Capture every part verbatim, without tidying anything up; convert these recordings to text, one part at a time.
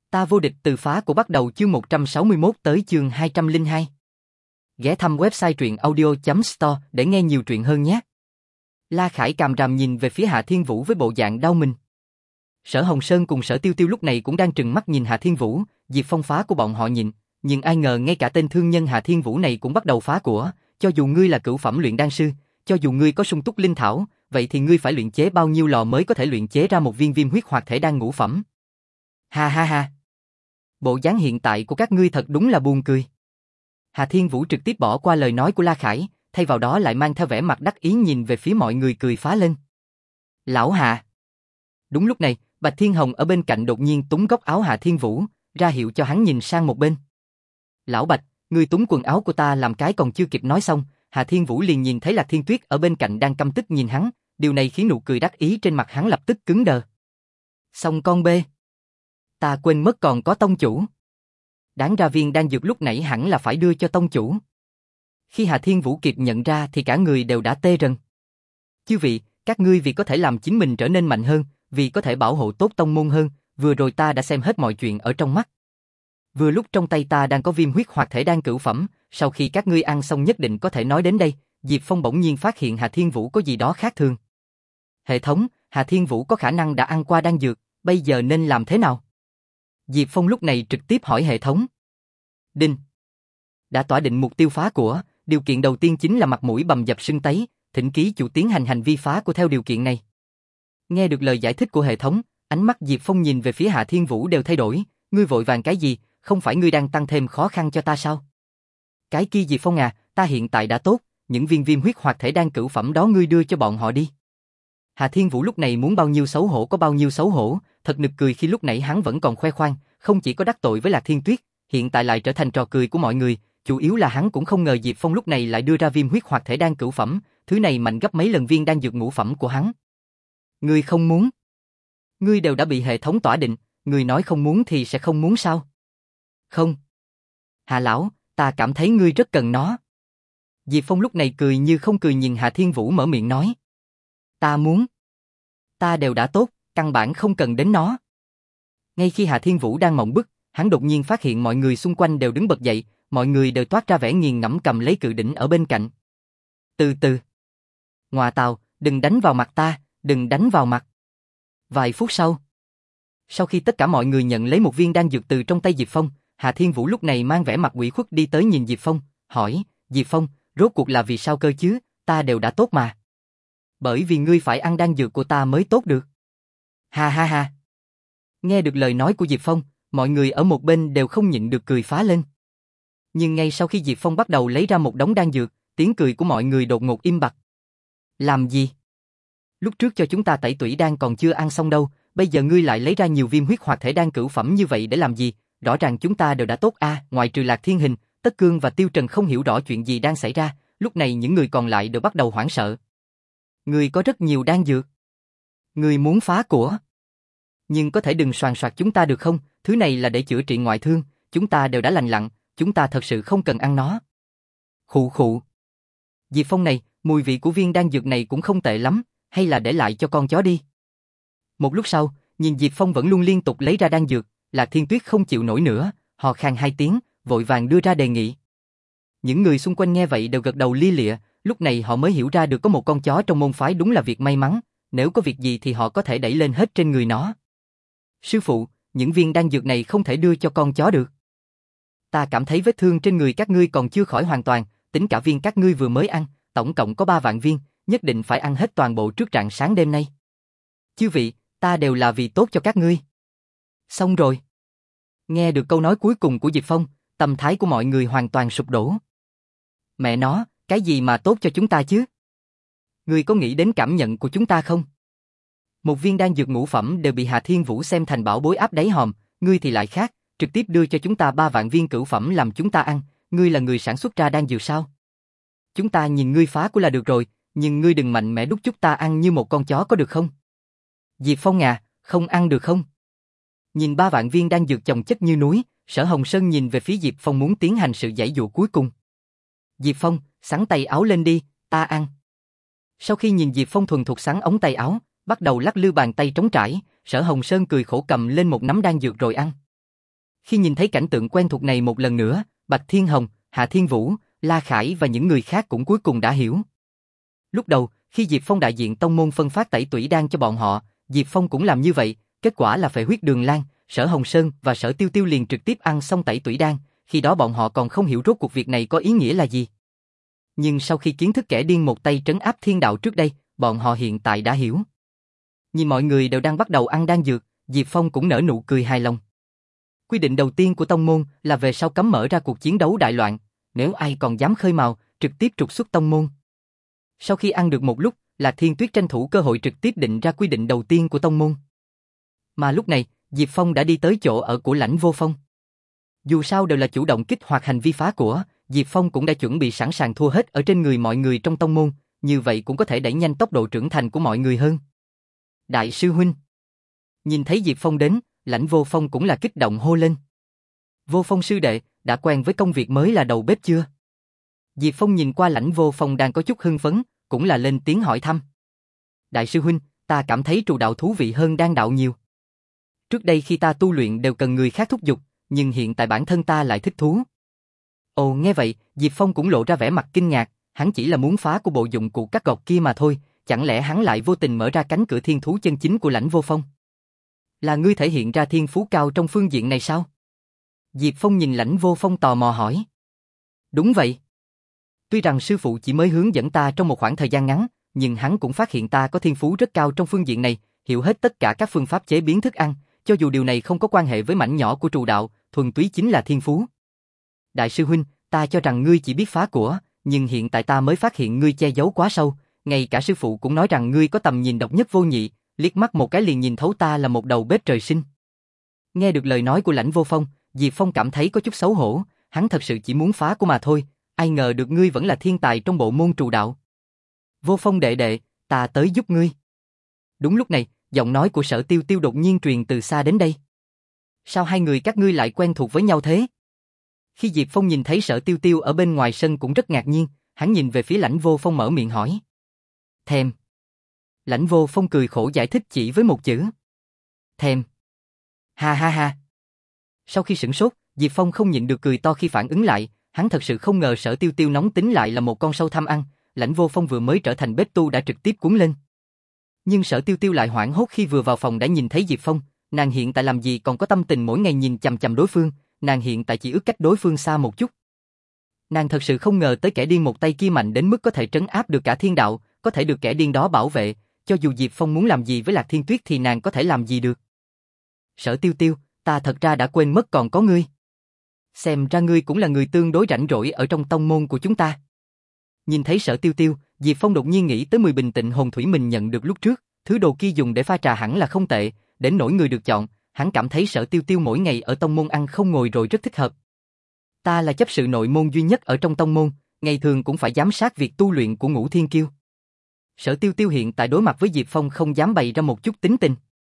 Ta vô địch từ phá của bắt đầu chương một trăm sáu mươi mốt tới chương hai trăm lẻ hai. Ghé thăm website truyện audio chấm store để nghe nhiều truyện hơn nhé. La Khải càm ràm nhìn về phía Hạ Thiên Vũ với bộ dạng đau mình. Sở Hồng Sơn cùng Sở Tiêu Tiêu lúc này cũng đang trừng mắt nhìn Hạ Thiên Vũ, Diệp Phong phá của bọn họ nhìn, nhưng ai ngờ ngay cả tên thương nhân Hạ Thiên Vũ này cũng bắt đầu phá của, cho dù ngươi là cửu phẩm luyện đan sư, cho dù ngươi có sung túc linh thảo, vậy thì ngươi phải luyện chế bao nhiêu lò mới có thể luyện chế ra một viên viêm huyết hoạt thể đan ngũ phẩm. Ha ha ha. Bộ dáng hiện tại của các ngươi thật đúng là buồn cười. Hạ Thiên Vũ trực tiếp bỏ qua lời nói của La Khải, thay vào đó lại mang theo vẻ mặt đắc ý nhìn về phía mọi người cười phá lên. Lão Hạ. Đúng lúc này, Bạch Thiên Hồng ở bên cạnh đột nhiên túm góc áo Hạ Thiên Vũ, ra hiệu cho hắn nhìn sang một bên. Lão Bạch, ngươi túm quần áo của ta làm cái còn chưa kịp nói xong, Hạ Thiên Vũ liền nhìn thấy Lạc Thiên Tuyết ở bên cạnh đang căm tức nhìn hắn, điều này khiến nụ cười đắc ý trên mặt hắn lập tức cứng đờ. Xong con bê. Ta quên mất còn có tông chủ. Đáng ra viên đan dược lúc nãy hẳn là phải đưa cho tông chủ. Khi Hạ Thiên Vũ kịp nhận ra thì cả người đều đã tê rần. Chư vị, các ngươi vì có thể làm chính mình trở nên mạnh hơn, vì có thể bảo hộ tốt tông môn hơn, vừa rồi ta đã xem hết mọi chuyện ở trong mắt. Vừa lúc trong tay ta đang có viêm huyết hoạt thể đan cửu phẩm, sau khi các ngươi ăn xong nhất định có thể nói đến đây. Diệp Phong bỗng nhiên phát hiện Hạ Thiên Vũ có gì đó khác thường. Hệ thống, Hạ Thiên Vũ có khả năng đã ăn qua đan dược, bây giờ nên làm thế nào? Diệp Phong lúc này trực tiếp hỏi hệ thống. Đinh. Đã tỏa định mục tiêu phá của, điều kiện đầu tiên chính là mặt mũi bầm dập sưng tấy, thỉnh ký chủ tiến hành hành vi phá của theo điều kiện này. Nghe được lời giải thích của hệ thống, ánh mắt Diệp Phong nhìn về phía Hạ Thiên Vũ đều thay đổi, ngươi vội vàng cái gì, không phải ngươi đang tăng thêm khó khăn cho ta sao? Cái kia Diệp Phong à, ta hiện tại đã tốt, những viên viêm huyết hoạt thể đan cửu phẩm đó ngươi đưa cho bọn họ đi. Hạ Thiên Vũ lúc này muốn bao nhiêu xấu hổ có bao nhiêu xấu hổ, thật nực cười khi lúc nãy hắn vẫn còn khoe khoang, không chỉ có đắc tội với Lạc Thiên Tuyết, hiện tại lại trở thành trò cười của mọi người, chủ yếu là hắn cũng không ngờ Diệp Phong lúc này lại đưa ra viêm huyết hoạt thể đan cửu phẩm, thứ này mạnh gấp mấy lần viên đan dược ngũ phẩm của hắn. Ngươi không muốn? Ngươi đều đã bị hệ thống tỏa định, ngươi nói không muốn thì sẽ không muốn sao? Không. Hạ lão, ta cảm thấy ngươi rất cần nó. Diệp Phong lúc này cười như không cười nhìn Hạ Thiên Vũ mở miệng nói. Ta muốn. Ta đều đã tốt, căn bản không cần đến nó. Ngay khi Hạ Thiên Vũ đang mộng bức, hắn đột nhiên phát hiện mọi người xung quanh đều đứng bật dậy, mọi người đều toát ra vẻ nghiền ngẫm cầm lấy cự đỉnh ở bên cạnh. Từ từ. Ngoà tào, đừng đánh vào mặt ta, đừng đánh vào mặt. Vài phút sau. Sau khi tất cả mọi người nhận lấy một viên đan dược từ trong tay Diệp Phong, Hạ Thiên Vũ lúc này mang vẻ mặt ủy khuất đi tới nhìn Diệp Phong, hỏi, Diệp Phong, rốt cuộc là vì sao cơ chứ, ta đều đã tốt mà. Bởi vì ngươi phải ăn đan dược của ta mới tốt được. Ha ha ha. Nghe được lời nói của Diệp Phong, mọi người ở một bên đều không nhịn được cười phá lên. Nhưng ngay sau khi Diệp Phong bắt đầu lấy ra một đống đan dược, tiếng cười của mọi người đột ngột im bặt. Làm gì? Lúc trước cho chúng ta tẩy tủy đan còn chưa ăn xong đâu, bây giờ ngươi lại lấy ra nhiều viêm huyết hoạt thể đan cửu phẩm như vậy để làm gì? Rõ ràng chúng ta đều đã tốt a. À, ngoại trừ Lạc Thiên Hình, Tất Cương và Tiêu Trần không hiểu rõ chuyện gì đang xảy ra, lúc này những người còn lại đều bắt đầu hoảng sợ. Ngươi có rất nhiều đan dược. Ngươi muốn phá của. Nhưng có thể đừng soàn soạt chúng ta được không? Thứ này là để chữa trị ngoại thương, chúng ta đều đã lành lặn, chúng ta thật sự không cần ăn nó. Khụ khụ. Diệp Phong này, mùi vị của viên đan dược này cũng không tệ lắm, hay là để lại cho con chó đi. Một lúc sau, nhìn Diệp Phong vẫn luôn liên tục lấy ra đan dược, Lạc Thiên Tuyết không chịu nổi nữa, hò khan hai tiếng, vội vàng đưa ra đề nghị. Những người xung quanh nghe vậy đều gật đầu lia lịa, lúc này họ mới hiểu ra được có một con chó trong môn phái đúng là việc may mắn, nếu có việc gì thì họ có thể đẩy lên hết trên người nó. Sư phụ, những viên đan dược này không thể đưa cho con chó được. Ta cảm thấy vết thương trên người các ngươi còn chưa khỏi hoàn toàn, tính cả viên các ngươi vừa mới ăn, tổng cộng có ba vạn viên, nhất định phải ăn hết toàn bộ trước rạng sáng đêm nay. Chư vị, ta đều là vì tốt cho các ngươi. Xong rồi. Nghe được câu nói cuối cùng của Diệp Phong, tâm thái của mọi người hoàn toàn sụp đổ. Mẹ nó, cái gì mà tốt cho chúng ta chứ? Ngươi có nghĩ đến cảm nhận của chúng ta không? Một viên đan dược ngũ phẩm đều bị Hạ Thiên Vũ xem thành bảo bối áp đáy hòm, ngươi thì lại khác, trực tiếp đưa cho chúng ta ba vạn viên cửu phẩm làm chúng ta ăn, ngươi là người sản xuất ra đan dược sao? Chúng ta nhìn ngươi phá của là được rồi, nhưng ngươi đừng mạnh mẽ đút chúng ta ăn như một con chó có được không? Diệp Phong à, không ăn được không? Nhìn ba vạn viên đan dược chồng chất như núi, Sở Hồng Sơn nhìn về phía Diệp Phong muốn tiến hành sự giải dụa cuối cùng. Diệp Phong, xắn tay áo lên đi, ta ăn. Sau khi nhìn Diệp Phong thuần thục xắn ống tay áo, bắt đầu lắc lư bàn tay trống trải, Sở Hồng Sơn cười khổ cầm lên một nắm đan dược rồi ăn. Khi nhìn thấy cảnh tượng quen thuộc này một lần nữa, Bạch Thiên Hồng, Hạ Thiên Vũ, La Khải và những người khác cũng cuối cùng đã hiểu. Lúc đầu, khi Diệp Phong đại diện tông môn phân phát tẩy tủy đan cho bọn họ, Diệp Phong cũng làm như vậy, kết quả là Phệ Huyết Đường Lan, Sở Hồng Sơn và Sở Tiêu Tiêu liền trực tiếp ăn xong tẩy tủy đan, khi đó bọn họ còn không hiểu rốt cuộc việc này có ý nghĩa là gì. Nhưng sau khi kiến thức kẻ điên một tay trấn áp thiên đạo trước đây, bọn họ hiện tại đã hiểu. Nhìn mọi người đều đang bắt đầu ăn đan dược, Diệp Phong cũng nở nụ cười hài lòng. Quy định đầu tiên của tông môn là về sau cấm mở ra cuộc chiến đấu đại loạn, nếu ai còn dám khơi mào, trực tiếp trục xuất tông môn. Sau khi ăn được một lúc, Lạc Thiên Tuyết tranh thủ cơ hội trực tiếp định ra quy định đầu tiên của tông môn. Mà lúc này, Diệp Phong đã đi tới chỗ ở của Lãnh Vô Phong. Dù sao đều là chủ động kích hoạt hành vi phá của, Diệp Phong cũng đã chuẩn bị sẵn sàng thua hết ở trên người mọi người trong tông môn, như vậy cũng có thể đẩy nhanh tốc độ trưởng thành của mọi người hơn. Đại sư huynh. Nhìn thấy Diệp Phong đến, Lãnh Vô Phong cũng là kích động hô lên. Vô Phong sư đệ, đã quen với công việc mới là đầu bếp chưa? Diệp Phong nhìn qua Lãnh Vô Phong đang có chút hưng phấn, cũng là lên tiếng hỏi thăm. Đại sư huynh, ta cảm thấy trù đạo thú vị hơn đan đạo nhiều. Trước đây khi ta tu luyện đều cần người khác thúc giục, nhưng hiện tại bản thân ta lại thích thú. Ồ, nghe vậy, Diệp Phong cũng lộ ra vẻ mặt kinh ngạc, hắn chỉ là muốn phá của bộ dụng cụ cắt gọt kia mà thôi, chẳng lẽ hắn lại vô tình mở ra cánh cửa thiên thú chân chính của Lãnh Vô Phong? Là ngươi thể hiện ra thiên phú cao trong phương diện này sao? Diệp Phong nhìn Lãnh Vô Phong tò mò hỏi. Đúng vậy. Tuy rằng sư phụ chỉ mới hướng dẫn ta trong một khoảng thời gian ngắn, nhưng hắn cũng phát hiện ta có thiên phú rất cao trong phương diện này, hiểu hết tất cả các phương pháp chế biến thức ăn, cho dù điều này không có quan hệ với mảnh nhỏ của trù đạo, thuần túy chính là thiên phú. Đại sư huynh, ta cho rằng ngươi chỉ biết phá của, nhưng hiện tại ta mới phát hiện ngươi che giấu quá sâu, ngay cả sư phụ cũng nói rằng ngươi có tầm nhìn độc nhất vô nhị, liếc mắt một cái liền nhìn thấu ta là một đầu bếp trời sinh. Nghe được lời nói của Lãnh Vô Phong, Diệp Phong cảm thấy có chút xấu hổ, hắn thật sự chỉ muốn phá của mà thôi, ai ngờ được ngươi vẫn là thiên tài trong bộ môn trù đạo. Vô Phong đệ đệ, ta tới giúp ngươi. Đúng lúc này, giọng nói của Sở Tiêu Tiêu đột nhiên truyền từ xa đến đây. Sao hai người các ngươi lại quen thuộc với nhau thế? Khi Diệp Phong nhìn thấy Sở Tiêu Tiêu ở bên ngoài sân cũng rất ngạc nhiên, hắn nhìn về phía Lãnh Vô Phong mở miệng hỏi. Thèm. Lãnh Vô Phong cười khổ giải thích chỉ với một chữ. Thèm. Ha ha ha. Sau khi sửng sốt, Diệp Phong không nhịn được cười to khi phản ứng lại, hắn thật sự không ngờ Sở Tiêu Tiêu nóng tính lại là một con sâu tham ăn, Lãnh Vô Phong vừa mới trở thành bếp tu đã trực tiếp cuốn lên. Nhưng Sở Tiêu Tiêu lại hoảng hốt khi vừa vào phòng đã nhìn thấy Diệp Phong, nàng hiện tại làm gì còn có tâm tình mỗi ngày nhìn chằm chằm đối phương, nàng hiện tại chỉ ước cách đối phương xa một chút. Nàng thật sự không ngờ tới kẻ điên một tay kia mạnh đến mức có thể trấn áp được cả thiên đạo, có thể được kẻ điên đó bảo vệ, cho dù Diệp Phong muốn làm gì với Lạc Thiên Tuyết thì nàng có thể làm gì được. Sở Tiêu Tiêu, ta thật ra đã quên mất còn có ngươi. Xem ra ngươi cũng là người tương đối rảnh rỗi ở trong tông môn của chúng ta. Nhìn thấy Sở Tiêu Tiêu, Diệp Phong đột nhiên nghĩ tới mười bình tịnh hồn thủy mình nhận được lúc trước, thứ đồ kia dùng để pha trà hẳn là không tệ, đến nỗi người được chọn, hắn cảm thấy Sở Tiêu Tiêu mỗi ngày ở tông môn ăn không ngồi rồi rất thích hợp. Ta là chấp sự nội môn duy nhất ở trong tông môn, ngày thường cũng phải giám sát việc tu luyện của Ngũ Thiên Kiêu. Sở Tiêu Tiêu hiện tại đối mặt với Diệp Phong không dám bày ra một chút tính tình.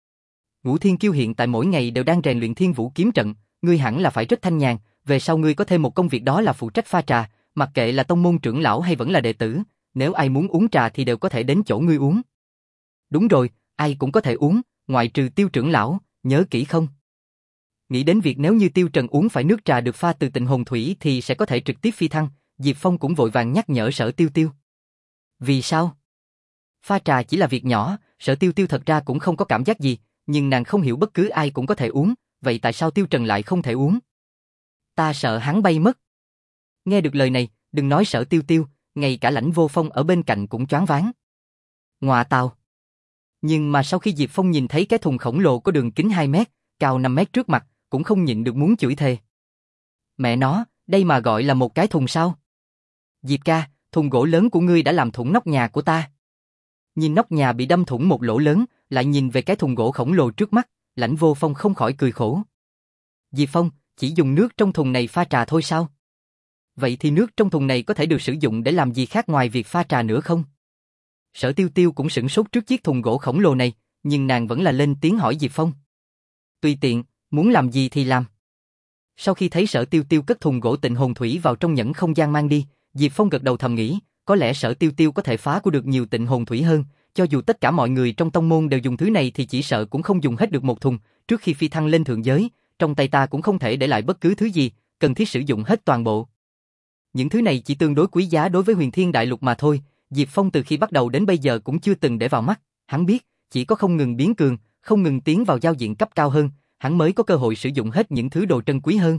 Ngũ Thiên Kiêu hiện tại mỗi ngày đều đang rèn luyện Thiên Vũ kiếm trận, ngươi hẳn là phải rất thanh nhàn, về sau ngươi có thêm một công việc đó là phụ trách pha trà, mặc kệ là tông môn trưởng lão hay vẫn là đệ tử, nếu ai muốn uống trà thì đều có thể đến chỗ ngươi uống. Đúng rồi, ai cũng có thể uống, ngoại trừ Tiêu trưởng lão, nhớ kỹ không? Nghĩ đến việc nếu như Tiêu Trần uống phải nước trà được pha từ tịnh hồn thủy thì sẽ có thể trực tiếp phi thăng, Diệp Phong cũng vội vàng nhắc nhở Sở Tiêu Tiêu. Vì sao? Pha trà chỉ là việc nhỏ, Sở Tiêu Tiêu thật ra cũng không có cảm giác gì, nhưng nàng không hiểu bất cứ ai cũng có thể uống, vậy tại sao Tiêu Trần lại không thể uống? Ta sợ hắn bay mất. Nghe được lời này, đừng nói Sở Tiêu Tiêu, ngay cả Lãnh Vô Phong ở bên cạnh cũng choáng váng. Ngọa tào. Nhưng mà sau khi Diệp Phong nhìn thấy cái thùng khổng lồ có đường kính hai mét, cao năm mét trước mặt, cũng không nhịn được muốn chửi thề. Mẹ nó, đây mà gọi là một cái thùng sao? Diệp ca, thùng gỗ lớn của ngươi đã làm thủng nóc nhà của ta. Nhìn nóc nhà bị đâm thủng một lỗ lớn, lại nhìn về cái thùng gỗ khổng lồ trước mắt, Lãnh Vô Phong không khỏi cười khổ. Diệp Phong, chỉ dùng nước trong thùng này pha trà thôi sao? Vậy thì nước trong thùng này có thể được sử dụng để làm gì khác ngoài việc pha trà nữa không? Sở Tiêu Tiêu cũng sửng sốt trước chiếc thùng gỗ khổng lồ này, nhưng nàng vẫn là lên tiếng hỏi Diệp Phong. Tùy tiện, muốn làm gì thì làm. Sau khi thấy Sở Tiêu Tiêu cất thùng gỗ tịnh hồn thủy vào trong nhẫn không gian mang đi, Diệp Phong gật đầu thầm nghĩ, có lẽ Sở Tiêu Tiêu có thể phá của được nhiều tịnh hồn thủy hơn, cho dù tất cả mọi người trong tông môn đều dùng thứ này thì chỉ sợ cũng không dùng hết được một thùng, trước khi phi thăng lên thượng giới, trong tay ta cũng không thể để lại bất cứ thứ gì, cần thiết sử dụng hết toàn bộ. Những thứ này chỉ tương đối quý giá đối với Huyền Thiên Đại Lục mà thôi, Diệp Phong từ khi bắt đầu đến bây giờ cũng chưa từng để vào mắt, hắn biết, chỉ có không ngừng biến cường, không ngừng tiến vào giao diện cấp cao hơn, hắn mới có cơ hội sử dụng hết những thứ đồ trân quý hơn.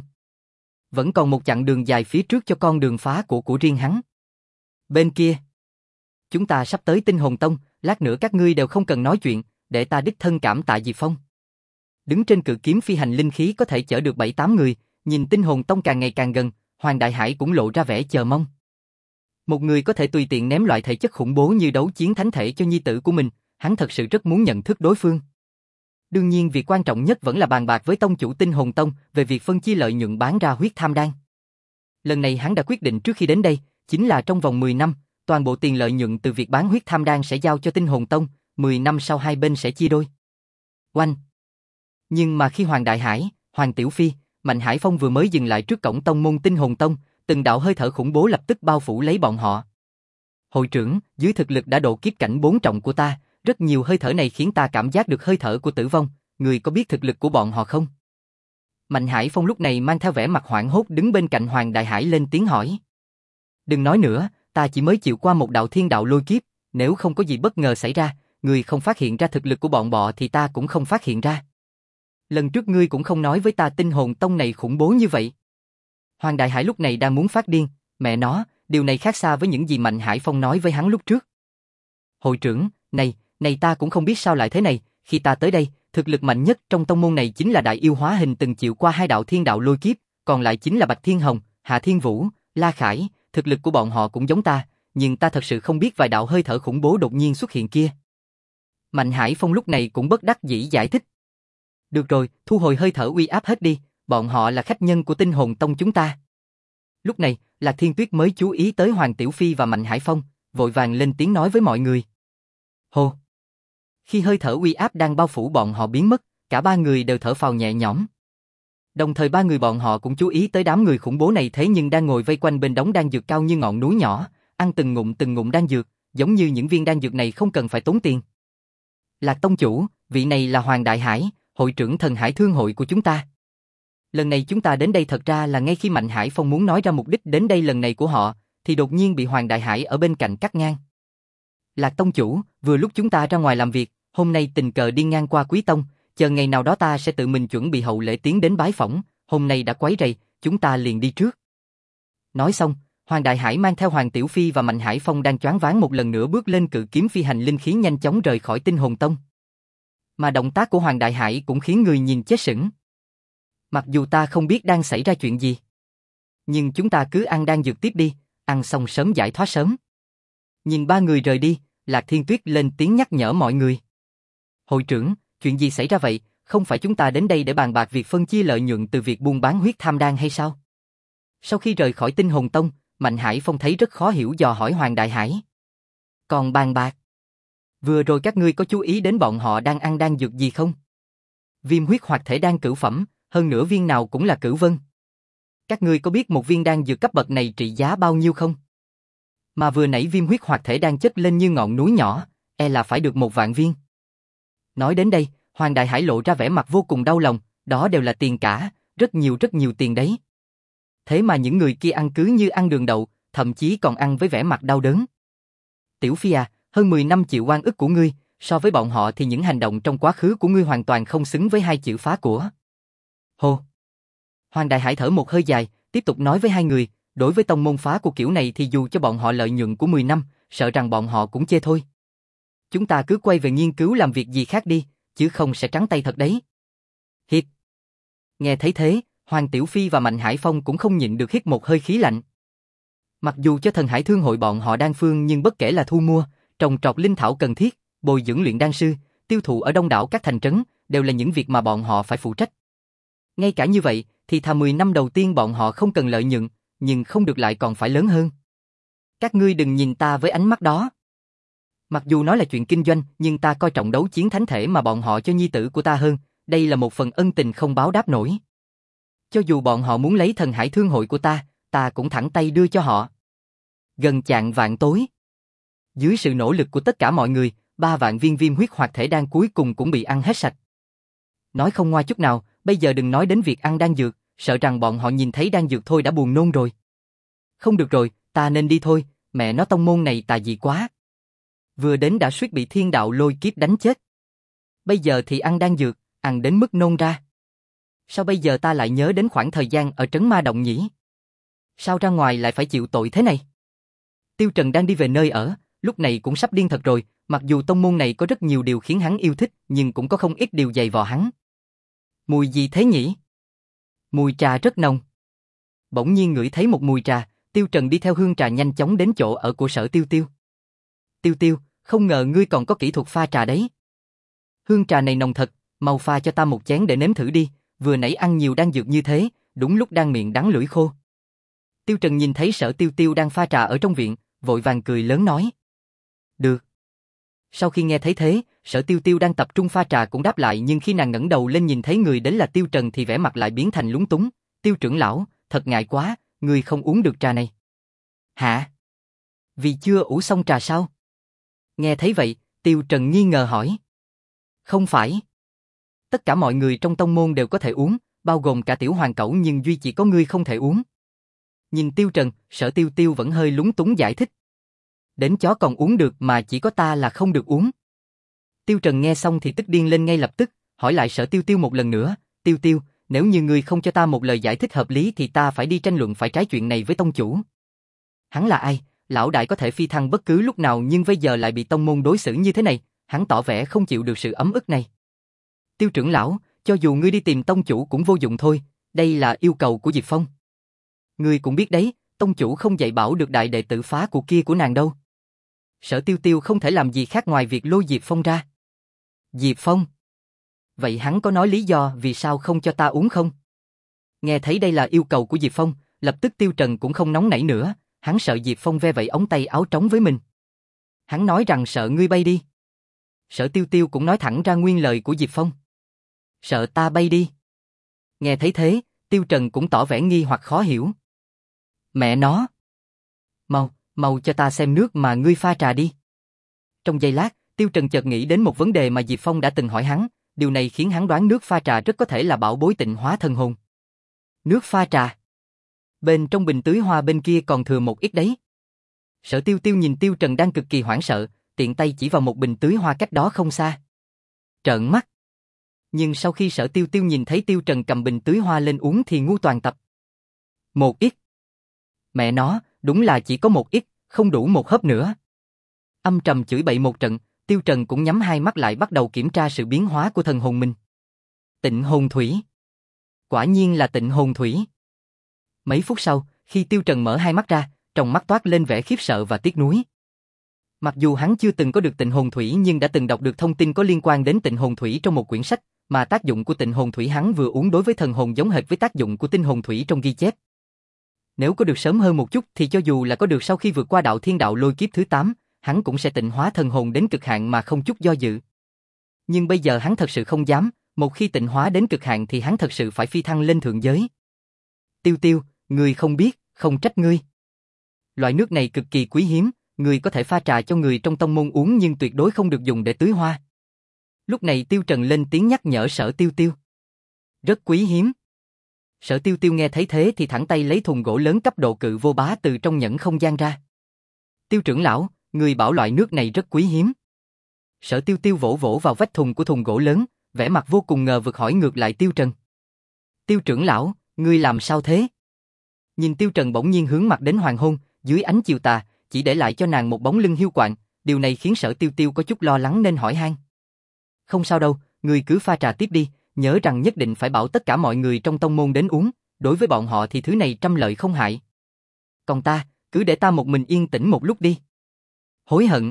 Vẫn còn một chặng đường dài phía trước cho con đường phá của của riêng hắn. Bên kia, chúng ta sắp tới Tinh Hồn Tông, lát nữa các ngươi đều không cần nói chuyện, để ta đích thân cảm tạ Diệp Phong. Đứng trên cự kiếm phi hành linh khí có thể chở được bảy tám người, nhìn Tinh Hồn Tông càng ngày càng gần, Hoàng Đại Hải cũng lộ ra vẻ chờ mong. Một người có thể tùy tiện ném loại thể chất khủng bố như đấu chiến thánh thể cho nhi tử của mình, hắn thật sự rất muốn nhận thức đối phương. Đương nhiên việc quan trọng nhất vẫn là bàn bạc với tông chủ Tinh Hồn Tông về việc phân chia lợi nhuận bán ra huyết tham đan. Lần này hắn đã quyết định trước khi đến đây, chính là trong vòng mười năm, toàn bộ tiền lợi nhuận từ việc bán huyết tham đan sẽ giao cho Tinh Hồn Tông, mười năm sau hai bên sẽ chia đôi. Oanh! Nhưng mà khi Hoàng Đại Hải, Hoàng Tiểu Phi, Mạnh Hải Phong vừa mới dừng lại trước cổng tông môn Tinh Hồn Tông, từng đạo hơi thở khủng bố lập tức bao phủ lấy bọn họ. Hội trưởng, dưới thực lực đã độ kiếp cảnh bốn trọng của ta, rất nhiều hơi thở này khiến ta cảm giác được hơi thở của tử vong, người có biết thực lực của bọn họ không? Mạnh Hải Phong lúc này mang theo vẻ mặt hoảng hốt đứng bên cạnh Hoàng Đại Hải lên tiếng hỏi. Đừng nói nữa, ta chỉ mới chịu qua một đạo thiên đạo lôi kiếp, nếu không có gì bất ngờ xảy ra, người không phát hiện ra thực lực của bọn bọ thì ta cũng không phát hiện ra. Lần trước ngươi cũng không nói với ta Tinh Hồn Tông này khủng bố như vậy. Hoàng Đại Hải lúc này đang muốn phát điên, mẹ nó, điều này khác xa với những gì Mạnh Hải Phong nói với hắn lúc trước. Hội trưởng, này, này ta cũng không biết sao lại thế này, khi ta tới đây, thực lực mạnh nhất trong tông môn này chính là đại yêu hóa hình từng chịu qua hai đạo thiên đạo lôi kiếp, còn lại chính là Bạch Thiên Hồng, Hạ Thiên Vũ, La Khải, thực lực của bọn họ cũng giống ta, nhưng ta thật sự không biết vài đạo hơi thở khủng bố đột nhiên xuất hiện kia. Mạnh Hải Phong lúc này cũng bất đắc dĩ giải thích. Được rồi, thu hồi hơi thở uy áp hết đi, bọn họ là khách nhân của Tinh Hồn Tông chúng ta. Lúc này, Lạc Thiên Tuyết mới chú ý tới Hoàng Tiểu Phi và Mạnh Hải Phong, vội vàng lên tiếng nói với mọi người. Hô! Khi hơi thở uy áp đang bao phủ bọn họ biến mất, cả ba người đều thở phào nhẹ nhõm. Đồng thời ba người bọn họ cũng chú ý tới đám người khủng bố này thế nhưng đang ngồi vây quanh bên đống đan dược cao như ngọn núi nhỏ, ăn từng ngụm từng ngụm đan dược, giống như những viên đan dược này không cần phải tốn tiền. Lạc tông chủ, vị này là Hoàng Đại Hải, hội trưởng Thần Hải Thương hội của chúng ta. Lần này chúng ta đến đây thật ra là ngay khi Mạnh Hải Phong muốn nói ra mục đích đến đây lần này của họ, thì đột nhiên bị Hoàng Đại Hải ở bên cạnh cắt ngang. Lạc tông chủ, vừa lúc chúng ta ra ngoài làm việc, hôm nay tình cờ đi ngang qua Quý Tông, chờ ngày nào đó ta sẽ tự mình chuẩn bị hậu lễ tiến đến bái phỏng, hôm nay đã quấy rầy, chúng ta liền đi trước. Nói xong, Hoàng Đại Hải mang theo Hoàng Tiểu Phi và Mạnh Hải Phong đang choáng váng một lần nữa bước lên cự kiếm phi hành linh khí nhanh chóng rời khỏi Tinh Hồn Tông. Mà động tác của Hoàng Đại Hải cũng khiến người nhìn chết sững. Mặc dù ta không biết đang xảy ra chuyện gì, nhưng chúng ta cứ ăn đan dược tiếp đi, ăn xong sớm giải thoát sớm. Nhìn ba người rời đi, Lạc Thiên Tuyết lên tiếng nhắc nhở mọi người. Hội trưởng, chuyện gì xảy ra vậy, không phải chúng ta đến đây để bàn bạc việc phân chia lợi nhuận từ việc buôn bán huyết tham đan hay sao? Sau khi rời khỏi Tinh Hồn Tông, Mạnh Hải Phong thấy rất khó hiểu dò hỏi Hoàng Đại Hải. Còn bàn bạc? Vừa rồi các ngươi có chú ý đến bọn họ đang ăn đan dược gì không? Viêm huyết hoặc thể đan cửu phẩm, hơn nữa viên nào cũng là cửu vân. Các ngươi có biết một viên đan dược cấp bậc này trị giá bao nhiêu không? Mà vừa nãy viêm huyết hoặc thể đan chất lên như ngọn núi nhỏ, e là phải được một vạn viên. Nói đến đây, Hoàng Đại Hải lộ ra vẻ mặt vô cùng đau lòng, đó đều là tiền cả, rất nhiều rất nhiều tiền đấy. Thế mà những người kia ăn cứ như ăn đường đậu, thậm chí còn ăn với vẻ mặt đau đớn. Tiểu Phi à, hơn mười năm chịu oan ức của ngươi, so với bọn họ thì những hành động trong quá khứ của ngươi hoàn toàn không xứng với hai chữ phá của. Hô! Hoàng Đại Hải thở một hơi dài, tiếp tục nói với hai người, đối với tông môn phá của kiểu này thì dù cho bọn họ lợi nhuận của mười năm, sợ rằng bọn họ cũng chê thôi. Chúng ta cứ quay về nghiên cứu làm việc gì khác đi, chứ không sẽ trắng tay thật đấy. Hít! Nghe thấy thế, Hoàng Tiểu Phi và Mạnh Hải Phong cũng không nhịn được hít một hơi khí lạnh. Mặc dù cho Thần Hải Thương hội bọn họ đan phương nhưng bất kể là thu mua, trồng trọt linh thảo cần thiết, bồi dưỡng luyện đan sư, tiêu thụ ở đông đảo các thành trấn, đều là những việc mà bọn họ phải phụ trách. Ngay cả như vậy, thì thà mười năm đầu tiên bọn họ không cần lợi nhuận, nhưng không được lại còn phải lớn hơn. Các ngươi đừng nhìn ta với ánh mắt đó. Mặc dù nói là chuyện kinh doanh, nhưng ta coi trọng đấu chiến thánh thể mà bọn họ cho nhi tử của ta hơn, đây là một phần ân tình không báo đáp nổi. Cho dù bọn họ muốn lấy Thần Hải Thương hội của ta, ta cũng thẳng tay đưa cho họ. Gần chạng vạn tối. Dưới sự nỗ lực của tất cả mọi người, ba vạn viên viêm huyết hoặc thể đan cuối cùng cũng bị ăn hết sạch. Nói không ngoa chút nào, Bây giờ đừng nói đến việc ăn đan dược, sợ rằng bọn họ nhìn thấy đan dược thôi đã buồn nôn rồi. Không được rồi, ta nên đi thôi, mẹ nó tông môn này tà dị quá. Vừa đến đã suýt bị thiên đạo lôi kiếp đánh chết. Bây giờ thì ăn đan dược, ăn đến mức nôn ra. Sao bây giờ ta lại nhớ đến khoảng thời gian ở trấn ma động nhỉ? Sao ra ngoài lại phải chịu tội thế này? Tiêu Trần đang đi về nơi ở, lúc này cũng sắp điên thật rồi, mặc dù tông môn này có rất nhiều điều khiến hắn yêu thích, nhưng cũng có không ít điều dày vò hắn. Mùi gì thế nhỉ? Mùi trà rất nồng. Bỗng nhiên ngửi thấy một mùi trà, Tiêu Trần đi theo hương trà nhanh chóng đến chỗ ở của Sở Tiêu Tiêu. Tiêu Tiêu, không ngờ ngươi còn có kỹ thuật pha trà đấy. Hương trà này nồng thật, mau pha cho ta một chén để nếm thử đi, vừa nãy ăn nhiều đan dược như thế, đúng lúc đang miệng đắng lưỡi khô. Tiêu Trần nhìn thấy Sở Tiêu Tiêu đang pha trà ở trong viện, vội vàng cười lớn nói. Được. Sau khi nghe thấy thế, Sở Tiêu Tiêu đang tập trung pha trà cũng đáp lại, nhưng khi nàng ngẩng đầu lên nhìn thấy người đến là Tiêu Trần thì vẻ mặt lại biến thành lúng túng. Tiêu trưởng lão, thật ngại quá, người không uống được trà này. Hả? Vì chưa ủ xong trà sao? Nghe thấy vậy, Tiêu Trần nghi ngờ hỏi. Không phải. Tất cả mọi người trong tông môn đều có thể uống, bao gồm cả tiểu hoàng cẩu, nhưng duy chỉ có ngươi không thể uống. Nhìn Tiêu Trần, Sở Tiêu Tiêu vẫn hơi lúng túng giải thích. Đến chó còn uống được mà chỉ có ta là không được uống. Tiêu Trần nghe xong thì tức điên lên ngay lập tức, hỏi lại Sở Tiêu Tiêu một lần nữa. Tiêu Tiêu, nếu như ngươi không cho ta một lời giải thích hợp lý thì ta phải đi tranh luận phải trái chuyện này với tông chủ. Hắn là ai? Lão đại có thể phi thăng bất cứ lúc nào nhưng bây giờ lại bị tông môn đối xử như thế này, hắn tỏ vẻ không chịu được sự ấm ức này. Tiêu trưởng lão, cho dù ngươi đi tìm tông chủ cũng vô dụng thôi, đây là yêu cầu của Diệp Phong. Ngươi cũng biết đấy, tông chủ không dạy bảo được đại đệ tử phá của kia của nàng đâu. Sở Tiêu Tiêu không thể làm gì khác ngoài việc lôi Diệp Phong ra. Diệp Phong? Vậy hắn có nói lý do vì sao không cho ta uống không? Nghe thấy đây là yêu cầu của Diệp Phong, lập tức Tiêu Trần cũng không nóng nảy nữa, hắn sợ Diệp Phong ve vẩy ống tay áo trống với mình. Hắn nói rằng sợ ngươi bay đi. Sở Tiêu Tiêu cũng nói thẳng ra nguyên lời của Diệp Phong. Sợ ta bay đi. Nghe thấy thế, Tiêu Trần cũng tỏ vẻ nghi hoặc khó hiểu. Mẹ nó. Mau, mau cho ta xem nước mà ngươi pha trà đi. Trong giây lát, Tiêu Trần chợt nghĩ đến một vấn đề mà Diệp Phong đã từng hỏi hắn, điều này khiến hắn đoán nước pha trà rất có thể là bảo bối tịnh hóa thần hồn. Nước pha trà. Bên trong bình tưới hoa bên kia còn thừa một ít đấy. Sở Tiêu Tiêu nhìn Tiêu Trần đang cực kỳ hoảng sợ, tiện tay chỉ vào một bình tưới hoa cách đó không xa. Trợn mắt. Nhưng sau khi Sở Tiêu Tiêu nhìn thấy Tiêu Trần cầm bình tưới hoa lên uống thì ngu toàn tập. Một ít. Mẹ nó, đúng là chỉ có một ít, không đủ một hớp nữa. Âm trầm chửi bậy một trận, Tiêu Trần cũng nhắm hai mắt lại bắt đầu kiểm tra sự biến hóa của thần hồn mình. Tịnh hồn thủy. Quả nhiên là tịnh hồn thủy. Mấy phút sau, khi Tiêu Trần mở hai mắt ra, trong mắt toát lên vẻ khiếp sợ và tiếc nuối. Mặc dù hắn chưa từng có được tịnh hồn thủy nhưng đã từng đọc được thông tin có liên quan đến tịnh hồn thủy trong một quyển sách, mà tác dụng của tịnh hồn thủy hắn vừa uống đối với thần hồn giống hệt với tác dụng của tinh hồn thủy trong ghi chép. Nếu có được sớm hơn một chút thì cho dù là có được sau khi vượt qua đạo thiên đạo lôi kiếp thứ tám, hắn cũng sẽ tịnh hóa thần hồn đến cực hạn mà không chút do dự. Nhưng bây giờ hắn thật sự không dám, một khi tịnh hóa đến cực hạn thì hắn thật sự phải phi thăng lên thượng giới. Tiêu Tiêu, ngươi không biết, không trách ngươi. Loại nước này cực kỳ quý hiếm, ngươi có thể pha trà cho người trong tông môn uống nhưng tuyệt đối không được dùng để tưới hoa. Lúc này Tiêu Trần lên tiếng nhắc nhở Sở Tiêu Tiêu. Rất quý hiếm. Sở Tiêu Tiêu nghe thấy thế thì thẳng tay lấy thùng gỗ lớn cấp độ cự vô bá từ trong nhẫn không gian ra. Tiêu trưởng lão, người bảo loại nước này rất quý hiếm. Sở Tiêu Tiêu vỗ vỗ vào vách thùng của thùng gỗ lớn, vẻ mặt vô cùng ngờ vực hỏi ngược lại Tiêu Trần. Tiêu trưởng lão, ngươi làm sao thế? Nhìn Tiêu Trần bỗng nhiên hướng mặt đến hoàng hôn, dưới ánh chiều tà, chỉ để lại cho nàng một bóng lưng hiu quạnh, điều này khiến Sở Tiêu Tiêu có chút lo lắng nên hỏi han. Không sao đâu, ngươi cứ pha trà tiếp đi, nhớ rằng nhất định phải bảo tất cả mọi người trong tông môn đến uống, đối với bọn họ thì thứ này trăm lợi không hại. Còn ta, cứ để ta một mình yên tĩnh một lúc đi. Hối hận.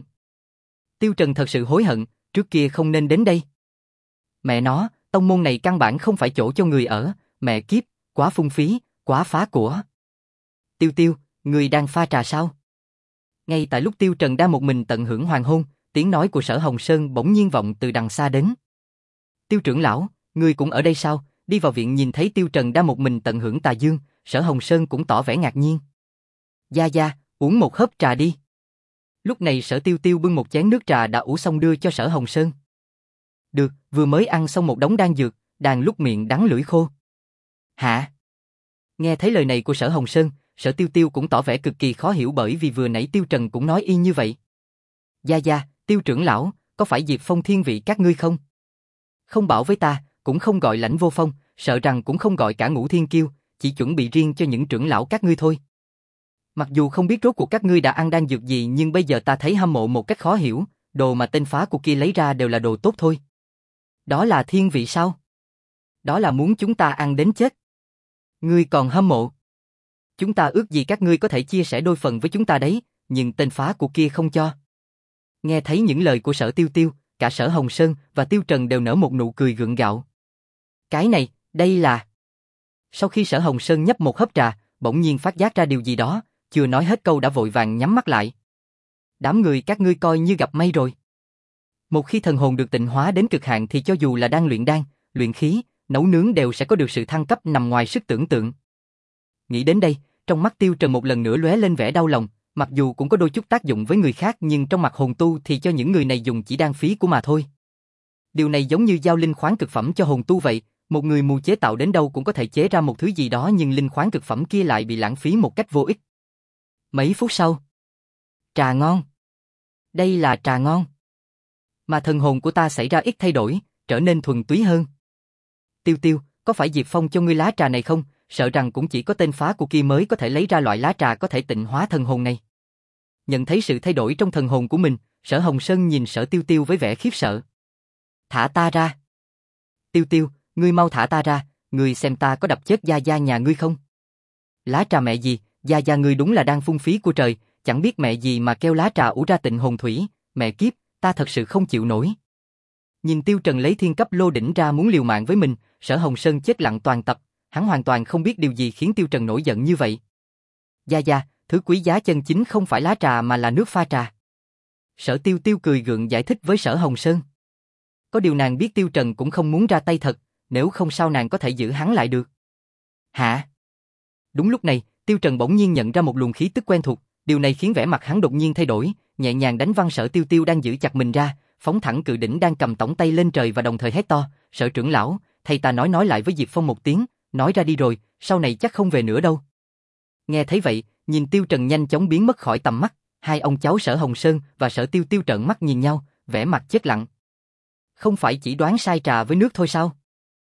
Tiêu Trần thật sự hối hận, trước kia không nên đến đây. Mẹ nó, tông môn này căn bản không phải chỗ cho người ở, mẹ kiếp, quá phung phí, quá phá của. Tiêu Tiêu, người đang pha trà sao? Ngay tại lúc Tiêu Trần đang một mình tận hưởng hoàng hôn, tiếng nói của Sở Hồng Sơn bỗng nhiên vọng từ đằng xa đến. Tiêu trưởng lão, ngươi cũng ở đây sao? Đi vào viện nhìn thấy Tiêu Trần đang một mình tận hưởng tà dương, Sở Hồng Sơn cũng tỏ vẻ ngạc nhiên. Gia Gia, uống một hớp trà đi. Lúc này Sở Tiêu Tiêu bưng một chén nước trà đã ủ xong đưa cho Sở Hồng Sơn. Được, vừa mới ăn xong một đống đan dược, đang lúc miệng đắng lưỡi khô. Hả? Nghe thấy lời này của Sở Hồng Sơn, Sở Tiêu Tiêu cũng tỏ vẻ cực kỳ khó hiểu bởi vì vừa nãy Tiêu Trần cũng nói y như vậy. Gia Gia, Tiêu trưởng lão, có phải Diệp Phong thiên vị các ngươi không? Không bảo với ta, cũng không gọi Lãnh Vô Phong, sợ rằng cũng không gọi cả Ngũ Thiên Kiêu, chỉ chuẩn bị riêng cho những trưởng lão các ngươi thôi. Mặc dù không biết rốt cuộc các ngươi đã ăn đan dược gì nhưng bây giờ ta thấy hâm mộ một cách khó hiểu, đồ mà tên phá của kia lấy ra đều là đồ tốt thôi. Đó là thiên vị sao? Đó là muốn chúng ta ăn đến chết. Ngươi còn hâm mộ? Chúng ta ước gì các ngươi có thể chia sẻ đôi phần với chúng ta đấy, nhưng tên phá của kia không cho. Nghe thấy những lời của Sở Tiêu Tiêu, cả Sở Hồng Sơn và Tiêu Trần đều nở một nụ cười gượng gạo. Cái này, đây là... Sau khi Sở Hồng Sơn nhấp một hớp trà, bỗng nhiên phát giác ra điều gì đó, chưa nói hết câu đã vội vàng nhắm mắt lại. Đám người các ngươi coi như gặp may rồi. Một khi thần hồn được tịnh hóa đến cực hạn thì cho dù là đang luyện đan, luyện khí, nấu nướng đều sẽ có được sự thăng cấp nằm ngoài sức tưởng tượng. Nghĩ đến đây, trong mắt Tiêu Trần một lần nữa lóe lên vẻ đau lòng, mặc dù cũng có đôi chút tác dụng với người khác nhưng trong mặt hồn tu thì cho những người này dùng chỉ đan phí của mà thôi. Điều này giống như giao linh khoáng cực phẩm cho hồn tu vậy, một người mù chế tạo đến đâu cũng có thể chế ra một thứ gì đó nhưng linh khoáng cực phẩm kia lại bị lãng phí một cách vô ích. Mấy phút sau, trà ngon. Đây là trà ngon. Mà thần hồn của ta xảy ra ít thay đổi, trở nên thuần túy hơn. Tiêu Tiêu, có phải Diệp Phong cho ngươi lá trà này không? Sợ rằng cũng chỉ có tên phá của kia mới có thể lấy ra loại lá trà có thể tịnh hóa thần hồn này. Nhận thấy sự thay đổi trong thần hồn của mình, Sở Hồng Sơn nhìn Sở Tiêu Tiêu với vẻ khiếp sợ. Thả ta ra. Tiêu Tiêu, ngươi mau thả ta ra, ngươi xem ta có đập chết Gia Gia nhà ngươi không? Lá trà mẹ gì, Gia Gia ngươi đúng là đang phung phí của trời, chẳng biết mẹ gì mà kêu lá trà ủ ra tịnh hồn thủy, mẹ kiếp, ta thật sự không chịu nổi. Nhìn Tiêu Trần lấy thiên cấp lô đỉnh ra muốn liều mạng với mình, Sở Hồng Sơn chết lặng toàn tập, hắn hoàn toàn không biết điều gì khiến Tiêu Trần nổi giận như vậy. Gia Gia, thứ quý giá chân chính không phải lá trà mà là nước pha trà. Sở Tiêu Tiêu cười gượng giải thích với Sở Hồng Sơn. Có điều nàng biết Tiêu Trần cũng không muốn ra tay thật, nếu không sao nàng có thể giữ hắn lại được. Hả? Đúng lúc này, Tiêu Trần bỗng nhiên nhận ra một luồng khí tức quen thuộc, điều này khiến vẻ mặt hắn đột nhiên thay đổi, nhẹ nhàng đánh văng Sở Tiêu Tiêu đang giữ chặt mình ra, phóng thẳng cự đỉnh đang cầm tổng tay lên trời và đồng thời hét to, Sở trưởng lão, thầy ta nói nói lại với Diệp Phong một tiếng, nói ra đi rồi, sau này chắc không về nữa đâu. Nghe thấy vậy, nhìn Tiêu Trần nhanh chóng biến mất khỏi tầm mắt, hai ông cháu Sở Hồng Sơn và Sở Tiêu Tiêu trợn mắt nhìn nhau, vẻ mặt chết lặng. Không phải chỉ đoán sai trà với nước thôi sao?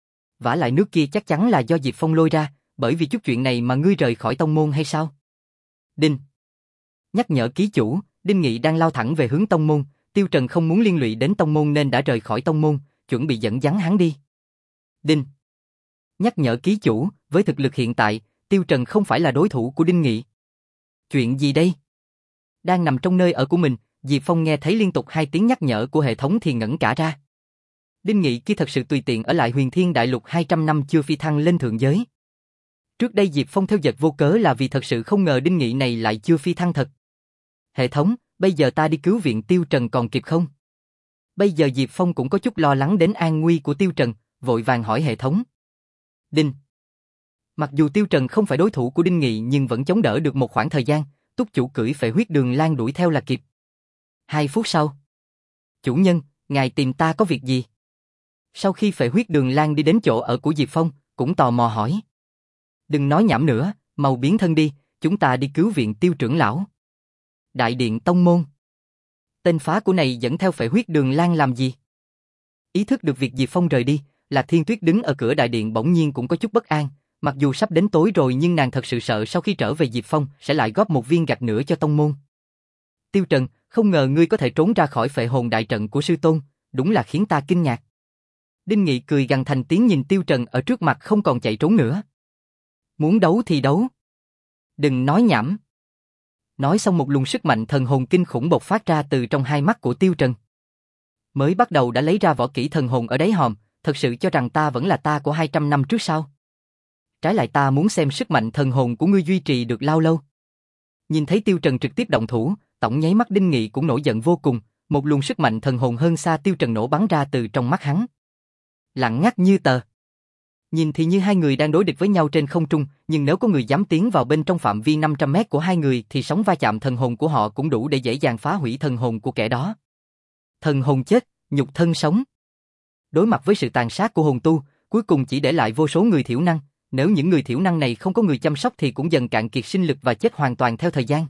Vả lại nước kia chắc chắn là do Diệp Phong lôi ra, bởi vì chút chuyện này mà ngươi rời khỏi tông môn hay sao? Đinh. Nhắc nhở ký chủ, Đinh Nghị đang lao thẳng về hướng tông môn, Tiêu Trần không muốn liên lụy đến tông môn nên đã rời khỏi tông môn, chuẩn bị dẫn dắt hắn đi. Đinh. Nhắc nhở ký chủ, với thực lực hiện tại, Tiêu Trần không phải là đối thủ của Đinh Nghị. Chuyện gì đây? Đang nằm trong nơi ở của mình, Diệp Phong nghe thấy liên tục hai tiếng nhắc nhở của hệ thống thì ngẩn cả ra. Đinh Nghị kia thật sự tùy tiện ở lại Huyền Thiên Đại Lục hai trăm năm chưa phi thăng lên thượng giới. Trước đây Diệp Phong theo dệt vô cớ là vì thật sự không ngờ Đinh Nghị này lại chưa phi thăng thật. Hệ thống, bây giờ ta đi cứu viện Tiêu Trần còn kịp không? Bây giờ Diệp Phong cũng có chút lo lắng đến an nguy của Tiêu Trần, vội vàng hỏi hệ thống. Đinh. Mặc dù Tiêu Trần không phải đối thủ của Đinh Nghị nhưng vẫn chống đỡ được một khoảng thời gian, túc chủ cưỡi phệ huyết đường lang đuổi theo là kịp. Hai phút sau. Chủ nhân, ngài tìm ta có việc gì? Sau khi phệ huyết đường lang đi đến chỗ ở của Diệp Phong, cũng tò mò hỏi. Đừng nói nhảm nữa, mau biến thân đi, chúng ta đi cứu viện Tiêu trưởng lão. Đại điện tông môn. Tên phá của này dẫn theo phệ huyết đường lang làm gì? Ý thức được việc Diệp Phong rời đi, Lạc Thiên Tuyết đứng ở cửa đại điện bỗng nhiên cũng có chút bất an, mặc dù sắp đến tối rồi nhưng nàng thật sự sợ sau khi trở về Diệp Phong sẽ lại góp một viên gạch nữa cho tông môn. Tiêu Trần, không ngờ ngươi có thể trốn ra khỏi phệ hồn đại trận của sư tôn, đúng là khiến ta kinh ngạc. Đinh Nghị cười gằn thành tiếng nhìn Tiêu Trần ở trước mặt không còn chạy trốn nữa. Muốn đấu thì đấu. Đừng nói nhảm. Nói xong một luồng sức mạnh thần hồn kinh khủng bộc phát ra từ trong hai mắt của Tiêu Trần. Mới bắt đầu đã lấy ra võ kỹ thần hồn ở đáy hòm, thật sự cho rằng ta vẫn là ta của hai trăm năm trước sao? Trái lại ta muốn xem sức mạnh thần hồn của ngươi duy trì được bao lâu. Nhìn thấy Tiêu Trần trực tiếp động thủ, tổng nháy mắt Đinh Nghị cũng nổi giận vô cùng, một luồng sức mạnh thần hồn hơn xa Tiêu Trần nổ bắn ra từ trong mắt hắn. Lặng ngắt như tờ. Nhìn thì như hai người đang đối địch với nhau trên không trung, nhưng nếu có người dám tiến vào bên trong phạm vi năm trăm mét của hai người thì sóng va chạm thần hồn của họ cũng đủ để dễ dàng phá hủy thần hồn của kẻ đó. Thần hồn chết, nhục thân sống. Đối mặt với sự tàn sát của hồn tu, cuối cùng chỉ để lại vô số người thiểu năng, nếu những người thiểu năng này không có người chăm sóc thì cũng dần cạn kiệt sinh lực và chết hoàn toàn theo thời gian.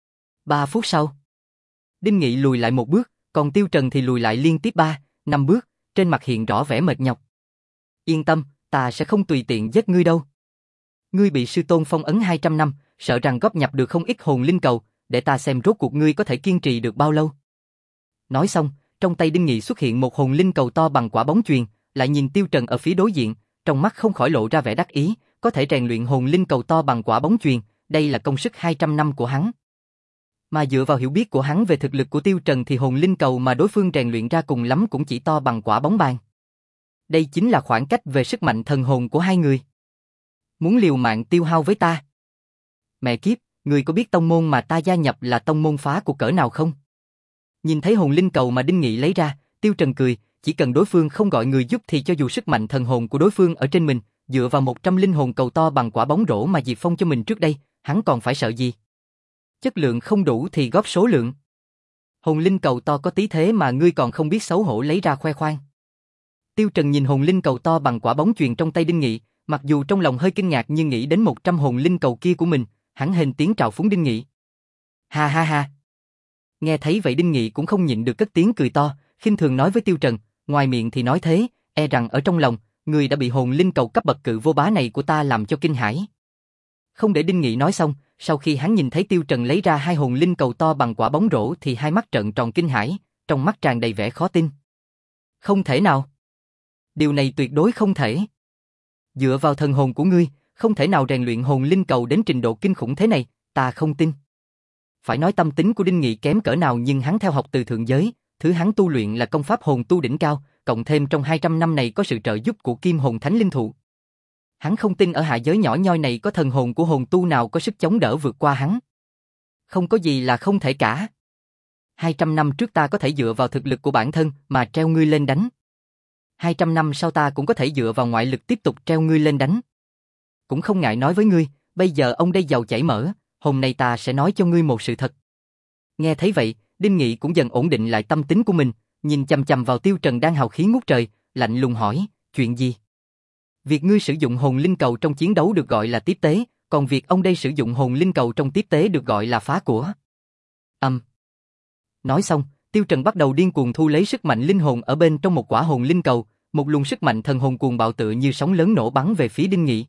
Ba phút sau, Đinh Nghị lùi lại một bước, còn Tiêu Trần thì lùi lại liên tiếp ba, năm bước, trên mặt hiện rõ vẻ mệt nhọc. Yên tâm, ta sẽ không tùy tiện giết ngươi đâu. Ngươi bị sư tôn phong ấn hai trăm năm, sợ rằng góp nhặt được không ít hồn linh cầu, để ta xem rốt cuộc ngươi có thể kiên trì được bao lâu. Nói xong, trong tay Đinh Nghị xuất hiện một hồn linh cầu to bằng quả bóng chuyền, lại nhìn Tiêu Trần ở phía đối diện, trong mắt không khỏi lộ ra vẻ đắc ý, có thể rèn luyện hồn linh cầu to bằng quả bóng chuyền, đây là công sức hai trăm năm của hắn. Mà dựa vào hiểu biết của hắn về thực lực của Tiêu Trần thì hồn linh cầu mà đối phương rèn luyện ra cùng lắm cũng chỉ to bằng quả bóng bàn. Đây chính là khoảng cách về sức mạnh thần hồn của hai người. Muốn liều mạng tiêu hao với ta? Mẹ kiếp, người có biết tông môn mà ta gia nhập là tông môn phá của cỡ nào không? Nhìn thấy hồn linh cầu mà Đinh Nghị lấy ra, Tiêu Trần cười, chỉ cần đối phương không gọi người giúp thì cho dù sức mạnh thần hồn của đối phương ở trên mình, dựa vào một trăm linh hồn cầu to bằng quả bóng rổ mà Diệp Phong cho mình trước đây, hắn còn phải sợ gì? Chất lượng không đủ thì góp số lượng. Hồn linh cầu to có tí thế mà ngươi còn không biết xấu hổ lấy ra khoe khoang. Tiêu Trần nhìn hồn linh cầu to bằng quả bóng chuyền trong tay Đinh Nghị, mặc dù trong lòng hơi kinh ngạc nhưng nghĩ đến một trăm hồn linh cầu kia của mình, hắn hên tiếng trào phúng Đinh Nghị. Ha ha ha. Nghe thấy vậy Đinh Nghị cũng không nhịn được cất tiếng cười to, khinh thường nói với Tiêu Trần, ngoài miệng thì nói thế, e rằng ở trong lòng, người đã bị hồn linh cầu cấp bậc cự vô bá này của ta làm cho kinh hãi. Không để Đinh Nghị nói xong, sau khi hắn nhìn thấy Tiêu Trần lấy ra hai hồn linh cầu to bằng quả bóng rổ thì hai mắt trợn tròn kinh hãi, trong mắt tràn đầy vẻ khó tin. Không thể nào. Điều này tuyệt đối không thể. Dựa vào thần hồn của ngươi, không thể nào rèn luyện hồn linh cầu đến trình độ kinh khủng thế này, ta không tin. Phải nói tâm tính của Đinh Nghị kém cỡ nào nhưng hắn theo học từ thượng giới, thứ hắn tu luyện là công pháp hồn tu đỉnh cao, cộng thêm trong hai trăm năm này có sự trợ giúp của Kim Hồn Thánh Linh Thụ. Hắn không tin ở hạ giới nhỏ nhoi này có thần hồn của hồn tu nào có sức chống đỡ vượt qua hắn. Không có gì là không thể cả. hai trăm năm trước ta có thể dựa vào thực lực của bản thân mà treo ngươi lên đánh. hai trăm năm sau ta cũng có thể dựa vào ngoại lực tiếp tục treo ngươi lên đánh. Cũng không ngại nói với ngươi, bây giờ ông đây giàu chảy mỡ, hôm nay ta sẽ nói cho ngươi một sự thật. Nghe thấy vậy, Đinh Nghị cũng dần ổn định lại tâm tính của mình, nhìn chằm chằm vào Tiêu Trần đang hào khí ngút trời, lạnh lùng hỏi, chuyện gì? Việc ngươi sử dụng hồn linh cầu trong chiến đấu được gọi là tiếp tế, còn việc ông đây sử dụng hồn linh cầu trong tiếp tế được gọi là phá của. Âm. Um. Nói xong, Tiêu Trần bắt đầu điên cuồng thu lấy sức mạnh linh hồn ở bên trong một quả hồn linh cầu, một luồng sức mạnh thần hồn cuồng bạo tựa như sóng lớn nổ bắn về phía Đinh Nghị.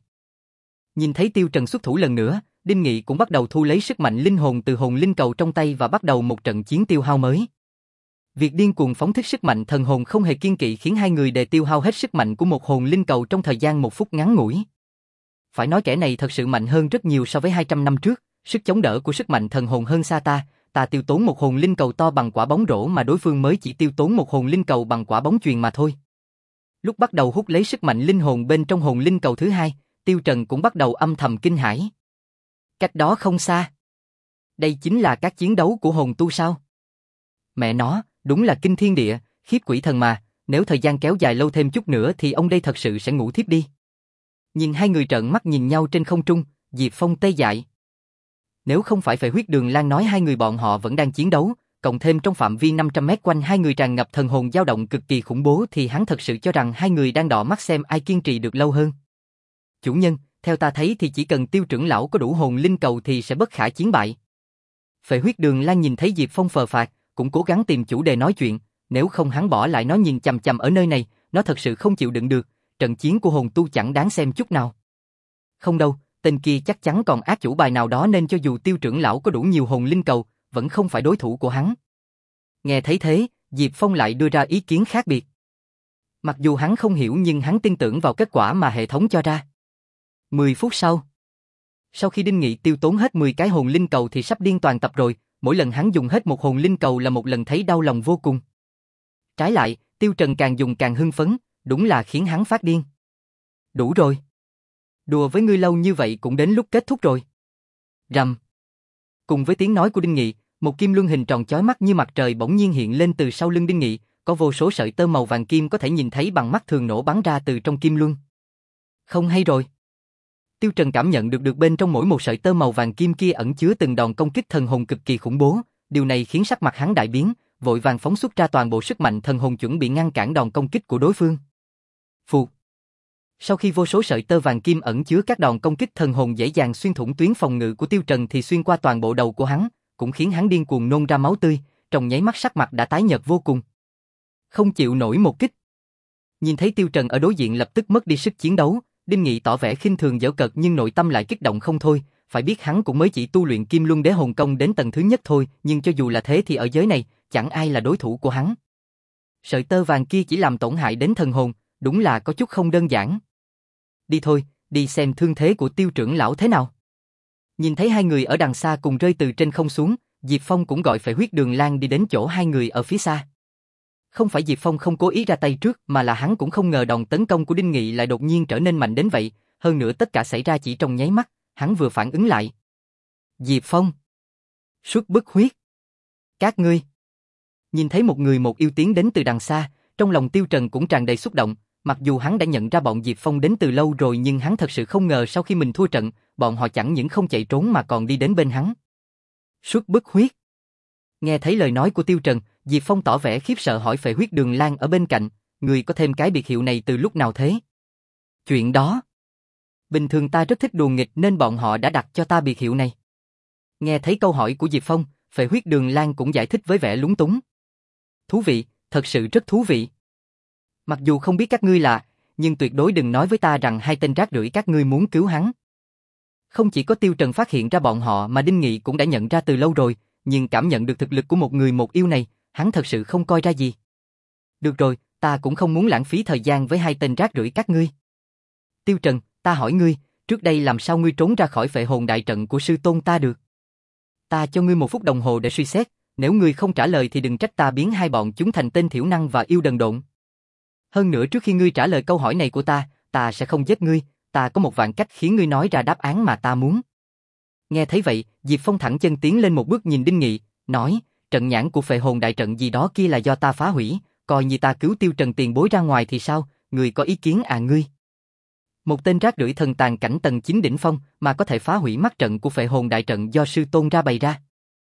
Nhìn thấy Tiêu Trần xuất thủ lần nữa, Đinh Nghị cũng bắt đầu thu lấy sức mạnh linh hồn từ hồn linh cầu trong tay và bắt đầu một trận chiến tiêu hao mới. Việc điên cuồng phóng thích sức mạnh thần hồn không hề kiêng kỵ khiến hai người đều tiêu hao hết sức mạnh của một hồn linh cầu trong thời gian một phút ngắn ngủi. Phải nói kẻ này thật sự mạnh hơn rất nhiều so với hai trăm năm trước, sức chống đỡ của sức mạnh thần hồn hơn xa ta, ta tiêu tốn một hồn linh cầu to bằng quả bóng rổ mà đối phương mới chỉ tiêu tốn một hồn linh cầu bằng quả bóng chuyền mà thôi. Lúc bắt đầu hút lấy sức mạnh linh hồn bên trong hồn linh cầu thứ hai, Tiêu Trần cũng bắt đầu âm thầm kinh hãi. Cách đó không xa. Đây chính là các chiến đấu của hồn tu sao? Mẹ nó, đúng là kinh thiên địa, khiếp quỷ thần mà, nếu thời gian kéo dài lâu thêm chút nữa thì ông đây thật sự sẽ ngủ thiếp đi. Nhìn hai người trợn mắt nhìn nhau trên không trung, Diệp Phong tê dại. Nếu không phải Phệ Huyết Đường Lan nói hai người bọn họ vẫn đang chiến đấu, cộng thêm trong phạm vi năm trăm mét quanh hai người tràn ngập thần hồn dao động cực kỳ khủng bố thì hắn thật sự cho rằng hai người đang đọ mắt xem ai kiên trì được lâu hơn. Chủ nhân, theo ta thấy thì chỉ cần Tiêu trưởng lão có đủ hồn linh cầu thì sẽ bất khả chiến bại. Phệ Huyết Đường Lan nhìn thấy Diệp Phong phờ phạc, cũng cố gắng tìm chủ đề nói chuyện, nếu không hắn bỏ lại nó nhìn chằm chằm ở nơi này, nó thật sự không chịu đựng được, trận chiến của hồn tu chẳng đáng xem chút nào. Không đâu, tên kia chắc chắn còn ác chủ bài nào đó nên cho dù Tiêu trưởng lão có đủ nhiều hồn linh cầu, vẫn không phải đối thủ của hắn. Nghe thấy thế, Diệp Phong lại đưa ra ý kiến khác biệt. Mặc dù hắn không hiểu nhưng hắn tin tưởng vào kết quả mà hệ thống cho ra. mười phút sau. Sau khi Đinh Nghị tiêu tốn hết mười cái hồn linh cầu thì sắp điên toàn tập rồi, mỗi lần hắn dùng hết một hồn linh cầu là một lần thấy đau lòng vô cùng. Trái lại, Tiêu Trần càng dùng càng hưng phấn, đúng là khiến hắn phát điên. Đủ rồi. Đùa với ngươi lâu như vậy cũng đến lúc kết thúc rồi. Rầm. Cùng với tiếng nói của Đinh Nghị, một kim luân hình tròn chói mắt như mặt trời bỗng nhiên hiện lên từ sau lưng Đinh Nghị, có vô số sợi tơ màu vàng kim có thể nhìn thấy bằng mắt thường nổ bắn ra từ trong kim luân. Không hay rồi. Tiêu Trần cảm nhận được được bên trong mỗi một sợi tơ màu vàng kim kia ẩn chứa từng đòn công kích thần hồn cực kỳ khủng bố, điều này khiến sắc mặt hắn đại biến, vội vàng phóng xuất ra toàn bộ sức mạnh thần hồn chuẩn bị ngăn cản đòn công kích của đối phương. Phù. Sau khi vô số sợi tơ vàng kim ẩn chứa các đòn công kích thần hồn dễ dàng xuyên thủng tuyến phòng ngự của Tiêu Trần thì xuyên qua toàn bộ đầu của hắn, cũng khiến hắn điên cuồng nôn ra máu tươi, trong nháy mắt sắc mặt đã tái nhợt vô cùng. Không chịu nổi một kích. Nhìn thấy Tiêu Trần ở đối diện lập tức mất đi sức chiến đấu, Đinh Nghị tỏ vẻ khinh thường giễu cợt nhưng nội tâm lại kích động không thôi, phải biết hắn cũng mới chỉ tu luyện Kim Luân Đế Hồn Công đến tầng thứ nhất thôi, nhưng cho dù là thế thì ở giới này, chẳng ai là đối thủ của hắn. Sợi tơ vàng kia chỉ làm tổn hại đến thần hồn, đúng là có chút không đơn giản. Đi thôi, đi xem thương thế của Tiêu trưởng lão thế nào. Nhìn thấy hai người ở đằng xa cùng rơi từ trên không xuống, Diệp Phong cũng gọi Phệ Huyết Đường Lang đi đến chỗ hai người ở phía xa. Không phải Diệp Phong không cố ý ra tay trước, mà là hắn cũng không ngờ đòn tấn công của Đinh Nghị lại đột nhiên trở nên mạnh đến vậy, hơn nữa tất cả xảy ra chỉ trong nháy mắt, hắn vừa phản ứng lại. Diệp Phong. Xuất bức huyết. Các ngươi. Nhìn thấy một người một yêu tiến đến từ đằng xa, trong lòng Tiêu Trần cũng tràn đầy xúc động, mặc dù hắn đã nhận ra bọn Diệp Phong đến từ lâu rồi nhưng hắn thật sự không ngờ sau khi mình thua trận, bọn họ chẳng những không chạy trốn mà còn đi đến bên hắn. Xuất bức huyết. Nghe thấy lời nói của Tiêu Trần, Diệp Phong tỏ vẻ khiếp sợ hỏi Phệ Huyết Đường Lang ở bên cạnh, người có thêm cái biệt hiệu này từ lúc nào thế? Chuyện đó. Bình thường ta rất thích đùa nghịch nên bọn họ đã đặt cho ta biệt hiệu này. Nghe thấy câu hỏi của Diệp Phong, Phệ Huyết Đường Lang cũng giải thích với vẻ lúng túng. Thú vị, thật sự rất thú vị. Mặc dù không biết các ngươi là, nhưng tuyệt đối đừng nói với ta rằng hai tên rác rưởi các ngươi muốn cứu hắn. Không chỉ có Tiêu Trần phát hiện ra bọn họ mà Đinh Nghị cũng đã nhận ra từ lâu rồi, nhưng cảm nhận được thực lực của một người một yêu này, hắn thật sự không coi ra gì. Được rồi, ta cũng không muốn lãng phí thời gian với hai tên rác rưởi các ngươi. Tiêu Trần, ta hỏi ngươi, trước đây làm sao ngươi trốn ra khỏi Phệ Hồn đại trận của sư tôn ta được? Ta cho ngươi một phút đồng hồ để suy xét, nếu ngươi không trả lời thì đừng trách ta biến hai bọn chúng thành tên thiểu năng và yêu đần độn. Hơn nữa trước khi ngươi trả lời câu hỏi này của ta, ta sẽ không giết ngươi, ta có một vạn cách khiến ngươi nói ra đáp án mà ta muốn. Nghe thấy vậy, Diệp Phong thẳng chân tiến lên một bước nhìn Đinh Nghị, nói, trận nhãn của Phệ Hồn đại trận gì đó kia là do ta phá hủy, coi như ta cứu Tiêu Trần tiền bối ra ngoài thì sao, ngươi có ý kiến à ngươi? Một tên rác rưởi thần tàn cảnh tầng chín đỉnh phong mà có thể phá hủy mắt trận của Phệ Hồn đại trận do sư tôn ra bày ra.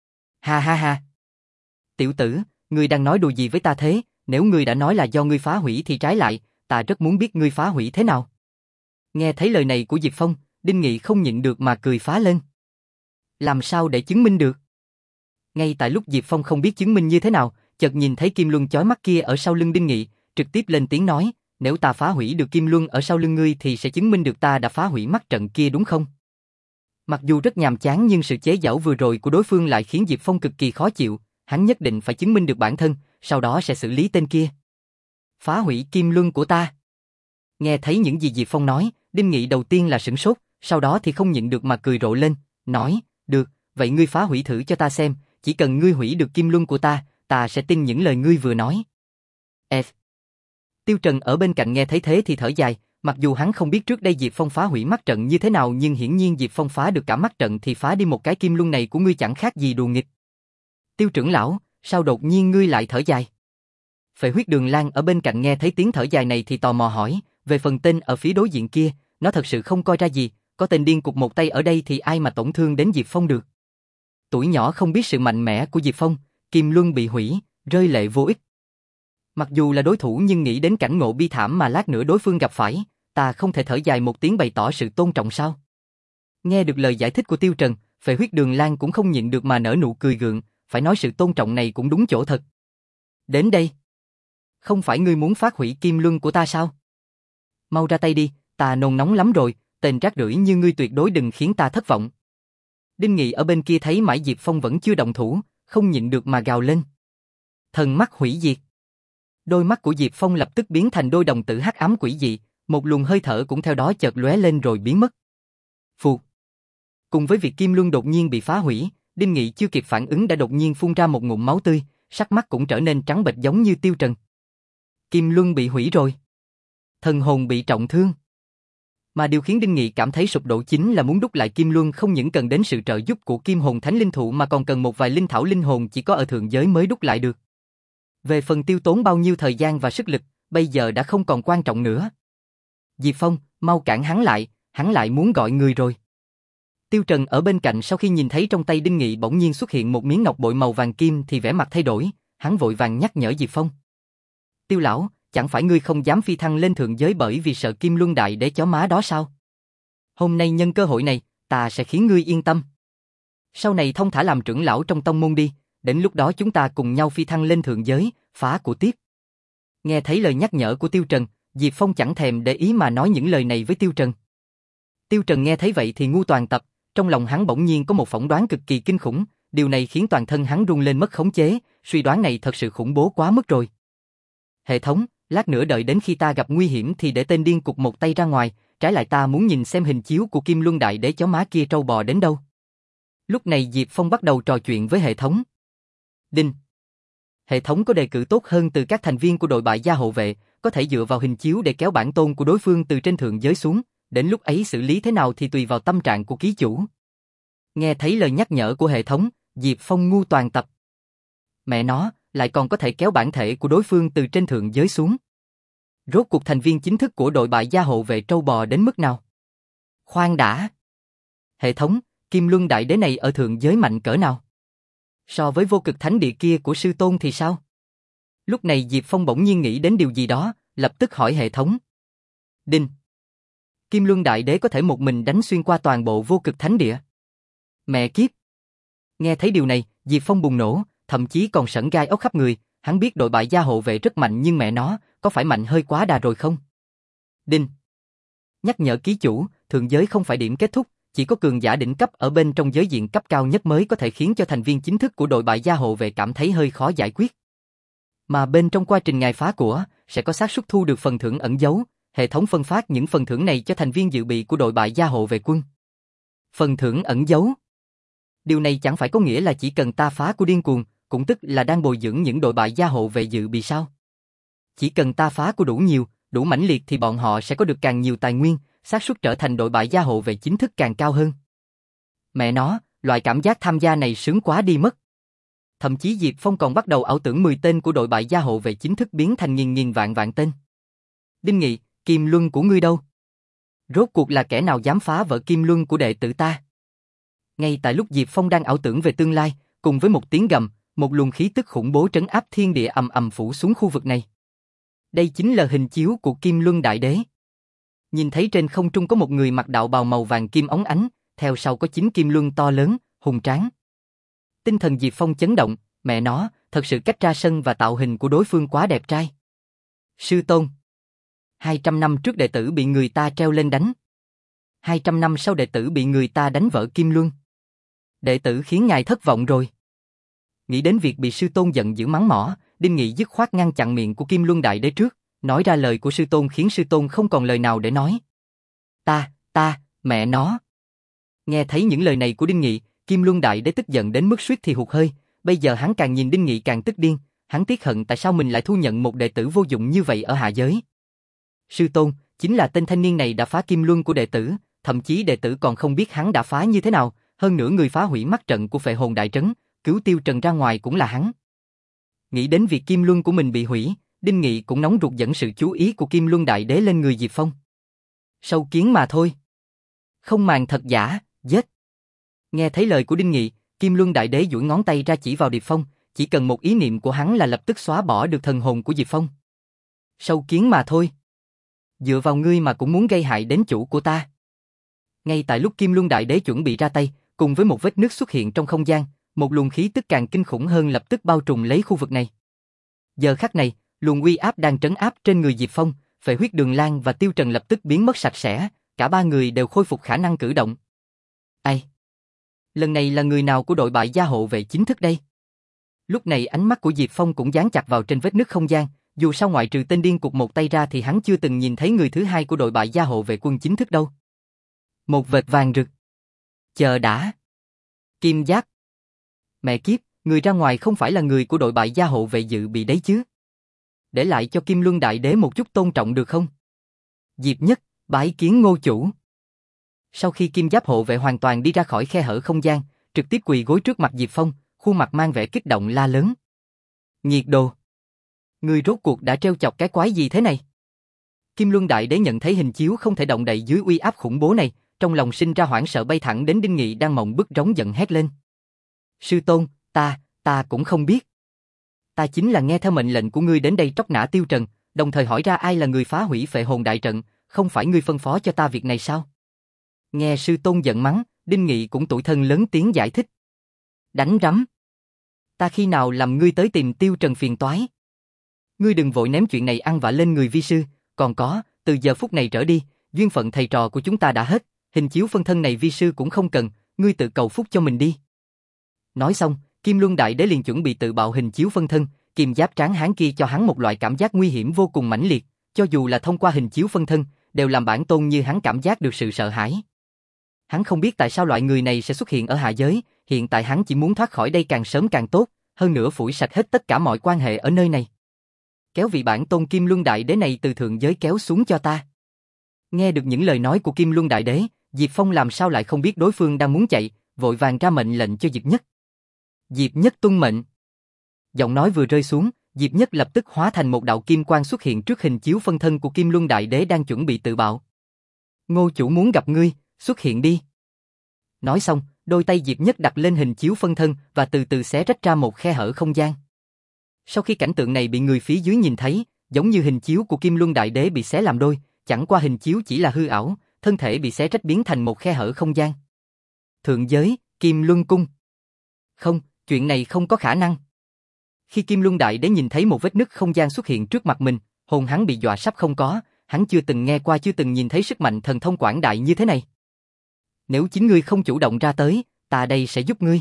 Ha ha ha. Tiểu tử, ngươi đang nói đùa gì với ta thế, nếu ngươi đã nói là do ngươi phá hủy thì trái lại, ta rất muốn biết ngươi phá hủy thế nào. Nghe thấy lời này của Diệp Phong, Đinh Nghị không nhịn được mà cười phá lên. Làm sao để chứng minh được? Ngay tại lúc Diệp Phong không biết chứng minh như thế nào, chợt nhìn thấy kim luân chói mắt kia ở sau lưng Đinh Nghị, trực tiếp lên tiếng nói, nếu ta phá hủy được kim luân ở sau lưng ngươi thì sẽ chứng minh được ta đã phá hủy mắt trận kia đúng không? Mặc dù rất nhàm chán nhưng sự chế giễu vừa rồi của đối phương lại khiến Diệp Phong cực kỳ khó chịu, hắn nhất định phải chứng minh được bản thân, sau đó sẽ xử lý tên kia. Phá hủy kim luân của ta. Nghe thấy những gì Diệp Phong nói, Đinh Nghị đầu tiên là sửng sốt, sau đó thì không nhịn được mà cười rộ lên, nói, được, vậy ngươi phá hủy thử cho ta xem, chỉ cần ngươi hủy được kim luân của ta, ta sẽ tin những lời ngươi vừa nói. F. Tiêu Trần ở bên cạnh nghe thấy thế thì thở dài, mặc dù hắn không biết trước đây Diệp Phong phá hủy mắt trận như thế nào nhưng hiển nhiên Diệp Phong phá được cả mắt trận thì phá đi một cái kim luân này của ngươi chẳng khác gì đùa nghịch. Tiêu trưởng lão, sao đột nhiên ngươi lại thở dài? Phệ Huyết Đường Lang ở bên cạnh nghe thấy tiếng thở dài này thì tò mò hỏi, về phần tên ở phía đối diện kia, nó thật sự không coi ra gì, có tên điên cục một tay ở đây thì ai mà tổn thương đến Diệp Phong được. Tuổi nhỏ không biết sự mạnh mẽ của Diệp Phong, kim luân bị hủy, rơi lệ vô ích. Mặc dù là đối thủ nhưng nghĩ đến cảnh ngộ bi thảm mà lát nữa đối phương gặp phải, ta không thể thở dài một tiếng bày tỏ sự tôn trọng sao? Nghe được lời giải thích của Tiêu Trần, Phệ Huyết Đường Lang cũng không nhịn được mà nở nụ cười gượng, phải nói sự tôn trọng này cũng đúng chỗ thật. Đến đây. Không phải ngươi muốn phát hủy kim luân của ta sao? Mau ra tay đi, ta nôn nóng lắm rồi, tên rác rưởi như ngươi tuyệt đối đừng khiến ta thất vọng. Đinh Nghị ở bên kia thấy mãi Diệp Phong vẫn chưa động thủ, không nhịn được mà gào lên. Thần mắt hủy diệt. Đôi mắt của Diệp Phong lập tức biến thành đôi đồng tử hắc ám quỷ dị, một luồng hơi thở cũng theo đó chợt lóe lên rồi biến mất. Phụt. Cùng với việc kim luân đột nhiên bị phá hủy, Đinh Nghị chưa kịp phản ứng đã đột nhiên phun ra một ngụm máu tươi, sắc mắt cũng trở nên trắng bệch giống như Tiêu Trần. Kim luân bị hủy rồi. Thần hồn bị trọng thương. Mà điều khiến Đinh Nghị cảm thấy sụp đổ chính là muốn đúc lại kim luân không những cần đến sự trợ giúp của Kim Hồn Thánh Linh Thụ mà còn cần một vài linh thảo linh hồn chỉ có ở thượng giới mới đúc lại được. Về phần tiêu tốn bao nhiêu thời gian và sức lực, bây giờ đã không còn quan trọng nữa. Diệp Phong, mau cản hắn lại, hắn lại muốn gọi người rồi. Tiêu Trần ở bên cạnh sau khi nhìn thấy trong tay Đinh Nghị bỗng nhiên xuất hiện một miếng ngọc bội màu vàng kim thì vẻ mặt thay đổi, hắn vội vàng nhắc nhở Diệp Phong. Tiêu lão, chẳng phải ngươi không dám phi thăng lên thượng giới bởi vì sợ Kim Luân Đại Đế chó má đó sao? Hôm nay nhân cơ hội này, ta sẽ khiến ngươi yên tâm. Sau này thông thả làm trưởng lão trong tông môn đi, đến lúc đó chúng ta cùng nhau phi thăng lên thượng giới, phá của tiếp. Nghe thấy lời nhắc nhở của Tiêu Trần, Diệp Phong chẳng thèm để ý mà nói những lời này với Tiêu Trần. Tiêu Trần nghe thấy vậy thì ngu toàn tập, trong lòng hắn bỗng nhiên có một phỏng đoán cực kỳ kinh khủng, điều này khiến toàn thân hắn run lên mất khống chế, suy đoán này thật sự khủng bố quá mức rồi. Hệ thống, lát nữa đợi đến khi ta gặp nguy hiểm thì để tên điên cục một tay ra ngoài, trái lại ta muốn nhìn xem hình chiếu của Kim Luân Đại Đế chó má kia trâu bò đến đâu. Lúc này Diệp Phong bắt đầu trò chuyện với hệ thống. Đinh. Hệ thống có đề cử tốt hơn từ các thành viên của đội bại gia hộ vệ, có thể dựa vào hình chiếu để kéo bản tôn của đối phương từ trên thượng giới xuống, đến lúc ấy xử lý thế nào thì tùy vào tâm trạng của ký chủ. Nghe thấy lời nhắc nhở của hệ thống, Diệp Phong ngu toàn tập. Mẹ nó, lại còn có thể kéo bản thể của đối phương từ trên thượng giới xuống. Rốt cuộc thành viên chính thức của đội bại gia hộ vệ trâu bò đến mức nào? Khoan đã. Hệ thống, Kim Luân Đại Đế này ở thượng giới mạnh cỡ nào? So với vô cực thánh địa kia của sư tôn thì sao? Lúc này Diệp Phong bỗng nhiên nghĩ đến điều gì đó, lập tức hỏi hệ thống. Đinh. Kim Luân Đại Đế có thể một mình đánh xuyên qua toàn bộ vô cực thánh địa. Mẹ kiếp. Nghe thấy điều này, Diệp Phong bùng nổ, thậm chí còn sởn gai ốc khắp người, hắn biết đội bại gia hộ vệ rất mạnh nhưng mẹ nó, có phải mạnh hơi quá đà rồi không? Đinh. Nhắc nhở ký chủ, thượng giới không phải điểm kết thúc, chỉ có cường giả đỉnh cấp ở bên trong giới diện cấp cao nhất mới có thể khiến cho thành viên chính thức của đội bại gia hộ vệ cảm thấy hơi khó giải quyết. Mà bên trong quá trình ngài phá của, sẽ có xác suất thu được phần thưởng ẩn giấu, hệ thống phân phát những phần thưởng này cho thành viên dự bị của đội bại gia hộ vệ quân. Phần thưởng ẩn giấu. Điều này chẳng phải có nghĩa là chỉ cần ta phá của điên cuồng, cũng tức là đang bồi dưỡng những đội bại gia hộ vệ dự bị sao? Chỉ cần ta phá của đủ nhiều, đủ mãnh liệt thì bọn họ sẽ có được càng nhiều tài nguyên, xác suất trở thành đội bại gia hộ vệ chính thức càng cao hơn. Mẹ nó, loại cảm giác tham gia này sướng quá đi mất. Thậm chí Diệp Phong còn bắt đầu ảo tưởng mười tên của đội bại gia hộ vệ chính thức biến thành nghìn nghìn vạn vạn tên. Đinh Nghị, Kim Luân của ngươi đâu? Rốt cuộc là kẻ nào dám phá vỡ Kim Luân của đệ tử ta? Ngay tại lúc Diệp Phong đang ảo tưởng về tương lai, cùng với một tiếng gầm, một luồng khí tức khủng bố trấn áp thiên địa ầm ầm phủ xuống khu vực này. Đây chính là hình chiếu của Kim Luân Đại Đế. Nhìn thấy trên không trung có một người mặc đạo bào màu vàng kim óng ánh, theo sau có chín kim luân to lớn, hùng tráng. Tinh thần Diệp Phong chấn động, mẹ nó, thật sự cách ra sân và tạo hình của đối phương quá đẹp trai. Sư tôn. hai trăm năm trước đệ tử bị người ta treo lên đánh. hai trăm năm sau đệ tử bị người ta đánh vỡ Kim Luân. Đệ tử khiến ngài thất vọng rồi. Nghĩ đến việc bị sư tôn giận dữ mắng mỏ, Đinh Nghị dứt khoát ngăn chặn miệng của Kim Luân Đại Đế trước, nói ra lời của sư tôn khiến sư tôn không còn lời nào để nói. Ta, ta, mẹ nó. Nghe thấy những lời này của Đinh Nghị, Kim Luân Đại Đế tức giận đến mức suýt thì hụt hơi, bây giờ hắn càng nhìn Đinh Nghị càng tức điên, hắn tiếc hận tại sao mình lại thu nhận một đệ tử vô dụng như vậy ở hạ giới. Sư tôn, chính là tên thanh niên này đã phá Kim Luân của đệ tử, thậm chí đệ tử còn không biết hắn đã phá như thế nào, hơn nữa người phá hủy mắt trận của Phệ Hồn Đại Trấn, cứu Tiêu Trần ra ngoài cũng là hắn. Nghĩ đến việc Kim Luân của mình bị hủy, Đinh Nghị cũng nóng ruột dẫn sự chú ý của Kim Luân Đại Đế lên người Diệp Phong. Sâu kiến mà thôi. Không màng thật giả, giết. Nghe thấy lời của Đinh Nghị, Kim Luân Đại Đế duỗi ngón tay ra chỉ vào Diệp Phong, chỉ cần một ý niệm của hắn là lập tức xóa bỏ được thần hồn của Diệp Phong. Sâu kiến mà thôi. Dựa vào ngươi mà cũng muốn gây hại đến chủ của ta. Ngay tại lúc Kim Luân Đại Đế chuẩn bị ra tay, cùng với một vết nứt xuất hiện trong không gian, một luồng khí tức càng kinh khủng hơn lập tức bao trùm lấy khu vực này. Giờ khắc này, luồng uy áp đang trấn áp trên người Diệp Phong, Phệ Huyết Đường Lan và Tiêu Trần lập tức biến mất sạch sẽ, cả ba người đều khôi phục khả năng cử động. Ai? Lần này là người nào của đội bại gia hộ vệ chính thức đây? Lúc này ánh mắt của Diệp Phong cũng dán chặt vào trên vết nứt không gian, dù sao ngoại trừ tên điên cục một tay ra thì hắn chưa từng nhìn thấy người thứ hai của đội bại gia hộ vệ quân chính thức đâu. Một vệt vàng rực. Chờ đã. Kim Giáp. Mẹ kiếp, người ra ngoài không phải là người của đội bại gia hộ vệ dự bị đấy chứ? Để lại cho Kim Luân Đại Đế một chút tôn trọng được không? Diệp Nhất, bái kiến ngô chủ. Sau khi Kim Giáp hộ vệ hoàn toàn đi ra khỏi khe hở không gian, trực tiếp quỳ gối trước mặt Diệp Phong, khuôn mặt mang vẻ kích động la lớn. Nhiệt đồ. Người rốt cuộc đã trêu chọc cái quái gì thế này? Kim Luân Đại Đế nhận thấy hình chiếu không thể động đậy dưới uy áp khủng bố này, trong lòng sinh ra hoảng sợ bay thẳng đến Đinh Nghị đang mộng bức rống giận hét lên. Sư tôn, ta, ta cũng không biết. Ta chính là nghe theo mệnh lệnh của ngươi đến đây tróc nã Tiêu Trần, đồng thời hỏi ra ai là người phá hủy phệ hồn đại trận, không phải ngươi phân phó cho ta việc này sao? Nghe sư tôn giận mắng, Đinh Nghị cũng tủi thân lớn tiếng giải thích. Đánh rắm. Ta khi nào làm ngươi tới tìm Tiêu Trần phiền toái? Ngươi đừng vội ném chuyện này ăn vạ lên người vi sư, còn có, từ giờ phút này trở đi, duyên phận thầy trò của chúng ta đã hết, hình chiếu phân thân này vi sư cũng không cần, ngươi tự cầu phúc cho mình đi. Nói xong, Kim Luân Đại Đế liền chuẩn bị tự bạo hình chiếu phân thân, kim giáp tráng hán kia cho hắn một loại cảm giác nguy hiểm vô cùng mãnh liệt, cho dù là thông qua hình chiếu phân thân, đều làm bản tôn như hắn cảm giác được sự sợ hãi. Hắn không biết tại sao loại người này sẽ xuất hiện ở hạ giới, hiện tại hắn chỉ muốn thoát khỏi đây càng sớm càng tốt, hơn nữa phủi sạch hết tất cả mọi quan hệ ở nơi này. Kéo vị bản tôn Kim Luân Đại Đế này từ thượng giới kéo xuống cho ta. Nghe được những lời nói của Kim Luân Đại Đế, Diệp Phong làm sao lại không biết đối phương đang muốn chạy, vội vàng ra mệnh lệnh cho Diệp Nhất. Diệp Nhất tuân mệnh. Giọng nói vừa rơi xuống, Diệp Nhất lập tức hóa thành một đạo kim quang xuất hiện trước hình chiếu phân thân của Kim Luân Đại Đế đang chuẩn bị tự bạo. Ngô chủ muốn gặp ngươi, xuất hiện đi. Nói xong, đôi tay Diệp Nhất đặt lên hình chiếu phân thân và từ từ xé rách ra một khe hở không gian. Sau khi cảnh tượng này bị người phía dưới nhìn thấy, giống như hình chiếu của Kim Luân Đại Đế bị xé làm đôi, chẳng qua hình chiếu chỉ là hư ảo, thân thể bị xé rách biến thành một khe hở không gian. Thượng giới, Kim Luân Cung. Không, chuyện này không có khả năng. Khi Kim Luân Đại Đế nhìn thấy một vết nứt không gian xuất hiện trước mặt mình, hồn hắn bị dọa sắp không có, hắn chưa từng nghe qua chưa từng nhìn thấy sức mạnh thần thông quảng đại như thế này. Nếu chính ngươi không chủ động ra tới, ta đây sẽ giúp ngươi.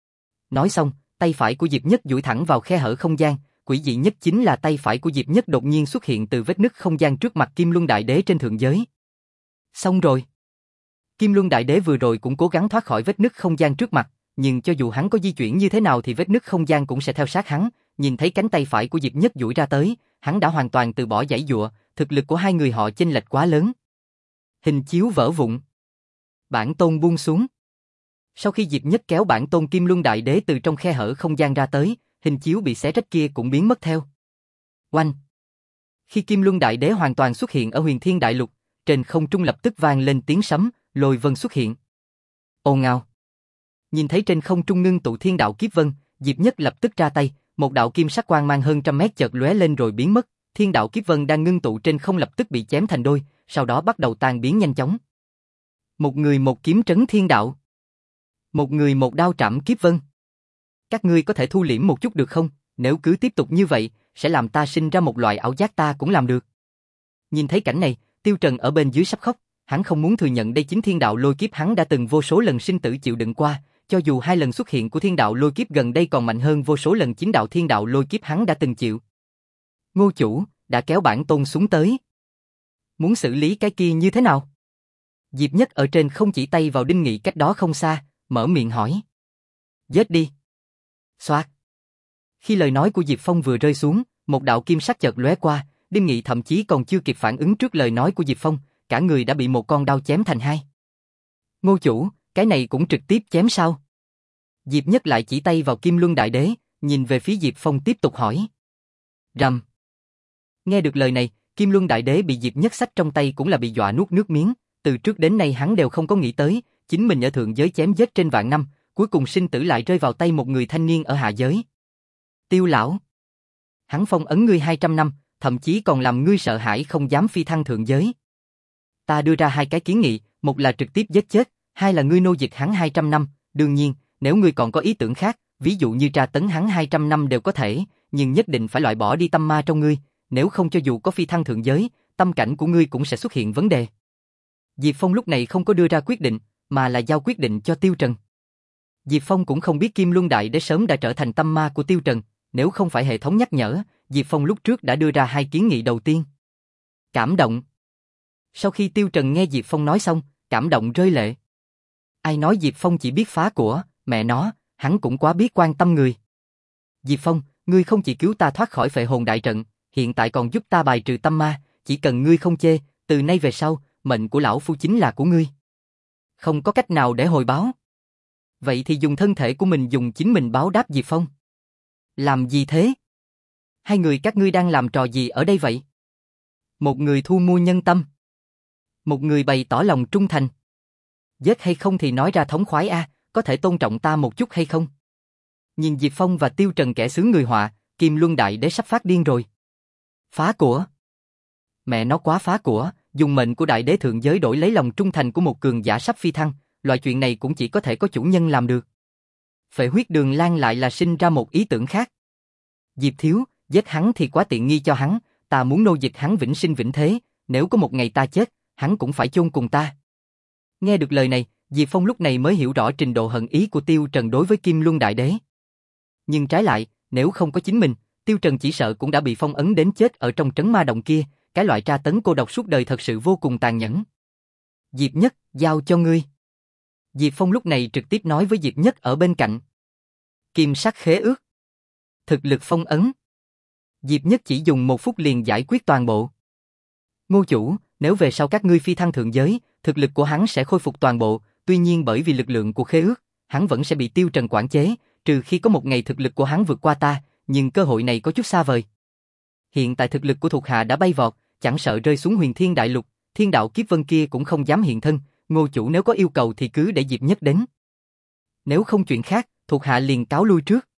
Nói xong, tay phải của Diệp Nhất duỗi thẳng vào khe hở không gian, quỷ dị nhất chính là tay phải của Diệp Nhất đột nhiên xuất hiện từ vết nứt không gian trước mặt Kim Luân Đại Đế trên thượng giới. Xong rồi. Kim Luân Đại Đế vừa rồi cũng cố gắng thoát khỏi vết nứt không gian trước mặt, nhưng cho dù hắn có di chuyển như thế nào thì vết nứt không gian cũng sẽ theo sát hắn, nhìn thấy cánh tay phải của Diệp Nhất duỗi ra tới, hắn đã hoàn toàn từ bỏ giãy giụa, thực lực của hai người họ chênh lệch quá lớn. Hình chiếu vỡ vụn. Bản tôn buông xuống. Sau khi Diệp Nhất kéo bản tôn Kim Luân Đại Đế từ trong khe hở không gian ra tới, hình chiếu bị xé rách kia cũng biến mất theo. Oanh! Khi Kim Luân Đại Đế hoàn toàn xuất hiện ở Huyền Thiên Đại Lục, trên không trung lập tức vang lên tiếng sấm, lôi vân xuất hiện. Ồn ào! Nhìn thấy trên không trung ngưng tụ thiên đạo kiếp vân, Diệp Nhất lập tức ra tay, một đạo kim sắc quang mang hơn trăm mét chợt lóe lên rồi biến mất, thiên đạo kiếp vân đang ngưng tụ trên không lập tức bị chém thành đôi, sau đó bắt đầu tan biến nhanh chóng. Một người một kiếm trấn thiên đạo. Một người một đao trảm kiếp vân. Các ngươi có thể thu liễm một chút được không? Nếu cứ tiếp tục như vậy, sẽ làm ta sinh ra một loại ảo giác ta cũng làm được. Nhìn thấy cảnh này, Tiêu Trần ở bên dưới sắp khóc, hắn không muốn thừa nhận đây chính thiên đạo lôi kiếp hắn đã từng vô số lần sinh tử chịu đựng qua, cho dù hai lần xuất hiện của thiên đạo lôi kiếp gần đây còn mạnh hơn vô số lần chính đạo thiên đạo lôi kiếp hắn đã từng chịu. Ngô chủ, đã kéo bản tôn xuống tới. Muốn xử lý cái kia như thế nào? Diệp Nhất ở trên không chỉ tay vào Đinh Nghị cách đó không xa, mở miệng hỏi. Giết đi. Xoát. Khi lời nói của Diệp Phong vừa rơi xuống, một đạo kim sắc chợt lóe qua, Đinh Nghị thậm chí còn chưa kịp phản ứng trước lời nói của Diệp Phong, cả người đã bị một con đao chém thành hai. Ngô chủ, cái này cũng trực tiếp chém sao? Diệp Nhất lại chỉ tay vào Kim Luân Đại Đế, nhìn về phía Diệp Phong tiếp tục hỏi. Rầm. Nghe được lời này, Kim Luân Đại Đế bị Diệp Nhất xách trong tay cũng là bị dọa nuốt nước miếng, từ trước đến nay hắn đều không có nghĩ tới, chính mình ở thượng giới chém giết trên vạn năm, cuối cùng sinh tử lại rơi vào tay một người thanh niên ở hạ giới. Tiêu lão. Hắn phong ấn ngươi hai trăm năm, thậm chí còn làm ngươi sợ hãi không dám phi thăng thượng giới. Ta đưa ra hai cái kiến nghị, một là trực tiếp giết chết, hai là ngươi nô dịch hắn hai trăm năm, đương nhiên, nếu ngươi còn có ý tưởng khác, ví dụ như tra tấn hắn hai trăm năm đều có thể, nhưng nhất định phải loại bỏ đi tâm ma trong ngươi, nếu không cho dù có phi thăng thượng giới, tâm cảnh của ngươi cũng sẽ xuất hiện vấn đề. Diệp Phong lúc này không có đưa ra quyết định, mà là giao quyết định cho Tiêu Trần. Diệp Phong cũng không biết Kim Luân Đại Đế sớm đã trở thành tâm ma của Tiêu Trần, nếu không phải hệ thống nhắc nhở, Diệp Phong lúc trước đã đưa ra hai kiến nghị đầu tiên. Cảm động. Sau khi Tiêu Trần nghe Diệp Phong nói xong, cảm động rơi lệ. Ai nói Diệp Phong chỉ biết phá của, mẹ nó, hắn cũng quá biết quan tâm người. Diệp Phong, ngươi không chỉ cứu ta thoát khỏi phệ hồn đại trận, hiện tại còn giúp ta bài trừ tâm ma, chỉ cần ngươi không chê, từ nay về sau, mệnh của lão phu chính là của ngươi. Không có cách nào để hồi báo. Vậy thì dùng thân thể của mình dùng chính mình báo đáp Diệp Phong. Làm gì thế? Hai người các ngươi đang làm trò gì ở đây vậy? Một người thu mua nhân tâm. Một người bày tỏ lòng trung thành. Giết hay không thì nói ra thống khoái a, có thể tôn trọng ta một chút hay không? Nhìn Diệp Phong và Tiêu Trần kẻ xướng người họa, Kim Luân Đại Đế sắp phát điên rồi. Phá của. Mẹ nó quá phá của, dùng mệnh của đại đế thượng giới đổi lấy lòng trung thành của một cường giả sắp phi thăng, loại chuyện này cũng chỉ có thể có chủ nhân làm được. Phệ huyết đường Lan lại là sinh ra một ý tưởng khác. Diệp thiếu, giết hắn thì quá tiện nghi cho hắn, ta muốn nô dịch hắn vĩnh sinh vĩnh thế, nếu có một ngày ta chết, hắn cũng phải chôn cùng ta. Nghe được lời này, Diệp Phong lúc này mới hiểu rõ trình độ hận ý của Tiêu Trần đối với Kim Luân Đại Đế. Nhưng trái lại, nếu không có chính mình, Tiêu Trần chỉ sợ cũng đã bị phong ấn đến chết ở trong trấn ma động kia, cái loại tra tấn cô độc suốt đời thật sự vô cùng tàn nhẫn. Diệp Nhất, giao cho ngươi. Diệp Phong lúc này trực tiếp nói với Diệp Nhất ở bên cạnh. Kim sắc khế ước. Thực lực phong ấn. Diệp Nhất chỉ dùng một phút liền giải quyết toàn bộ. Ngô chủ, nếu về sau các ngươi phi thăng thượng giới, thực lực của hắn sẽ khôi phục toàn bộ, tuy nhiên bởi vì lực lượng của khế ước, hắn vẫn sẽ bị Tiêu Trần quản chế, trừ khi có một ngày thực lực của hắn vượt qua ta, nhưng cơ hội này có chút xa vời. Hiện tại thực lực của thuộc hạ đã bay vọt, chẳng sợ rơi xuống Huyền Thiên Đại Lục, Thiên Đạo Kiếp Vân kia cũng không dám hiện thân, Ngô chủ nếu có yêu cầu thì cứ để Diệp Nhất đến. Nếu không chuyện khác, thuộc hạ liền cáo lui trước.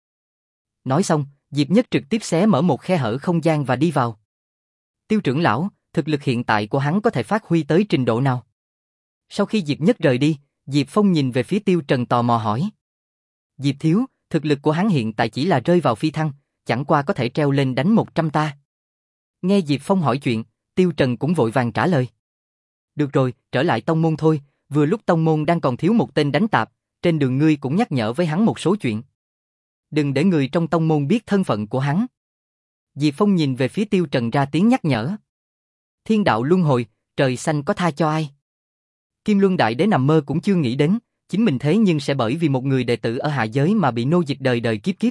Nói xong, Diệp Nhất trực tiếp xé mở một khe hở không gian và đi vào. Tiêu trưởng lão, thực lực hiện tại của hắn có thể phát huy tới trình độ nào? Sau khi Diệp Nhất rời đi, Diệp Phong nhìn về phía Tiêu Trần tò mò hỏi. Diệp thiếu, thực lực của hắn hiện tại chỉ là rơi vào phi thăng, chẳng qua có thể treo lên đánh một trăm ta. Nghe Diệp Phong hỏi chuyện, Tiêu Trần cũng vội vàng trả lời. Được rồi, trở lại tông môn thôi, vừa lúc tông môn đang còn thiếu một tên đánh tạp, trên đường ngươi cũng nhắc nhở với hắn một số chuyện. Đừng để người trong tông môn biết thân phận của hắn. Diệp Phong nhìn về phía Tiêu Trần ra tiếng nhắc nhở. Thiên đạo luân hồi, trời xanh có tha cho ai. Kim Luân Đại Đế nằm mơ cũng chưa nghĩ đến, chính mình thế nhưng sẽ bởi vì một người đệ tử ở hạ giới mà bị nô dịch đời đời kiếp kiếp.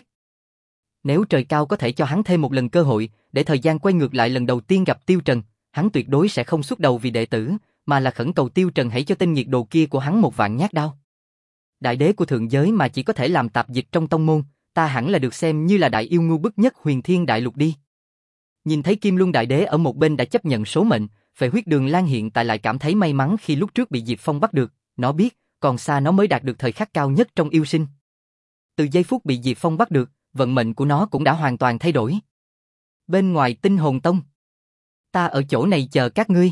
Nếu trời cao có thể cho hắn thêm một lần cơ hội, để thời gian quay ngược lại lần đầu tiên gặp Tiêu Trần, hắn tuyệt đối sẽ không xuất đầu vì đệ tử, mà là khẩn cầu Tiêu Trần hãy cho tên nghiệt đồ kia của hắn một vạn nhát đao. Đại đế của thượng giới mà chỉ có thể làm tạp dịch trong tông môn, ta hẳn là được xem như là đại yêu ngu bức nhất Huyền Thiên Đại Lục đi. Nhìn thấy Kim Luân Đại Đế ở một bên đã chấp nhận số mệnh, Phệ huyết đường Lan hiện tại lại cảm thấy may mắn khi lúc trước bị Diệp Phong bắt được, nó biết, còn xa nó mới đạt được thời khắc cao nhất trong yêu sinh. Từ giây phút bị Diệp Phong bắt được, vận mệnh của nó cũng đã hoàn toàn thay đổi. Bên ngoài Tinh Hồn Tông, ta ở chỗ này chờ các ngươi.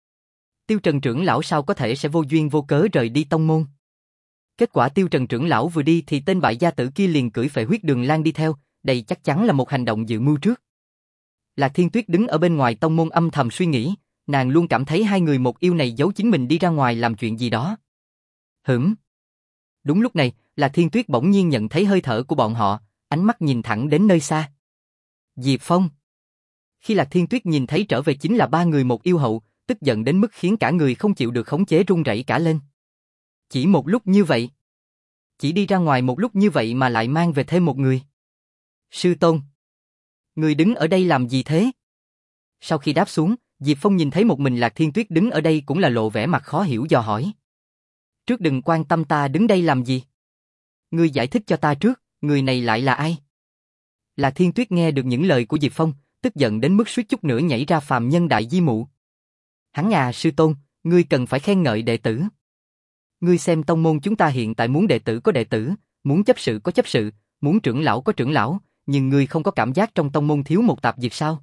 Tiêu Trần trưởng lão sao có thể sẽ vô duyên vô cớ rời đi tông môn. Kết quả Tiêu Trần trưởng lão vừa đi thì tên bại gia tử kia liền cưỡi Phệ huyết đường Lan đi theo, đây chắc chắn là một hành động dự mưu trước. Lạc Thiên Tuyết đứng ở bên ngoài tông môn âm thầm suy nghĩ, nàng luôn cảm thấy hai người một yêu này giấu chính mình đi ra ngoài làm chuyện gì đó. Hửm. Đúng lúc này, Lạc Thiên Tuyết bỗng nhiên nhận thấy hơi thở của bọn họ, ánh mắt nhìn thẳng đến nơi xa. Diệp Phong. Khi Lạc Thiên Tuyết nhìn thấy trở về chính là ba người một yêu hậu, tức giận đến mức khiến cả người không chịu được khống chế run rẩy cả lên. Chỉ một lúc như vậy. Chỉ đi ra ngoài một lúc như vậy mà lại mang về thêm một người. Sư Tôn. Người đứng ở đây làm gì thế? Sau khi đáp xuống, Diệp Phong nhìn thấy một mình Lạc Thiên Tuyết đứng ở đây cũng là lộ vẻ mặt khó hiểu dò hỏi. Trước đừng quan tâm ta đứng đây làm gì. Ngươi giải thích cho ta trước, người này lại là ai? Lạc Thiên Tuyết nghe được những lời của Diệp Phong, tức giận đến mức suýt chút nữa nhảy ra phàm nhân đại di mụ. Hắn à sư tôn, ngươi cần phải khen ngợi đệ tử. Ngươi xem tông môn chúng ta hiện tại muốn đệ tử có đệ tử, muốn chấp sự có chấp sự, muốn trưởng lão có trưởng lão, nhưng ngươi không có cảm giác trong tông môn thiếu một tạp dịch sao?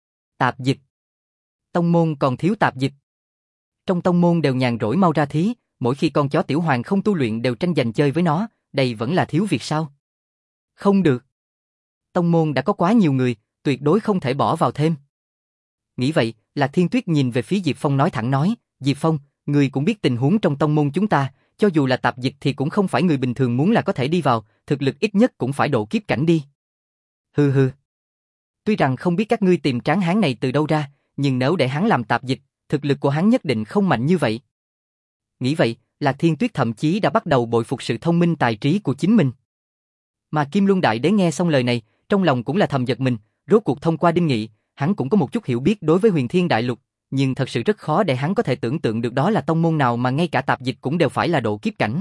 Tạp dịch? Tông môn còn thiếu tạp dịch? Trong tông môn đều nhàn rỗi mau ra thí, mỗi khi con chó tiểu hoàng không tu luyện đều tranh giành chơi với nó, đây vẫn là thiếu việc sao? Không được. Tông môn đã có quá nhiều người, tuyệt đối không thể bỏ vào thêm. Nghĩ vậy, Lạc Thiên Tuyết nhìn về phía Diệp Phong nói thẳng nói, Diệp Phong, người cũng biết tình huống trong tông môn chúng ta, cho dù là tạp dịch thì cũng không phải người bình thường muốn là có thể đi vào, thực lực ít nhất cũng phải độ kiếp cảnh đi. Hừ hừ. Tuy rằng không biết các ngươi tìm tráng hán này từ đâu ra, nhưng nếu để hắn làm tạp dịch, thực lực của hắn nhất định không mạnh như vậy. Nghĩ vậy, Lạc Thiên Tuyết thậm chí đã bắt đầu bội phục sự thông minh tài trí của chính mình. Mà Kim Luân Đại Đế nghe xong lời này, trong lòng cũng là thầm giật mình, rốt cuộc thông qua Đinh Nghị, hắn cũng có một chút hiểu biết đối với Huyền Thiên Đại Lục, nhưng thật sự rất khó để hắn có thể tưởng tượng được đó là tông môn nào mà ngay cả tạp dịch cũng đều phải là độ kiếp cảnh.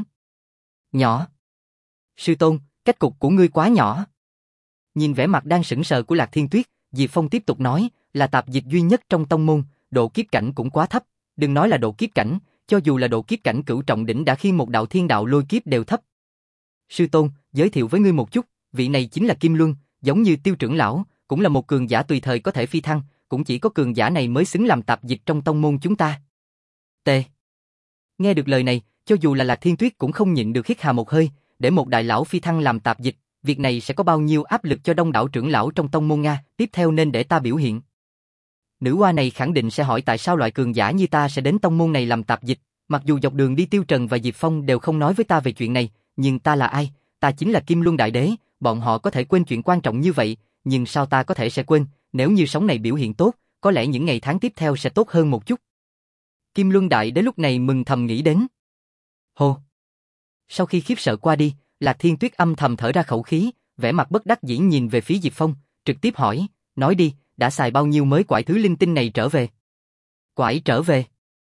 Nhỏ. Sư tôn, cách cục của ngươi quá nhỏ. Nhìn vẻ mặt đang sững sờ của Lạc Thiên Tuyết, Diệp Phong tiếp tục nói, là tạp dịch duy nhất trong tông môn, độ kiếp cảnh cũng quá thấp, đừng nói là độ kiếp cảnh, cho dù là độ kiếp cảnh cửu trọng đỉnh đã khiêng một đạo thiên đạo lôi kiếp đều thấp. Sư tôn, giới thiệu với ngươi một chút, vị này chính là Kim Luân, giống như Tiêu trưởng lão, cũng là một cường giả tùy thời có thể phi thăng, cũng chỉ có cường giả này mới xứng làm tạp dịch trong tông môn chúng ta. T. Nghe được lời này, cho dù là Lạc Thiên Tuyết cũng không nhịn được hít hà một hơi, để một đại lão phi thăng làm tạp dịch, việc này sẽ có bao nhiêu áp lực cho đông đảo trưởng lão trong tông môn Nga, tiếp theo nên để ta biểu hiện. Nữ hoa này khẳng định sẽ hỏi tại sao loại cường giả như ta sẽ đến tông môn này làm tạp dịch, mặc dù dọc đường đi Tiêu Trần và Diệp Phong đều không nói với ta về chuyện này, nhưng ta là ai? Ta chính là Kim Luân Đại Đế, bọn họ có thể quên chuyện quan trọng như vậy, nhưng sao ta có thể sẽ quên, nếu như sóng này biểu hiện tốt, có lẽ những ngày tháng tiếp theo sẽ tốt hơn một chút. Kim Luân Đại Đế lúc này mừng thầm nghĩ đến. Hô! Sau khi khiếp sợ qua đi, Lạc Thiên Tuyết âm thầm thở ra khẩu khí, vẻ mặt bất đắc dĩ nhìn về phía Diệp Phong, trực tiếp hỏi, nói đi, đã xài bao nhiêu mới quải thứ linh tinh này trở về? Quải trở về?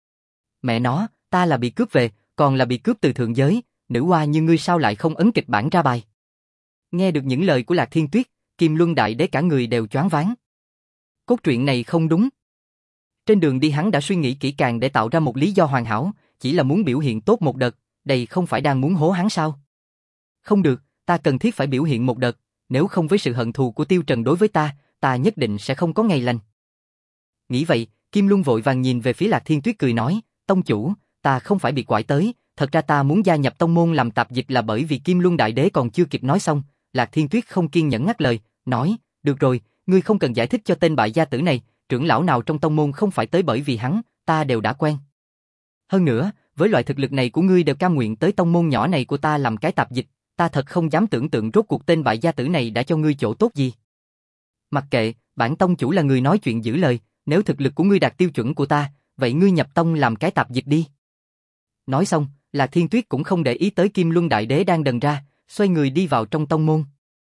Mẹ nó, ta là bị cướp về, còn là bị cướp từ thượng giới, nữ hoa như ngươi sao lại không ấn kịch bản ra bài? Nghe được những lời của Lạc Thiên Tuyết, Kim Luân Đại Đế cả người đều choáng váng. Cốt truyện này không đúng. Trên đường đi hắn đã suy nghĩ kỹ càng để tạo ra một lý do hoàn hảo, chỉ là muốn biểu hiện tốt một đợt, đây không phải đang muốn hố hắn sao? Không được, ta cần thiết phải biểu hiện một đợt, nếu không với sự hận thù của Tiêu Trần đối với ta, ta nhất định sẽ không có ngày lành. Nghĩ vậy, Kim Luân vội vàng nhìn về phía Lạc Thiên Tuyết cười nói, tông chủ, ta không phải bị quải tới, thật ra ta muốn gia nhập tông môn làm tạp dịch là bởi vì Kim Luân Đại Đế còn chưa kịp nói xong, Lạc Thiên Tuyết không kiên nhẫn ngắt lời, nói, được rồi, ngươi không cần giải thích cho tên bại gia tử này, trưởng lão nào trong tông môn không phải tới bởi vì hắn, ta đều đã quen. Hơn nữa, với loại thực lực này của ngươi đều cam nguyện tới tông môn nhỏ này của ta làm cái tạp dịch, ta thật không dám tưởng tượng rốt cuộc tên bại gia tử này đã cho ngươi chỗ tốt gì. Mặc kệ, bản tông chủ là người nói chuyện giữ lời, nếu thực lực của ngươi đạt tiêu chuẩn của ta, vậy ngươi nhập tông làm cái tạp dịch đi. Nói xong, Lạc Thiên Tuyết cũng không để ý tới Kim Luân Đại Đế đang đần ra, xoay người đi vào trong tông môn.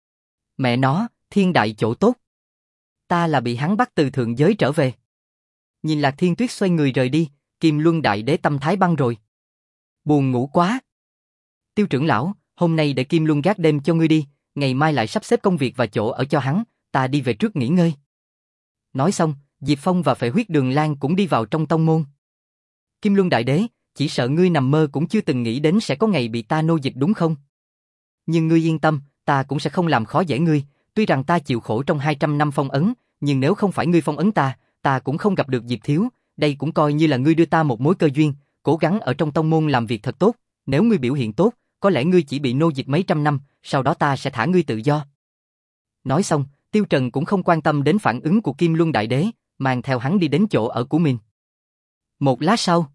Mẹ nó, thiên đại chỗ tốt. Ta là bị hắn bắt từ thượng giới trở về. Nhìn Lạc Thiên Tuyết xoay người rời đi, Kim Luân Đại Đế tâm thái băng rồi. Buồn ngủ quá. Tiêu trưởng lão, hôm nay để Kim Luân gác đêm cho ngươi đi, ngày mai lại sắp xếp công việc và chỗ ở cho hắn, ta đi về trước nghỉ ngơi. Nói xong, Diệp Phong và Phệ Huyết Đường Lan cũng đi vào trong tông môn. Kim Luân Đại Đế, chỉ sợ ngươi nằm mơ cũng chưa từng nghĩ đến sẽ có ngày bị ta nô dịch đúng không? Nhưng ngươi yên tâm, ta cũng sẽ không làm khó dễ ngươi, tuy rằng ta chịu khổ trong hai trăm năm phong ấn, nhưng nếu không phải ngươi phong ấn ta, ta cũng không gặp được Diệp Thiếu, đây cũng coi như là ngươi đưa ta một mối cơ duyên, cố gắng ở trong tông môn làm việc thật tốt, nếu ngươi biểu hiện tốt, có lẽ ngươi chỉ bị nô dịch mấy trăm năm, sau đó ta sẽ thả ngươi tự do. Nói xong, Tiêu Trần cũng không quan tâm đến phản ứng của Kim Luân Đại Đế, mang theo hắn đi đến chỗ ở của mình. Một lát sau,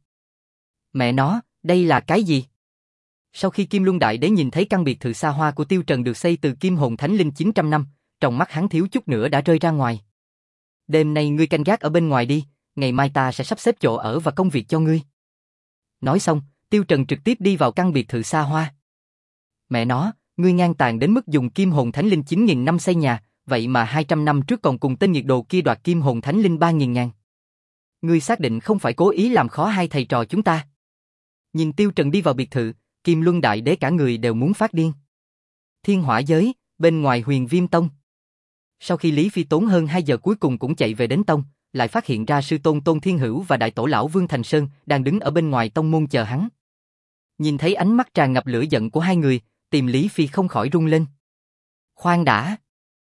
mẹ nó, đây là cái gì? Sau khi Kim Luân Đại Đế nhìn thấy căn biệt thự xa hoa của Tiêu Trần được xây từ kim hồn thánh linh chín trăm năm, trong mắt hắn thiếu chút nữa đã rơi ra ngoài. Đêm nay ngươi canh gác ở bên ngoài đi, ngày mai ta sẽ sắp xếp chỗ ở và công việc cho ngươi. Nói xong, Tiêu Trần trực tiếp đi vào căn biệt thự xa hoa. Mẹ nó, ngươi ngang tàn đến mức dùng kim hồn thánh linh chín nghìn năm xây nhà, vậy mà hai trăm năm trước còn cùng tên nhiệt đồ kia đoạt kim hồn thánh linh ba nghìn ngàn. Ngươi xác định không phải cố ý làm khó hai thầy trò chúng ta. Nhìn Tiêu Trần đi vào biệt thự, Kim Luân Đại Đế cả người đều muốn phát điên. Thiên Hỏa Giới, bên ngoài Huyền Viêm Tông. Sau khi Lý Phi tốn hơn hai giờ cuối cùng cũng chạy về đến tông, lại phát hiện ra sư tôn Tôn Thiên Hữu và đại tổ lão Vương Thành Sơn đang đứng ở bên ngoài tông môn chờ hắn. Nhìn thấy ánh mắt tràn ngập lửa giận của hai người, tim Lý Phi không khỏi rung lên. Khoan đã.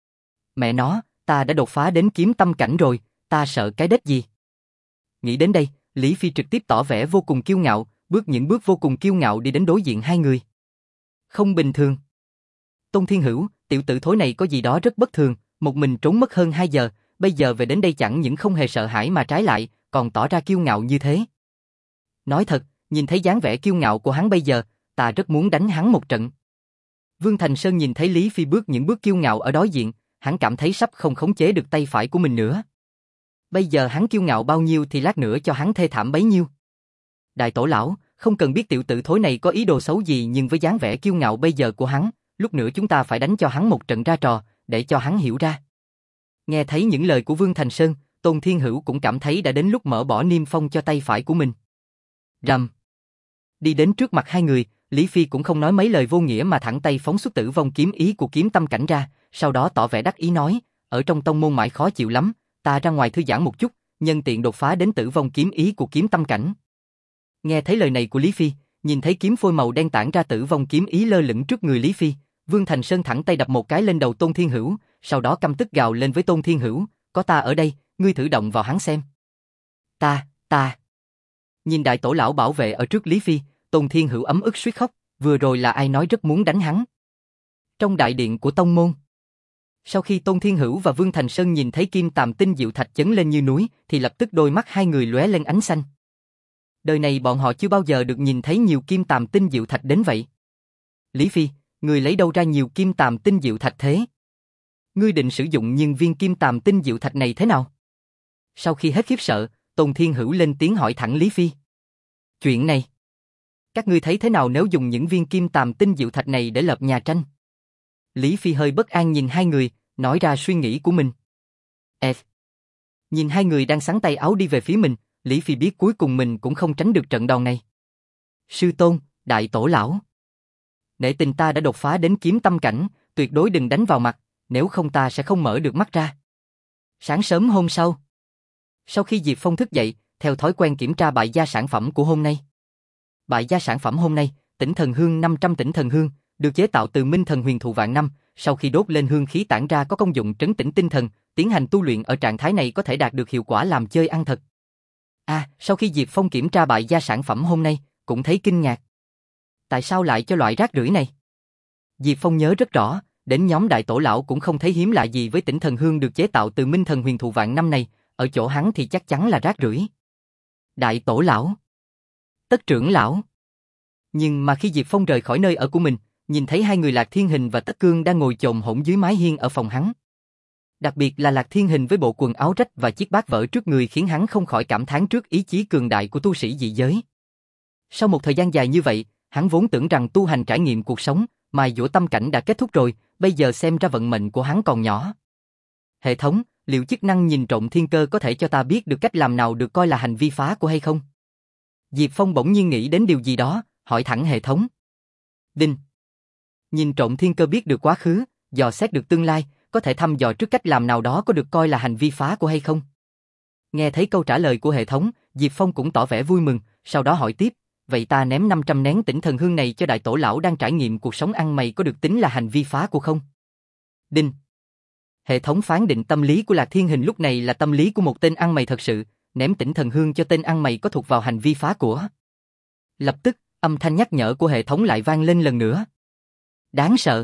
Mẹ nó, ta đã đột phá đến kiếm tâm cảnh rồi, ta sợ cái đếch gì. Nghĩ đến đây, Lý Phi trực tiếp tỏ vẻ vô cùng kiêu ngạo, bước những bước vô cùng kiêu ngạo đi đến đối diện hai người. Không bình thường. Tôn Thiên Hữu, tiểu tử thối này có gì đó rất bất thường, một mình trốn mất hơn hai giờ, bây giờ về đến đây chẳng những không hề sợ hãi mà trái lại, còn tỏ ra kiêu ngạo như thế. Nói thật, nhìn thấy dáng vẻ kiêu ngạo của hắn bây giờ, ta rất muốn đánh hắn một trận. Vương Thành Sơn nhìn thấy Lý Phi bước những bước kiêu ngạo ở đối diện, hắn cảm thấy sắp không khống chế được tay phải của mình nữa. Bây giờ hắn kiêu ngạo bao nhiêu thì lát nữa cho hắn thê thảm bấy nhiêu. Đại tổ lão, không cần biết tiểu tử thối này có ý đồ xấu gì, nhưng với dáng vẻ kiêu ngạo bây giờ của hắn, lúc nữa chúng ta phải đánh cho hắn một trận ra trò, để cho hắn hiểu ra. Nghe thấy những lời của Vương Thành Sơn, Tôn Thiên Hữu cũng cảm thấy đã đến lúc mở bỏ niêm phong cho tay phải của mình. Rầm. Đi đến trước mặt hai người, Lý Phi cũng không nói mấy lời vô nghĩa mà thẳng tay phóng xuất tử vong kiếm ý của kiếm tâm cảnh ra, sau đó tỏ vẻ đắc ý nói, ở trong tông môn mãi khó chịu lắm, ta ra ngoài thư giãn một chút, nhân tiện đột phá đến tử vong kiếm ý của kiếm tâm cảnh. Nghe thấy lời này của Lý Phi, nhìn thấy kiếm phôi màu đen tản ra tử vong kiếm ý lơ lửng trước người Lý Phi, Vương Thành Sơn thẳng tay đập một cái lên đầu Tôn Thiên Hữu, sau đó căm tức gào lên với Tôn Thiên Hữu, có ta ở đây, ngươi thử động vào hắn xem. Ta, ta. Nhìn đại tổ lão bảo vệ ở trước Lý Phi, Tôn Thiên Hữu ấm ức suýt khóc, vừa rồi là ai nói rất muốn đánh hắn. Trong đại điện của tông môn. Sau khi Tôn Thiên Hữu và Vương Thành Sơn nhìn thấy kim tàm tinh diệu thạch chấn lên như núi, thì lập tức đôi mắt hai người lóe lên ánh xanh. Đời này bọn họ chưa bao giờ được nhìn thấy nhiều kim tàm tinh diệu thạch đến vậy. Lý Phi, ngươi lấy đâu ra nhiều kim tàm tinh diệu thạch thế? Ngươi định sử dụng những viên kim tàm tinh diệu thạch này thế nào? Sau khi hết khiếp sợ, Tôn Thiên Hữu lên tiếng hỏi thẳng Lý Phi. Chuyện này, các ngươi thấy thế nào nếu dùng những viên kim tàm tinh diệu thạch này để lợp nhà tranh? Lý Phi hơi bất an nhìn hai người, nói ra suy nghĩ của mình. F. Nhìn hai người đang xắn tay áo đi về phía mình, Lý Phi biết cuối cùng mình cũng không tránh được trận đòn này. Sư tôn, đại tổ lão. Nể tình ta đã đột phá đến kiếm tâm cảnh, tuyệt đối đừng đánh vào mặt, nếu không ta sẽ không mở được mắt ra. Sáng sớm hôm sau. Sau khi Diệp Phong thức dậy, theo thói quen kiểm tra bại gia sản phẩm của hôm nay. Bại gia sản phẩm hôm nay, Tỉnh Thần Hương năm trăm Tỉnh Thần Hương, được chế tạo từ minh thần huyền thụ vạn năm, sau khi đốt lên hương khí tản ra có công dụng trấn tĩnh tinh thần, tiến hành tu luyện ở trạng thái này có thể đạt được hiệu quả làm chơi ăn thật. À, sau khi Diệp Phong kiểm tra bại gia sản phẩm hôm nay, cũng thấy kinh ngạc. Tại sao lại cho loại rác rưởi này? Diệp Phong nhớ rất rõ, đến nhóm đại tổ lão cũng không thấy hiếm lạ gì với Tỉnh Thần Hương được chế tạo từ minh thần huyền thụ vạn năm này, ở chỗ hắn thì chắc chắn là rác rưởi. Đại tổ lão, Tất trưởng lão. Nhưng mà khi Diệp Phong rời khỏi nơi ở của mình, nhìn thấy hai người Lạc Thiên Hình và Tất Cương đang ngồi chồm hổm dưới mái hiên ở phòng hắn. Đặc biệt là Lạc Thiên Hình với bộ quần áo rách và chiếc bát vỡ trước người khiến hắn không khỏi cảm thán trước ý chí cường đại của tu sĩ dị giới. Sau một thời gian dài như vậy, hắn vốn tưởng rằng tu hành trải nghiệm cuộc sống, mài dũa tâm cảnh đã kết thúc rồi, bây giờ xem ra vận mệnh của hắn còn nhỏ. Hệ thống, liệu chức năng nhìn trộm thiên cơ có thể cho ta biết được cách làm nào được coi là hành vi phá của hay không? Diệp Phong bỗng nhiên nghĩ đến điều gì đó, hỏi thẳng hệ thống. Đinh. Nhìn trộm thiên cơ biết được quá khứ, dò xét được tương lai, có thể thăm dò trước cách làm nào đó có được coi là hành vi phá của hay không? Nghe thấy câu trả lời của hệ thống, Diệp Phong cũng tỏ vẻ vui mừng, sau đó hỏi tiếp, vậy ta ném năm trăm nén Tỉnh Thần Hương này cho đại tổ lão đang trải nghiệm cuộc sống ăn mày có được tính là hành vi phá của không? Đinh. Hệ thống phán định tâm lý của Lạc Thiên Hình lúc này là tâm lý của một tên ăn mày thật sự, ném Tỉnh Thần Hương cho tên ăn mày có thuộc vào hành vi phá của. Lập tức, âm thanh nhắc nhở của hệ thống lại vang lên lần nữa. Đáng sợ.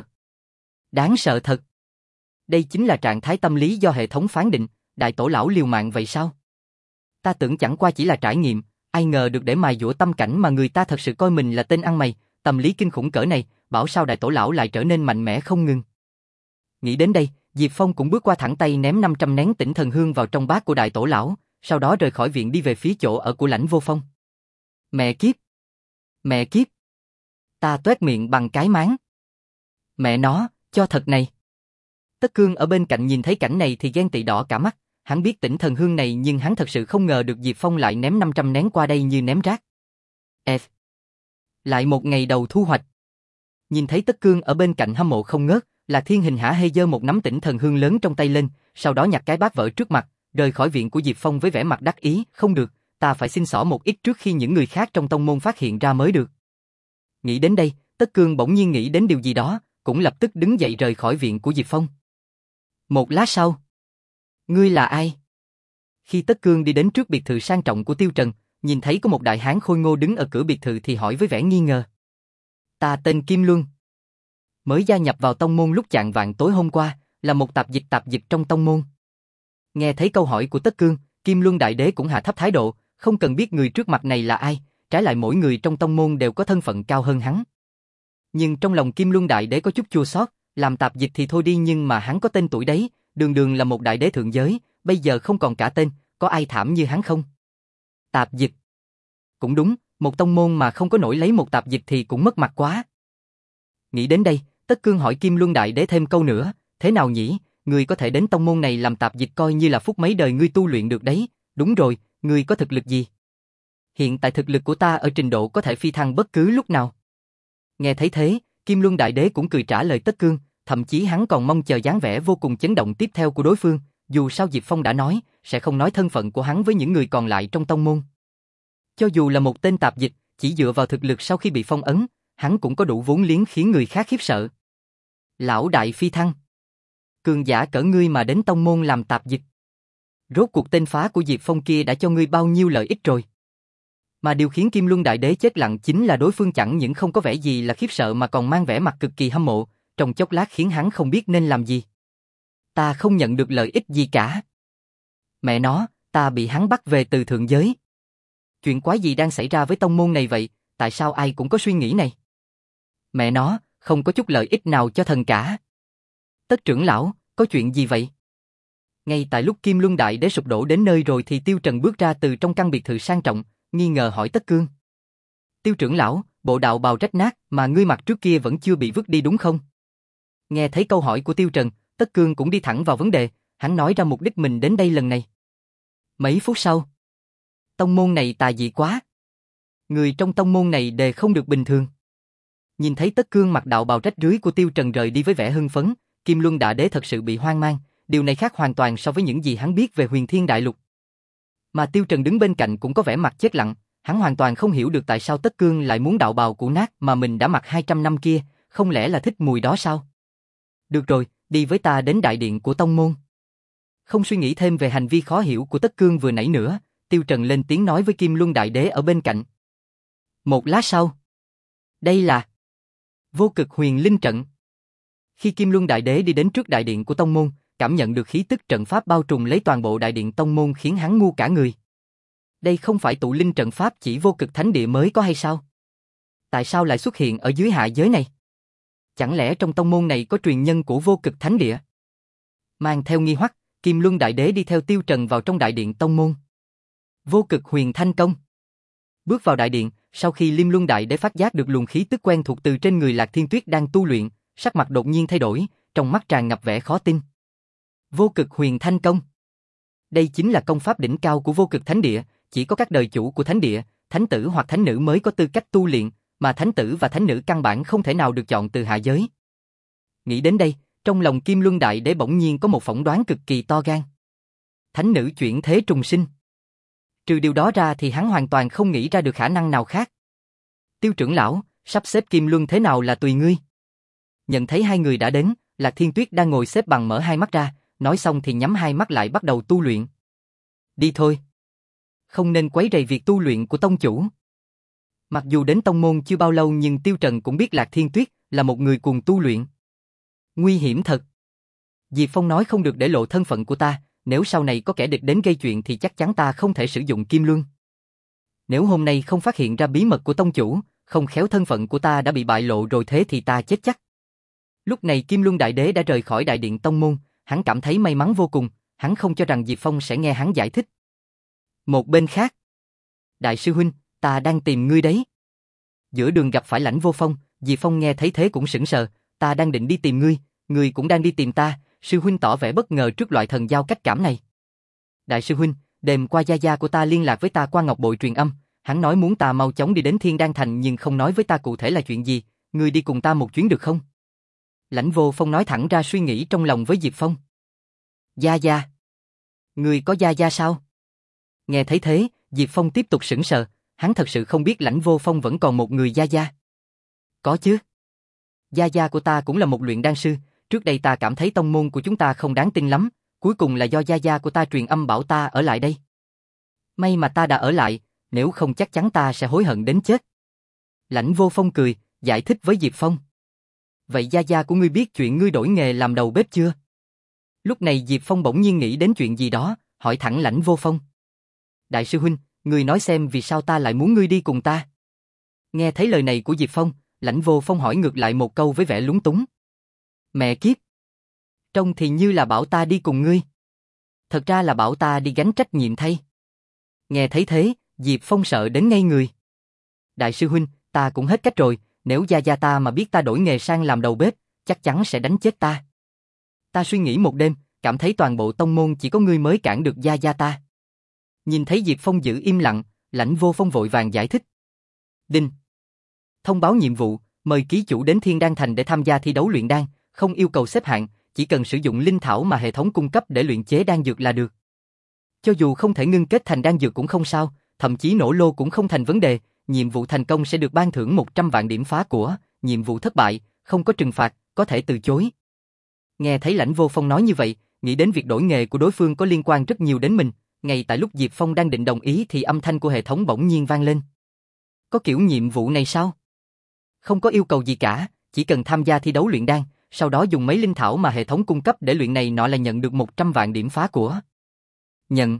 Đáng sợ thật. Đây chính là trạng thái tâm lý do hệ thống phán định, đại tổ lão liều mạng vậy sao? Ta tưởng chẳng qua chỉ là trải nghiệm, ai ngờ được để mài dũa tâm cảnh mà người ta thật sự coi mình là tên ăn mày, tâm lý kinh khủng cỡ này, bảo sao đại tổ lão lại trở nên mạnh mẽ không ngừng. Nghĩ đến đây, Diệp Phong cũng bước qua thẳng tay ném năm trăm nén Tỉnh Thần Hương vào trong bát của đại tổ lão, sau đó rời khỏi viện đi về phía chỗ ở của Lãnh Vô Phong. Mẹ kiếp! Mẹ kiếp! Ta toét miệng bằng cái máng. Mẹ nó, cho thật này. Tất Cương ở bên cạnh nhìn thấy cảnh này thì ghen tị đỏ cả mắt, hắn biết Tỉnh Thần Hương này nhưng hắn thật sự không ngờ được Diệp Phong lại ném năm trăm nén qua đây như ném rác. F. Lại một ngày đầu thu hoạch. Nhìn thấy Tất Cương ở bên cạnh hâm mộ không ngớt, Lạc Thiên Hình hả hê giơ một nắm Tỉnh Thần Hương lớn trong tay lên, sau đó nhặt cái bát vỡ trước mặt, rời khỏi viện của Diệp Phong với vẻ mặt đắc ý, không được, ta phải xin xỏ một ít trước khi những người khác trong tông môn phát hiện ra mới được. Nghĩ đến đây, Tất Cương bỗng nhiên nghĩ đến điều gì đó, cũng lập tức đứng dậy rời khỏi viện của Diệp Phong. Một lát sau, ngươi là ai? Khi Tất Cương đi đến trước biệt thự sang trọng của Tiêu Trần, nhìn thấy có một đại hán khôi ngô đứng ở cửa biệt thự thì hỏi với vẻ nghi ngờ. Ta tên Kim Luân. Mới gia nhập vào tông môn lúc chạng vạng tối hôm qua, là một tạp dịch tạp dịch trong tông môn. Nghe thấy câu hỏi của Tất Cương, Kim Luân Đại Đế cũng hạ thấp thái độ, không cần biết người trước mặt này là ai, trái lại mỗi người trong tông môn đều có thân phận cao hơn hắn. Nhưng trong lòng Kim Luân Đại Đế có chút chua xót, làm tạp dịch thì thôi đi nhưng mà hắn có tên tuổi đấy, đường đường là một đại đế thượng giới, bây giờ không còn cả tên, có ai thảm như hắn không? Tạp dịch. Cũng đúng, một tông môn mà không có nổi lấy một tạp dịch thì cũng mất mặt quá. Nghĩ đến đây, Tất Cương hỏi Kim Luân Đại Đế thêm câu nữa, thế nào nhỉ, ngươi có thể đến tông môn này làm tạp dịch coi như là phúc mấy đời ngươi tu luyện được đấy, đúng rồi, ngươi có thực lực gì? Hiện tại thực lực của ta ở trình độ có thể phi thăng bất cứ lúc nào. Nghe thấy thế, Kim Luân Đại Đế cũng cười trả lời Tất Cương, thậm chí hắn còn mong chờ dáng vẻ vô cùng chấn động tiếp theo của đối phương, dù sao Diệp Phong đã nói, sẽ không nói thân phận của hắn với những người còn lại trong tông môn. Cho dù là một tên tạp dịch, chỉ dựa vào thực lực sau khi bị phong ấn, hắn cũng có đủ vốn liếng khiến người khác khiếp sợ. Lão đại phi thăng. Cường giả cỡ ngươi mà đến tông môn làm tạp dịch. Rốt cuộc tên phá của Diệp Phong kia đã cho ngươi bao nhiêu lợi ích rồi? Mà điều khiến Kim Luân Đại Đế chết lặng chính là đối phương chẳng những không có vẻ gì là khiếp sợ mà còn mang vẻ mặt cực kỳ hâm mộ, trong chốc lát khiến hắn không biết nên làm gì. Ta không nhận được lợi ích gì cả. Mẹ nó, ta bị hắn bắt về từ thượng giới. Chuyện quái gì đang xảy ra với tông môn này vậy, tại sao ai cũng có suy nghĩ này? Mẹ nó, không có chút lợi ích nào cho thần cả. Tất trưởng lão, có chuyện gì vậy? Ngay tại lúc Kim Luân Đại Đế sụp đổ đến nơi rồi thì Tiêu Trần bước ra từ trong căn biệt thự sang trọng, nghi ngờ hỏi Tất Cương. Tiêu trưởng lão, bộ đạo bào rách nát mà ngươi mặc trước kia vẫn chưa bị vứt đi đúng không? Nghe thấy câu hỏi của Tiêu Trần, Tất Cương cũng đi thẳng vào vấn đề, hắn nói ra mục đích mình đến đây lần này. Mấy phút sau, tông môn này tà dị quá. Người trong tông môn này đều không được bình thường. Nhìn thấy Tất Cương mặc đạo bào rách rưới của Tiêu Trần rời đi với vẻ hưng phấn, Kim Luân Đại Đế thật sự bị hoang mang, điều này khác hoàn toàn so với những gì hắn biết về Huyền Thiên Đại Lục. Mà Tiêu Trần đứng bên cạnh cũng có vẻ mặt chết lặng, hắn hoàn toàn không hiểu được tại sao Tất Cương lại muốn đạo bào cũ nát mà mình đã mặc hai trăm năm kia, không lẽ là thích mùi đó sao? Được rồi, đi với ta đến đại điện của tông môn. Không suy nghĩ thêm về hành vi khó hiểu của Tất Cương vừa nãy nữa, Tiêu Trần lên tiếng nói với Kim Luân Đại Đế ở bên cạnh. Một lát sau, đây là Vô Cực Huyền Linh Trận. Khi Kim Luân Đại Đế đi đến trước đại điện của tông môn, cảm nhận được khí tức trận pháp bao trùm lấy toàn bộ đại điện tông môn khiến hắn ngu cả người. Đây không phải tụ linh trận pháp chỉ Vô Cực Thánh Địa mới có hay sao? Tại sao lại xuất hiện ở dưới hạ giới này? Chẳng lẽ trong tông môn này có truyền nhân của Vô Cực Thánh Địa? Mang theo nghi hoặc, Kim Luân Đại Đế đi theo Tiêu Trần vào trong đại điện tông môn. Vô Cực Huyền Thanh Công. Bước vào đại điện, sau khi Liêm Luân Đại Đế phát giác được luồng khí tức quen thuộc từ trên người Lạc Thiên Tuyết đang tu luyện, sắc mặt đột nhiên thay đổi, trong mắt tràn ngập vẻ khó tin. Vô Cực Huyền Thanh Công. Đây chính là công pháp đỉnh cao của Vô Cực Thánh Địa, chỉ có các đời chủ của Thánh Địa, thánh tử hoặc thánh nữ mới có tư cách tu luyện, mà thánh tử và thánh nữ căn bản không thể nào được chọn từ hạ giới. Nghĩ đến đây, trong lòng Kim Luân Đại Đế bỗng nhiên có một phỏng đoán cực kỳ to gan. Thánh nữ chuyển thế trùng sinh. Trừ điều đó ra thì hắn hoàn toàn không nghĩ ra được khả năng nào khác. Tiêu trưởng lão, sắp xếp Kim Luân thế nào là tùy ngươi. Nhận thấy hai người đã đến, Lạc Thiên Tuyết đang ngồi xếp bằng mở hai mắt ra, nói xong thì nhắm hai mắt lại bắt đầu tu luyện. Đi thôi. Không nên quấy rầy việc tu luyện của tông chủ. Mặc dù đến tông môn chưa bao lâu nhưng Tiêu Trần cũng biết Lạc Thiên Tuyết là một người cuồng tu luyện. Nguy hiểm thật. Diệp Phong nói không được để lộ thân phận của ta, nếu sau này có kẻ địch đến gây chuyện thì chắc chắn ta không thể sử dụng Kim Luân. Nếu hôm nay không phát hiện ra bí mật của tông chủ, không khéo thân phận của ta đã bị bại lộ rồi thế thì ta chết chắc. Lúc này Kim Luân Đại Đế đã rời khỏi đại điện tông môn, hắn cảm thấy may mắn vô cùng, hắn không cho rằng Diệp Phong sẽ nghe hắn giải thích. Một bên khác, Đại sư huynh, ta đang tìm ngươi đấy. Giữa đường gặp phải Lãnh Vô Phong, Diệp Phong nghe thấy thế cũng sững sờ, ta đang định đi tìm ngươi, ngươi cũng đang đi tìm ta, sư huynh tỏ vẻ bất ngờ trước loại thần giao cách cảm này. Đại sư huynh, đêm qua gia gia của ta liên lạc với ta qua ngọc bội truyền âm, hắn nói muốn ta mau chóng đi đến Thiên Đan Thành nhưng không nói với ta cụ thể là chuyện gì, ngươi đi cùng ta một chuyến được không? Lãnh Vô Phong nói thẳng ra suy nghĩ trong lòng với Diệp Phong. Gia gia? Ngươi có gia gia sao? Nghe thấy thế, Diệp Phong tiếp tục sững sờ, hắn thật sự không biết Lãnh Vô Phong vẫn còn một người gia gia. Có chứ. Gia gia của ta cũng là một luyện đan sư, trước đây ta cảm thấy tông môn của chúng ta không đáng tin lắm, cuối cùng là do gia gia của ta truyền âm bảo ta ở lại đây. May mà ta đã ở lại, nếu không chắc chắn ta sẽ hối hận đến chết. Lãnh Vô Phong cười, giải thích với Diệp Phong. Vậy gia gia của ngươi biết chuyện ngươi đổi nghề làm đầu bếp chưa? Lúc này Diệp Phong bỗng nhiên nghĩ đến chuyện gì đó, hỏi thẳng Lãnh Vô Phong. Đại sư huynh, ngươi nói xem vì sao ta lại muốn ngươi đi cùng ta? Nghe thấy lời này của Diệp Phong, Lãnh Vô Phong hỏi ngược lại một câu với vẻ lúng túng. Mẹ kiếp! Trông thì như là bảo ta đi cùng ngươi. Thật ra là bảo ta đi gánh trách nhiệm thay. Nghe thấy thế, Diệp Phong sợ đến ngây người. Đại sư huynh, ta cũng hết cách rồi, nếu gia gia ta mà biết ta đổi nghề sang làm đầu bếp, chắc chắn sẽ đánh chết ta. Ta suy nghĩ một đêm, cảm thấy toàn bộ tông môn chỉ có ngươi mới cản được gia gia ta. Nhìn thấy Diệp Phong giữ im lặng, Lãnh Vô Phong vội vàng giải thích. Đinh. Thông báo nhiệm vụ, mời ký chủ đến Thiên Đan Thành để tham gia thi đấu luyện đan, không yêu cầu xếp hạng, chỉ cần sử dụng linh thảo mà hệ thống cung cấp để luyện chế đan dược là được. Cho dù không thể ngưng kết thành đan dược cũng không sao, thậm chí nổ lô cũng không thành vấn đề, nhiệm vụ thành công sẽ được ban thưởng một trăm vạn điểm phá của, nhiệm vụ thất bại, không có trừng phạt, có thể từ chối. Nghe thấy Lãnh Vô Phong nói như vậy, Nghĩ đến việc đổi nghề của đối phương có liên quan rất nhiều đến mình, ngay tại lúc Diệp Phong đang định đồng ý thì âm thanh của hệ thống bỗng nhiên vang lên. Có kiểu nhiệm vụ này sao? Không có yêu cầu gì cả, chỉ cần tham gia thi đấu luyện đan, sau đó dùng mấy linh thảo mà hệ thống cung cấp để luyện này nọ là nhận được một trăm vạn điểm phá của. Nhận.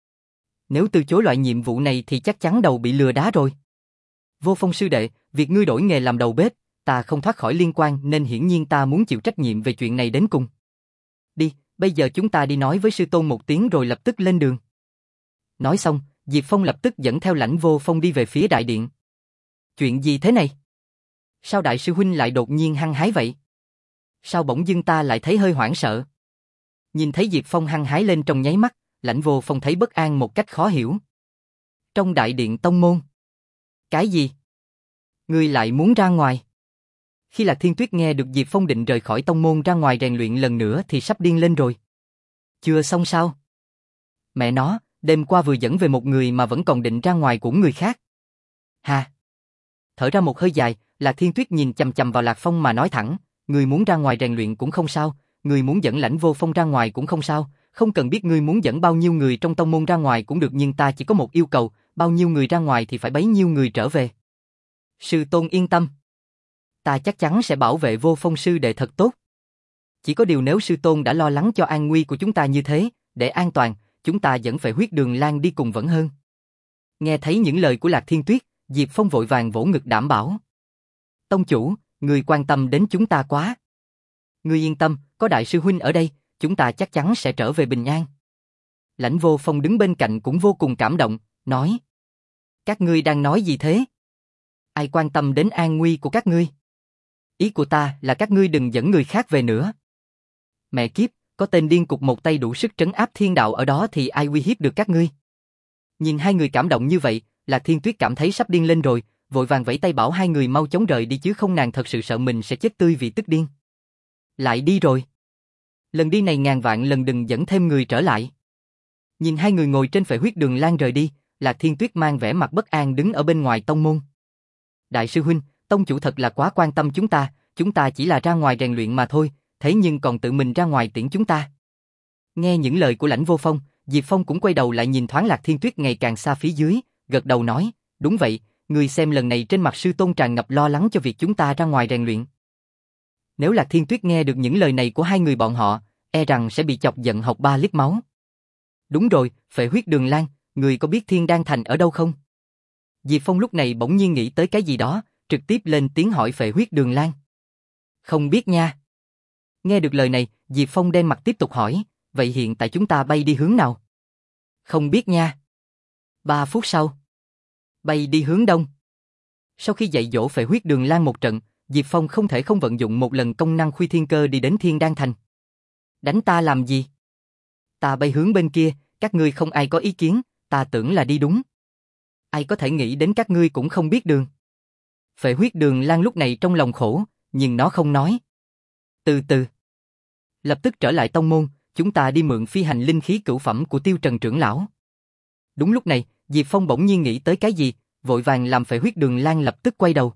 Nếu từ chối loại nhiệm vụ này thì chắc chắn đầu bị lừa đá rồi. Vô Phong sư đệ, việc ngươi đổi nghề làm đầu bếp, ta không thoát khỏi liên quan nên hiển nhiên ta muốn chịu trách nhiệm về chuyện này đến cùng. Đi, bây giờ chúng ta đi nói với sư tôn một tiếng rồi lập tức lên đường. Nói xong, Diệp Phong lập tức dẫn theo Lãnh Vô Phong đi về phía đại điện. Chuyện gì thế này? Sao đại sư huynh lại đột nhiên hăng hái vậy? Sao bỗng dưng ta lại thấy hơi hoảng sợ? Nhìn thấy Diệp Phong hăng hái lên trong nháy mắt, Lãnh Vô Phong thấy bất an một cách khó hiểu. Trong đại điện tông môn. Cái gì? Ngươi lại muốn ra ngoài? Khi Lạc Thiên Tuyết nghe được Diệp Phong định rời khỏi tông môn ra ngoài rèn luyện lần nữa thì sắp điên lên rồi. Chưa xong sao? Mẹ nó, đêm qua vừa dẫn về một người mà vẫn còn định ra ngoài của người khác. Ha! Thở ra một hơi dài, Lạc Thiên Tuyết nhìn chằm chằm vào Lạc Phong mà nói thẳng, người muốn ra ngoài rèn luyện cũng không sao, người muốn dẫn Lãnh Vô Phong ra ngoài cũng không sao, không cần biết ngươi muốn dẫn bao nhiêu người trong tông môn ra ngoài cũng được, nhưng ta chỉ có một yêu cầu, bao nhiêu người ra ngoài thì phải bấy nhiêu người trở về. Sư tôn yên tâm. Ta chắc chắn sẽ bảo vệ Vô Phong sư đệ thật tốt. Chỉ có điều nếu sư tôn đã lo lắng cho an nguy của chúng ta như thế, để an toàn, chúng ta dẫn Phệ Huyết Đường Lan đi cùng vẫn hơn. Nghe thấy những lời của Lạc Thiên Tuyết, Diệp Phong vội vàng vỗ ngực đảm bảo. Tông chủ, người quan tâm đến chúng ta quá. Ngươi yên tâm, có đại sư huynh ở đây, chúng ta chắc chắn sẽ trở về bình an. Lãnh Vô Phong đứng bên cạnh cũng vô cùng cảm động, nói. Các ngươi đang nói gì thế? Ai quan tâm đến an nguy của các ngươi? Ý của ta là các ngươi đừng dẫn người khác về nữa. Mẹ kiếp, có tên điên cục một tay đủ sức trấn áp thiên đạo ở đó thì ai uy hiếp được các ngươi? Nhìn hai người cảm động như vậy, Lạc Thiên Tuyết cảm thấy sắp điên lên rồi, vội vàng vẫy tay bảo hai người mau chóng rời đi chứ không nàng thật sự sợ mình sẽ chết tươi vì tức điên. Lại đi rồi. Lần đi này ngàn vạn lần đừng dẫn thêm người trở lại. Nhìn hai người ngồi trên Phệ Huyết Đường Lan rời đi, Lạc Thiên Tuyết mang vẻ mặt bất an đứng ở bên ngoài tông môn. Đại sư huynh, tông chủ thật là quá quan tâm chúng ta, chúng ta chỉ là ra ngoài rèn luyện mà thôi, thế nhưng còn tự mình ra ngoài tiễn chúng ta. Nghe những lời của Lãnh Vô Phong, Diệp Phong cũng quay đầu lại nhìn thoáng Lạc Thiên Tuyết ngày càng xa phía dưới, gật đầu nói, đúng vậy, người xem lần này trên mặt sư tôn tràn ngập lo lắng cho việc chúng ta ra ngoài rèn luyện. Nếu Lạc Thiên Tuyết nghe được những lời này của hai người bọn họ, e rằng sẽ bị chọc giận học ba lít máu. Đúng rồi, Phệ Huyết Đường Lan, người có biết Thiên Đan Thành ở đâu không? Diệp Phong lúc này bỗng nhiên nghĩ tới cái gì đó, trực tiếp lên tiếng hỏi Phệ Huyết Đường Lan. Không biết nha. Nghe được lời này, Diệp Phong đen mặt tiếp tục hỏi, vậy hiện tại chúng ta bay đi hướng nào? Không biết nha. Ba phút sau. Bay đi hướng đông. Sau khi dạy dỗ Phệ Huyết Đường Lan một trận, Diệp Phong không thể không vận dụng một lần công năng Khuy Thiên Cơ đi đến Thiên Đan Thành. Đánh ta làm gì? Ta bay hướng bên kia, các ngươi không ai có ý kiến, ta tưởng là đi đúng. Ai có thể nghĩ đến các ngươi cũng không biết đường. Phệ Huyết Đường Lan lúc này trong lòng khổ, nhưng nó không nói. Từ từ. Lập tức trở lại tông môn, chúng ta đi mượn phi hành linh khí cửu phẩm của Tiêu Trần trưởng lão. Đúng lúc này, Diệp Phong bỗng nhiên nghĩ tới cái gì, vội vàng làm Phệ Huyết Đường Lan lập tức quay đầu.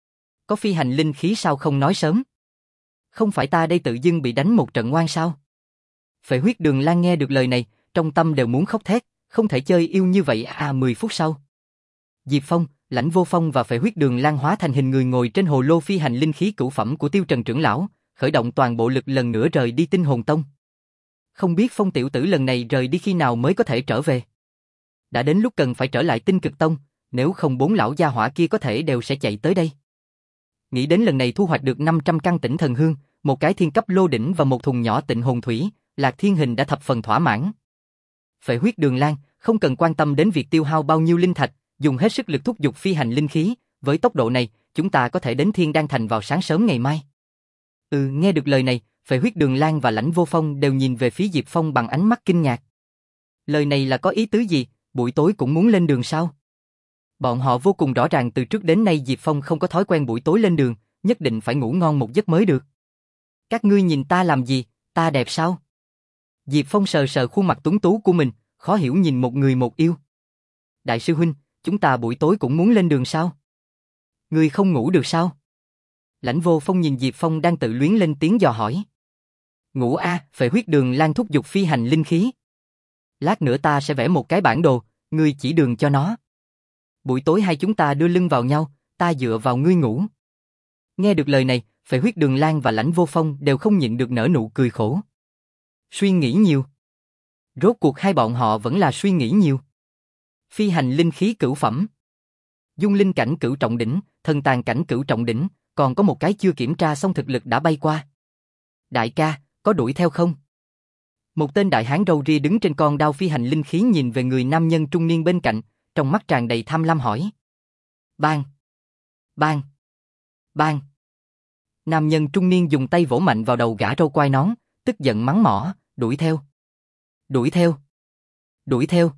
Có phi hành linh khí sao không nói sớm? Không phải ta đây tự dưng bị đánh một trận oan sao? Phệ Huyết Đường Lan nghe được lời này, trong tâm đều muốn khóc thét, không thể chơi yêu như vậy à. Mười phút sau. Diệp Phong, Lãnh Vô Phong và Phệ Huyết Đường Lan hóa thành hình người ngồi trên hồ lô phi hành linh khí cửu phẩm của Tiêu Trần trưởng lão, khởi động toàn bộ lực lần nữa rời đi Tinh Hồn Tông. Không biết Phong tiểu tử lần này rời đi khi nào mới có thể trở về. Đã đến lúc cần phải trở lại Tinh Cực Tông, nếu không bốn lão gia hỏa kia có thể đều sẽ chạy tới đây. Nghĩ đến lần này thu hoạch được năm trăm căn Tĩnh Thần Hương, một cái thiên cấp lô đỉnh và một thùng nhỏ Tịnh Hồn Thủy, Lạc Thiên Hình đã thập phần thỏa mãn. Phệ Huyết Đường Lan không cần quan tâm đến việc tiêu hao bao nhiêu linh thạch, dùng hết sức lực thúc giục phi hành linh khí, với tốc độ này, chúng ta có thể đến Thiên Đan Thành vào sáng sớm ngày mai. Ừ, nghe được lời này, Phệ Huyết Đường Lan và Lãnh Vô Phong đều nhìn về phía Diệp Phong bằng ánh mắt kinh ngạc. Lời này là có ý tứ gì, buổi tối cũng muốn lên đường sao? Bọn họ vô cùng rõ ràng từ trước đến nay Diệp Phong không có thói quen buổi tối lên đường, nhất định phải ngủ ngon một giấc mới được. Các ngươi nhìn ta làm gì, ta đẹp sao? Diệp Phong sờ sờ khuôn mặt tuấn tú của mình, khó hiểu nhìn một người một yêu. Đại sư huynh, chúng ta buổi tối cũng muốn lên đường sao? Ngươi không ngủ được sao? Lãnh Vô Phong nhìn Diệp Phong đang tự luyến lên tiếng dò hỏi. Ngủ a, Phệ Huyết Đường Lan thúc giục phi hành linh khí. Lát nữa ta sẽ vẽ một cái bản đồ, ngươi chỉ đường cho nó. Buổi tối hai chúng ta đưa lưng vào nhau, ta dựa vào ngươi ngủ. Nghe được lời này, Phệ Huyết Đường Lan và Lãnh Vô Phong đều không nhịn được nở nụ cười khổ. Suy nghĩ nhiều. Rốt cuộc hai bọn họ vẫn là suy nghĩ nhiều. Phi hành linh khí cửu phẩm. Dung linh cảnh cửu trọng đỉnh, thần tàn cảnh cửu trọng đỉnh, còn có một cái chưa kiểm tra xong thực lực đã bay qua. Đại ca, có đuổi theo không? Một tên đại hán râu ria đứng trên con đao phi hành linh khí nhìn về người nam nhân trung niên bên cạnh, trong mắt tràn đầy tham lam hỏi. Bang! Bang! Bang! Nam nhân trung niên dùng tay vỗ mạnh vào đầu gã râu quai nón, tức giận mắng mỏ, đuổi theo. Đuổi theo. Đuổi theo.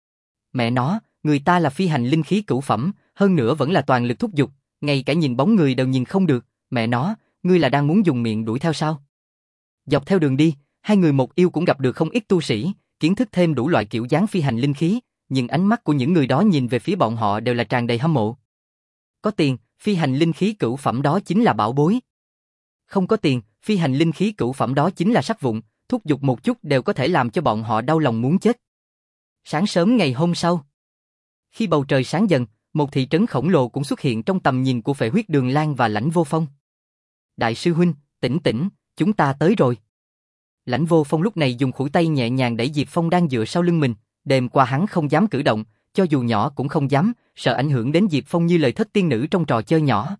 Mẹ nó, người ta là phi hành linh khí cửu phẩm, hơn nữa vẫn là toàn lực thúc giục, ngay cả nhìn bóng người đều nhìn không được, mẹ nó, ngươi là đang muốn dùng miệng đuổi theo sao? Dọc theo đường đi, hai người một yêu cũng gặp được không ít tu sĩ, kiến thức thêm đủ loại kiểu dáng phi hành linh khí, nhưng ánh mắt của những người đó nhìn về phía bọn họ đều là tràn đầy hâm mộ. Có tiền, phi hành linh khí cửu phẩm đó chính là bảo bối. Không có tiền, phi hành linh khí cửu phẩm đó chính là sắt vụn, thúc giục một chút đều có thể làm cho bọn họ đau lòng muốn chết. Sáng sớm ngày hôm sau, khi bầu trời sáng dần, một thị trấn khổng lồ cũng xuất hiện trong tầm nhìn của Phệ Huyết Đường Lan và Lãnh Vô Phong. Đại sư huynh, tỉnh tỉnh, chúng ta tới rồi. Lãnh Vô Phong lúc này dùng khuỷu tay nhẹ nhàng đẩy Diệp Phong đang dựa sau lưng mình, đêm qua hắn không dám cử động, cho dù nhỏ cũng không dám, sợ ảnh hưởng đến Diệp Phong như lời thất tiên nữ trong trò chơi nhỏ.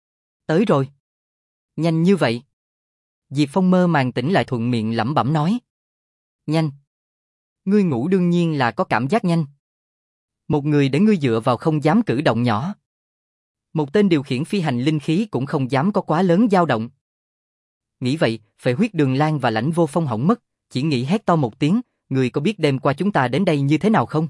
Tới rồi. Nhanh như vậy. Diệp Phong mơ màng tỉnh lại thuận miệng lẩm bẩm nói. Nhanh. Ngươi ngủ đương nhiên là có cảm giác nhanh. Một người để ngươi dựa vào không dám cử động nhỏ. Một tên điều khiển phi hành linh khí cũng không dám có quá lớn dao động. Nghĩ vậy, Phệ Huyết Đường Lan và Lãnh Vô Phong hỏng mất, chỉ nghĩ hét to một tiếng, ngươi có biết đêm qua chúng ta đến đây như thế nào không?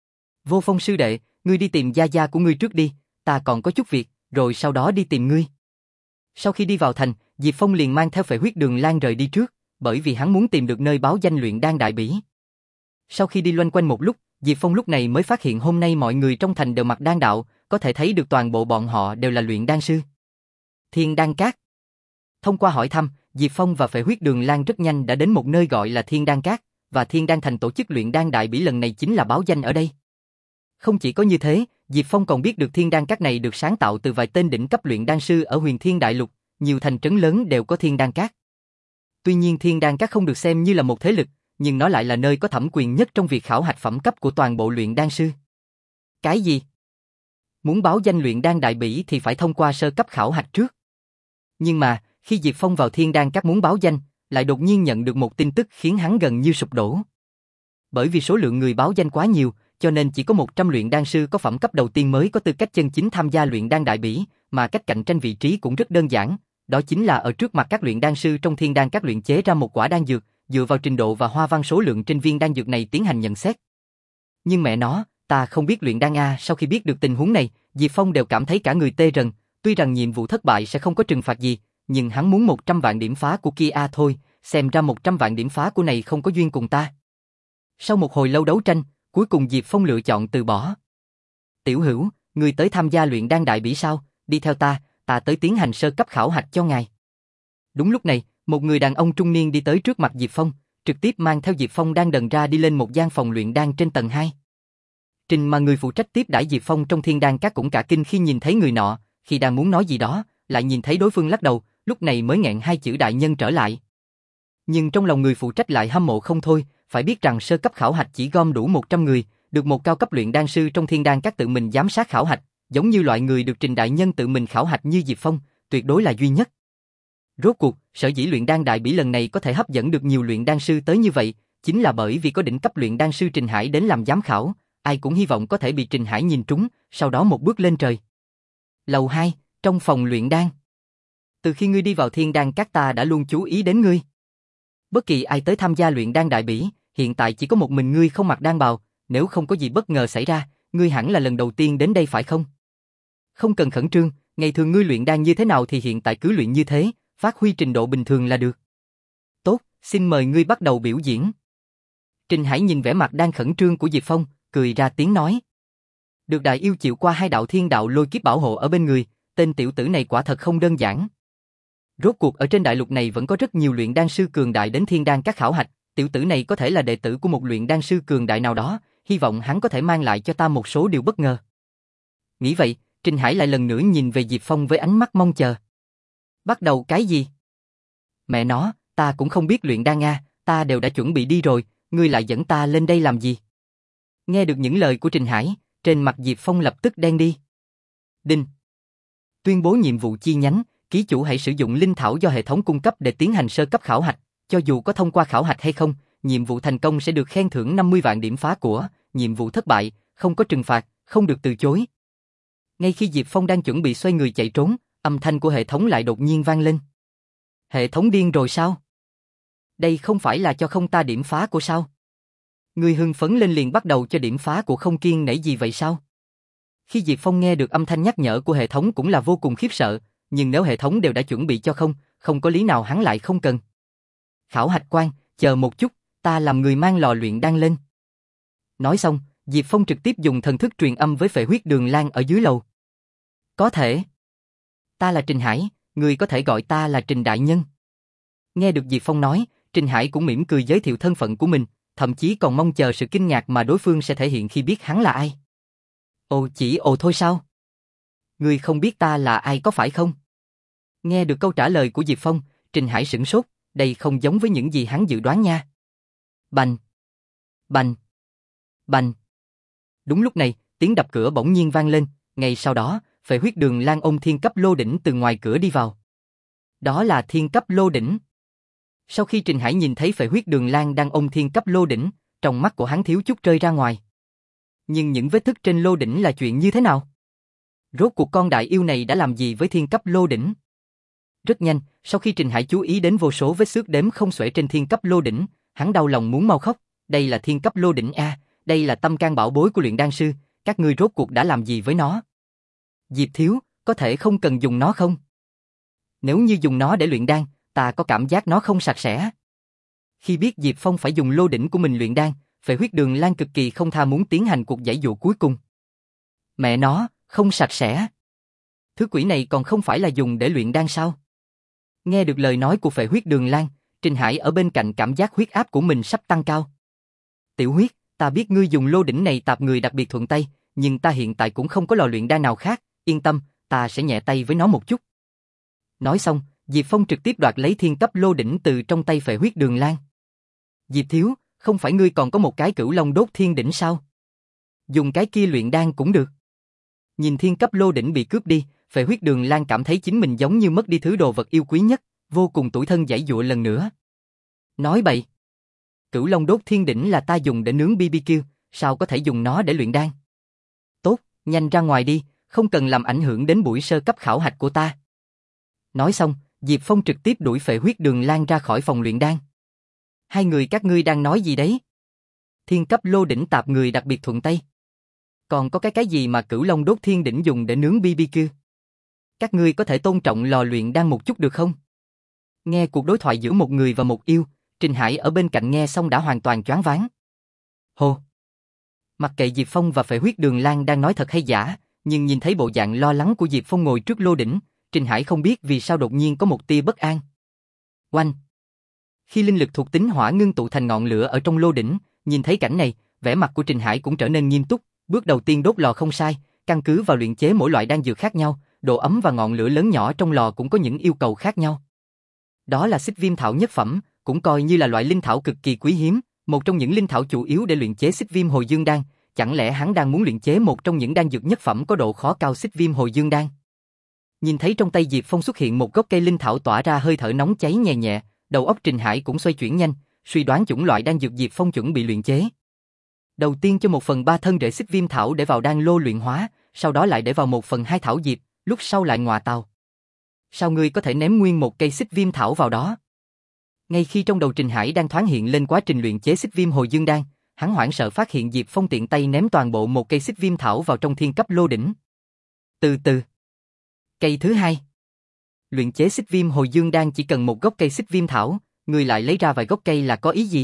Vô Phong sư đệ, ngươi đi tìm gia gia của ngươi trước đi, ta còn có chút việc, rồi sau đó đi tìm ngươi. Sau khi đi vào thành, Diệp Phong liền mang theo Phệ Huyết Đường Lan rời đi trước, bởi vì hắn muốn tìm được nơi báo danh luyện đan đại bỉ. Sau khi đi loanh quanh một lúc, Diệp Phong lúc này mới phát hiện hôm nay mọi người trong thành đều mặc đan đạo, có thể thấy được toàn bộ bọn họ đều là luyện đan sư. Thiên Đan Các. Thông qua hỏi thăm, Diệp Phong và Phệ Huyết Đường Lan rất nhanh đã đến một nơi gọi là Thiên Đan Các, và Thiên Đan Thành tổ chức luyện đan đại bỉ lần này chính là báo danh ở đây. Không chỉ có như thế, Diệp Phong còn biết được Thiên Đan Các này được sáng tạo từ vài tên đỉnh cấp luyện đan sư ở Huyền Thiên Đại Lục, nhiều thành trấn lớn đều có Thiên Đan Các. Tuy nhiên Thiên Đan Các không được xem như là một thế lực, nhưng nó lại là nơi có thẩm quyền nhất trong việc khảo hạch phẩm cấp của toàn bộ luyện đan sư. Cái gì? Muốn báo danh luyện đan đại bỉ thì phải thông qua sơ cấp khảo hạch trước. Nhưng mà, khi Diệp Phong vào Thiên Đan Các muốn báo danh, lại đột nhiên nhận được một tin tức khiến hắn gần như sụp đổ. Bởi vì số lượng người báo danh quá nhiều, cho nên chỉ có một trăm luyện đan sư có phẩm cấp đầu tiên mới có tư cách chân chính tham gia luyện đan đại bỉ, mà cách cạnh tranh vị trí cũng rất đơn giản, đó chính là ở trước mặt các luyện đan sư trong Thiên Đan Các luyện chế ra một quả đan dược, dựa vào trình độ và hoa văn số lượng trên viên đan dược này tiến hành nhận xét. Nhưng mẹ nó, ta không biết luyện đan a, sau khi biết được tình huống này, Diệp Phong đều cảm thấy cả người tê rần, tuy rằng nhiệm vụ thất bại sẽ không có trừng phạt gì, nhưng hắn muốn một trăm vạn điểm phá của kia a thôi, xem ra một trăm vạn điểm phá của này không có duyên cùng ta. Sau một hồi lâu đấu tranh, cuối cùng Diệp Phong lựa chọn từ bỏ. Tiểu hữu, người tới tham gia luyện đan đại bỉ sao, đi theo ta, ta tới tiến hành sơ cấp khảo hạch cho ngài. Đúng lúc này, một người đàn ông trung niên đi tới trước mặt Diệp Phong, trực tiếp mang theo Diệp Phong đang đần ra đi lên một gian phòng luyện đan trên tầng hai. Trình mà người phụ trách tiếp đãi Diệp Phong trong Thiên Đan Các cũng cả kinh khi nhìn thấy người nọ, khi đang muốn nói gì đó, lại nhìn thấy đối phương lắc đầu, lúc này mới nghẹn hai chữ đại nhân trở lại. Nhưng trong lòng người phụ trách lại hâm mộ không thôi, phải biết rằng sơ cấp khảo hạch chỉ gom đủ một trăm người, được một cao cấp luyện đan sư trong Thiên Đan Các tự mình giám sát khảo hạch, giống như loại người được Trình đại nhân tự mình khảo hạch như Diệp Phong, tuyệt đối là duy nhất. Rốt cuộc, sở dĩ luyện đan đại bỉ lần này có thể hấp dẫn được nhiều luyện đan sư tới như vậy, chính là bởi vì có đỉnh cấp luyện đan sư Trình Hải đến làm giám khảo, ai cũng hy vọng có thể bị Trình Hải nhìn trúng, sau đó một bước lên trời. Lầu hai, trong phòng luyện đan. Từ khi ngươi đi vào Thiên Đan Các ta đã luôn chú ý đến ngươi. Bất kỳ ai tới tham gia luyện đan đại bỉ, hiện tại chỉ có một mình ngươi không mặc đan bào, nếu không có gì bất ngờ xảy ra, ngươi hẳn là lần đầu tiên đến đây phải không? Không cần khẩn trương, ngày thường ngươi luyện đan như thế nào thì hiện tại cứ luyện như thế, phát huy trình độ bình thường là được. Tốt, xin mời ngươi bắt đầu biểu diễn. Trình Hải nhìn vẻ mặt đang khẩn trương của Diệp Phong, cười ra tiếng nói. Được đại yêu chịu qua hai đạo thiên đạo lôi kiếp bảo hộ ở bên người, tên tiểu tử này quả thật không đơn giản. Rốt cuộc ở trên đại lục này vẫn có rất nhiều luyện đan sư cường đại đến thiên đan các khảo hạch, tiểu tử này có thể là đệ tử của một luyện đan sư cường đại nào đó, hy vọng hắn có thể mang lại cho ta một số điều bất ngờ. Nghĩ vậy, Trình Hải lại lần nữa nhìn về Diệp Phong với ánh mắt mong chờ. Bắt đầu cái gì? Mẹ nó, ta cũng không biết luyện đan a, ta đều đã chuẩn bị đi rồi, ngươi lại dẫn ta lên đây làm gì? Nghe được những lời của Trình Hải, trên mặt Diệp Phong lập tức đen đi. Đinh. Tuyên bố nhiệm vụ chi nhánh, ký chủ hãy sử dụng linh thảo do hệ thống cung cấp để tiến hành sơ cấp khảo hạch, cho dù có thông qua khảo hạch hay không, nhiệm vụ thành công sẽ được khen thưởng năm mươi vạn điểm phá của, nhiệm vụ thất bại, không có trừng phạt, không được từ chối. Ngay khi Diệp Phong đang chuẩn bị xoay người chạy trốn, âm thanh của hệ thống lại đột nhiên vang lên. Hệ thống điên rồi sao? Đây không phải là cho không ta điểm phá của sao? Người hưng phấn lên liền bắt đầu cho điểm phá của không kiên nể gì vậy sao? Khi Diệp Phong nghe được âm thanh nhắc nhở của hệ thống cũng là vô cùng khiếp sợ, nhưng nếu hệ thống đều đã chuẩn bị cho không, không có lý nào hắn lại không cần. Khảo hạch quan, chờ một chút, ta làm người mang lò luyện đan lên. Nói xong, Diệp Phong trực tiếp dùng thần thức truyền âm với Phệ Huyết Đường Lan ở dưới lầu. Có thể. Ta là Trình Hải, người có thể gọi ta là Trình Đại Nhân. Nghe được Diệp Phong nói, Trình Hải cũng mỉm cười giới thiệu thân phận của mình, thậm chí còn mong chờ sự kinh ngạc mà đối phương sẽ thể hiện khi biết hắn là ai. Ồ chỉ ồ thôi sao? Ngươi không biết ta là ai có phải không? Nghe được câu trả lời của Diệp Phong, Trình Hải sửng sốt, đây không giống với những gì hắn dự đoán nha. Bành! Bành! Bành! Đúng lúc này, tiếng đập cửa bỗng nhiên vang lên, ngay sau đó, Phệ Huyết Đường Lan ôm thiên cấp lô đỉnh từ ngoài cửa đi vào. Đó là thiên cấp lô đỉnh. Sau khi Trình Hải nhìn thấy Phệ Huyết Đường Lan đang ôm thiên cấp lô đỉnh, trong mắt của hắn thiếu chút rơi ra ngoài. Nhưng những vết thức trên lô đỉnh là chuyện như thế nào? Rốt cuộc con đại yêu này đã làm gì với thiên cấp lô đỉnh? Rất nhanh, sau khi Trình Hải chú ý đến vô số vết xước đếm không xuể trên thiên cấp lô đỉnh, hắn đau lòng muốn mau khóc. Đây là thiên cấp lô đỉnh a, đây là tâm can bảo bối của luyện đan sư, các ngươi rốt cuộc đã làm gì với nó? Diệp thiếu, có thể không cần dùng nó không? Nếu như dùng nó để luyện đan, ta có cảm giác nó không sạch sẽ. Khi biết Diệp Phong phải dùng lô đỉnh của mình luyện đan, Phệ Huyết Đường Lan cực kỳ không tha muốn tiến hành cuộc giãy dụ cuối cùng. Mẹ nó, không sạch sẽ. Thứ quỷ này còn không phải là dùng để luyện đan sao? Nghe được lời nói của Phệ Huyết Đường Lan, Trình Hải ở bên cạnh cảm giác huyết áp của mình sắp tăng cao. Tiểu huyết, ta biết ngươi dùng lô đỉnh này tạp người đặc biệt thuận tay, nhưng ta hiện tại cũng không có lò luyện đan nào khác, yên tâm, ta sẽ nhẹ tay với nó một chút. Nói xong, Diệp Phong trực tiếp đoạt lấy thiên cấp lô đỉnh từ trong tay Phệ Huyết Đường Lan. Diệp thiếu, không phải ngươi còn có một cái Cửu Long đốt thiên đỉnh sao? Dùng cái kia luyện đan cũng được. Nhìn thiên cấp lô đỉnh bị cướp đi, Phệ Huyết Đường Lan cảm thấy chính mình giống như mất đi thứ đồ vật yêu quý nhất, vô cùng tủi thân giãy giụa lần nữa. Nói bậy. Cửu Long đốt thiên đỉnh là ta dùng để nướng bê bê kiu, sao có thể dùng nó để luyện đan? Tốt, nhanh ra ngoài đi, không cần làm ảnh hưởng đến buổi sơ cấp khảo hạch của ta. Nói xong, Diệp Phong trực tiếp đuổi Phệ Huyết Đường Lan ra khỏi phòng luyện đan. Hai người các ngươi đang nói gì đấy? Thiên cấp lô đỉnh tạp người đặc biệt thuận tay. Còn có cái cái gì mà Cửu Long đốt thiên đỉnh dùng để nướng bê bê kiu? Các ngươi có thể tôn trọng lò luyện đan một chút được không? Nghe cuộc đối thoại giữa một người và một yêu, Trình Hải ở bên cạnh nghe xong đã hoàn toàn choáng váng. Hồ! Mặc kệ Diệp Phong và Phệ Huyết Đường Lan đang nói thật hay giả, nhưng nhìn thấy bộ dạng lo lắng của Diệp Phong ngồi trước lô đỉnh, Trình Hải không biết vì sao đột nhiên có một tia bất an. Oanh! Khi linh lực thuộc tính hỏa ngưng tụ thành ngọn lửa ở trong lô đỉnh, nhìn thấy cảnh này, vẻ mặt của Trình Hải cũng trở nên nghiêm túc. Bước đầu tiên đốt lò không sai, căn cứ vào luyện chế mỗi loại đan dược khác nhau, độ ấm và ngọn lửa lớn nhỏ trong lò cũng có những yêu cầu khác nhau. Đó là xích viêm thảo nhất phẩm, cũng coi như là loại linh thảo cực kỳ quý hiếm, một trong những linh thảo chủ yếu để luyện chế xích viêm hồi dương đan. Chẳng lẽ hắn đang muốn luyện chế một trong những đan dược nhất phẩm có độ khó cao xích viêm hồi dương đan? Nhìn thấy trong tay Diệp Phong xuất hiện một gốc cây linh thảo tỏa ra hơi thở nóng cháy nhẹ nhẹ, đầu óc Trình Hải cũng xoay chuyển nhanh, suy đoán chủng loại đan dược Diệp Phong chuẩn bị luyện chế. Đầu tiên cho một phần ba thân rễ xích viêm thảo để vào đan lô luyện hóa, sau đó lại để vào một phần hai thảo diệp, lúc sau lại ngọa tàu. Sao ngươi có thể ném nguyên một cây xích viêm thảo vào đó? Ngay khi trong đầu Trình Hải đang thoáng hiện lên quá trình luyện chế xích viêm hồi dương đan, hắn hoảng sợ phát hiện Diệp Phong tiện tay ném toàn bộ một cây xích viêm thảo vào trong thiên cấp lô đỉnh. Từ từ. Cây thứ hai. Luyện chế xích viêm hồi dương đan chỉ cần một gốc cây xích viêm thảo, ngươi lại lấy ra vài gốc cây là có ý gì?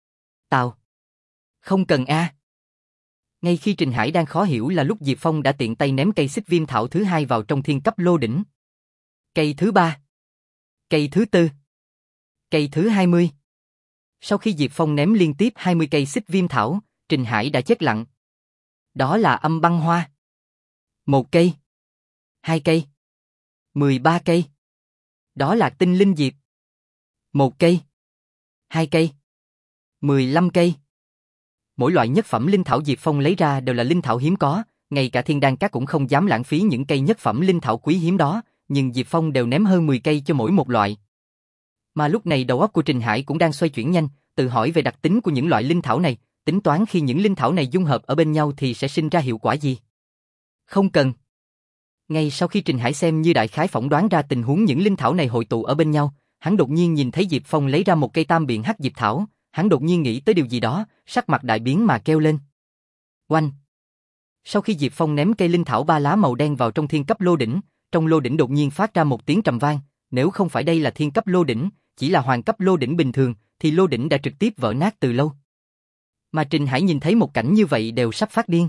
Tào. Không cần a. Ngay khi Trình Hải đang khó hiểu là lúc Diệp Phong đã tiện tay ném cây xích viêm thảo thứ hai vào trong thiên cấp lô đỉnh. Cây thứ ba. Cây thứ tư. Cây thứ hai mươi. Sau khi Diệp Phong ném liên tiếp hai mươi cây xích viêm thảo, Trình Hải đã chết lặng. Đó là âm băng hoa. Một cây. Hai cây. Mười ba cây. Đó là tinh linh diệp. Một cây. Hai cây. Mười lăm cây. Mỗi loại nhất phẩm linh thảo Diệp Phong lấy ra đều là linh thảo hiếm có, ngay cả Thiên Đan Các cũng không dám lãng phí những cây nhất phẩm linh thảo quý hiếm đó, nhưng Diệp Phong đều ném hơn mười cây cho mỗi một loại. Mà lúc này đầu óc của Trình Hải cũng đang xoay chuyển nhanh, tự hỏi về đặc tính của những loại linh thảo này, tính toán khi những linh thảo này dung hợp ở bên nhau thì sẽ sinh ra hiệu quả gì. Không cần. Ngay sau khi Trình Hải xem như đại khái phỏng đoán ra tình huống những linh thảo này hội tụ ở bên nhau, hắn đột nhiên nhìn thấy Diệp Phong lấy ra một cây tam biện hắc diệp thảo, hắn đột nhiên nghĩ tới điều gì đó, sắc mặt đại biến mà kêu lên. Oanh! Sau khi Diệp Phong ném cây linh thảo ba lá màu đen vào trong thiên cấp lô đỉnh, trong lô đỉnh đột nhiên phát ra một tiếng trầm vang, nếu không phải đây là thiên cấp lô đỉnh, chỉ là hoàng cấp lô đỉnh bình thường, thì lô đỉnh đã trực tiếp vỡ nát từ lâu. Mà Trình Hải nhìn thấy một cảnh như vậy đều sắp phát điên.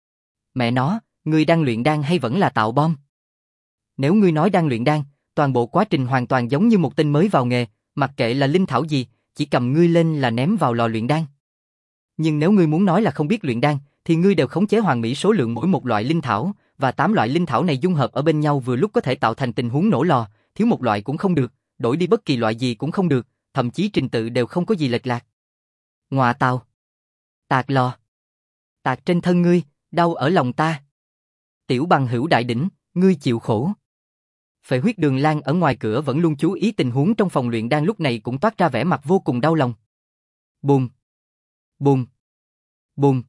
Mẹ nó, ngươi đang luyện đan hay vẫn là tạo bom? Nếu ngươi nói đang luyện đan, toàn bộ quá trình hoàn toàn giống như một tên mới vào nghề, mặc kệ là linh thảo gì, chỉ cầm ngươi lên là ném vào lò luyện đan. Nhưng nếu ngươi muốn nói là không biết luyện đan, thì ngươi đều khống chế hoàn mỹ số lượng mỗi một loại linh thảo, và tám loại linh thảo này dung hợp ở bên nhau vừa lúc có thể tạo thành tình huống nổ lò, thiếu một loại cũng không được, đổi đi bất kỳ loại gì cũng không được, thậm chí trình tự đều không có gì lệch lạc. Ngọa tào! Tạc lò! Tạc trên thân ngươi, đau ở lòng ta! Tiểu bằng hữu đại đỉnh, ngươi chịu khổ! Phệ huyết Đường Lan ở ngoài cửa vẫn luôn chú ý tình huống trong phòng luyện đan lúc này cũng toát ra vẻ mặt vô cùng đau lòng. Bùm! Bùm! Bùm!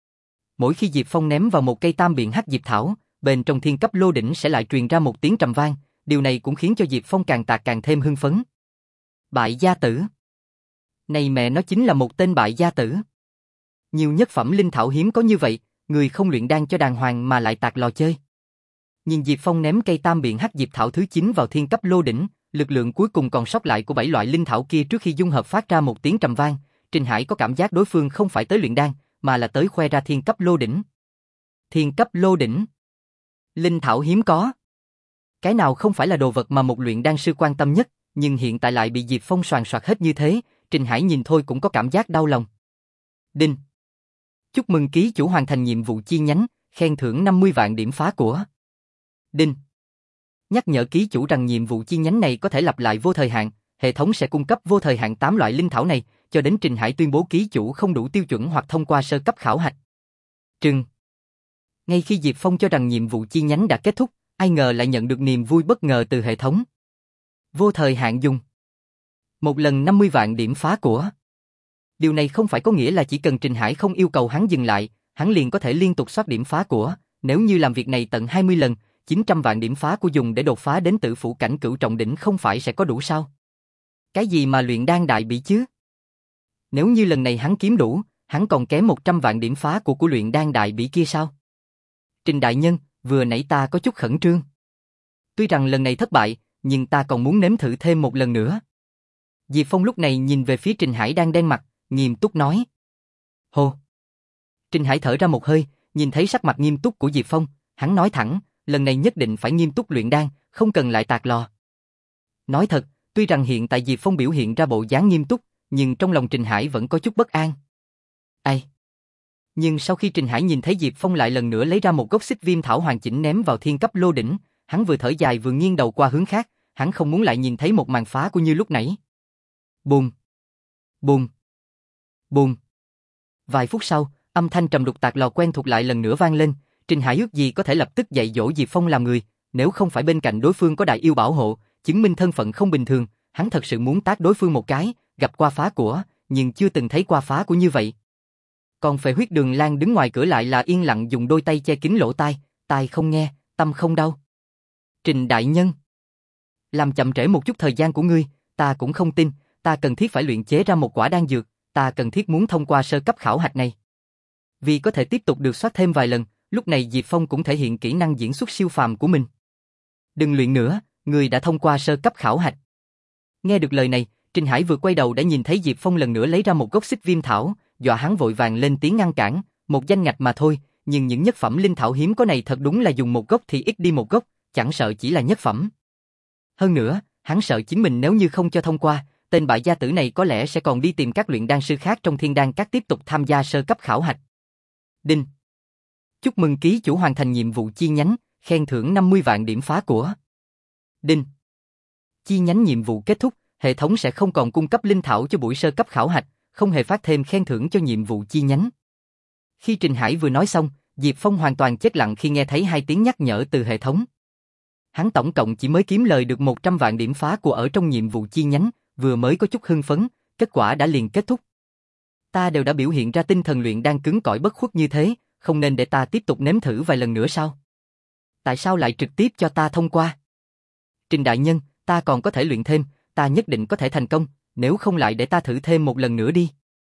Mỗi khi Diệp Phong ném vào một cây tam biện hắc diệp thảo, bên trong thiên cấp lô đỉnh sẽ lại truyền ra một tiếng trầm vang, điều này cũng khiến cho Diệp Phong càng tạc càng thêm hưng phấn. Bại gia tử! Này mẹ nó chính là một tên bại gia tử! Nhiều nhất phẩm linh thảo hiếm có như vậy, người không luyện đan cho đàng hoàng mà lại tạc lò chơi. Nhìn Diệp Phong ném cây tam biện hắc diệp thảo thứ chín vào thiên cấp lô đỉnh, lực lượng cuối cùng còn sót lại của bảy loại linh thảo kia trước khi dung hợp phát ra một tiếng trầm vang, Trình Hải có cảm giác đối phương không phải tới luyện đan, mà là tới khoe ra thiên cấp lô đỉnh. Thiên cấp lô đỉnh. Linh thảo hiếm có. Cái nào không phải là đồ vật mà một luyện đan sư quan tâm nhất, nhưng hiện tại lại bị Diệp Phong soàn soạt hết như thế, Trình Hải nhìn thôi cũng có cảm giác đau lòng. Đinh. Chúc mừng ký chủ hoàn thành nhiệm vụ chi nhánh, khen thưởng năm mươi vạn điểm phá của. Đinh. Nhắc nhở ký chủ rằng nhiệm vụ chi nhánh này có thể lặp lại vô thời hạn, hệ thống sẽ cung cấp vô thời hạn tám loại linh thảo này, cho đến Trình Hải tuyên bố ký chủ không đủ tiêu chuẩn hoặc thông qua sơ cấp khảo hạch. Trừng. Ngay khi Diệp Phong cho rằng nhiệm vụ chi nhánh đã kết thúc, ai ngờ lại nhận được niềm vui bất ngờ từ hệ thống. Vô thời hạn dùng. Một lần năm mươi vạn điểm phá của. Điều này không phải có nghĩa là chỉ cần Trình Hải không yêu cầu hắn dừng lại, hắn liền có thể liên tục soát điểm phá của, nếu như làm việc này tận hai mươi lần, chín trăm vạn điểm phá của dùng để đột phá đến tử phủ cảnh cửu trọng đỉnh không phải sẽ có đủ sao? Cái gì mà luyện đan đại bỉ chứ? Nếu như lần này hắn kiếm đủ, hắn còn kém một trăm vạn điểm phá của của luyện đan đại bỉ kia sao? Trình đại nhân, vừa nãy ta có chút khẩn trương. Tuy rằng lần này thất bại, nhưng ta còn muốn nếm thử thêm một lần nữa. Diệp Phong lúc này nhìn về phía Trình Hải đang đen mặt, nghiêm túc nói. Hô! Trình Hải thở ra một hơi, nhìn thấy sắc mặt nghiêm túc của Diệp Phong, hắn nói thẳng, lần này nhất định phải nghiêm túc luyện đan, không cần lại tạc lò. Nói thật, tuy rằng hiện tại Diệp Phong biểu hiện ra bộ dáng nghiêm túc, nhưng trong lòng Trình Hải vẫn có chút bất an. Ai? Nhưng sau khi Trình Hải nhìn thấy Diệp Phong lại lần nữa lấy ra một gốc xích viêm thảo hoàn chỉnh ném vào thiên cấp lô đỉnh, hắn vừa thở dài vừa nghiêng đầu qua hướng khác, hắn không muốn lại nhìn thấy một màn phá của như lúc nãy. Bùm! Bùm! Bùm! Vài phút sau, âm thanh trầm đục tạc lò quen thuộc lại lần nữa vang lên, Trình Hải ước gì có thể lập tức dạy dỗ Diệp Phong làm người, nếu không phải bên cạnh đối phương có đại yêu bảo hộ, chứng minh thân phận không bình thường, hắn thật sự muốn tát đối phương một cái, gặp qua phá của, nhưng chưa từng thấy qua phá của như vậy. Còn Phệ huyết Đường Lan đứng ngoài cửa lại là yên lặng dùng đôi tay che kín lỗ tai, tai không nghe, tâm không đau. Trình đại nhân, làm chậm trễ một chút thời gian của ngươi, ta cũng không tin, ta cần thiết phải luyện chế ra một quả đan dược, ta cần thiết muốn thông qua sơ cấp khảo hạch này. Vì có thể tiếp tục được soát thêm vài lần, lúc này Diệp Phong cũng thể hiện kỹ năng diễn xuất siêu phàm của mình. Đừng luyện nữa, ngươi đã thông qua sơ cấp khảo hạch. Nghe được lời này, Trình Hải vừa quay đầu đã nhìn thấy Diệp Phong lần nữa lấy ra một gốc xích viêm thảo, dọa hắn vội vàng lên tiếng ngăn cản, một danh ngạch mà thôi, nhưng những nhất phẩm linh thảo hiếm có này thật đúng là dùng một gốc thì ít đi một gốc, chẳng sợ chỉ là nhất phẩm. Hơn nữa, Hắn sợ chính mình nếu như không cho thông qua, tên bại gia tử này có lẽ sẽ còn đi tìm các luyện đan sư khác trong Thiên Đan Các tiếp tục tham gia sơ cấp khảo hạch. Đinh. Chúc mừng ký chủ hoàn thành nhiệm vụ chi nhánh, khen thưởng năm mươi vạn điểm phá của. Đinh. Chi nhánh nhiệm vụ kết thúc, hệ thống sẽ không còn cung cấp linh thảo cho buổi sơ cấp khảo hạch, không hề phát thêm khen thưởng cho nhiệm vụ chi nhánh. Khi Trình Hải vừa nói xong, Diệp Phong hoàn toàn chết lặng khi nghe thấy hai tiếng nhắc nhở từ hệ thống. Hắn tổng cộng chỉ mới kiếm lời được một trăm vạn điểm phá của ở trong nhiệm vụ chi nhánh, vừa mới có chút hưng phấn, kết quả đã liền kết thúc. Ta đều đã biểu hiện ra tinh thần luyện đan cứng cỏi bất khuất như thế, không nên để ta tiếp tục nếm thử vài lần nữa sao? Tại sao lại trực tiếp cho ta thông qua? Trình đại nhân, ta còn có thể luyện thêm, ta nhất định có thể thành công, nếu không lại để ta thử thêm một lần nữa đi.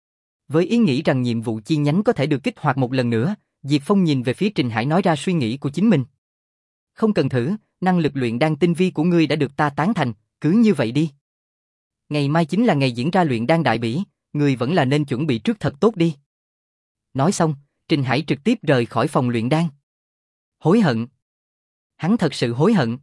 Với ý nghĩ rằng nhiệm vụ chi nhánh có thể được kích hoạt một lần nữa, Diệp Phong nhìn về phía Trình Hải nói ra suy nghĩ của chính mình. Không cần thử, năng lực luyện đan tinh vi của ngươi đã được ta tán thành, cứ như vậy đi. Ngày mai chính là ngày diễn ra luyện đan đại bỉ, ngươi vẫn là nên chuẩn bị trước thật tốt đi. Nói xong, Trình Hải trực tiếp rời khỏi phòng luyện đan. Hối hận. Hắn thật sự hối hận.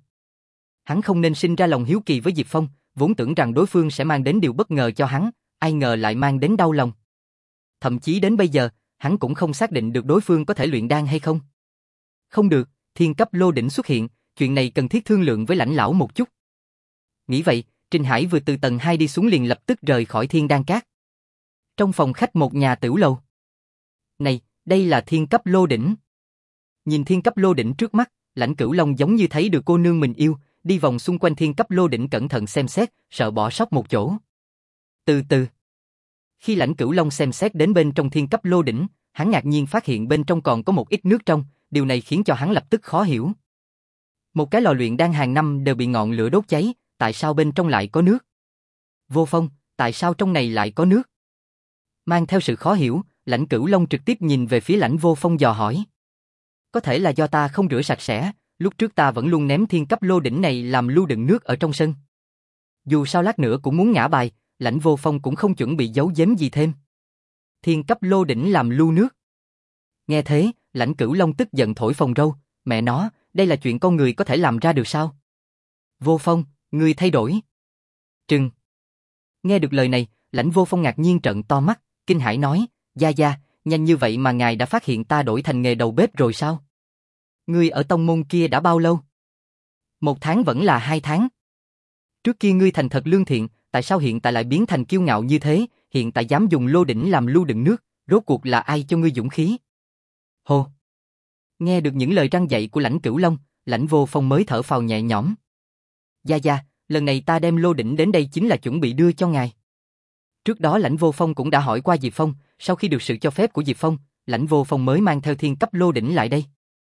Hắn không nên sinh ra lòng hiếu kỳ với Diệp Phong, vốn tưởng rằng đối phương sẽ mang đến điều bất ngờ cho hắn, ai ngờ lại mang đến đau lòng. Thậm chí đến bây giờ, hắn cũng không xác định được đối phương có thể luyện đan hay không. Không được, thiên cấp lô đỉnh xuất hiện, chuyện này cần thiết thương lượng với lãnh lão một chút. Nghĩ vậy, Trình Hải vừa từ tầng hai đi xuống liền lập tức rời khỏi Thiên Đan Các. Trong phòng khách một nhà tửu lầu. Này, đây là thiên cấp lô đỉnh. Nhìn thiên cấp lô đỉnh trước mắt, Lãnh Cửu Long giống như thấy được cô nương mình yêu, đi vòng xung quanh thiên cấp lô đỉnh cẩn thận xem xét, sợ bỏ sót một chỗ. Từ từ. Khi Lãnh Cửu Long xem xét đến bên trong thiên cấp lô đỉnh, hắn ngạc nhiên phát hiện bên trong còn có một ít nước trong, điều này khiến cho hắn lập tức khó hiểu. Một cái lò luyện đan hàng năm đều bị ngọn lửa đốt cháy, tại sao bên trong lại có nước? Vô Phong, tại sao trong này lại có nước? Mang theo sự khó hiểu, Lãnh Cửu Long trực tiếp nhìn về phía Lãnh Vô Phong dò hỏi. Có thể là do ta không rửa sạch sẽ, lúc trước ta vẫn luôn ném thiên cấp lô đỉnh này làm lưu đựng nước ở trong sân. Dù sao lát nữa cũng muốn ngã bài, Lãnh Vô Phong cũng không chuẩn bị giấu giếm gì thêm. Thiên cấp lô đỉnh làm lưu nước. Nghe thế, Lãnh Cửu Long tức giận thổi phồng râu, mẹ nó, đây là chuyện con người có thể làm ra được sao? Vô Phong, ngươi thay đổi. Trừng. Nghe được lời này, Lãnh Vô Phong ngạc nhiên trợn to mắt, kinh hãi nói, gia gia, nhanh như vậy mà ngài đã phát hiện ta đổi thành nghề đầu bếp rồi sao? Ngươi ở tông môn kia đã bao lâu? Một tháng vẫn là hai tháng. Trước kia ngươi thành thật lương thiện, tại sao hiện tại lại biến thành kiêu ngạo như thế, hiện tại dám dùng lô đỉnh làm lưu đựng nước, rốt cuộc là ai cho ngươi dũng khí? Hồ. Nghe được những lời răn dạy của Lãnh Cửu Long, Lãnh Vô Phong mới thở phào nhẹ nhõm. Gia gia, lần này ta đem lô đỉnh đến đây chính là chuẩn bị đưa cho ngài. Trước đó Lãnh Vô Phong cũng đã hỏi qua Diệp Phong, sau khi được sự cho phép của Diệp Phong, Lãnh Vô Phong mới mang theo thiên cấp lô đỉnh lại đây.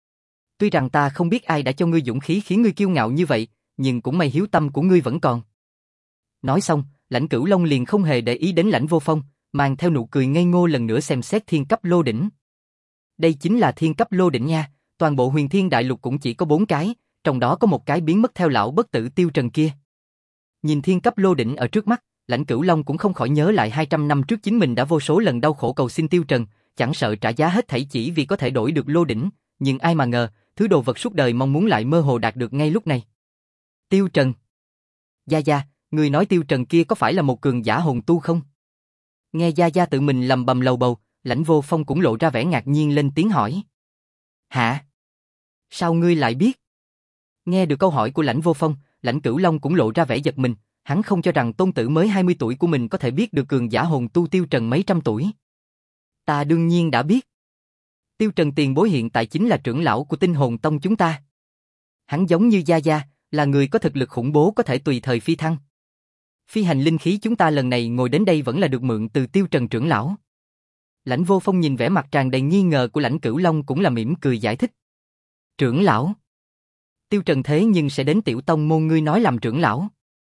Tuy rằng ta không biết ai đã cho ngươi dũng khí khiến ngươi kiêu ngạo như vậy, nhưng cũng may hiếu tâm của ngươi vẫn còn. Nói xong, Lãnh Cửu Long liền không hề để ý đến Lãnh Vô Phong, mang theo nụ cười ngây ngô lần nữa xem xét thiên cấp lô đỉnh. Đây chính là thiên cấp lô đỉnh nha, toàn bộ Huyền Thiên Đại Lục cũng chỉ có bốn cái, trong đó có một cái biến mất theo lão bất tử Tiêu Trần kia. Nhìn thiên cấp lô đỉnh ở trước mắt, Lãnh Cửu Long cũng không khỏi nhớ lại hai trăm năm trước chính mình đã vô số lần đau khổ cầu xin Tiêu Trần, chẳng sợ trả giá hết thảy chỉ vì có thể đổi được lô đỉnh, nhưng ai mà ngờ, thứ đồ vật suốt đời mong muốn lại mơ hồ đạt được ngay lúc này. Tiêu Trần. Gia Gia, người nói Tiêu Trần kia có phải là một cường giả hồn tu không? Nghe Gia Gia tự mình lầm bầm lầu bầu, Lãnh Vô Phong cũng lộ ra vẻ ngạc nhiên lên tiếng hỏi. Hả? Sao ngươi lại biết? Nghe được câu hỏi của Lãnh Vô Phong, Lãnh Cửu Long cũng lộ ra vẻ giật mình, hắn không cho rằng tôn tử mới hai mươi tuổi của mình có thể biết được cường giả hồn tu Tiêu Trần mấy trăm tuổi. Ta đương nhiên đã biết. Tiêu Trần tiền bối hiện tại chính là trưởng lão của Tinh Hồn Tông chúng ta. Hắn giống như Gia Gia, là người có thực lực khủng bố có thể tùy thời phi thăng. Phi hành linh khí chúng ta lần này ngồi đến đây vẫn là được mượn từ Tiêu Trần trưởng lão. Lãnh Vô Phong nhìn vẻ mặt tràn đầy nghi ngờ của Lãnh Cửu Long cũng là mỉm cười giải thích. Trưởng lão? Tiêu Trần thế nhưng sẽ đến tiểu tông môn ngươi nói làm trưởng lão?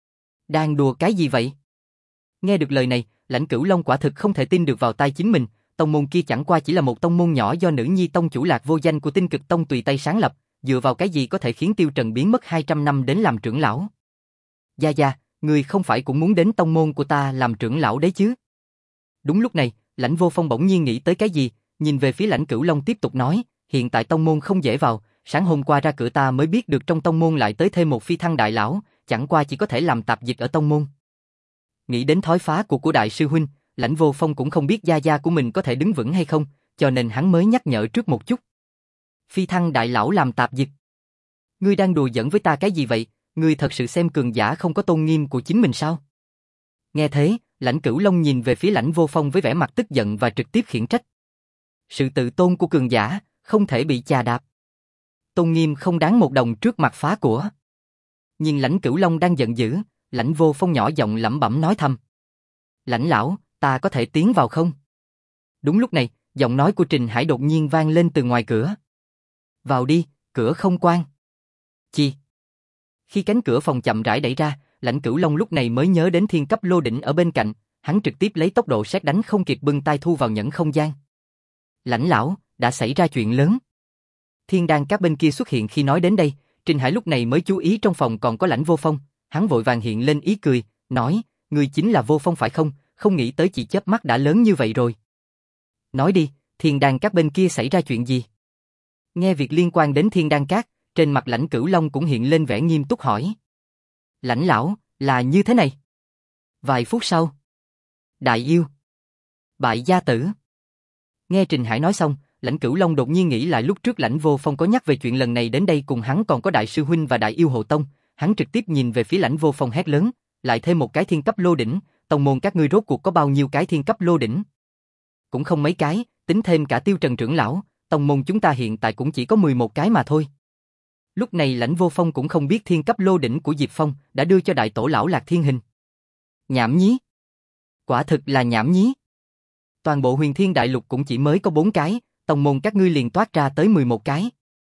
Đang đùa cái gì vậy? Nghe được lời này, Lãnh Cửu Long quả thực không thể tin được vào tai chính mình, tông môn kia chẳng qua chỉ là một tông môn nhỏ do nữ nhi tông chủ Lạc Vô Danh của Tinh Cực Tông tùy tay sáng lập, dựa vào cái gì có thể khiến Tiêu Trần biến mất hai trăm năm đến làm trưởng lão? Gia Gia, ngươi không phải cũng muốn đến tông môn của ta làm trưởng lão đấy chứ? Đúng lúc này, Lãnh Vô Phong bỗng nhiên nghĩ tới cái gì, nhìn về phía Lãnh Cửu Long tiếp tục nói, hiện tại tông môn không dễ vào, sáng hôm qua ra cửa ta mới biết được trong tông môn lại tới thêm một phi thăng đại lão, chẳng qua chỉ có thể làm tạp dịch ở tông môn. Nghĩ đến thói phá của của đại sư huynh, Lãnh Vô Phong cũng không biết gia gia của mình có thể đứng vững hay không, cho nên hắn mới nhắc nhở trước một chút. Phi thăng đại lão làm tạp dịch. Ngươi đang đùa giỡn với ta cái gì vậy, ngươi thật sự xem cường giả không có tôn nghiêm của chính mình sao? Nghe thế, Lãnh Cửu Long nhìn về phía Lãnh Vô Phong với vẻ mặt tức giận và trực tiếp khiển trách. Sự tự tôn của cường giả, không thể bị chà đạp. Tôn nghiêm không đáng một đồng trước mặt phá của. Nhìn Lãnh Cửu Long đang giận dữ, Lãnh Vô Phong nhỏ giọng lẩm bẩm nói thầm. Lãnh lão, ta có thể tiến vào không? Đúng lúc này, giọng nói của Trình Hải đột nhiên vang lên từ ngoài cửa. Vào đi, cửa không quan. Chi? Khi cánh cửa phòng chậm rãi đẩy ra, Lãnh Cửu Long lúc này mới nhớ đến thiên cấp lô đỉnh ở bên cạnh, hắn trực tiếp lấy tốc độ sét đánh không kịp bưng tay thu vào nhẫn không gian. Lãnh lão, đã xảy ra chuyện lớn. Thiên đan các bên kia xuất hiện khi nói đến đây, Trình Hải lúc này mới chú ý trong phòng còn có Lãnh Vô Phong, hắn vội vàng hiện lên ý cười, nói, người chính là Vô Phong phải không, không nghĩ tới chỉ chớp mắt đã lớn như vậy rồi. Nói đi, thiên đan các bên kia xảy ra chuyện gì? Nghe việc liên quan đến thiên đan các, trên mặt Lãnh Cửu Long cũng hiện lên vẻ nghiêm túc hỏi. Lãnh lão, là như thế này. Vài phút sau. Đại yêu. Bại gia tử. Nghe Trình Hải nói xong, Lãnh Cửu Long đột nhiên nghĩ lại lúc trước Lãnh Vô Phong có nhắc về chuyện lần này đến đây cùng hắn còn có đại sư huynh và đại yêu hộ tông, hắn trực tiếp nhìn về phía Lãnh Vô Phong hét lớn, lại thêm một cái thiên cấp lô đỉnh, tông môn các ngươi rốt cuộc có bao nhiêu cái thiên cấp lô đỉnh? Cũng không mấy cái, tính thêm cả Tiêu Trần trưởng lão, tông môn chúng ta hiện tại cũng chỉ có mười một cái mà thôi. Lúc này Lãnh Vô Phong cũng không biết thiên cấp lô đỉnh của Diệp Phong đã đưa cho đại tổ lão Lạc Thiên Hình. Nhảm nhí. Quả thực là nhảm nhí. Toàn bộ huyền thiên đại lục cũng chỉ mới có bốn cái, tông môn các ngươi liền toát ra tới mười một cái.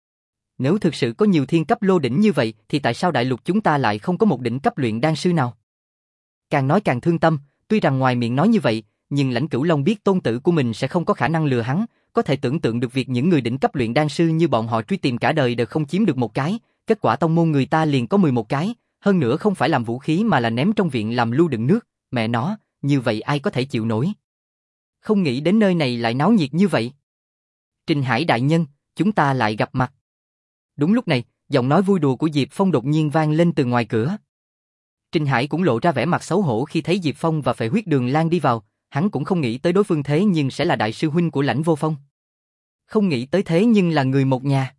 Nếu thực sự có nhiều thiên cấp lô đỉnh như vậy thì tại sao đại lục chúng ta lại không có một đỉnh cấp luyện đan sư nào? Càng nói càng thương tâm, tuy rằng ngoài miệng nói như vậy, nhưng Lãnh Cửu Long biết tôn tử của mình sẽ không có khả năng lừa hắn, có thể tưởng tượng được việc những người đỉnh cấp luyện đan sư như bọn họ truy tìm cả đời đều không chiếm được một cái, kết quả tông môn người ta liền có mười một cái, hơn nữa không phải làm vũ khí mà là ném trong viện làm lưu đựng nước, mẹ nó, như vậy ai có thể chịu nổi. Không nghĩ đến nơi này lại náo nhiệt như vậy. Trình Hải đại nhân, chúng ta lại gặp mặt. Đúng lúc này, giọng nói vui đùa của Diệp Phong đột nhiên vang lên từ ngoài cửa. Trình Hải cũng lộ ra vẻ mặt xấu hổ khi thấy Diệp Phong và Phệ Huyết Đường Lan đi vào, hắn cũng không nghĩ tới đối phương thế nhưng sẽ là đại sư huynh của Lãnh Vô Phong. Không nghĩ tới thế nhưng là người một nhà.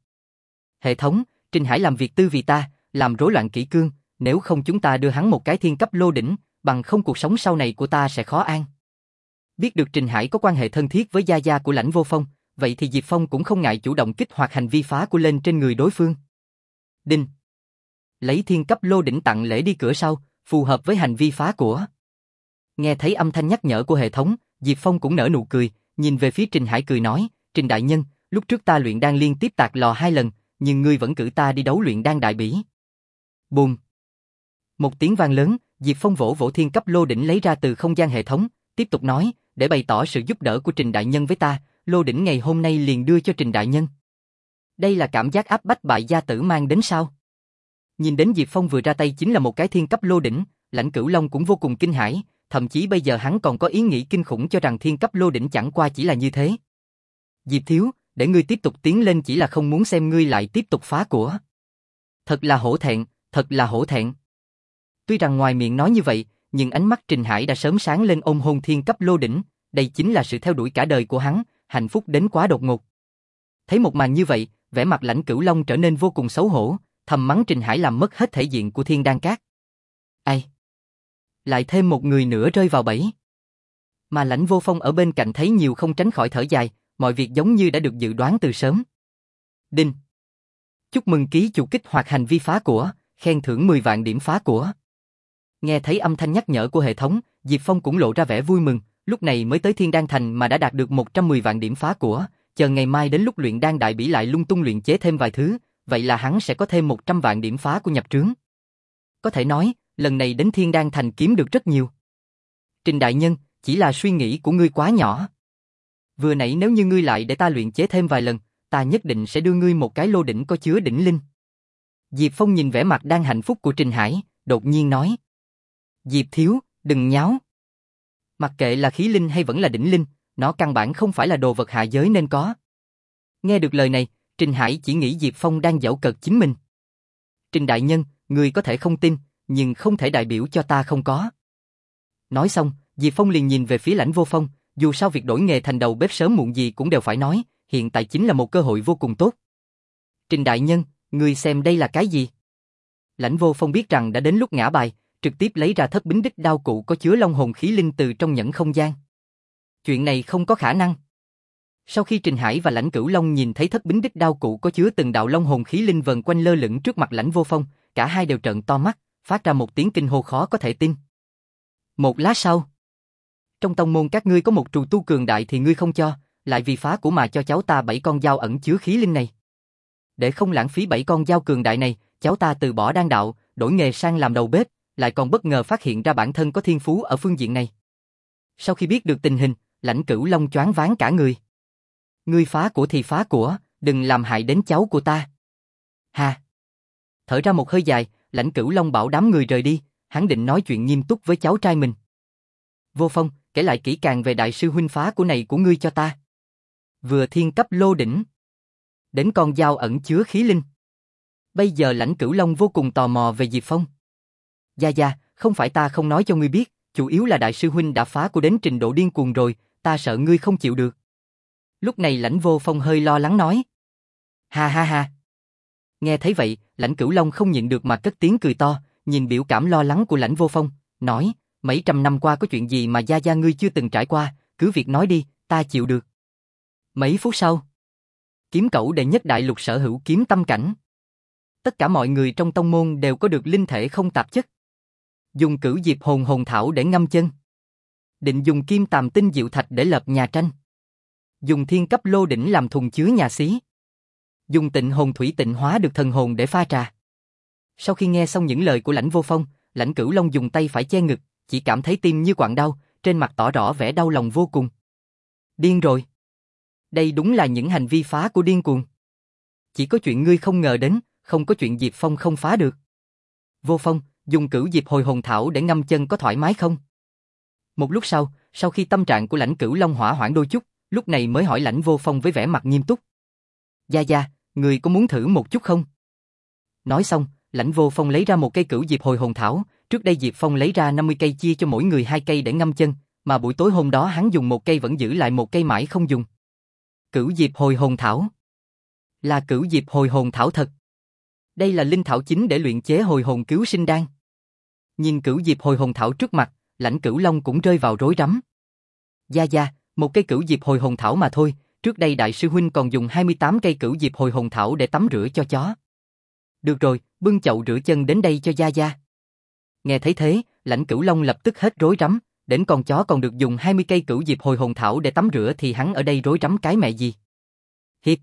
Hệ thống, Trình Hải làm việc tư vì ta, làm rối loạn kỷ cương, nếu không chúng ta đưa hắn một cái thiên cấp lô đỉnh, bằng không cuộc sống sau này của ta sẽ khó an. Biết được Trình Hải có quan hệ thân thiết với gia gia của Lãnh Vô Phong, vậy thì Diệp Phong cũng không ngại chủ động kích hoạt hành vi phá của lên trên người đối phương. Đinh. Lấy thiên cấp lô đỉnh tặng lễ đi cửa sau, phù hợp với hành vi phá của. Nghe thấy âm thanh nhắc nhở của hệ thống, Diệp Phong cũng nở nụ cười, nhìn về phía Trình Hải cười nói, Trình đại nhân, lúc trước ta luyện đan liên tiếp tạc lò hai lần, nhưng ngươi vẫn cử ta đi đấu luyện đan đại bỉ. Bùm. Một tiếng vang lớn, Diệp Phong vỗ vỗ thiên cấp lô đỉnh lấy ra từ không gian hệ thống, tiếp tục nói, để bày tỏ sự giúp đỡ của Trình đại nhân với ta, lô đỉnh ngày hôm nay liền đưa cho Trình đại nhân. Đây là cảm giác áp bách bại gia tử mang đến sao? Nhìn đến Diệp Phong vừa ra tay chính là một cái thiên cấp lô đỉnh, Lãnh Cửu Long cũng vô cùng kinh hãi, thậm chí bây giờ hắn còn có ý nghĩ kinh khủng cho rằng thiên cấp lô đỉnh chẳng qua chỉ là như thế. Diệp thiếu, để ngươi tiếp tục tiến lên chỉ là không muốn xem ngươi lại tiếp tục phá của. Thật là hổ thẹn, thật là hổ thẹn. Tuy rằng ngoài miệng nói như vậy, nhưng ánh mắt Trình Hải đã sớm sáng lên ôm hôn thiên cấp lô đỉnh, đây chính là sự theo đuổi cả đời của hắn, hạnh phúc đến quá đột ngột. Thấy một màn như vậy, vẻ mặt Lãnh Cửu Long trở nên vô cùng xấu hổ, thầm mắng Trình Hải làm mất hết thể diện của Thiên Đan Các. Ai? Lại thêm một người nữa rơi vào bẫy. Mà Lãnh Vô Phong ở bên cạnh thấy nhiều không tránh khỏi thở dài, mọi việc giống như đã được dự đoán từ sớm. Đinh. Chúc mừng ký chủ kích hoạt hành vi phá của, khen thưởng mười vạn điểm phá của. Nghe thấy âm thanh nhắc nhở của hệ thống, Diệp Phong cũng lộ ra vẻ vui mừng, lúc này mới tới Thiên Đan Thành mà đã đạt được một trăm mười vạn điểm phá của, chờ ngày mai đến lúc luyện đan đại bỉ lại lung tung luyện chế thêm vài thứ, vậy là hắn sẽ có thêm một trăm vạn điểm phá của nhập trướng. Có thể nói, lần này đến Thiên Đan Thành kiếm được rất nhiều. Trình đại nhân, chỉ là suy nghĩ của ngươi quá nhỏ. Vừa nãy nếu như ngươi lại để ta luyện chế thêm vài lần, ta nhất định sẽ đưa ngươi một cái lô đỉnh có chứa đỉnh linh. Diệp Phong nhìn vẻ mặt đang hạnh phúc của Trình Hải, đột nhiên nói. Diệp thiếu, đừng nháo. Mặc kệ là khí linh hay vẫn là đỉnh linh, nó căn bản không phải là đồ vật hạ giới nên có. Nghe được lời này, Trình Hải chỉ nghĩ Diệp Phong đang giễu cợt chính mình. Trình đại nhân, ngươi có thể không tin, nhưng không thể đại biểu cho ta không có. Nói xong, Diệp Phong liền nhìn về phía Lãnh Vô Phong, dù sao việc đổi nghề thành đầu bếp sớm muộn gì cũng đều phải nói, hiện tại chính là một cơ hội vô cùng tốt. Trình đại nhân, ngươi xem đây là cái gì? Lãnh Vô Phong biết rằng đã đến lúc ngã bài, trực tiếp lấy ra thất bính đích đao cụ có chứa long hồn khí linh từ trong nhẫn không gian. Chuyện này không có khả năng. Sau khi Trình Hải và Lãnh Cửu Long nhìn thấy thất bính đích đao cụ có chứa từng đạo long hồn khí linh vần quanh lơ lửng trước mặt Lãnh Vô Phong, cả hai đều trợn to mắt, phát ra một tiếng kinh hô khó có thể tin. Một lát sau, trong tông môn các ngươi có một trù tu cường đại thì ngươi không cho, lại vì phá của mà cho cháu ta bảy con dao ẩn chứa khí linh này. Để không lãng phí bảy con dao cường đại này, cháu ta từ bỏ đan đạo, đổi nghề sang làm đầu bếp, lại còn bất ngờ phát hiện ra bản thân có thiên phú ở phương diện này. Sau khi biết được tình hình, Lãnh Cửu Long choáng váng cả người. Ngươi phá của thì phá của, đừng làm hại đến cháu của ta. Ha! Thở ra một hơi dài, Lãnh Cửu Long bảo đám người rời đi, hắn định nói chuyện nghiêm túc với cháu trai mình. Vô Phong, kể lại kỹ càng về đại sư huynh phá của này của ngươi cho ta. Vừa thiên cấp lô đỉnh, đến con dao ẩn chứa khí linh. Bây giờ Lãnh Cửu Long vô cùng tò mò về Diệp Phong. Gia Gia, không phải ta không nói cho ngươi biết, chủ yếu là đại sư huynh đã phá của đến trình độ điên cuồng rồi, ta sợ ngươi không chịu được. Lúc này Lãnh Vô Phong hơi lo lắng nói. Ha ha ha. Nghe thấy vậy, Lãnh Cửu Long không nhịn được mà cất tiếng cười to, nhìn biểu cảm lo lắng của Lãnh Vô Phong, nói, mấy trăm năm qua có chuyện gì mà Gia Gia ngươi chưa từng trải qua, cứ việc nói đi, ta chịu được. Mấy phút sau, kiếm cẩu đệ nhất đại lục sở hữu kiếm tâm cảnh. Tất cả mọi người trong tông môn đều có được linh thể không tạp chất. Dùng cửu diệp hồn hồn thảo để ngâm chân. Định dùng kim tàm tinh diệu thạch để lợp nhà tranh. Dùng thiên cấp lô đỉnh làm thùng chứa nhà xí. Dùng tịnh hồn thủy tịnh hóa được thần hồn để pha trà. Sau khi nghe xong những lời của Lãnh Vô Phong, Lãnh Cửu Long dùng tay phải che ngực, chỉ cảm thấy tim như quặn đau, trên mặt tỏ rõ vẻ đau lòng vô cùng. Điên rồi. Đây đúng là những hành vi phá của điên cuồng. Chỉ có chuyện ngươi không ngờ đến, không có chuyện Diệp Phong không phá được. Vô Phong, dùng cửu diệp hồi hồn thảo để ngâm chân có thoải mái không? Một lúc sau, sau khi tâm trạng của Lãnh Cửu Long hỏa hoãn đôi chút, lúc này mới hỏi Lãnh Vô Phong với vẻ mặt nghiêm túc. Gia Gia, người có muốn thử một chút không? Nói xong, Lãnh Vô Phong lấy ra một cây cửu diệp hồi hồn thảo, trước đây Diệp Phong lấy ra năm mươi cây chia cho mỗi người hai cây để ngâm chân, mà buổi tối hôm đó hắn dùng một cây vẫn giữ lại một cây mãi không dùng. Cửu diệp hồi hồn thảo là cửu diệp hồi hồn thảo thật. Đây là linh thảo chính để luyện chế hồi hồn cứu sinh đan. Nhìn cửu diệp hồi hồn thảo trước mặt, Lãnh Cửu Long cũng rơi vào rối rắm. Gia Gia, một cây cửu diệp hồi hồn thảo mà thôi, trước đây đại sư huynh còn dùng hai mươi tám cây cửu diệp hồi hồn thảo để tắm rửa cho chó. Được rồi, bưng chậu rửa chân đến đây cho Gia Gia. Nghe thấy thế, Lãnh Cửu Long lập tức hết rối rắm, đến con chó còn được dùng hai mươi cây cửu diệp hồi hồn thảo để tắm rửa thì hắn ở đây rối rắm cái mẹ gì. Hiệp.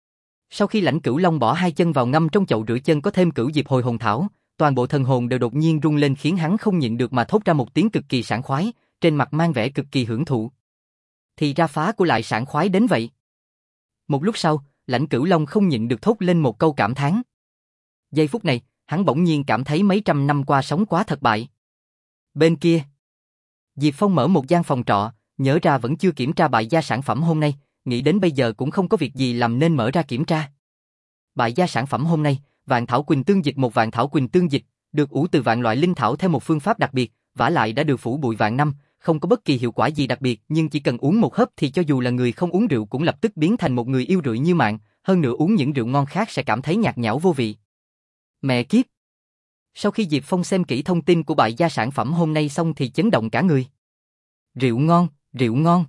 Sau khi Lãnh Cửu Long bỏ hai chân vào ngâm trong chậu rửa chân có thêm cửu diệp hồi hồn thảo, toàn bộ thần hồn đều đột nhiên rung lên khiến hắn không nhịn được mà thốt ra một tiếng cực kỳ sảng khoái, trên mặt mang vẻ cực kỳ hưởng thụ. Thì ra phá của lại sảng khoái đến vậy. Một lúc sau, Lãnh Cửu Long không nhịn được thốt lên một câu cảm thán. Giây phút này, hắn bỗng nhiên cảm thấy mấy trăm năm qua sống quá thất bại. Bên kia, Diệp Phong mở một gian phòng trọ, nhớ ra vẫn chưa kiểm tra bại gia sản phẩm hôm nay, nghĩ đến bây giờ cũng không có việc gì làm nên mở ra kiểm tra. Bại gia sản phẩm hôm nay, vạn thảo quỳnh tương dịch một vạn thảo quỳnh tương dịch, được ủ từ vạn loại linh thảo theo một phương pháp đặc biệt, vả lại đã được phủ bụi vạn năm, không có bất kỳ hiệu quả gì đặc biệt, nhưng chỉ cần uống một hớp thì cho dù là người không uống rượu cũng lập tức biến thành một người yêu rượu như mạng, hơn nữa uống những rượu ngon khác sẽ cảm thấy nhạt nhẽo vô vị. Mẹ kiếp! Sau khi Diệp Phong xem kỹ thông tin của bại gia sản phẩm hôm nay xong thì chấn động cả người. Rượu ngon, rượu ngon.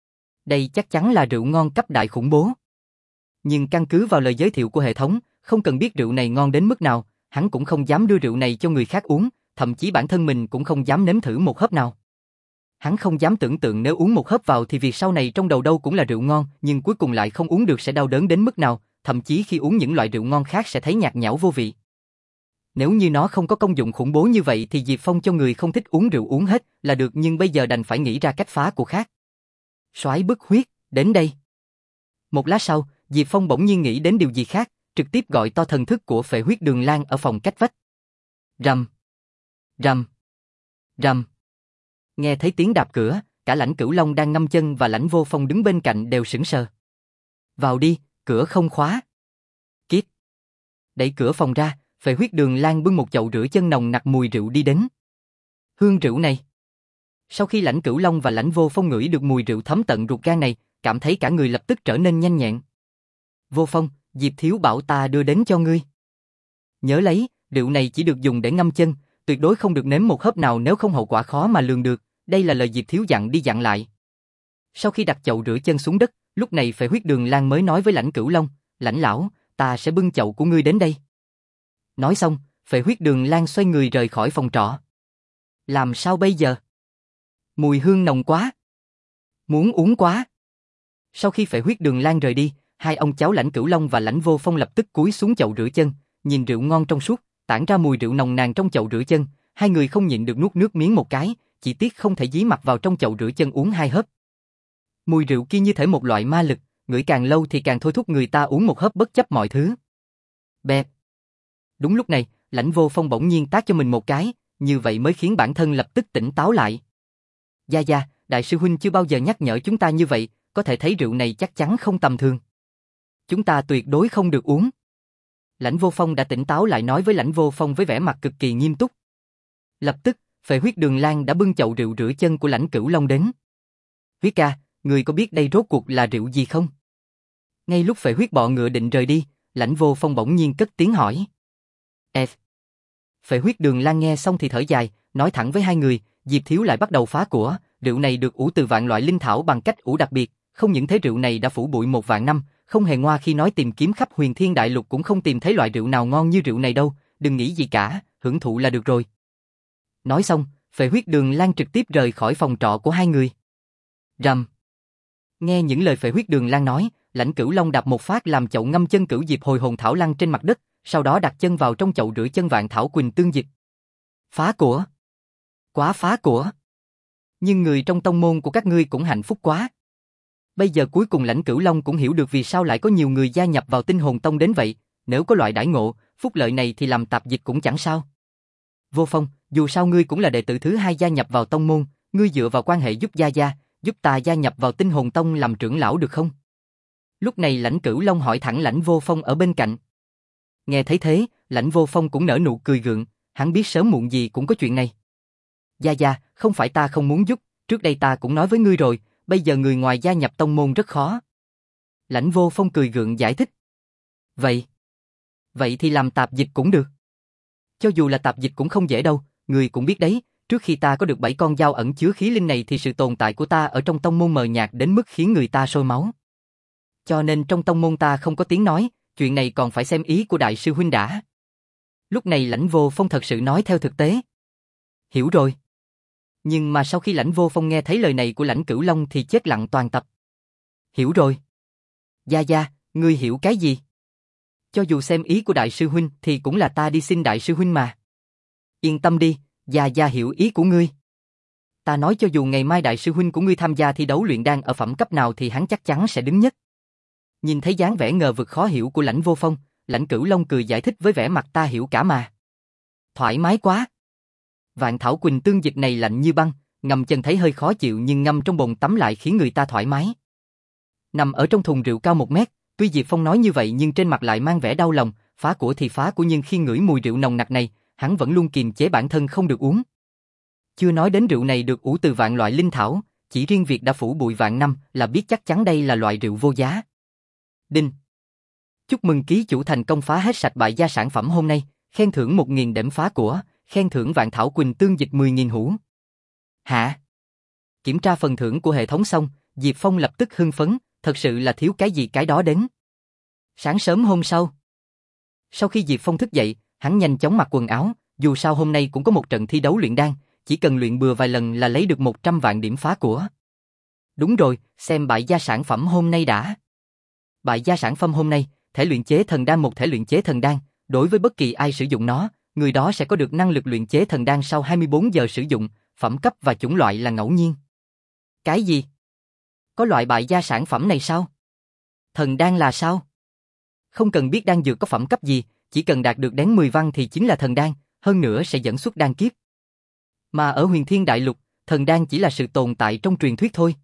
Đây chắc chắn là rượu ngon cấp đại khủng bố. Nhưng căn cứ vào lời giới thiệu của hệ thống, không cần biết rượu này ngon đến mức nào, hắn cũng không dám đưa rượu này cho người khác uống, thậm chí bản thân mình cũng không dám nếm thử một hớp nào. Hắn không dám tưởng tượng nếu uống một hớp vào thì việc sau này trong đầu đâu cũng là rượu ngon, nhưng cuối cùng lại không uống được sẽ đau đớn đến mức nào, thậm chí khi uống những loại rượu ngon khác sẽ thấy nhạt nhẽo vô vị. Nếu như nó không có công dụng khủng bố như vậy thì Diệp Phong cho người không thích uống rượu uống hết là được, nhưng bây giờ đành phải nghĩ ra cách phá của khác. Soái bức huyết, đến đây. Một lát sau, Diệp Phong bỗng nhiên nghĩ đến điều gì khác, trực tiếp gọi to thần thức của phệ huyết Đường Lan ở phòng cách vách. Rầm, rầm, rầm. Nghe thấy tiếng đạp cửa, cả Lãnh Cửu Long đang ngâm chân và Lãnh Vô Phong đứng bên cạnh đều sững sờ. Vào đi, cửa không khóa. Kiết. Đẩy cửa phòng ra, Phệ Huyết Đường Lan bưng một chậu rửa chân nồng nặc mùi rượu đi đến. Hương rượu này. Sau khi Lãnh Cửu Long và Lãnh Vô Phong ngửi được mùi rượu thấm tận ruột gan này, cảm thấy cả người lập tức trở nên nhanh nhẹn. Vô Phong, Diệp thiếu bảo ta đưa đến cho ngươi. Nhớ lấy, rượu này chỉ được dùng để ngâm chân, tuyệt đối không được nếm một hớp nào nếu không hậu quả khó mà lường được, đây là lời Diệp thiếu dặn đi dặn lại. Sau khi đặt chậu rửa chân xuống đất, lúc này Phệ Huyết Đường Lan mới nói với Lãnh Cửu Long, Lãnh lão, ta sẽ bưng chậu của ngươi đến đây. Nói xong, Phệ Huyết Đường Lan xoay người rời khỏi phòng trọ. Làm sao bây giờ? Mùi hương nồng quá. Muốn uống quá. Sau khi Phệ Huyết Đường Lan rời đi, hai ông cháu Lãnh Cửu Long và Lãnh Vô Phong lập tức cúi xuống chậu rửa chân, nhìn rượu ngon trong suốt, tản ra mùi rượu nồng nàn trong chậu rửa chân, hai người không nhịn được nuốt nước miếng một cái, chỉ tiếc không thể dí mặt vào trong chậu rửa chân uống hai hớp. Mùi rượu kia như thể một loại ma lực, ngửi càng lâu thì càng thôi thúc người ta uống một hớp bất chấp mọi thứ. Bẹp. Đúng lúc này, Lãnh Vô Phong bỗng nhiên tát cho mình một cái, như vậy mới khiến bản thân lập tức tỉnh táo lại. Gia Gia, đại sư huynh chưa bao giờ nhắc nhở chúng ta như vậy, có thể thấy rượu này chắc chắn không tầm thường. Chúng ta tuyệt đối không được uống. Lãnh Vô Phong đã tỉnh táo lại nói với Lãnh Vô Phong với vẻ mặt cực kỳ nghiêm túc. Lập tức, Phệ Huyết Đường Lan đã bưng chậu rượu rửa chân của Lãnh Cửu Long đến. Huyết ca, người có biết đây rốt cuộc là rượu gì không? Ngay lúc Phệ Huyết bọ ngựa định rời đi, Lãnh Vô Phong bỗng nhiên cất tiếng hỏi. F. Phệ Huyết Đường Lan nghe xong thì thở dài, nói thẳng với hai người, Diệp thiếu lại bắt đầu phá của, rượu này được ủ từ vạn loại linh thảo bằng cách ủ đặc biệt, không những thế rượu này đã phủ bụi một vạn năm, không hề ngoa khi nói tìm kiếm khắp Huyền Thiên Đại Lục cũng không tìm thấy loại rượu nào ngon như rượu này đâu, đừng nghĩ gì cả, hưởng thụ là được rồi. Nói xong, Phệ Huyết Đường Lan trực tiếp rời khỏi phòng trọ của hai người. Rầm. Nghe những lời Phệ Huyết Đường Lan nói, Lãnh Cửu Long đạp một phát làm chậu ngâm chân cửu diệp hồi hồn thảo lăn trên mặt đất, sau đó đặt chân vào trong chậu rửa chân vạn thảo quỳnh tương dịch. Phá của. Quá phá của. Nhưng người trong tông môn của các ngươi cũng hạnh phúc quá. Bây giờ cuối cùng Lãnh Cửu Long cũng hiểu được vì sao lại có nhiều người gia nhập vào Tinh Hồn Tông đến vậy, nếu có loại đãi ngộ, phúc lợi này thì làm tạp dịch cũng chẳng sao. Vô Phong, dù sao ngươi cũng là đệ tử thứ hai gia nhập vào tông môn, ngươi dựa vào quan hệ giúp Gia Gia, giúp ta gia nhập vào Tinh Hồn Tông làm trưởng lão được không? Lúc này Lãnh Cửu Long hỏi thẳng Lãnh Vô Phong ở bên cạnh. Nghe thấy thế, Lãnh Vô Phong cũng nở nụ cười gượng, hắn biết sớm muộn gì cũng có chuyện này. Gia Gia, không phải ta không muốn giúp, trước đây ta cũng nói với ngươi rồi, bây giờ người ngoài gia nhập tông môn rất khó. Lãnh Vô Phong cười gượng giải thích. Vậy? Vậy thì làm tạp dịch cũng được. Cho dù là tạp dịch cũng không dễ đâu, người cũng biết đấy, trước khi ta có được bảy con dao ẩn chứa khí linh này thì sự tồn tại của ta ở trong tông môn mờ nhạt đến mức khiến người ta sôi máu. Cho nên trong tông môn ta không có tiếng nói, chuyện này còn phải xem ý của đại sư huynh đã. Lúc này Lãnh Vô Phong thật sự nói theo thực tế. Hiểu rồi. Nhưng mà sau khi Lãnh Vô Phong nghe thấy lời này của Lãnh Cửu Long thì chết lặng toàn tập. Hiểu rồi. Gia Gia, ngươi hiểu cái gì? Cho dù xem ý của đại sư huynh thì cũng là ta đi xin đại sư huynh mà. Yên tâm đi, Gia Gia hiểu ý của ngươi. Ta nói cho dù ngày mai đại sư huynh của ngươi tham gia thi đấu luyện đan ở phẩm cấp nào thì hắn chắc chắn sẽ đứng nhất. Nhìn thấy dáng vẻ ngờ vực khó hiểu của Lãnh Vô Phong, Lãnh Cửu Long cười giải thích với vẻ mặt ta hiểu cả mà. Thoải mái quá. Vạn thảo quỳnh tương dịch này lạnh như băng, ngâm chân thấy hơi khó chịu nhưng ngâm trong bồn tắm lại khiến người ta thoải mái. Nằm ở trong thùng rượu cao một mét, tuy Diệp Phong nói như vậy nhưng trên mặt lại mang vẻ đau lòng, phá của thì phá của nhưng khi ngửi mùi rượu nồng nặc này, hắn vẫn luôn kiềm chế bản thân không được uống. Chưa nói đến rượu này được ủ từ vạn loại linh thảo, chỉ riêng việc đã phủ bụi vạn năm là biết chắc chắn đây là loại rượu vô giá. Đinh. Chúc mừng ký chủ thành công phá hết sạch bại gia sản phẩm hôm nay, khen thưởng một nghìn đệm phá của, khen thưởng vạn thảo quỳnh tương dịch mười nghìn hũ. Hả? Kiểm tra phần thưởng của hệ thống xong, Diệp Phong lập tức hưng phấn, thật sự là thiếu cái gì cái đó đến. Sáng sớm hôm sau. Sau khi Diệp Phong thức dậy, hắn nhanh chóng mặc quần áo, dù sao hôm nay cũng có một trận thi đấu luyện đan, chỉ cần luyện bừa vài lần là lấy được một trăm vạn điểm phá của. Đúng rồi, xem bại gia sản phẩm hôm nay đã. Bại gia sản phẩm hôm nay, thể luyện chế thần đan một thể luyện chế thần đan, đối với bất kỳ ai sử dụng nó, người đó sẽ có được năng lực luyện chế thần đan sau hai mươi bốn giờ sử dụng, phẩm cấp và chủng loại là ngẫu nhiên. Cái gì? Có loại bại gia sản phẩm này sao? Thần đan là sao? Không cần biết đan dược có phẩm cấp gì, chỉ cần đạt được đến mười văn thì chính là thần đan, hơn nữa sẽ dẫn xuất đan kiếp. Mà ở Huyền Thiên Đại Lục, thần đan chỉ là sự tồn tại trong truyền thuyết thôi.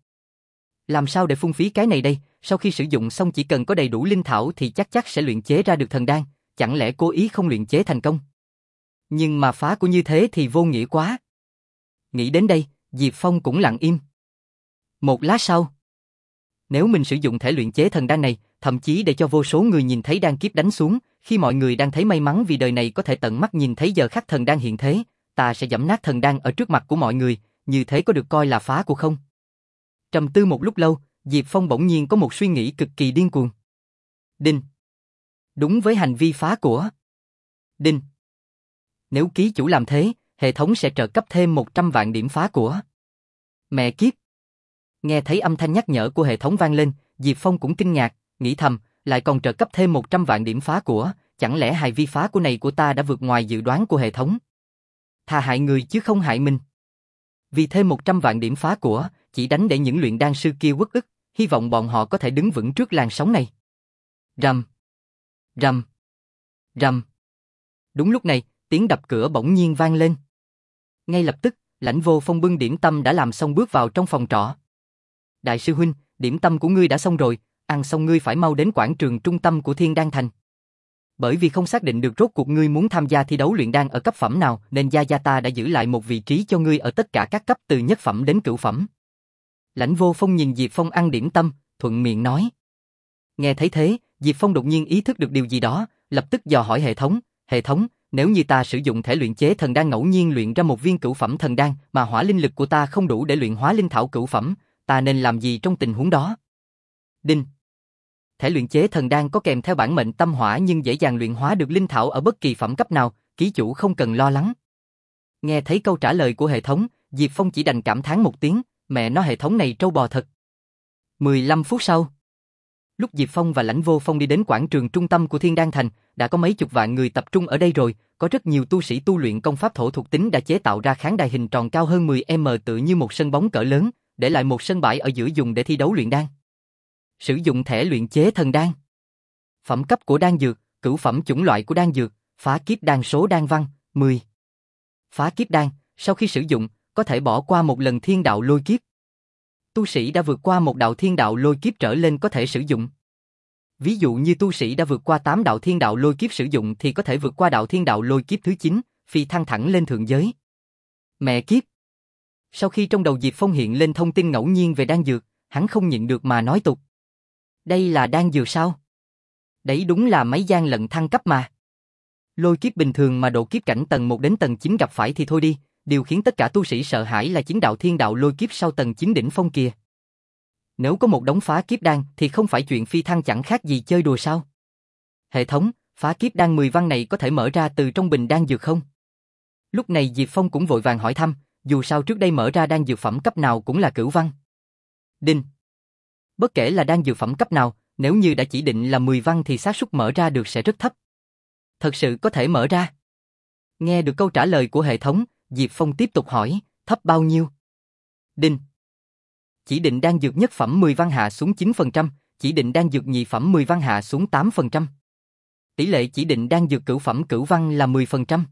Làm sao để phung phí cái này đây, sau khi sử dụng xong chỉ cần có đầy đủ linh thảo thì chắc chắc sẽ luyện chế ra được thần đan, chẳng lẽ cố ý không luyện chế thành công? Nhưng mà phá của như thế thì vô nghĩa quá. Nghĩ đến đây, Diệp Phong cũng lặng im. Một lát sau, nếu mình sử dụng thể luyện chế thần đan này, thậm chí để cho vô số người nhìn thấy đan kiếp đánh xuống, khi mọi người đang thấy may mắn vì đời này có thể tận mắt nhìn thấy giờ khắc thần đan hiện thế, ta sẽ giẫm nát thần đan ở trước mặt của mọi người, như thế có được coi là phá của không? Trầm tư một lúc lâu, Diệp Phong bỗng nhiên có một suy nghĩ cực kỳ điên cuồng. Đinh. Đúng với hành vi phá của. Đinh. Nếu ký chủ làm thế, hệ thống sẽ trợ cấp thêm một trăm vạn điểm phá của. Mẹ kiếp. Nghe thấy âm thanh nhắc nhở của hệ thống vang lên, Diệp Phong cũng kinh ngạc, nghĩ thầm, lại còn trợ cấp thêm một trăm vạn điểm phá của, chẳng lẽ hành vi phá của này của ta đã vượt ngoài dự đoán của hệ thống? Thà hại người chứ không hại mình. Vì thêm một trăm vạn điểm phá của, chỉ đánh để những luyện đan sư kia uất ức, hy vọng bọn họ có thể đứng vững trước làn sóng này. Rầm, rầm, rầm. Đúng lúc này, tiếng đập cửa bỗng nhiên vang lên. Ngay lập tức, Lãnh Vô Phong bưng điểm tâm đã làm xong bước vào trong phòng trọ. Đại sư huynh, điểm tâm của ngươi đã xong rồi, ăn xong ngươi phải mau đến quảng trường trung tâm của Thiên Đan Thành. Bởi vì không xác định được rốt cuộc ngươi muốn tham gia thi đấu luyện đan ở cấp phẩm nào, nên gia gia ta đã giữ lại một vị trí cho ngươi ở tất cả các cấp từ nhất phẩm đến cửu phẩm. Lãnh Vô Phong nhìn Diệp Phong ăn điểm tâm, thuận miệng nói. Nghe thấy thế, Diệp Phong đột nhiên ý thức được điều gì đó, lập tức dò hỏi hệ thống, hệ thống, nếu như ta sử dụng thể luyện chế thần đan ngẫu nhiên luyện ra một viên cửu phẩm thần đan, mà hỏa linh lực của ta không đủ để luyện hóa linh thảo cửu phẩm, ta nên làm gì trong tình huống đó? Đinh. Thể luyện chế thần đan có kèm theo bản mệnh tâm hỏa nhưng dễ dàng luyện hóa được linh thảo ở bất kỳ phẩm cấp nào, ký chủ không cần lo lắng. Nghe thấy câu trả lời của hệ thống, Diệp Phong chỉ đành cảm thán một tiếng, mẹ nó hệ thống này trâu bò thật. mười lăm phút sau, lúc Diệp Phong và Lãnh Vô Phong đi đến quảng trường trung tâm của Thiên Đan Thành, đã có mấy chục vạn người tập trung ở đây rồi, có rất nhiều tu sĩ tu luyện công pháp thổ thuộc tính đã chế tạo ra khán đài hình tròn cao hơn mười mét tựa như một sân bóng cỡ lớn, để lại một sân bãi ở giữa dùng để thi đấu luyện đan. Sử dụng thẻ luyện chế thần đan. Phẩm cấp của đan dược, cửu phẩm chủng loại của đan dược, phá kiếp đan số đan văn, mười. Phá kiếp đan, sau khi sử dụng, có thể bỏ qua một lần thiên đạo lôi kiếp. Tu sĩ đã vượt qua một đạo thiên đạo lôi kiếp trở lên có thể sử dụng. Ví dụ như tu sĩ đã vượt qua tám đạo thiên đạo lôi kiếp sử dụng thì có thể vượt qua đạo thiên đạo lôi kiếp thứ chín, phi thăng thẳng lên thượng giới. Mẹ kiếp. Sau khi trong đầu Diệp Phong hiện lên thông tin ngẫu nhiên về đan dược, hắn không nhịn được mà nói tục. Đây là đan dược sao? Đấy đúng là mấy gian lận thăng cấp mà. Lôi kiếp bình thường mà độ kiếp cảnh tầng một đến tầng chín gặp phải thì thôi đi, điều khiến tất cả tu sĩ sợ hãi là chính đạo thiên đạo lôi kiếp sau tầng chín đỉnh phong kia. Nếu có một đống phá kiếp đan thì không phải chuyện phi thăng chẳng khác gì chơi đùa sao? Hệ thống, phá kiếp đan mười văn này có thể mở ra từ trong bình đan dược không? Lúc này Diệp Phong cũng vội vàng hỏi thăm, dù sao trước đây mở ra đan dược phẩm cấp nào cũng là cửu văn. Đinh. Bất kể là đan dược phẩm cấp nào, nếu như đã chỉ định là mười văn thì xác suất mở ra được sẽ rất thấp. Thật sự có thể mở ra. Nghe được câu trả lời của hệ thống, Diệp Phong tiếp tục hỏi, thấp bao nhiêu? Đinh. Chỉ định đan dược nhất phẩm mười văn hạ xuống chín phần trăm, chỉ định đan dược nhị phẩm mười văn hạ xuống tám phần trăm. Tỷ lệ chỉ định đan dược cửu phẩm cửu văn là mười phần trăm.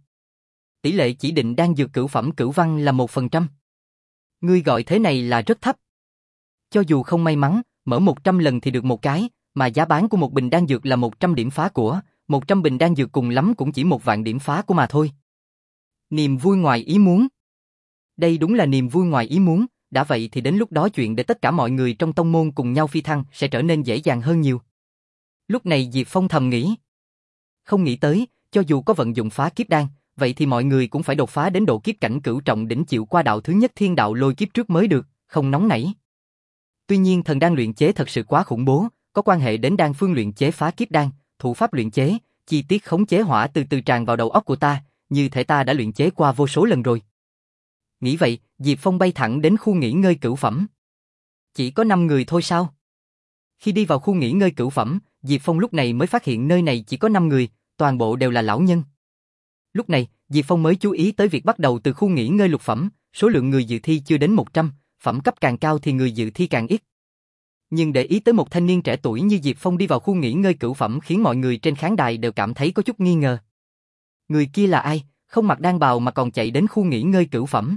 Tỷ lệ chỉ định đan dược cửu phẩm cửu văn là một phần trăm. Ngươi gọi thế này là rất thấp. Cho dù không may mắn, mở một trăm lần thì được một cái, mà giá bán của một bình đan dược là một trăm điểm phá của, một trăm bình đan dược cùng lắm cũng chỉ một vạn điểm phá của mà thôi. Niềm vui ngoài ý muốn. Đây đúng là niềm vui ngoài ý muốn, đã vậy thì đến lúc đó chuyện để tất cả mọi người trong tông môn cùng nhau phi thăng sẽ trở nên dễ dàng hơn nhiều. Lúc này Diệp Phong thầm nghĩ. Không nghĩ tới, cho dù có vận dụng phá kiếp đan, vậy thì mọi người cũng phải đột phá đến độ kiếp cảnh cửu trọng đỉnh chịu qua đạo thứ nhất thiên đạo lôi kiếp trước mới được, không nóng nảy. Tuy nhiên thần đan luyện chế thật sự quá khủng bố, có quan hệ đến đan phương luyện chế phá kiếp đan, thủ pháp luyện chế, chi tiết khống chế hỏa từ từ tràn vào đầu óc của ta, như thể ta đã luyện chế qua vô số lần rồi. Nghĩ vậy, Diệp Phong bay thẳng đến khu nghỉ ngơi cửu phẩm. Chỉ có năm người thôi sao? Khi đi vào khu nghỉ ngơi cửu phẩm, Diệp Phong lúc này mới phát hiện nơi này chỉ có năm người, toàn bộ đều là lão nhân. Lúc này, Diệp Phong mới chú ý tới việc bắt đầu từ khu nghỉ ngơi lục phẩm, số lượng người dự thi chưa đến một trăm, phẩm cấp càng cao thì người dự thi càng ít. Nhưng để ý tới một thanh niên trẻ tuổi như Diệp Phong đi vào khu nghỉ ngơi cửu phẩm khiến mọi người trên khán đài đều cảm thấy có chút nghi ngờ. Người kia là ai, không mặc đan bào mà còn chạy đến khu nghỉ ngơi cửu phẩm?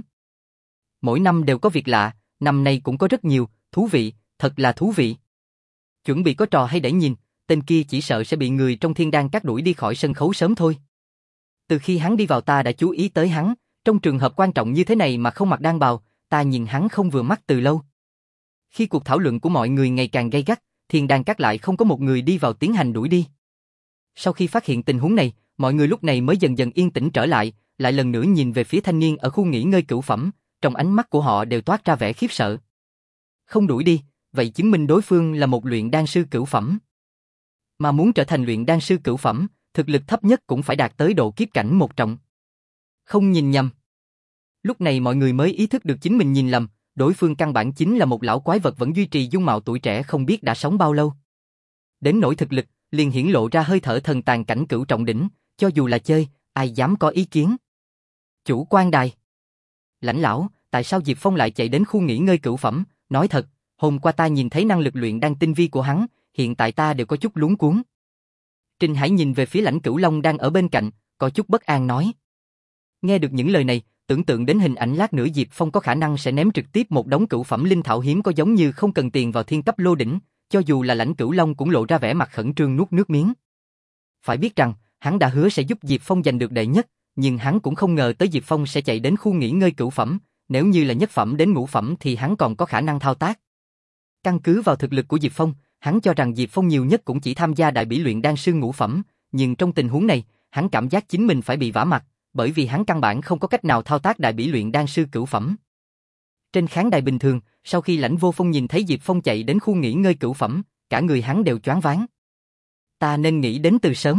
Mỗi năm đều có việc lạ, năm nay cũng có rất nhiều, thú vị, thật là thú vị. Chuẩn bị có trò hay để nhìn, tên kia chỉ sợ sẽ bị người trong Thiên Đan Các đuổi đi khỏi sân khấu sớm thôi. Từ khi hắn đi vào ta đã chú ý tới hắn, trong trường hợp quan trọng như thế này mà không mặc đan bào, ta nhìn hắn không vừa mắt từ lâu. Khi cuộc thảo luận của mọi người ngày càng gay gắt, Thiên Đan Các lại không có một người đi vào tiến hành đuổi đi. Sau khi phát hiện tình huống này, mọi người lúc này mới dần dần yên tĩnh trở lại, lại lần nữa nhìn về phía thanh niên ở khu nghỉ ngơi cửu phẩm, trong ánh mắt của họ đều toát ra vẻ khiếp sợ. Không đuổi đi, vậy chứng minh đối phương là một luyện đan sư cửu phẩm. Mà muốn trở thành luyện đan sư cửu phẩm, thực lực thấp nhất cũng phải đạt tới độ kiếp cảnh một trọng. Không nhìn nhầm. Lúc này mọi người mới ý thức được chính mình nhìn lầm, đối phương căn bản chính là một lão quái vật vẫn duy trì dung mạo tuổi trẻ không biết đã sống bao lâu. Đến nỗi thực lực, liền hiển lộ ra hơi thở thần tàn cảnh cửu trọng đỉnh, cho dù là chơi, ai dám có ý kiến. Chủ quan đài. Lãnh lão, tại sao Diệp Phong lại chạy đến khu nghỉ ngơi cửu phẩm, nói thật, hôm qua ta nhìn thấy năng lực luyện đan tinh vi của hắn, hiện tại ta đều có chút luống cuống. Trình Hải nhìn về phía Lãnh Cửu Long đang ở bên cạnh, có chút bất an nói. Nghe được những lời này, tưởng tượng đến hình ảnh lát nữa Diệp Phong có khả năng sẽ ném trực tiếp một đống cửu phẩm linh thảo hiếm có giống như không cần tiền vào thiên cấp lô đỉnh, cho dù là Lãnh Cửu Long cũng lộ ra vẻ mặt khẩn trương nuốt nước miếng. Phải biết rằng, hắn đã hứa sẽ giúp Diệp Phong giành được đệ nhất, nhưng hắn cũng không ngờ tới Diệp Phong sẽ chạy đến khu nghỉ ngơi cửu phẩm, nếu như là nhất phẩm đến ngũ phẩm thì hắn còn có khả năng thao tác. Căn cứ vào thực lực của Diệp Phong, hắn cho rằng Diệp Phong nhiều nhất cũng chỉ tham gia đại bỉ luyện đan sư ngũ phẩm, nhưng trong tình huống này, hắn cảm giác chính mình phải bị vả mặt, bởi vì hắn căn bản không có cách nào thao tác đại bỉ luyện đan sư cửu phẩm. Trên khán đài bình thường, sau khi Lãnh Vô Phong nhìn thấy Diệp Phong chạy đến khu nghỉ ngơi cửu phẩm, cả người hắn đều choáng váng. Ta nên nghĩ đến từ sớm.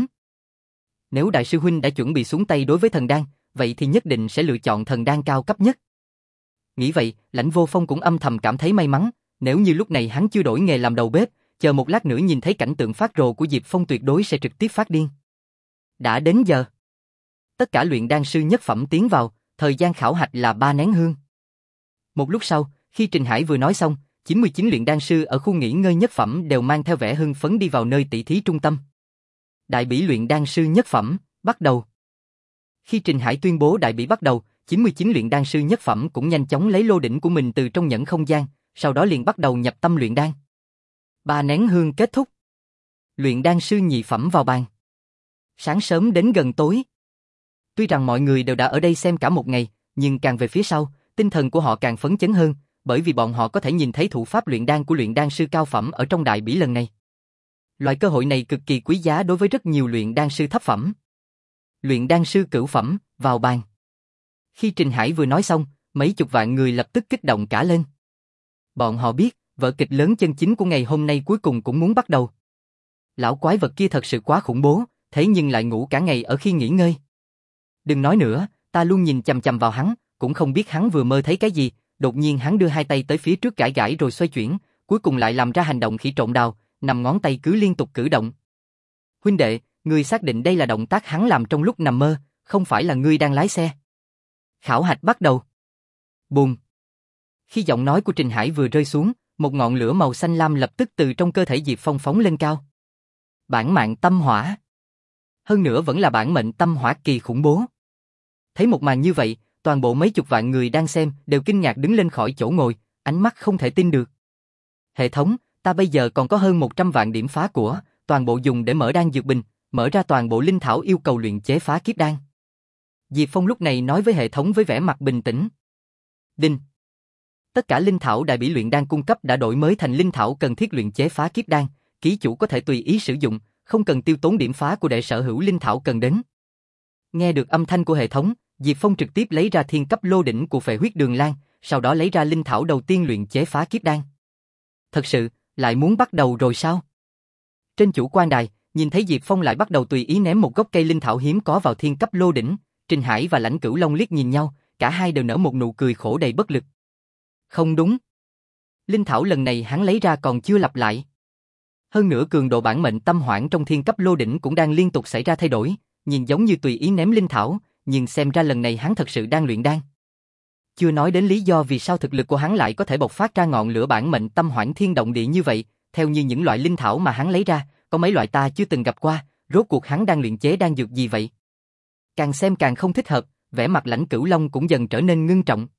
Nếu đại sư huynh đã chuẩn bị xuống tay đối với thần đan, vậy thì nhất định sẽ lựa chọn thần đan cao cấp nhất. Nghĩ vậy, Lãnh Vô Phong cũng âm thầm cảm thấy may mắn, nếu như lúc này hắn chưa đổi nghề làm đầu bếp, chờ một lát nữa nhìn thấy cảnh tượng phát rồ của Diệp Phong tuyệt đối sẽ trực tiếp phát điên. Đã đến giờ. Tất cả luyện đan sư nhất phẩm tiến vào, thời gian khảo hạch là ba nén hương. Một lúc sau, khi Trình Hải vừa nói xong, chín mươi chín luyện đan sư ở khu nghỉ ngơi nhất phẩm đều mang theo vẻ hưng phấn đi vào nơi tỷ thí trung tâm. Đại bỉ luyện đan sư nhất phẩm, bắt đầu. Khi Trình Hải tuyên bố đại bỉ bắt đầu, chín mươi chín luyện đan sư nhất phẩm cũng nhanh chóng lấy lô đỉnh của mình từ trong nhẫn không gian, sau đó liền bắt đầu nhập tâm luyện đan. Ba nén hương kết thúc. Luyện đan sư nhị phẩm vào bàn. Sáng sớm đến gần tối. Tuy rằng mọi người đều đã ở đây xem cả một ngày, nhưng càng về phía sau, tinh thần của họ càng phấn chấn hơn, bởi vì bọn họ có thể nhìn thấy thủ pháp luyện đan của luyện đan sư cao phẩm ở trong đại bỉ lần này. Loại cơ hội này cực kỳ quý giá đối với rất nhiều luyện đan sư thấp phẩm. Luyện đan sư cửu phẩm, vào bàn. Khi Trình Hải vừa nói xong, mấy chục vạn người lập tức kích động cả lên. Bọn họ biết, vở kịch lớn chân chính của ngày hôm nay cuối cùng cũng muốn bắt đầu. Lão quái vật kia thật sự quá khủng bố, thế nhưng lại ngủ cả ngày ở khi nghỉ ngơi. Đừng nói nữa, ta luôn nhìn chằm chằm vào hắn, cũng không biết hắn vừa mơ thấy cái gì, đột nhiên hắn đưa hai tay tới phía trước gãi gãi rồi xoay chuyển, cuối cùng lại làm ra hành động khỉ trộn đào, nằm ngón tay cứ liên tục cử động. Huynh đệ, ngươi xác định đây là động tác hắn làm trong lúc nằm mơ, không phải là ngươi đang lái xe. Khảo hạch bắt đầu. Bùm. Khi giọng nói của Trình Hải vừa rơi xuống, một ngọn lửa màu xanh lam lập tức từ trong cơ thể Diệp Phong phóng lên cao. Bản mạng tâm hỏa. Hơn nữa vẫn là bản mệnh tâm hỏa kỳ khủng bố. Thấy một màn như vậy, toàn bộ mấy chục vạn người đang xem đều kinh ngạc đứng lên khỏi chỗ ngồi, ánh mắt không thể tin được. Hệ thống, ta bây giờ còn có hơn một trăm vạn điểm phá của, toàn bộ dùng để mở đan dược bình, mở ra toàn bộ linh thảo yêu cầu luyện chế phá kiếp đan. Diệp Phong lúc này nói với hệ thống với vẻ mặt bình tĩnh. Đinh. Tất cả linh thảo đại bỉ luyện đan cung cấp đã đổi mới thành linh thảo cần thiết luyện chế phá kiếp đan, ký chủ có thể tùy ý sử dụng, không cần tiêu tốn điểm phá của đệ sở hữu linh thảo cần đến. Nghe được âm thanh của hệ thống, Diệp Phong trực tiếp lấy ra thiên cấp lô đỉnh của Phệ Huyết Đường Lan, sau đó lấy ra linh thảo đầu tiên luyện chế phá kiếp đan. Thật sự, lại muốn bắt đầu rồi sao? Trên chủ quan đài, nhìn thấy Diệp Phong lại bắt đầu tùy ý ném một gốc cây linh thảo hiếm có vào thiên cấp lô đỉnh, Trình Hải và Lãnh Cửu Long liếc nhìn nhau, cả hai đều nở một nụ cười khổ đầy bất lực. Không đúng. Linh thảo lần này hắn lấy ra còn chưa lặp lại. Hơn nữa cường độ bản mệnh tâm hoảng trong thiên cấp lô đỉnh cũng đang liên tục xảy ra thay đổi, nhìn giống như tùy ý ném linh thảo, nhưng xem ra lần này hắn thật sự đang luyện đan. Chưa nói đến lý do vì sao thực lực của hắn lại có thể bộc phát ra ngọn lửa bản mệnh tâm hoảng thiên động địa như vậy, theo như những loại linh thảo mà hắn lấy ra, có mấy loại ta chưa từng gặp qua, rốt cuộc hắn đang luyện chế đan dược gì vậy? Càng xem càng không thích hợp, vẻ mặt Lãnh Cửu Long cũng dần trở nên ngưng trọng.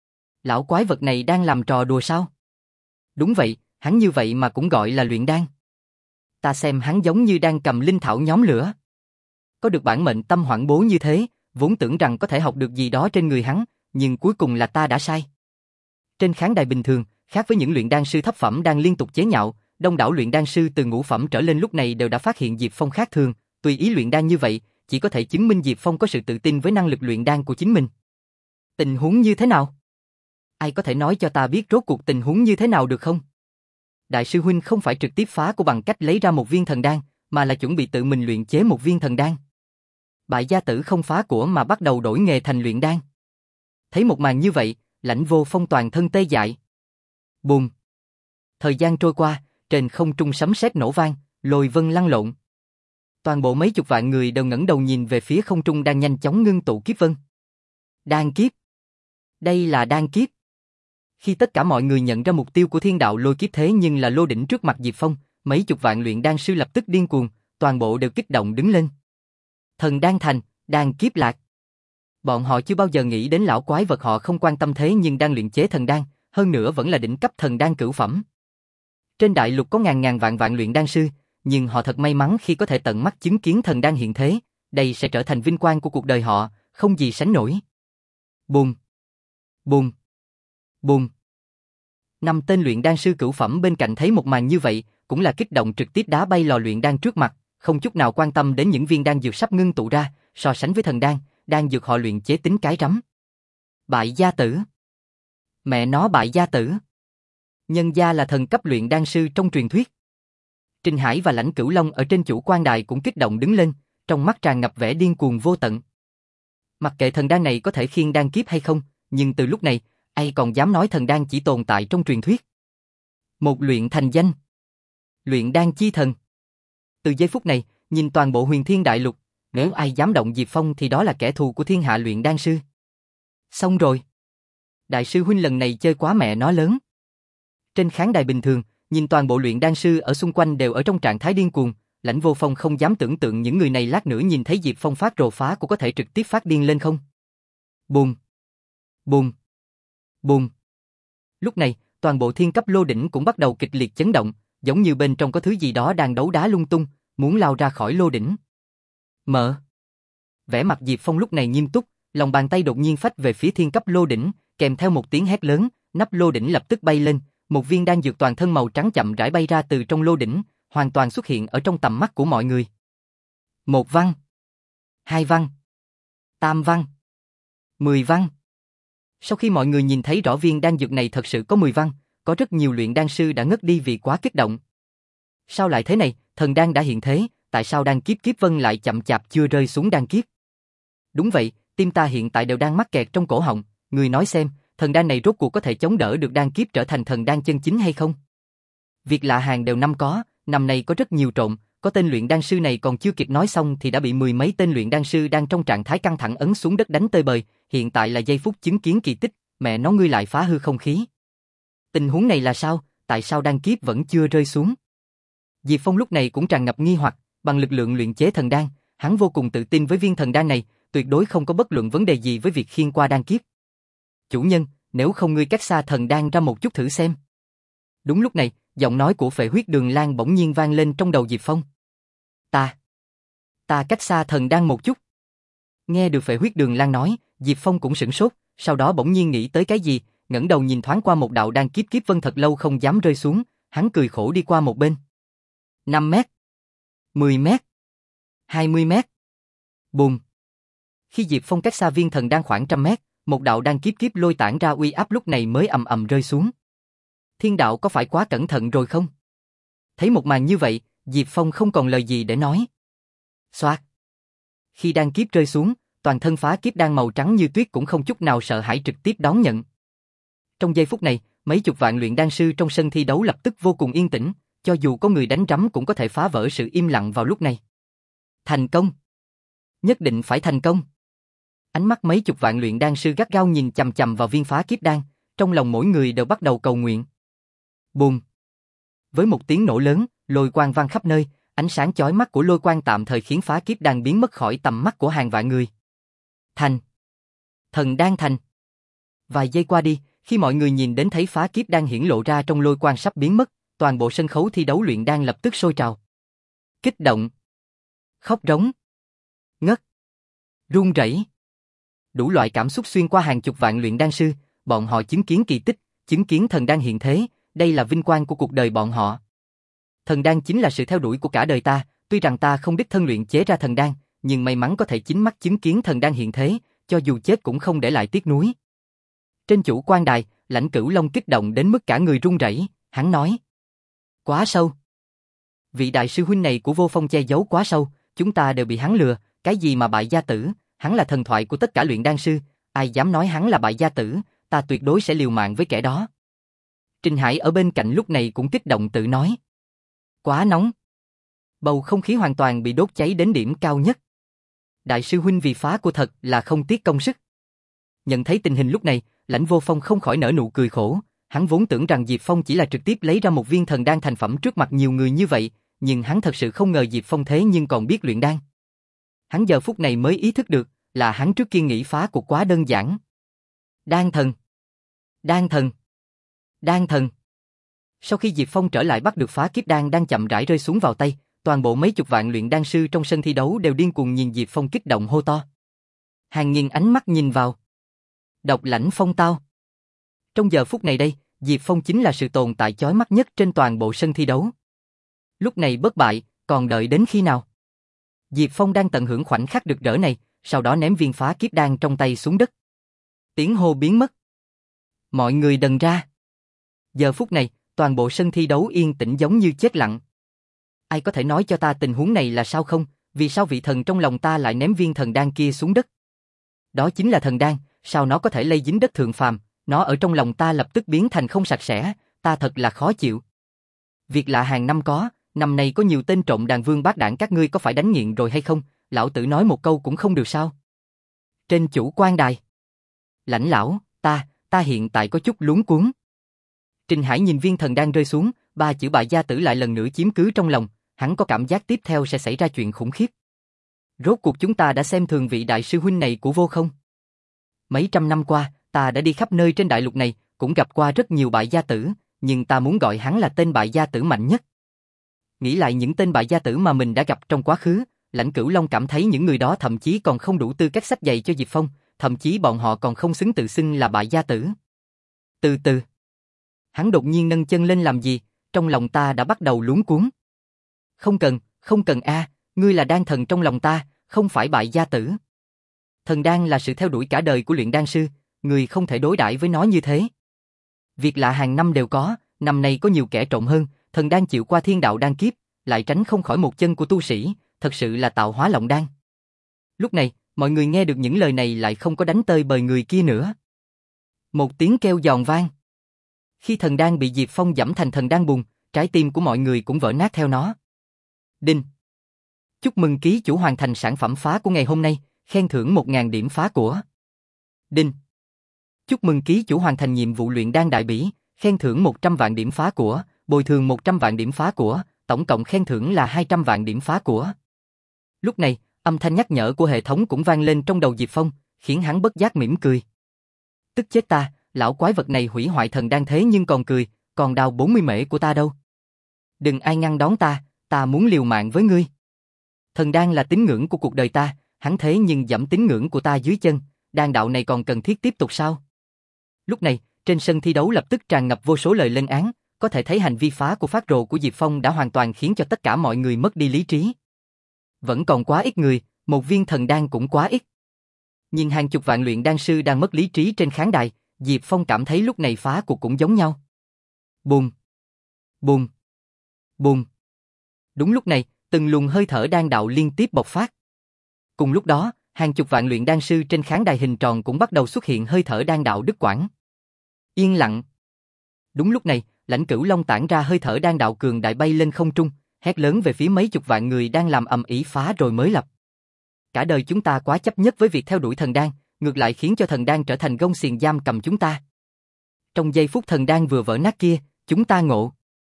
Lão quái vật này đang làm trò đùa sao? Đúng vậy, hắn như vậy mà cũng gọi là luyện đan. Ta xem hắn giống như đang cầm linh thảo nhóm lửa. Có được bản mệnh tâm hoảng bố như thế, vốn tưởng rằng có thể học được gì đó trên người hắn, nhưng cuối cùng là ta đã sai. Trên khán đài bình thường, khác với những luyện đan sư thấp phẩm đang liên tục chế nhạo, đông đảo luyện đan sư từ ngũ phẩm trở lên lúc này đều đã phát hiện Diệp Phong khác thường, tùy ý luyện đan như vậy, chỉ có thể chứng minh Diệp Phong có sự tự tin với năng lực luyện đan của chính mình. Tình huống như thế nào? Ai có thể nói cho ta biết rốt cuộc tình huống như thế nào được không? Đại sư huynh không phải trực tiếp phá của bằng cách lấy ra một viên thần đan, mà là chuẩn bị tự mình luyện chế một viên thần đan. Bại gia tử không phá của mà bắt đầu đổi nghề thành luyện đan. Thấy một màn như vậy, Lãnh Vô Phong toàn thân tê dại. Bùm. Thời gian trôi qua, trên không trung sấm sét nổ vang, lôi vân lăn lộn. Toàn bộ mấy chục vạn người đều ngẩng đầu nhìn về phía không trung đang nhanh chóng ngưng tụ kiếp vân. Đan kiếp. Đây là đan kiếp. Khi tất cả mọi người nhận ra mục tiêu của thiên đạo lôi kiếp thế nhưng là lô đỉnh trước mặt Diệp Phong, mấy chục vạn luyện đan sư lập tức điên cuồng, toàn bộ đều kích động đứng lên. Thần đan thành, đan kiếp lạc. Bọn họ chưa bao giờ nghĩ đến lão quái vật họ không quan tâm thế nhưng đang luyện chế thần đan, hơn nữa vẫn là đỉnh cấp thần đan cửu phẩm. Trên đại lục có ngàn ngàn vạn vạn luyện đan sư, nhưng họ thật may mắn khi có thể tận mắt chứng kiến thần đan hiện thế, đây sẽ trở thành vinh quang của cuộc đời họ, không gì sánh nổi. Bùm, bùm, bùm. Năm tên luyện đan sư cửu phẩm bên cạnh thấy một màn như vậy, cũng là kích động trực tiếp đá bay lò luyện đan trước mặt, không chút nào quan tâm đến những viên đan dược sắp ngưng tụ ra, so sánh với thần đan, đan dược họ luyện chế tính cái rắm. Bại gia tử. Mẹ nó bại gia tử. Nhân gia là thần cấp luyện đan sư trong truyền thuyết. Trình Hải và Lãnh Cửu Long ở trên chủ quan đài cũng kích động đứng lên, trong mắt tràn ngập vẻ điên cuồng vô tận. Mặc kệ thần đan này có thể khiêng đan kiếp hay không, nhưng từ lúc này, ai còn dám nói thần đan chỉ tồn tại trong truyền thuyết. Một luyện thành danh. Luyện đan chi thần. Từ giây phút này, nhìn toàn bộ huyền thiên đại lục, nếu ai dám động Diệp Phong thì đó là kẻ thù của thiên hạ luyện đan sư. Xong rồi. Đại sư huynh lần này chơi quá mẹ nó lớn. Trên khán đài bình thường, nhìn toàn bộ luyện đan sư ở xung quanh đều ở trong trạng thái điên cuồng, Lãnh Vô Phong không dám tưởng tượng những người này lát nữa nhìn thấy Diệp Phong phát rồ phá của có thể trực tiếp phát điên lên không. Bùm. Bùm. Bùm. Lúc này, toàn bộ thiên cấp lô đỉnh cũng bắt đầu kịch liệt chấn động, giống như bên trong có thứ gì đó đang đấu đá lung tung, muốn lao ra khỏi lô đỉnh. Mở. Vẻ mặt Diệp Phong lúc này nghiêm túc, lòng bàn tay đột nhiên phách về phía thiên cấp lô đỉnh, kèm theo một tiếng hét lớn, nắp lô đỉnh lập tức bay lên, một viên đan dược toàn thân màu trắng chậm rãi bay ra từ trong lô đỉnh, hoàn toàn xuất hiện ở trong tầm mắt của mọi người. Một văn, hai văn, tam văn, mười văn. Sau khi mọi người nhìn thấy rõ viên đan dược này thật sự có mười văn, có rất nhiều luyện đan sư đã ngất đi vì quá kích động. Sao lại thế này, thần đan đã hiện thế, tại sao đan kiếp kiếp vân lại chậm chạp chưa rơi xuống đan kiếp? Đúng vậy, tim ta hiện tại đều đang mắc kẹt trong cổ họng, người nói xem, thần đan này rốt cuộc có thể chống đỡ được đan kiếp trở thành thần đan chân chính hay không? Việc lạ hàng đều năm có, năm này có rất nhiều trộm, có tên luyện đan sư này còn chưa kịp nói xong thì đã bị mười mấy tên luyện đan sư đang trong trạng thái căng thẳng ấn xuống đất đánh tơi bời, hiện tại là giây phút chứng kiến kỳ tích, mẹ nó ngươi lại phá hư không khí. Tình huống này là sao, tại sao đan kiếp vẫn chưa rơi xuống? Diệp Phong lúc này cũng tràn ngập nghi hoặc, bằng lực lượng luyện chế thần đan, hắn vô cùng tự tin với viên thần đan này, tuyệt đối không có bất luận vấn đề gì với việc khiêng qua đan kiếp. Chủ nhân, nếu không ngươi cách xa thần đan ra một chút thử xem. Đúng lúc này, giọng nói của Phệ Huyết Đường Lan bỗng nhiên vang lên trong đầu Diệp Phong. Ta, ta cách xa thần đan một chút. Nghe được Phệ Huyết Đường Lan nói, Diệp Phong cũng sửng sốt, sau đó bỗng nhiên nghĩ tới cái gì, ngẩng đầu nhìn thoáng qua một đạo đan kiếp kiếp vân thật lâu không dám rơi xuống, hắn cười khổ đi qua một bên. năm mét, mười mét, hai mươi mét. Bùm. Khi Diệp Phong cách xa viên thần đan khoảng trăm mét, một đạo đan kiếp kiếp lôi tản ra uy áp lúc này mới ầm ầm rơi xuống. Thiên đạo có phải quá cẩn thận rồi không? Thấy một màn như vậy, Diệp Phong không còn lời gì để nói. Xoạt. Khi đan kiếp rơi xuống, toàn thân phá kiếp đan màu trắng như tuyết cũng không chút nào sợ hãi trực tiếp đón nhận. Trong giây phút này, mấy chục vạn luyện đan sư trong sân thi đấu lập tức vô cùng yên tĩnh, cho dù có người đánh rắm cũng có thể phá vỡ sự im lặng vào lúc này. Thành công! Nhất định phải thành công! Ánh mắt mấy chục vạn luyện đan sư gắt gao nhìn chằm chằm vào viên phá kiếp đan, trong lòng mỗi người đều bắt đầu cầu nguyện. Bùm! Với một tiếng nổ lớn, lôi quang vang khắp nơi, ánh sáng chói mắt của lôi quang tạm thời khiến phá kiếp đan biến mất khỏi tầm mắt của hàng vạn người. Thành! Thần đan thành! Vài giây qua đi, khi mọi người nhìn đến thấy phá kiếp đan hiển lộ ra trong lôi quang sắp biến mất, toàn bộ sân khấu thi đấu luyện đan lập tức sôi trào. kích động, khóc rống, ngất, run rẩy. Đủ loại cảm xúc xuyên qua hàng chục vạn luyện đan sư, bọn họ chứng kiến kỳ tích, chứng kiến thần đan hiện thế, đây là vinh quang của cuộc đời bọn họ. Thần đan chính là sự theo đuổi của cả đời ta, tuy rằng ta không đích thân luyện chế ra thần đan, nhưng may mắn có thể chính mắt chứng kiến thần đan hiện thế, cho dù chết cũng không để lại tiếc nuối. Trên chủ quan đài, Lãnh Cửu Long kích động đến mức cả người run rẩy, hắn nói: quá sâu. Vị đại sư huynh này của Vô Phong che giấu quá sâu, chúng ta đều bị hắn lừa, cái gì mà bại gia tử, hắn là thần thoại của tất cả luyện đan sư, ai dám nói hắn là bại gia tử, ta tuyệt đối sẽ liều mạng với kẻ đó. Trình Hải ở bên cạnh lúc này cũng kích động tự nói: quá nóng. Bầu không khí hoàn toàn bị đốt cháy đến điểm cao nhất. Đại sư huynh vì phá của thật là không tiếc công sức. Nhận thấy tình hình lúc này, Lãnh Vô Phong không khỏi nở nụ cười khổ, hắn vốn tưởng rằng Diệp Phong chỉ là trực tiếp lấy ra một viên thần đan thành phẩm trước mặt nhiều người như vậy, nhưng hắn thật sự không ngờ Diệp Phong thế nhưng còn biết luyện đan. Hắn giờ phút này mới ý thức được, là hắn trước kia nghĩ phá cuộc quá đơn giản. Đan thần, đan thần, đan thần. Sau khi Diệp Phong trở lại bắt được phá kiếp đan đang chậm rãi rơi xuống vào tay, toàn bộ mấy chục vạn luyện đan sư trong sân thi đấu đều điên cuồng nhìn Diệp Phong kích động hô to. Hàng nghìn ánh mắt nhìn vào. Độc Lãnh Phong tao. Trong giờ phút này đây, Diệp Phong chính là sự tồn tại chói mắt nhất trên toàn bộ sân thi đấu. Lúc này bất bại, còn đợi đến khi nào? Diệp Phong đang tận hưởng khoảnh khắc rực rỡ này, sau đó ném viên phá kiếp đan trong tay xuống đất. Tiếng hô biến mất. Mọi người đần ra. Giờ phút này, toàn bộ sân thi đấu yên tĩnh giống như chết lặng. Ai có thể nói cho ta tình huống này là sao không? Vì sao vị thần trong lòng ta lại ném viên thần đan kia xuống đất? Đó chính là thần đan, sao nó có thể lây dính đất thượng phàm? Nó ở trong lòng ta lập tức biến thành không sạch sẽ, ta thật là khó chịu. Việc lạ hàng năm có, năm nay có nhiều tên trộm đàn vương bát đảng, các ngươi có phải đánh nghiện rồi hay không? Lão tử nói một câu cũng không được sao? Trên chủ quan đài. Lãnh lão, ta, ta hiện tại có chút luống cuống. Trình Hải nhìn viên thần đan rơi xuống, ba chữ bại gia tử lại lần nữa chiếm cứ trong lòng, hắn có cảm giác tiếp theo sẽ xảy ra chuyện khủng khiếp. Rốt cuộc chúng ta đã xem thường vị đại sư huynh này của Vô không? Mấy trăm năm qua, ta đã đi khắp nơi trên đại lục này, cũng gặp qua rất nhiều bại gia tử, nhưng ta muốn gọi hắn là tên bại gia tử mạnh nhất. Nghĩ lại những tên bại gia tử mà mình đã gặp trong quá khứ, Lãnh Cửu Long cảm thấy những người đó thậm chí còn không đủ tư cách xách giày cho Diệp Phong, thậm chí bọn họ còn không xứng tự xưng là bại gia tử. Từ từ, hắn đột nhiên nâng chân lên làm gì, trong lòng ta đã bắt đầu luống cuống. Không cần, không cần a, ngươi là đan thần trong lòng ta, không phải bại gia tử. Thần đan là sự theo đuổi cả đời của luyện đan sư, người không thể đối đãi với nó như thế. Việc lạ hàng năm đều có, năm nay có nhiều kẻ trộm hơn, thần đan chịu qua thiên đạo đan kiếp, lại tránh không khỏi một chân của tu sĩ, thật sự là tạo hóa lộng đan. Lúc này, mọi người nghe được những lời này lại không có đánh tơi bời người kia nữa. Một tiếng kêu giòn vang. Khi thần đan bị Diệp Phong giẫm thành thần đan bùn, trái tim của mọi người cũng vỡ nát theo nó. Đinh. Chúc mừng ký chủ hoàn thành sản phẩm phá của ngày hôm nay, khen thưởng một nghìn điểm phá của. Đinh. Chúc mừng ký chủ hoàn thành nhiệm vụ luyện đan đại bỉ, khen thưởng một trăm vạn điểm phá của, bồi thường một trăm vạn điểm phá của, tổng cộng khen thưởng là hai trăm vạn điểm phá của. Lúc này, âm thanh nhắc nhở của hệ thống cũng vang lên trong đầu Diệp Phong, khiến hắn bất giác mỉm cười. Tức chết ta, lão quái vật này hủy hoại thần đan thế nhưng còn cười, còn đào bốn mươi mễ của ta đâu. Đừng ai ngăn đón ta, ta muốn liều mạng với ngươi. Thần đan là tín ngưỡng của cuộc đời ta, hắn thế nhưng giẫm tín ngưỡng của ta dưới chân, đan đạo này còn cần thiết tiếp tục sao? Lúc này, trên sân thi đấu lập tức tràn ngập vô số lời lên án, có thể thấy hành vi phá của phát rồ của Diệp Phong đã hoàn toàn khiến cho tất cả mọi người mất đi lý trí. Vẫn còn quá ít người, một viên thần đan cũng quá ít. Nhìn hàng chục vạn luyện đan sư đang mất lý trí trên khán đài, Diệp Phong cảm thấy lúc này phá cuộc cũng giống nhau. Bùm, bùm, bùm. Đúng lúc này, từng luồng hơi thở đan đạo liên tiếp bộc phát. Cùng lúc đó, hàng chục vạn luyện đan sư trên khán đài hình tròn cũng bắt đầu xuất hiện hơi thở đan đạo đứt quãng. Yên lặng. Đúng lúc này, Lãnh Cửu Long tản ra hơi thở đan đạo cường đại bay lên không trung, hét lớn về phía mấy chục vạn người đang làm ầm ĩ phá rồi mới lập. Cả đời chúng ta quá chấp nhất với việc theo đuổi thần đan, ngược lại khiến cho thần đan trở thành gông xiềng giam cầm chúng ta. Trong giây phút thần đan vừa vỡ nát kia, chúng ta ngộ.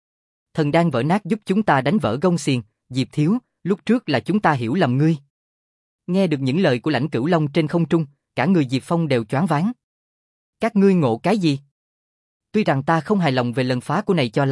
Thần đan vỡ nát giúp chúng ta đánh vỡ gông xiềng, Diệp thiếu, lúc trước là chúng ta hiểu lầm ngươi. Nghe được những lời của Lãnh Cửu Long trên không trung, cả người Diệp Phong đều choáng váng. Các ngươi ngộ cái gì? Tuy rằng ta không hài lòng về lần phá của này cho lắm,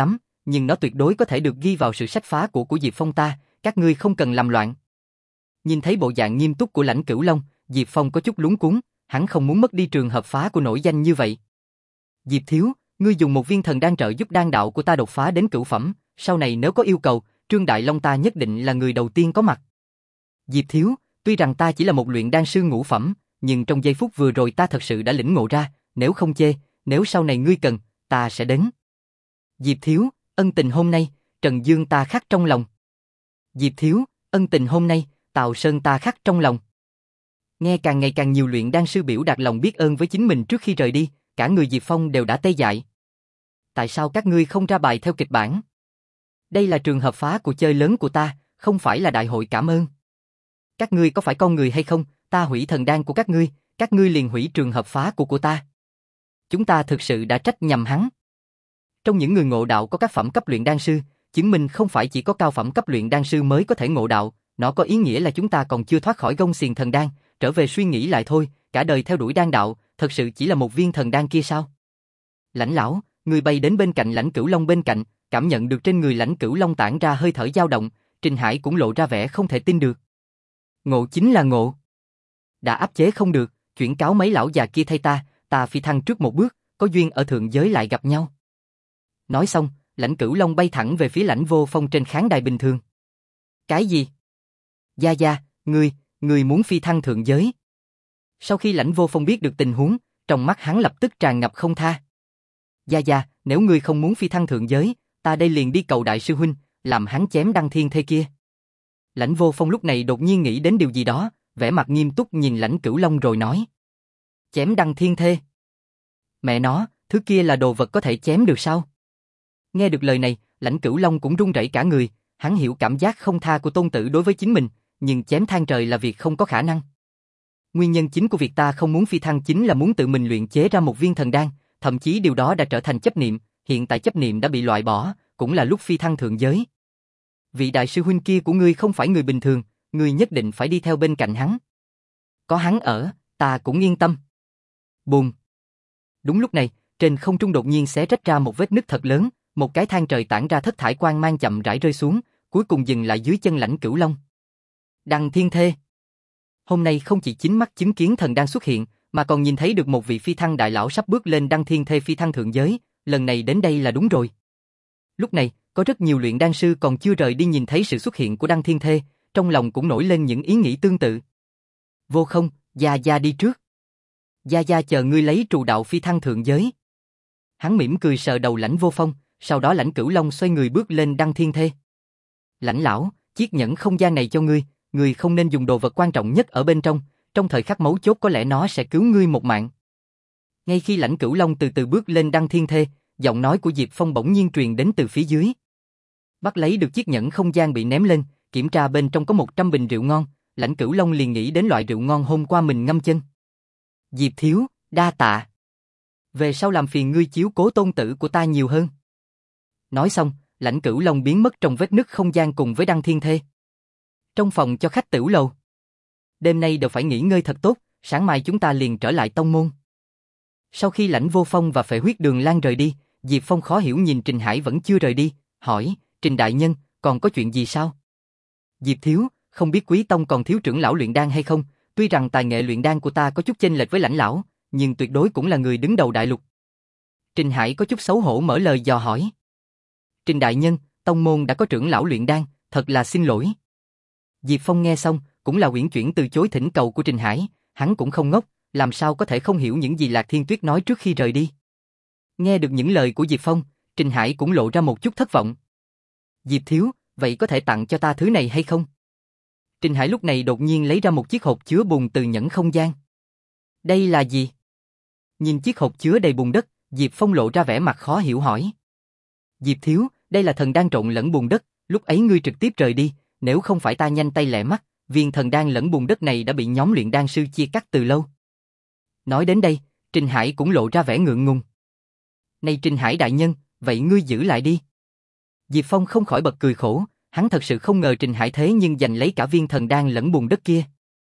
nhưng nó tuyệt đối có thể được ghi vào sử sách phá của của Diệp Phong ta, các ngươi không cần làm loạn. Nhìn thấy bộ dạng nghiêm túc của Lãnh Cửu Long, Diệp Phong có chút luống cuống, hắn không muốn mất đi trường hợp phá của nổi danh như vậy. Diệp thiếu, ngươi dùng một viên thần đan trợ giúp đan đạo của ta đột phá đến cửu phẩm, sau này nếu có yêu cầu, Trương Đại Long ta nhất định là người đầu tiên có mặt. Diệp thiếu, tuy rằng ta chỉ là một luyện đan sư ngũ phẩm, nhưng trong giây phút vừa rồi ta thật sự đã lĩnh ngộ ra, nếu không chê, nếu sau này ngươi cần, ta sẽ đến. Diệp thiếu, ân tình hôm nay, Trần Dương ta khắc trong lòng. Diệp thiếu, ân tình hôm nay, Tào Sơn ta khắc trong lòng. Nghe càng ngày càng nhiều luyện đan sư biểu đạt lòng biết ơn với chính mình trước khi rời đi, cả người Diệp Phong đều đã tê dại. Tại sao các ngươi không ra bài theo kịch bản? Đây là trường hợp phá của chơi lớn của ta, không phải là đại hội cảm ơn. Các ngươi có phải con người hay không? Ta hủy thần đan của các ngươi, các ngươi liền hủy trường hợp phá của của ta. Chúng ta thực sự đã trách nhầm hắn. Trong những người ngộ đạo có các phẩm cấp luyện đan sư, chứng minh không phải chỉ có cao phẩm cấp luyện đan sư mới có thể ngộ đạo, nó có ý nghĩa là chúng ta còn chưa thoát khỏi gông xiềng thần đan, trở về suy nghĩ lại thôi, cả đời theo đuổi đan đạo, thật sự chỉ là một viên thần đan kia sao? Lãnh lão, người bay đến bên cạnh Lãnh Cửu Long bên cạnh, cảm nhận được trên người Lãnh Cửu Long tản ra hơi thở dao động, Trình Hải cũng lộ ra vẻ không thể tin được. Ngộ chính là ngộ. Đã áp chế không được, chuyển cáo mấy lão già kia thay ta, ta phi thăng trước một bước, có duyên ở thượng giới lại gặp nhau. Nói xong, Lãnh Cửu Long bay thẳng về phía Lãnh Vô Phong trên khán đài bình thường. Cái gì? Gia Gia, ngươi, ngươi muốn phi thăng thượng giới? Sau khi Lãnh Vô Phong biết được tình huống, trong mắt hắn lập tức tràn ngập không tha. Gia Gia, nếu ngươi không muốn phi thăng thượng giới, ta đây liền đi cầu đại sư huynh, làm hắn chém Đăng Thiên Thê kia. Lãnh Vô Phong lúc này đột nhiên nghĩ đến điều gì đó, vẻ mặt nghiêm túc nhìn Lãnh Cửu Long rồi nói. Chém Đăng Thiên Thê? Mẹ nó, thứ kia là đồ vật có thể chém được sao? Nghe được lời này, Lãnh Cửu Long cũng run rẩy cả người, hắn hiểu cảm giác không tha của tôn tử đối với chính mình, nhưng chém than trời là việc không có khả năng. Nguyên nhân chính của việc ta không muốn phi thăng chính là muốn tự mình luyện chế ra một viên thần đan, thậm chí điều đó đã trở thành chấp niệm, hiện tại chấp niệm đã bị loại bỏ, cũng là lúc phi thăng thượng giới. Vị đại sư huynh kia của ngươi không phải người bình thường, ngươi nhất định phải đi theo bên cạnh hắn. Có hắn ở, ta cũng yên tâm. Bùm. Đúng lúc này, trên không trung đột nhiên xé rách ra một vết nứt thật lớn, một cái than trời tản ra thất thải quang mang chậm rãi rơi xuống, cuối cùng dừng lại dưới chân Lãnh Cửu Long. Đăng Thiên Thê. Hôm nay không chỉ chính mắt chứng kiến thần đan xuất hiện, mà còn nhìn thấy được một vị phi thăng đại lão sắp bước lên Đăng Thiên Thê phi thăng thượng giới, lần này đến đây là đúng rồi. Lúc này, có rất nhiều luyện đan sư còn chưa rời đi nhìn thấy sự xuất hiện của Đăng Thiên Thê, trong lòng cũng nổi lên những ý nghĩ tương tự. Vô Không, Gia Gia đi trước. Gia Gia chờ ngươi lấy trù đạo phi thăng thượng giới. Hắn mỉm cười sờ đầu Lãnh Vô Phong, sau đó Lãnh Cửu Long xoay người bước lên Đăng Thiên Thê. Lãnh lão, chiếc nhẫn không gian này cho ngươi, ngươi không nên dùng đồ vật quan trọng nhất ở bên trong, trong thời khắc mấu chốt có lẽ nó sẽ cứu ngươi một mạng. Ngay khi Lãnh Cửu Long từ từ bước lên Đăng Thiên Thê, giọng nói của Diệp Phong bỗng nhiên truyền đến từ phía dưới. Bắt lấy được chiếc nhẫn không gian bị ném lên, kiểm tra bên trong có một trăm bình rượu ngon, Lãnh Cửu Long liền nghĩ đến loại rượu ngon hôm qua mình ngâm chân. Diệp thiếu, đa tạ. Về sau làm phiền ngươi chiếu cố tôn tử của ta nhiều hơn. Nói xong, Lãnh Cửu Long biến mất trong vết nứt không gian cùng với Đăng Thiên Thê. Trong phòng cho khách tửu lầu. Đêm nay đều phải nghỉ ngơi thật tốt, sáng mai chúng ta liền trở lại tông môn. Sau khi Lãnh Vô Phong và Phệ Huyết Đường Lan rời đi, Diệp Phong khó hiểu nhìn Trình Hải vẫn chưa rời đi, hỏi, Trình đại nhân, còn có chuyện gì sao? Diệp thiếu, không biết Quý tông còn thiếu trưởng lão luyện đan hay không, tuy rằng tài nghệ luyện đan của ta có chút chênh lệch với Lãnh lão, nhưng tuyệt đối cũng là người đứng đầu đại lục. Trình Hải có chút xấu hổ mở lời dò hỏi. Trình đại nhân, tông môn đã có trưởng lão luyện đan, thật là xin lỗi. Diệp Phong nghe xong, cũng là uyển chuyển từ chối thỉnh cầu của Trình Hải, hắn cũng không ngốc, làm sao có thể không hiểu những gì Lạc Thiên Tuyết nói trước khi rời đi. Nghe được những lời của Diệp Phong, Trình Hải cũng lộ ra một chút thất vọng. Diệp thiếu, vậy có thể tặng cho ta thứ này hay không? Trình Hải lúc này đột nhiên lấy ra một chiếc hộp chứa bùn từ nhẫn không gian. Đây là gì? Nhìn chiếc hộp chứa đầy bùn đất, Diệp Phong lộ ra vẻ mặt khó hiểu hỏi. Diệp thiếu, đây là thần đan trộn lẫn bùn đất, lúc ấy ngươi trực tiếp rời đi, nếu không phải ta nhanh tay lẹ mắt, viên thần đan lẫn bùn đất này đã bị nhóm luyện đan sư chia cắt từ lâu. Nói đến đây, Trình Hải cũng lộ ra vẻ ngượng ngùng. Này Trình Hải đại nhân, vậy ngươi giữ lại đi. Diệp Phong không khỏi bật cười khổ, hắn thật sự không ngờ Trình Hải thế nhưng giành lấy cả viên thần đan lẫn bùn đất kia.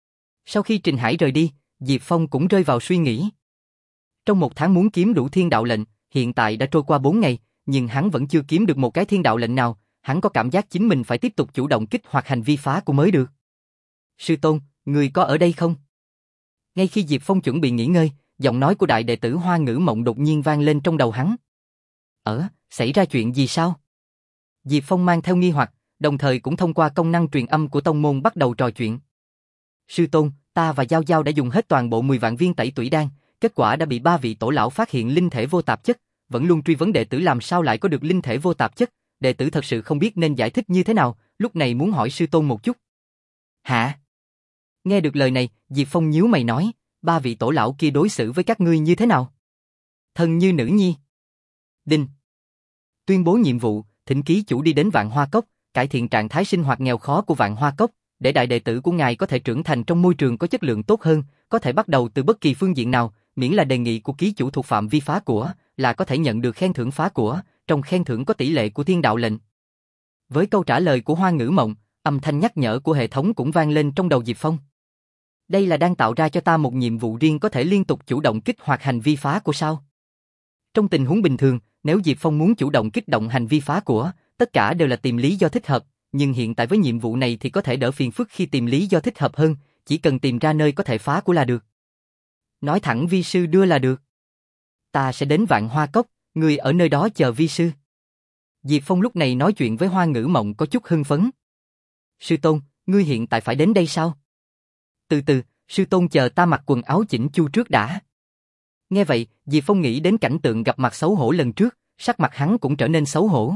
Sau khi Trình Hải rời đi, Diệp Phong cũng rơi vào suy nghĩ. Trong một tháng muốn kiếm đủ thiên đạo lệnh, hiện tại đã trôi qua bốn ngày, nhưng hắn vẫn chưa kiếm được một cái thiên đạo lệnh nào, hắn có cảm giác chính mình phải tiếp tục chủ động kích hoạt hành vi phá của mới được. Sư tôn, người có ở đây không? Ngay khi Diệp Phong chuẩn bị nghỉ ngơi, giọng nói của đại đệ tử Hoa Ngữ Mộng đột nhiên vang lên trong đầu hắn. Ở, xảy ra chuyện gì sao? Diệp Phong mang theo nghi hoặc, đồng thời cũng thông qua công năng truyền âm của tông môn bắt đầu trò chuyện. Sư tôn, ta và Giao Giao đã dùng hết toàn bộ mười vạn viên tẩy tủy đan, kết quả đã bị ba vị tổ lão phát hiện linh thể vô tạp chất, vẫn luôn truy vấn đệ tử làm sao lại có được linh thể vô tạp chất, đệ tử thật sự không biết nên giải thích như thế nào, lúc này muốn hỏi sư tôn một chút. Hả? Nghe được lời này, Diệp Phong nhíu mày nói, ba vị tổ lão kia đối xử với các ngươi như thế nào? Thân như nữ nhi. Đinh. Tuyên bố nhiệm vụ, thỉnh ký chủ đi đến Vạn Hoa Cốc, cải thiện trạng thái sinh hoạt nghèo khó của Vạn Hoa Cốc, để đại đệ tử của ngài có thể trưởng thành trong môi trường có chất lượng tốt hơn, có thể bắt đầu từ bất kỳ phương diện nào, miễn là đề nghị của ký chủ thuộc phạm vi phá của, là có thể nhận được khen thưởng phá của, trong khen thưởng có tỷ lệ của thiên đạo lệnh. Với câu trả lời của Hoa Ngữ Mộng, âm thanh nhắc nhở của hệ thống cũng vang lên trong đầu Diệp Phong. Đây là đang tạo ra cho ta một nhiệm vụ riêng có thể liên tục chủ động kích hoạt hành vi phá của sao? Trong tình huống bình thường, nếu Diệp Phong muốn chủ động kích động hành vi phá của, tất cả đều là tìm lý do thích hợp, nhưng hiện tại với nhiệm vụ này thì có thể đỡ phiền phức khi tìm lý do thích hợp hơn, chỉ cần tìm ra nơi có thể phá của là được. Nói thẳng vi sư đưa là được. Ta sẽ đến Vạn Hoa Cốc, người ở nơi đó chờ vi sư. Diệp Phong lúc này nói chuyện với Hoa Ngữ Mộng có chút hưng phấn. Sư tôn, ngươi hiện tại phải đến đây sao? Từ từ, sư tôn chờ ta mặc quần áo chỉnh chu trước đã. Nghe vậy, Diệp Phong nghĩ đến cảnh tượng gặp mặt xấu hổ lần trước, sắc mặt hắn cũng trở nên xấu hổ.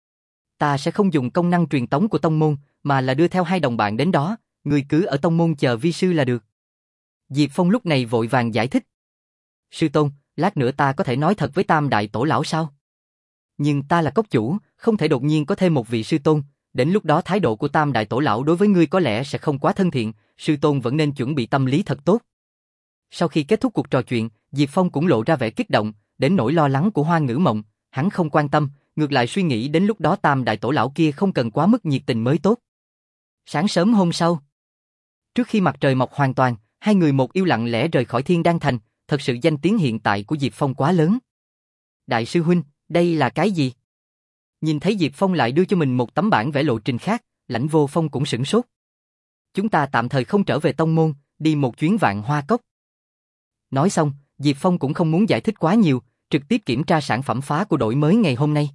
Ta sẽ không dùng công năng truyền tống của tông môn, mà là đưa theo hai đồng bạn đến đó, người cứ ở tông môn chờ vi sư là được. Diệp Phong lúc này vội vàng giải thích. Sư tôn, lát nữa ta có thể nói thật với Tam Đại Tổ Lão sao? Nhưng ta là cốc chủ, không thể đột nhiên có thêm một vị sư tôn, đến lúc đó thái độ của Tam Đại Tổ Lão đối với ngươi có lẽ sẽ không quá thân thiện, sư tôn vẫn nên chuẩn bị tâm lý thật tốt. Sau khi kết thúc cuộc trò chuyện, Diệp Phong cũng lộ ra vẻ kích động, đến nỗi lo lắng của Hoa Ngữ Mộng, hắn không quan tâm, ngược lại suy nghĩ đến lúc đó Tam Đại Tổ Lão kia không cần quá mức nhiệt tình mới tốt. Sáng sớm hôm sau, trước khi mặt trời mọc hoàn toàn, hai người một yêu lặng lẽ rời khỏi Thiên Đan Thành, thật sự danh tiếng hiện tại của Diệp Phong quá lớn. Đại sư huynh, đây là cái gì? Nhìn thấy Diệp Phong lại đưa cho mình một tấm bản vẽ lộ trình khác, Lãnh Vô Phong cũng sửng sốt. Chúng ta tạm thời không trở về tông môn, đi một chuyến Vạn Hoa Cốc. Nói xong, Diệp Phong cũng không muốn giải thích quá nhiều, trực tiếp kiểm tra sản phẩm phá của đổi mới ngày hôm nay.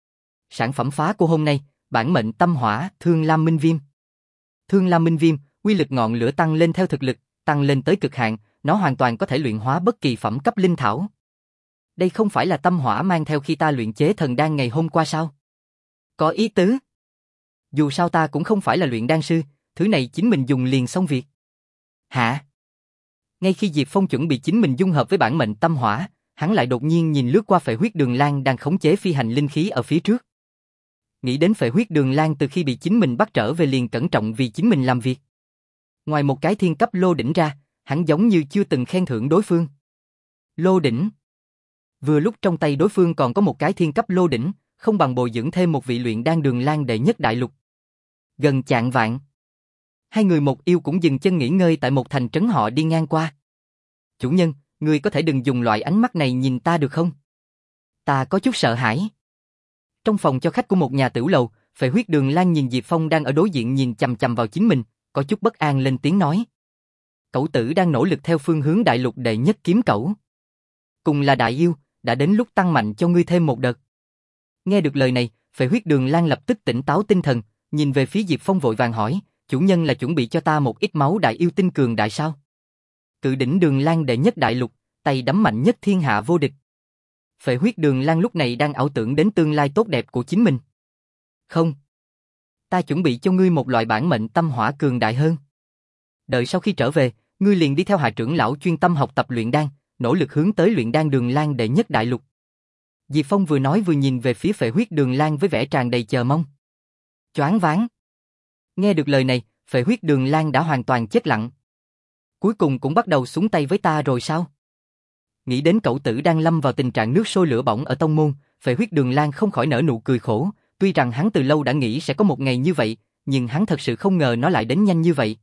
Sản phẩm phá của hôm nay, bản mệnh tâm hỏa, Thương Lam Minh Viêm. Thương Lam Minh Viêm, uy lực ngọn lửa tăng lên theo thực lực, tăng lên tới cực hạn, nó hoàn toàn có thể luyện hóa bất kỳ phẩm cấp linh thảo. Đây không phải là tâm hỏa mang theo khi ta luyện chế thần đan ngày hôm qua sao? Có ý tứ. Dù sao ta cũng không phải là luyện đan sư, thứ này chính mình dùng liền xong việc. Hả? Ngay khi Diệp Phong chuẩn bị chính mình dung hợp với bản mệnh tâm hỏa, hắn lại đột nhiên nhìn lướt qua Phệ Huyết Đường Lan đang khống chế phi hành linh khí ở phía trước. Nghĩ đến Phệ Huyết Đường Lan từ khi bị chính mình bắt trở về liền cẩn trọng vì chính mình làm việc. Ngoài một cái thiên cấp lô đỉnh ra, hắn giống như chưa từng khen thưởng đối phương. Lô đỉnh. Vừa lúc trong tay đối phương còn có một cái thiên cấp lô đỉnh, không bằng bồi dưỡng thêm một vị luyện đan Đường Lan đệ nhất đại lục. Gần chạng vạn. Hai người một yêu cũng dừng chân nghỉ ngơi tại một thành trấn họ đi ngang qua. Chủ nhân, ngươi có thể đừng dùng loại ánh mắt này nhìn ta được không? Ta có chút sợ hãi. Trong phòng cho khách của một nhà tiểu lầu, Phệ Huyết Đường Lan nhìn Diệp Phong đang ở đối diện nhìn chằm chằm vào chính mình, có chút bất an lên tiếng nói. Cẩu tử đang nỗ lực theo phương hướng đại lục đệ nhất kiếm cẩu. Cùng là đại yêu, đã đến lúc tăng mạnh cho ngươi thêm một đợt. Nghe được lời này, Phệ Huyết Đường Lan lập tức tỉnh táo tinh thần, nhìn về phía Diệp Phong vội vàng hỏi, chủ nhân là chuẩn bị cho ta một ít máu đại yêu tinh cường đại sao? Cự đỉnh Đường Lan đệ nhất đại lục, tay đấm mạnh nhất thiên hạ vô địch. Phệ Huyết Đường Lan lúc này đang ảo tưởng đến tương lai tốt đẹp của chính mình. Không. Ta chuẩn bị cho ngươi một loại bản mệnh tâm hỏa cường đại hơn. Đợi sau khi trở về, ngươi liền đi theo Hạ trưởng lão chuyên tâm học tập luyện đan, nỗ lực hướng tới luyện đan Đường Lan đệ nhất đại lục. Diệp Phong vừa nói vừa nhìn về phía Phệ Huyết Đường Lan với vẻ tràn đầy chờ mong. Choáng váng. Nghe được lời này, Phệ Huyết Đường Lan đã hoàn toàn chết lặng. Cuối cùng cũng bắt đầu xuống tay với ta rồi sao? Nghĩ đến cậu tử đang lâm vào tình trạng nước sôi lửa bỏng ở tông môn, Phệ Huyết Đường Lan không khỏi nở nụ cười khổ, tuy rằng hắn từ lâu đã nghĩ sẽ có một ngày như vậy, nhưng hắn thật sự không ngờ nó lại đến nhanh như vậy.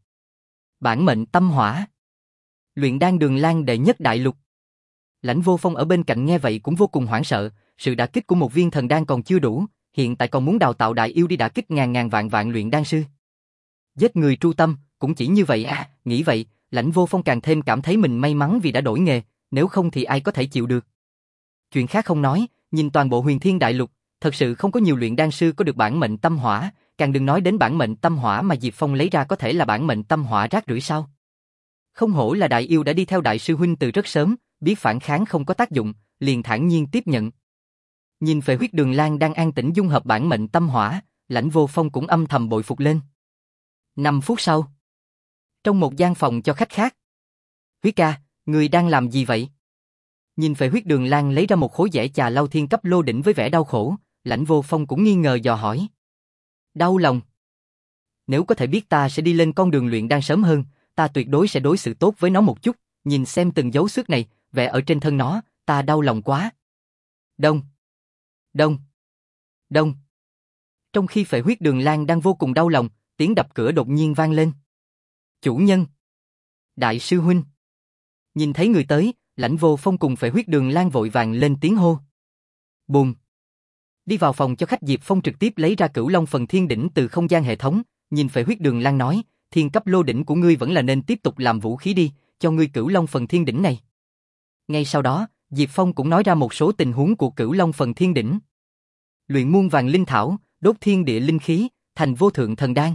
Bản mệnh tâm hỏa. Luyện đan Đường Lan đệ nhất đại lục. Lãnh Vô Phong ở bên cạnh nghe vậy cũng vô cùng hoảng sợ, sự đả kích của một viên thần đan còn chưa đủ, hiện tại còn muốn đào tạo đại yêu đi đả kích ngàn ngàn vạn vạn luyện đan sư. Giết người tru tâm, cũng chỉ như vậy à, nghĩ vậy, Lãnh Vô Phong càng thêm cảm thấy mình may mắn vì đã đổi nghề, nếu không thì ai có thể chịu được. Chuyện khác không nói, nhìn toàn bộ Huyền Thiên Đại Lục, thật sự không có nhiều luyện đan sư có được bản mệnh tâm hỏa, càng đừng nói đến bản mệnh tâm hỏa mà Diệp Phong lấy ra có thể là bản mệnh tâm hỏa rác rưởi sao. Không hổ là đại yêu đã đi theo đại sư huynh từ rất sớm, biết phản kháng không có tác dụng, liền thản nhiên tiếp nhận. Nhìn Phệ Huyết Đường Lan đang an tĩnh dung hợp bản mệnh tâm hỏa, Lãnh Vô Phong cũng âm thầm bội phục lên. Năm phút sau, trong một gian phòng cho khách khác. Huyết ca, người đang làm gì vậy? Nhìn Phệ Huyết Đường Lan lấy ra một khối dẻ trà lau thiên cấp lô đỉnh với vẻ đau khổ, Lãnh Vô Phong cũng nghi ngờ dò hỏi. Đau lòng. Nếu có thể biết ta sẽ đi lên con đường luyện đan sớm hơn, ta tuyệt đối sẽ đối xử tốt với nó một chút, nhìn xem từng dấu xước này, vẽ ở trên thân nó, ta đau lòng quá. Đông. Đông. Đông. Trong khi Phệ Huyết Đường Lan đang vô cùng đau lòng, tiếng đập cửa đột nhiên vang lên. Chủ nhân. Đại sư huynh. Nhìn thấy người tới, Lãnh Vô Phong cùng Phệ Huyết Đường Lan vội vàng lên tiếng hô. Bùm. Đi vào phòng cho khách, Diệp Phong trực tiếp lấy ra Cửu Long Phần Thiên Đỉnh từ không gian hệ thống, nhìn Phệ Huyết Đường Lan nói, thiên cấp lô đỉnh của ngươi vẫn là nên tiếp tục làm vũ khí đi, cho ngươi Cửu Long Phần Thiên Đỉnh này. Ngay sau đó, Diệp Phong cũng nói ra một số tình huống của Cửu Long Phần Thiên Đỉnh. Luyện muôn vàng linh thảo, đốt thiên địa linh khí, thành vô thượng thần đan.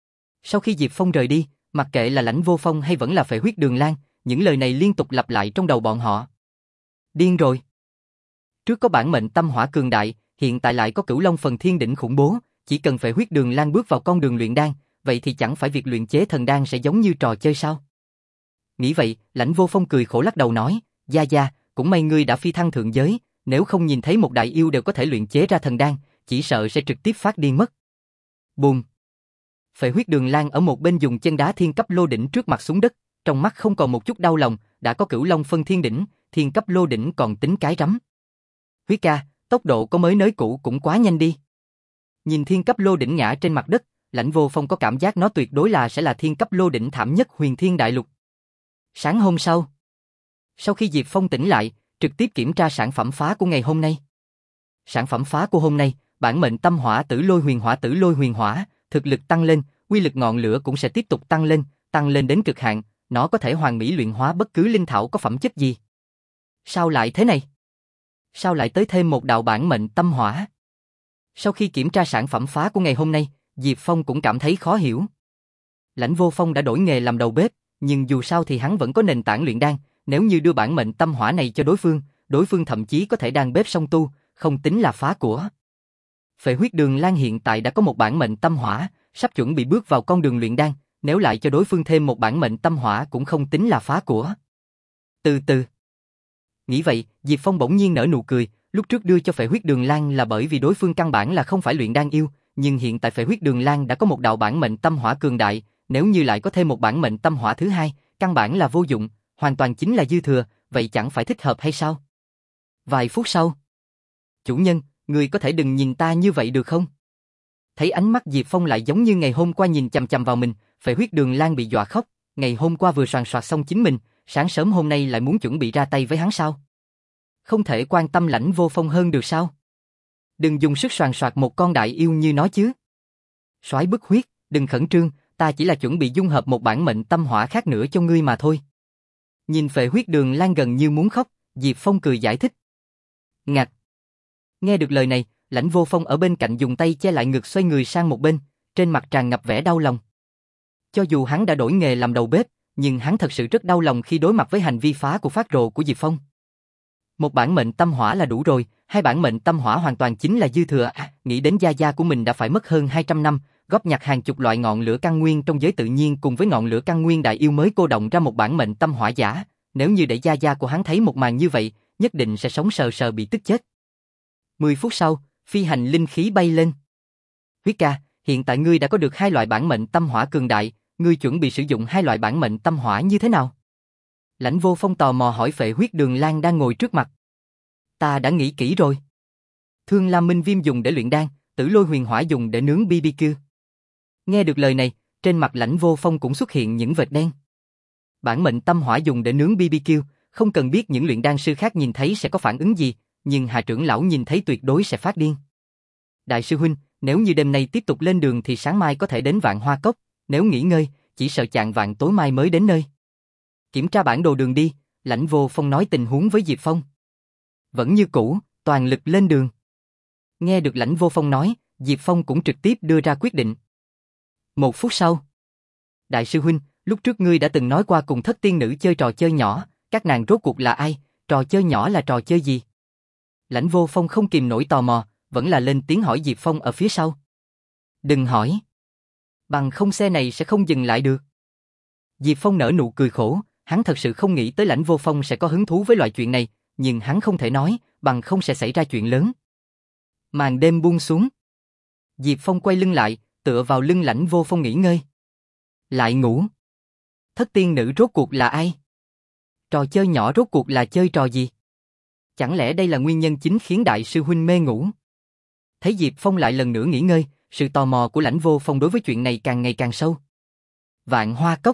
Sau khi Diệp Phong rời đi, mặc kệ là Lãnh Vô Phong hay vẫn là Phệ Huyết Đường Lan, những lời này liên tục lặp lại trong đầu bọn họ. Điên rồi. Trước có bản mệnh tâm hỏa cường đại, hiện tại lại có Cửu Long Phần Thiên Đỉnh khủng bố, chỉ cần Phệ Huyết Đường Lan bước vào con đường luyện đan, vậy thì chẳng phải việc luyện chế thần đan sẽ giống như trò chơi sao? Nghĩ vậy, Lãnh Vô Phong cười khổ lắc đầu nói, gia gia, cũng may ngươi đã phi thăng thượng giới, nếu không nhìn thấy một đại yêu đều có thể luyện chế ra thần đan, chỉ sợ sẽ trực tiếp phát điên mất. Bùm. Phệ Huyết Đường Lan ở một bên dùng chân đá thiên cấp lô đỉnh trước mặt xuống đất, trong mắt không còn một chút đau lòng, đã có Cửu Long Phân Thiên Đỉnh, thiên cấp lô đỉnh còn tính cái rắm. Huyết ca, tốc độ có mới nới cũ cũng quá nhanh đi. Nhìn thiên cấp lô đỉnh ngã trên mặt đất, Lãnh Vô Phong có cảm giác nó tuyệt đối là sẽ là thiên cấp lô đỉnh thảm nhất Huyền Thiên Đại Lục. Sáng hôm sau, sau khi Diệp Phong tỉnh lại, trực tiếp kiểm tra sản phẩm phá của ngày hôm nay. Sản phẩm phá của hôm nay, bản mệnh tâm hỏa tử lôi huyền hỏa tử lôi huyền hỏa, thực lực tăng lên, uy lực ngọn lửa cũng sẽ tiếp tục tăng lên, tăng lên đến cực hạn, nó có thể hoàn mỹ luyện hóa bất cứ linh thảo có phẩm chất gì. Sao lại thế này? Sao lại tới thêm một đạo bản mệnh tâm hỏa? Sau khi kiểm tra sản phẩm phá của ngày hôm nay, Diệp Phong cũng cảm thấy khó hiểu. Lãnh Vô Phong đã đổi nghề làm đầu bếp, nhưng dù sao thì hắn vẫn có nền tảng luyện đan, nếu như đưa bản mệnh tâm hỏa này cho đối phương, đối phương thậm chí có thể đan bếp song tu, không tính là phá của. Phệ Huyết Đường Lan hiện tại đã có một bản mệnh tâm hỏa, sắp chuẩn bị bước vào con đường luyện đan, nếu lại cho đối phương thêm một bản mệnh tâm hỏa cũng không tính là phá của. Từ từ. Nghĩ vậy, Diệp Phong bỗng nhiên nở nụ cười, lúc trước đưa cho Phệ Huyết Đường Lan là bởi vì đối phương căn bản là không phải luyện đan yêu, nhưng hiện tại Phệ Huyết Đường Lan đã có một đạo bản mệnh tâm hỏa cường đại, nếu như lại có thêm một bản mệnh tâm hỏa thứ hai, căn bản là vô dụng, hoàn toàn chính là dư thừa, vậy chẳng phải thích hợp hay sao? Vài phút sau. Chủ nhân, người có thể đừng nhìn ta như vậy được không? Thấy ánh mắt Diệp Phong lại giống như ngày hôm qua nhìn chằm chằm vào mình, Phệ Huyết Đường Lan bị dọa khóc, ngày hôm qua vừa soàn soạt xong chính mình, sáng sớm hôm nay lại muốn chuẩn bị ra tay với hắn sao? Không thể quan tâm Lãnh Vô Phong hơn được sao? Đừng dùng sức soàn soạt một con đại yêu như nó chứ. Soái bức huyết, đừng khẩn trương, ta chỉ là chuẩn bị dung hợp một bản mệnh tâm hỏa khác nữa cho ngươi mà thôi. Nhìn Phệ Huyết Đường Lan gần như muốn khóc, Diệp Phong cười giải thích. Ngạch. Nghe được lời này, Lãnh Vô Phong ở bên cạnh dùng tay che lại ngực xoay người sang một bên, trên mặt tràn ngập vẻ đau lòng. Cho dù hắn đã đổi nghề làm đầu bếp, nhưng hắn thật sự rất đau lòng khi đối mặt với hành vi phá của phát rồ của Diệp Phong. Một bản mệnh tâm hỏa là đủ rồi, hai bản mệnh tâm hỏa hoàn toàn chính là dư thừa. À, nghĩ đến gia gia của mình đã phải mất hơn hai trăm năm, góp nhặt hàng chục loại ngọn lửa căn nguyên trong giới tự nhiên cùng với ngọn lửa căn nguyên đại yêu mới cô động ra một bản mệnh tâm hỏa giả, nếu như để gia gia của hắn thấy một màn như vậy, nhất định sẽ sống sờ sờ bị tức chết. Mười phút sau, phi hành linh khí bay lên. Huyết ca, hiện tại ngươi đã có được hai loại bản mệnh tâm hỏa cường đại, ngươi chuẩn bị sử dụng hai loại bản mệnh tâm hỏa như thế nào? Lãnh Vô Phong tò mò hỏi Phệ Huyết Đường Lan đang ngồi trước mặt. Ta đã nghĩ kỹ rồi. Thương Lam Minh Viêm dùng để luyện đan, Tử Lôi Huyền Hỏa dùng để nướng bê bê kiu. Nghe được lời này, trên mặt Lãnh Vô Phong cũng xuất hiện những vệt đen. Bản mệnh tâm hỏa dùng để nướng bê bê kiu, không cần biết những luyện đan sư khác nhìn thấy sẽ có phản ứng gì, nhưng Hạ trưởng lão nhìn thấy tuyệt đối sẽ phát điên. Đại sư huynh, nếu như đêm nay tiếp tục lên đường thì sáng mai có thể đến Vạn Hoa Cốc, nếu nghỉ ngơi, chỉ sợ chạng vạng tối mai mới đến nơi. Kiểm tra bản đồ đường đi, Lãnh Vô Phong nói tình huống với Diệp Phong. Vẫn như cũ, toàn lực lên đường. Nghe được Lãnh Vô Phong nói, Diệp Phong cũng trực tiếp đưa ra quyết định. Một phút sau. Đại sư huynh, lúc trước ngươi đã từng nói qua cùng thất tiên nữ chơi trò chơi nhỏ, các nàng rốt cuộc là ai, trò chơi nhỏ là trò chơi gì? Lãnh Vô Phong không kìm nổi tò mò, vẫn là lên tiếng hỏi Diệp Phong ở phía sau. Đừng hỏi. Bằng không xe này sẽ không dừng lại được. Diệp Phong nở nụ cười khổ, hắn thật sự không nghĩ tới Lãnh Vô Phong sẽ có hứng thú với loại chuyện này, nhưng hắn không thể nói, bằng không sẽ xảy ra chuyện lớn. Màn đêm buông xuống. Diệp Phong quay lưng lại, tựa vào lưng Lãnh Vô Phong nghỉ ngơi. Lại ngủ. Thất tiên nữ rốt cuộc là ai? Trò chơi nhỏ rốt cuộc là chơi trò gì? Chẳng lẽ đây là nguyên nhân chính khiến đại sư huynh mê ngủ? Thấy Diệp Phong lại lần nữa nghỉ ngơi, sự tò mò của Lãnh Vô Phong đối với chuyện này càng ngày càng sâu. Vạn Hoa Cốc.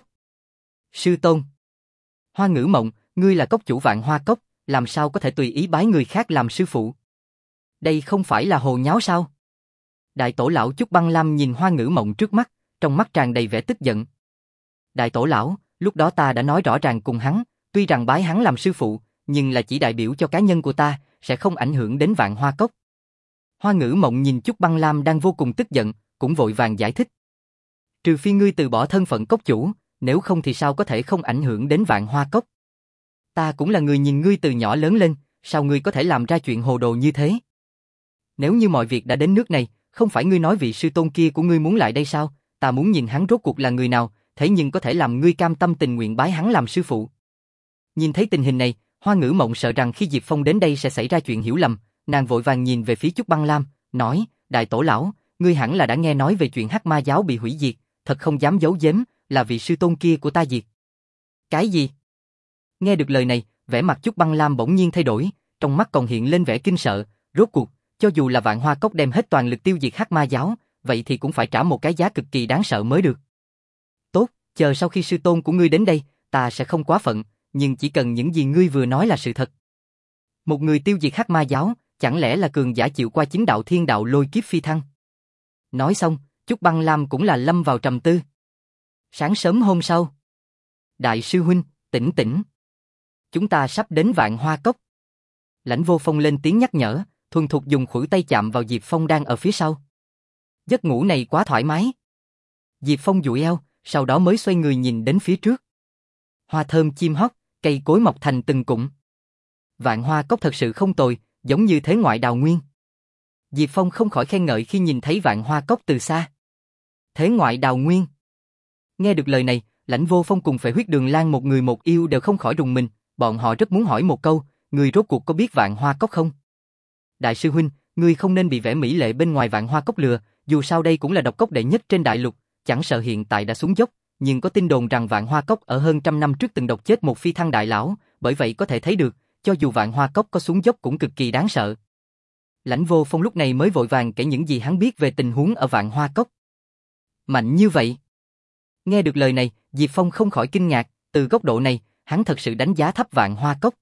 Sư tôn. Hoa Ngữ Mộng, ngươi là cốc chủ Vạn Hoa Cốc, làm sao có thể tùy ý bái người khác làm sư phụ? Đây không phải là hồ nháo sao? Đại tổ lão Chúc Băng Lam nhìn Hoa Ngữ Mộng trước mắt, trong mắt tràn đầy vẻ tức giận. Đại tổ lão, lúc đó ta đã nói rõ ràng cùng hắn, tuy rằng bái hắn làm sư phụ, nhưng là chỉ đại biểu cho cá nhân của ta, sẽ không ảnh hưởng đến Vạn Hoa Cốc. Hoa Ngữ Mộng nhìn Chúc Băng Lam đang vô cùng tức giận, cũng vội vàng giải thích. Trừ phi ngươi từ bỏ thân phận cốc chủ, nếu không thì sao có thể không ảnh hưởng đến Vạn Hoa Cốc. Ta cũng là người nhìn ngươi từ nhỏ lớn lên, sao ngươi có thể làm ra chuyện hồ đồ như thế? Nếu như mọi việc đã đến nước này, không phải ngươi nói vị sư tôn kia của ngươi muốn lại đây sao? Ta muốn nhìn hắn rốt cuộc là người nào, thế nhưng có thể làm ngươi cam tâm tình nguyện bái hắn làm sư phụ. Nhìn thấy tình hình này, Hoa Ngữ Mộng sợ rằng khi Diệp Phong đến đây sẽ xảy ra chuyện hiểu lầm, nàng vội vàng nhìn về phía Chúc Băng Lam, nói, đại tổ lão, ngươi hẳn là đã nghe nói về chuyện Hắc Ma giáo bị hủy diệt, thật không dám giấu giếm, là vị sư tôn kia của ta diệt. Cái gì? Nghe được lời này, vẻ mặt Chúc Băng Lam bỗng nhiên thay đổi, trong mắt còn hiện lên vẻ kinh sợ, rốt cuộc, cho dù là Vạn Hoa Cốc đem hết toàn lực tiêu diệt Hắc Ma giáo, vậy thì cũng phải trả một cái giá cực kỳ đáng sợ mới được. Tốt, chờ sau khi sư tôn của ngươi đến đây, ta sẽ không quá phận, nhưng chỉ cần những gì ngươi vừa nói là sự thật. Một người tiêu diệt Hắc Ma giáo, chẳng lẽ là cường giả chịu qua chính đạo thiên đạo lôi kiếp phi thăng? Nói xong, Chúc Băng Lam cũng là lâm vào trầm tư. Sáng sớm hôm sau. Đại sư huynh, tỉnh tỉnh. Chúng ta sắp đến Vạn Hoa Cốc. Lãnh Vô Phong lên tiếng nhắc nhở, thuần thục dùng khuỷu tay chạm vào Diệp Phong đang ở phía sau. Giấc ngủ này quá thoải mái. Diệp Phong duỗi eo, sau đó mới xoay người nhìn đến phía trước. Hoa thơm chim hót, cây cối mọc thành từng cụm. Vạn Hoa Cốc thật sự không tồi, giống như thế ngoại đào nguyên. Diệp Phong không khỏi khen ngợi khi nhìn thấy Vạn Hoa Cốc từ xa. Thế ngoại đào nguyên. Nghe được lời này, Lãnh Vô Phong cùng Phệ Huyết Đường Lan một người một yêu đều không khỏi rùng mình, bọn họ rất muốn hỏi một câu, người rốt cuộc có biết Vạn Hoa Cốc không? Đại sư huynh, ngươi không nên bị vẻ mỹ lệ bên ngoài Vạn Hoa Cốc lừa, dù sao đây cũng là độc cốc đệ nhất trên đại lục, chẳng sợ hiện tại đã xuống dốc, nhưng có tin đồn rằng Vạn Hoa Cốc ở hơn trăm năm trước từng độc chết một phi thăng đại lão, bởi vậy có thể thấy được, cho dù Vạn Hoa Cốc có xuống dốc cũng cực kỳ đáng sợ. Lãnh Vô Phong lúc này mới vội vàng kể những gì hắn biết về tình huống ở Vạn Hoa Cốc. Mạnh như vậy. Nghe được lời này, Diệp Phong không khỏi kinh ngạc, từ góc độ này, hắn thật sự đánh giá thấp Vạn Hoa Cốc.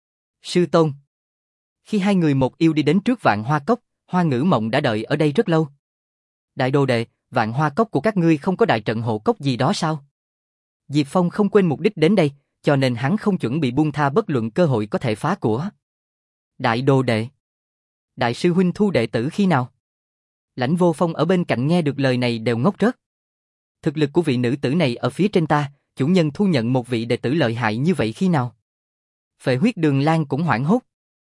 Sư tôn. Khi hai người một yêu đi đến trước Vạn Hoa Cốc, Hoa Ngữ Mộng đã đợi ở đây rất lâu. Đại đồ đệ, Vạn Hoa Cốc của các ngươi không có đại trận hộ cốc gì đó sao? Diệp Phong không quên mục đích đến đây, cho nên hắn không chuẩn bị buông tha bất luận cơ hội có thể phá của. Đại đồ đệ. Đại sư huynh thu đệ tử khi nào? Lãnh Vô Phong ở bên cạnh nghe được lời này đều ngốc rớt. Thực lực của vị nữ tử này ở phía trên ta, chủ nhân thu nhận một vị đệ tử lợi hại như vậy khi nào? Phệ Huyết Đường Lan cũng hoảng hốt.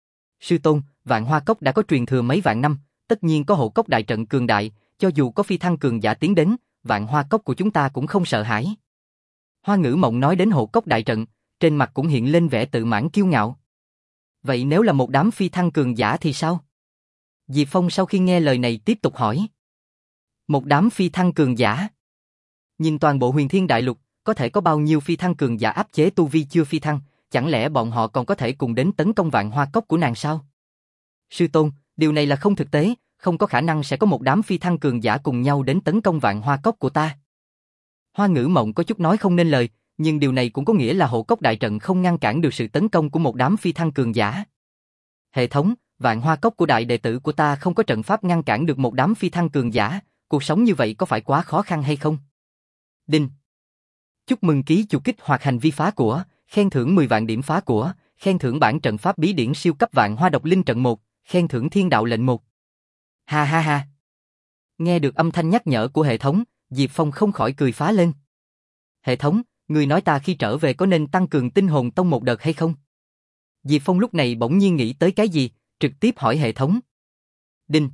Sư tôn, Vạn Hoa Cốc đã có truyền thừa mấy vạn năm, tất nhiên có hộ cốc đại trận cường đại, cho dù có phi thăng cường giả tiến đến, Vạn Hoa Cốc của chúng ta cũng không sợ hãi. Hoa Ngữ Mộng nói đến hộ cốc đại trận, trên mặt cũng hiện lên vẻ tự mãn kiêu ngạo. Vậy nếu là một đám phi thăng cường giả thì sao? Diệp Phong sau khi nghe lời này tiếp tục hỏi. Một đám phi thăng cường giả? Nhìn toàn bộ Huyền Thiên Đại Lục, có thể có bao nhiêu phi thăng cường giả áp chế tu vi chưa phi thăng, chẳng lẽ bọn họ còn có thể cùng đến tấn công Vạn Hoa Cốc của nàng sao? Sư tôn, điều này là không thực tế, không có khả năng sẽ có một đám phi thăng cường giả cùng nhau đến tấn công Vạn Hoa Cốc của ta. Hoa Ngữ Mộng có chút nói không nên lời, nhưng điều này cũng có nghĩa là hộ cốc đại trận không ngăn cản được sự tấn công của một đám phi thăng cường giả. Hệ thống, vạn hoa cốc của đại đệ tử của ta không có trận pháp ngăn cản được một đám phi thăng cường giả, cuộc sống như vậy có phải quá khó khăn hay không? Đinh. Chúc mừng ký chủ kích hoạt hành vi phá của, khen thưởng mười vạn điểm phá của, khen thưởng bản trận pháp bí điển siêu cấp vạn hoa độc linh trận một, khen thưởng thiên đạo lệnh một. Ha ha ha. Nghe được âm thanh nhắc nhở của hệ thống, Diệp Phong không khỏi cười phá lên. Hệ thống, người nói ta khi trở về có nên tăng cường tinh hồn tông một đợt hay không? Diệp Phong lúc này bỗng nhiên nghĩ tới cái gì, trực tiếp hỏi hệ thống. Đinh.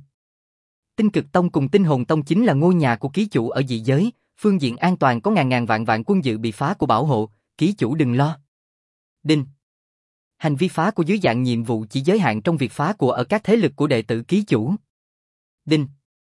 Tinh cực tông cùng tinh hồn tông chính là ngôi nhà của ký chủ ở dị giới, phương diện an toàn có ngàn ngàn vạn vạn quân dự bị phá của bảo hộ, ký chủ đừng lo. Đinh. Hành vi phá của dưới dạng nhiệm vụ chỉ giới hạn trong việc phá của ở các thế lực của đệ tử ký chủ. Đinh.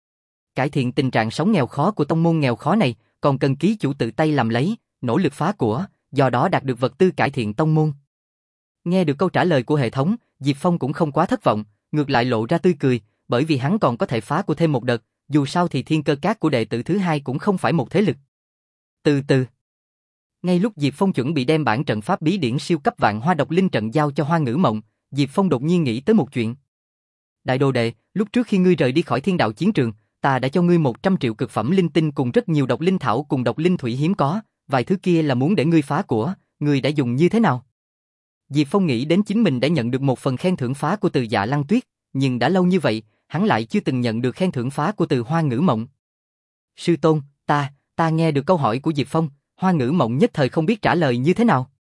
Cải thiện tình trạng sống nghèo khó của tông môn nghèo khó này, còn cần ký chủ tự tay làm lấy, nỗ lực phá của, do đó đạt được vật tư cải thiện tông môn. Nghe được câu trả lời của hệ thống, Diệp Phong cũng không quá thất vọng, ngược lại lộ ra tươi cười, bởi vì hắn còn có thể phá của thêm một đợt, dù sao thì thiên cơ cát của đệ tử thứ hai cũng không phải một thế lực. Từ từ. Ngay lúc Diệp Phong chuẩn bị đem bản trận pháp bí điển siêu cấp vạn hoa độc linh trận giao cho Hoa Ngữ Mộng, Diệp Phong đột nhiên nghĩ tới một chuyện. Đại đồ đệ, lúc trước khi ngươi rời đi khỏi thiên đạo chiến trường, ta đã cho ngươi một trăm triệu cực phẩm linh tinh cùng rất nhiều độc linh thảo cùng độc linh thủy hiếm có, vài thứ kia là muốn để ngươi phá của, ngươi đã dùng như thế nào? Diệp Phong nghĩ đến chính mình đã nhận được một phần khen thưởng phá của từ Dạ Lăng Tuyết, nhưng đã lâu như vậy, hắn lại chưa từng nhận được khen thưởng phá của từ Hoa Ngữ Mộng. Sư tôn, ta, ta nghe được câu hỏi của Diệp Phong, Hoa Ngữ Mộng nhất thời không biết trả lời như thế nào.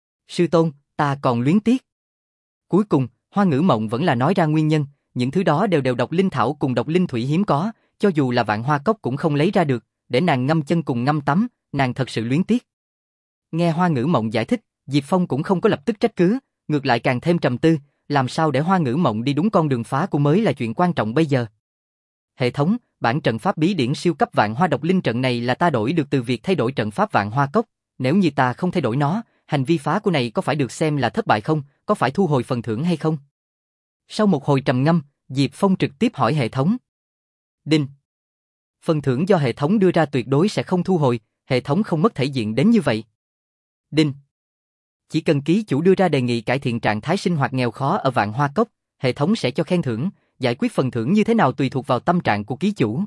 Sư tôn, ta còn luyến tiếc. Cuối cùng, Hoa Ngữ Mộng vẫn là nói ra nguyên nhân, những thứ đó đều đều độc linh thảo cùng độc linh thủy hiếm có, cho dù là vạn hoa cốc cũng không lấy ra được, để nàng ngâm chân cùng ngâm tắm, nàng thật sự luyến tiếc. Nghe Hoa Ngữ Mộng giải thích, Diệp Phong cũng không có lập tức trách cứ, ngược lại càng thêm trầm tư, làm sao để Hoa Ngữ Mộng đi đúng con đường phá của mới là chuyện quan trọng bây giờ. Hệ thống, bản trận pháp bí điển siêu cấp vạn hoa độc linh trận này là ta đổi được từ việc thay đổi trận pháp vạn hoa cốc, nếu như ta không thay đổi nó, hành vi phá của này có phải được xem là thất bại không, có phải thu hồi phần thưởng hay không? Sau một hồi trầm ngâm, Diệp Phong trực tiếp hỏi hệ thống. Đinh. Phần thưởng do hệ thống đưa ra tuyệt đối sẽ không thu hồi, hệ thống không mất thể diện đến như vậy. Đinh. Chỉ cần ký chủ đưa ra đề nghị cải thiện trạng thái sinh hoạt nghèo khó ở vạn hoa cốc, hệ thống sẽ cho khen thưởng, giải quyết phần thưởng như thế nào tùy thuộc vào tâm trạng của ký chủ.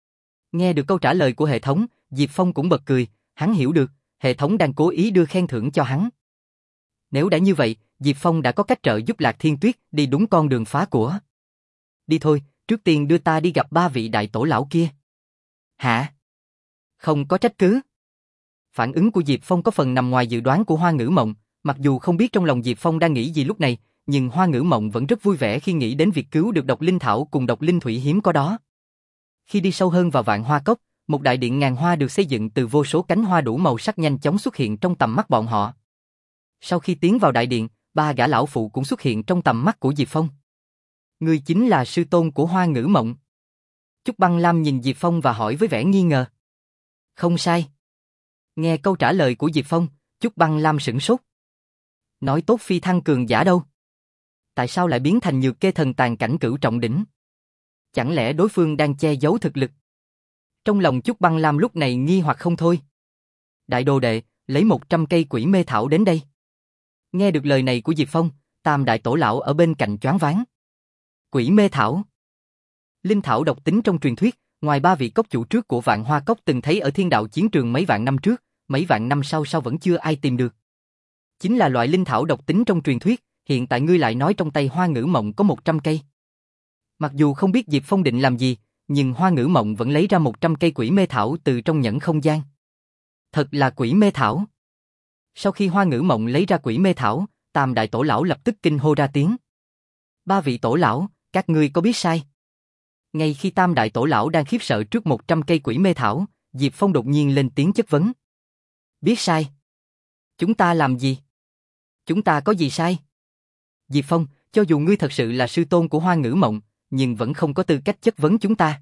Nghe được câu trả lời của hệ thống, Diệp Phong cũng bật cười, hắn hiểu được, hệ thống đang cố ý đưa khen thưởng cho hắn. Nếu đã như vậy, Diệp Phong đã có cách trợ giúp Lạc Thiên Tuyết đi đúng con đường phá của. Đi thôi, trước tiên đưa ta đi gặp ba vị đại tổ lão kia. Hả? Không có trách cứ. Phản ứng của Diệp Phong có phần nằm ngoài dự đoán của Hoa Ngữ Mộng, mặc dù không biết trong lòng Diệp Phong đang nghĩ gì lúc này, nhưng Hoa Ngữ Mộng vẫn rất vui vẻ khi nghĩ đến việc cứu được độc linh thảo cùng độc linh thủy hiếm có đó. Khi đi sâu hơn vào vạn hoa cốc, một đại điện ngàn hoa được xây dựng từ vô số cánh hoa đủ màu sắc nhanh chóng xuất hiện trong tầm mắt bọn họ. Sau khi tiến vào đại điện, ba gã lão phụ cũng xuất hiện trong tầm mắt của Diệp Phong. Người chính là sư tôn của Hoa Ngữ Mộng. Chúc Băng Lam nhìn Diệp Phong và hỏi với vẻ nghi ngờ. Không sai. Nghe câu trả lời của Diệp Phong, Chúc Băng Lam sửng sốt. Nói tốt phi thăng cường giả đâu? Tại sao lại biến thành nhược kê thần tàn cảnh cửu trọng đỉnh? Chẳng lẽ đối phương đang che giấu thực lực? Trong lòng Chúc Băng Lam lúc này nghi hoặc không thôi. Đại đồ đệ, lấy một trăm cây quỷ mê thảo đến đây. Nghe được lời này của Diệp Phong, Tam đại tổ lão ở bên cạnh choáng váng. Quỷ mê thảo. Linh thảo độc tính trong truyền thuyết, ngoài ba vị cốc chủ trước của vạn hoa cốc từng thấy ở thiên đạo chiến trường mấy vạn năm trước, mấy vạn năm sau sau vẫn chưa ai tìm được. Chính là loại linh thảo độc tính trong truyền thuyết, hiện tại ngươi lại nói trong tay Hoa Ngữ Mộng có một trăm cây. Mặc dù không biết Diệp Phong định làm gì, nhưng Hoa Ngữ Mộng vẫn lấy ra một trăm cây quỷ mê thảo từ trong nhẫn không gian. Thật là quỷ mê thảo. Sau khi Hoa Ngữ Mộng lấy ra quỷ mê thảo, Tam đại tổ lão lập tức kinh hô ra tiếng. Ba vị tổ lão, các ngươi có biết sai? Ngay khi Tam đại tổ lão đang khiếp sợ trước một trăm cây quỷ mê thảo, Diệp Phong đột nhiên lên tiếng chất vấn. Biết sai? Chúng ta làm gì? Chúng ta có gì sai? Diệp Phong, cho dù ngươi thật sự là sư tôn của Hoa Ngữ Mộng, nhưng vẫn không có tư cách chất vấn chúng ta.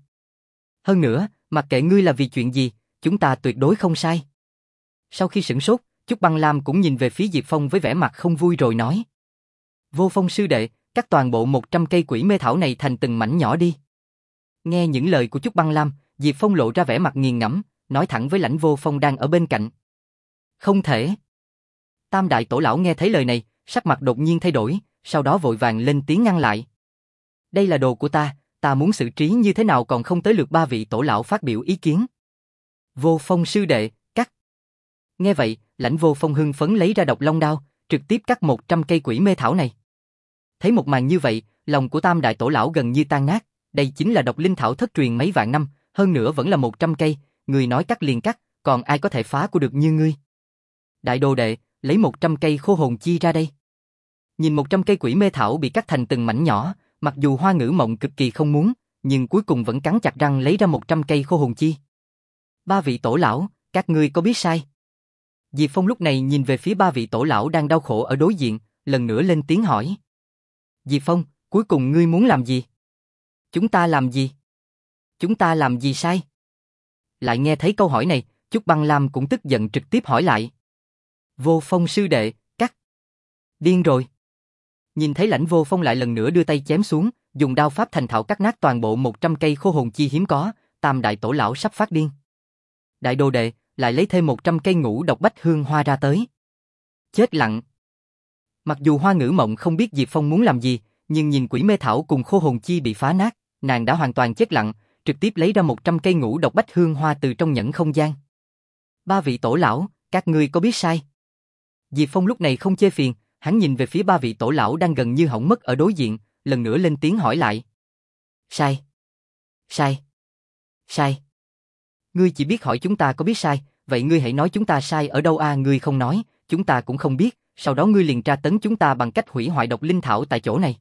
Hơn nữa, mặc kệ ngươi là vì chuyện gì, chúng ta tuyệt đối không sai. Sau khi sửng sốt, Chúc Băng Lam cũng nhìn về phía Diệp Phong với vẻ mặt không vui rồi nói. Vô Phong sư đệ, cắt toàn bộ một trăm cây quỷ mê thảo này thành từng mảnh nhỏ đi. Nghe những lời của Chúc Băng Lam, Diệp Phong lộ ra vẻ mặt nghiền ngẫm, nói thẳng với Lãnh Vô Phong đang ở bên cạnh. Không thể. Tam đại tổ lão nghe thấy lời này, sắc mặt đột nhiên thay đổi, sau đó vội vàng lên tiếng ngăn lại. Đây là đồ của ta, ta muốn xử trí như thế nào còn không tới lượt ba vị tổ lão phát biểu ý kiến. Vô Phong sư đệ, cắt. Nghe vậy, Lãnh Vô Phong hưng phấn lấy ra độc long đao, trực tiếp cắt một trăm cây quỷ mê thảo này. Thấy một màn như vậy, lòng của tam đại tổ lão gần như tan nát, đây chính là độc linh thảo thất truyền mấy vạn năm, hơn nữa vẫn là một trăm cây, người nói cắt liền cắt, còn ai có thể phá của được như ngươi. Đại đồ đệ, lấy một trăm cây khô hồn chi ra đây. Nhìn một trăm cây quỷ mê thảo bị cắt thành từng mảnh nhỏ, mặc dù Hoa Ngữ Mộng cực kỳ không muốn, nhưng cuối cùng vẫn cắn chặt răng lấy ra một trăm cây khô hồn chi. Ba vị tổ lão, các ngươi có biết sai? Diệp Phong lúc này nhìn về phía ba vị tổ lão đang đau khổ ở đối diện, lần nữa lên tiếng hỏi. Diệp Phong, cuối cùng ngươi muốn làm gì? Chúng ta làm gì? Chúng ta làm gì sai? Lại nghe thấy câu hỏi này, Chúc Băng Lam cũng tức giận trực tiếp hỏi lại. Vô Phong sư đệ, cắt. Điên rồi. Nhìn thấy Lãnh Vô Phong lại lần nữa đưa tay chém xuống, dùng đao pháp thành thạo cắt nát toàn bộ một trăm cây khô hồn chi hiếm có, tam đại tổ lão sắp phát điên. Đại đồ đệ, lại lấy thêm một trăm cây ngũ độc bách hương hoa ra tới. Chết lặng. Mặc dù Hoa Ngữ Mộng không biết Diệp Phong muốn làm gì, nhưng nhìn quỷ mê thảo cùng khô hồn chi bị phá nát, nàng đã hoàn toàn chết lặng, trực tiếp lấy ra một trăm cây ngũ độc bách hương hoa từ trong nhẫn không gian. Ba vị tổ lão, các ngươi có biết sai? Diệp Phong lúc này không chê phiền, hắn nhìn về phía ba vị tổ lão đang gần như hỏng mất ở đối diện, lần nữa lên tiếng hỏi lại. Sai. Sai. Sai. Ngươi chỉ biết hỏi chúng ta có biết sai, vậy ngươi hãy nói chúng ta sai ở đâu a? Ngươi không nói, chúng ta cũng không biết, sau đó ngươi liền tra tấn chúng ta bằng cách hủy hoại độc linh thảo tại chỗ này.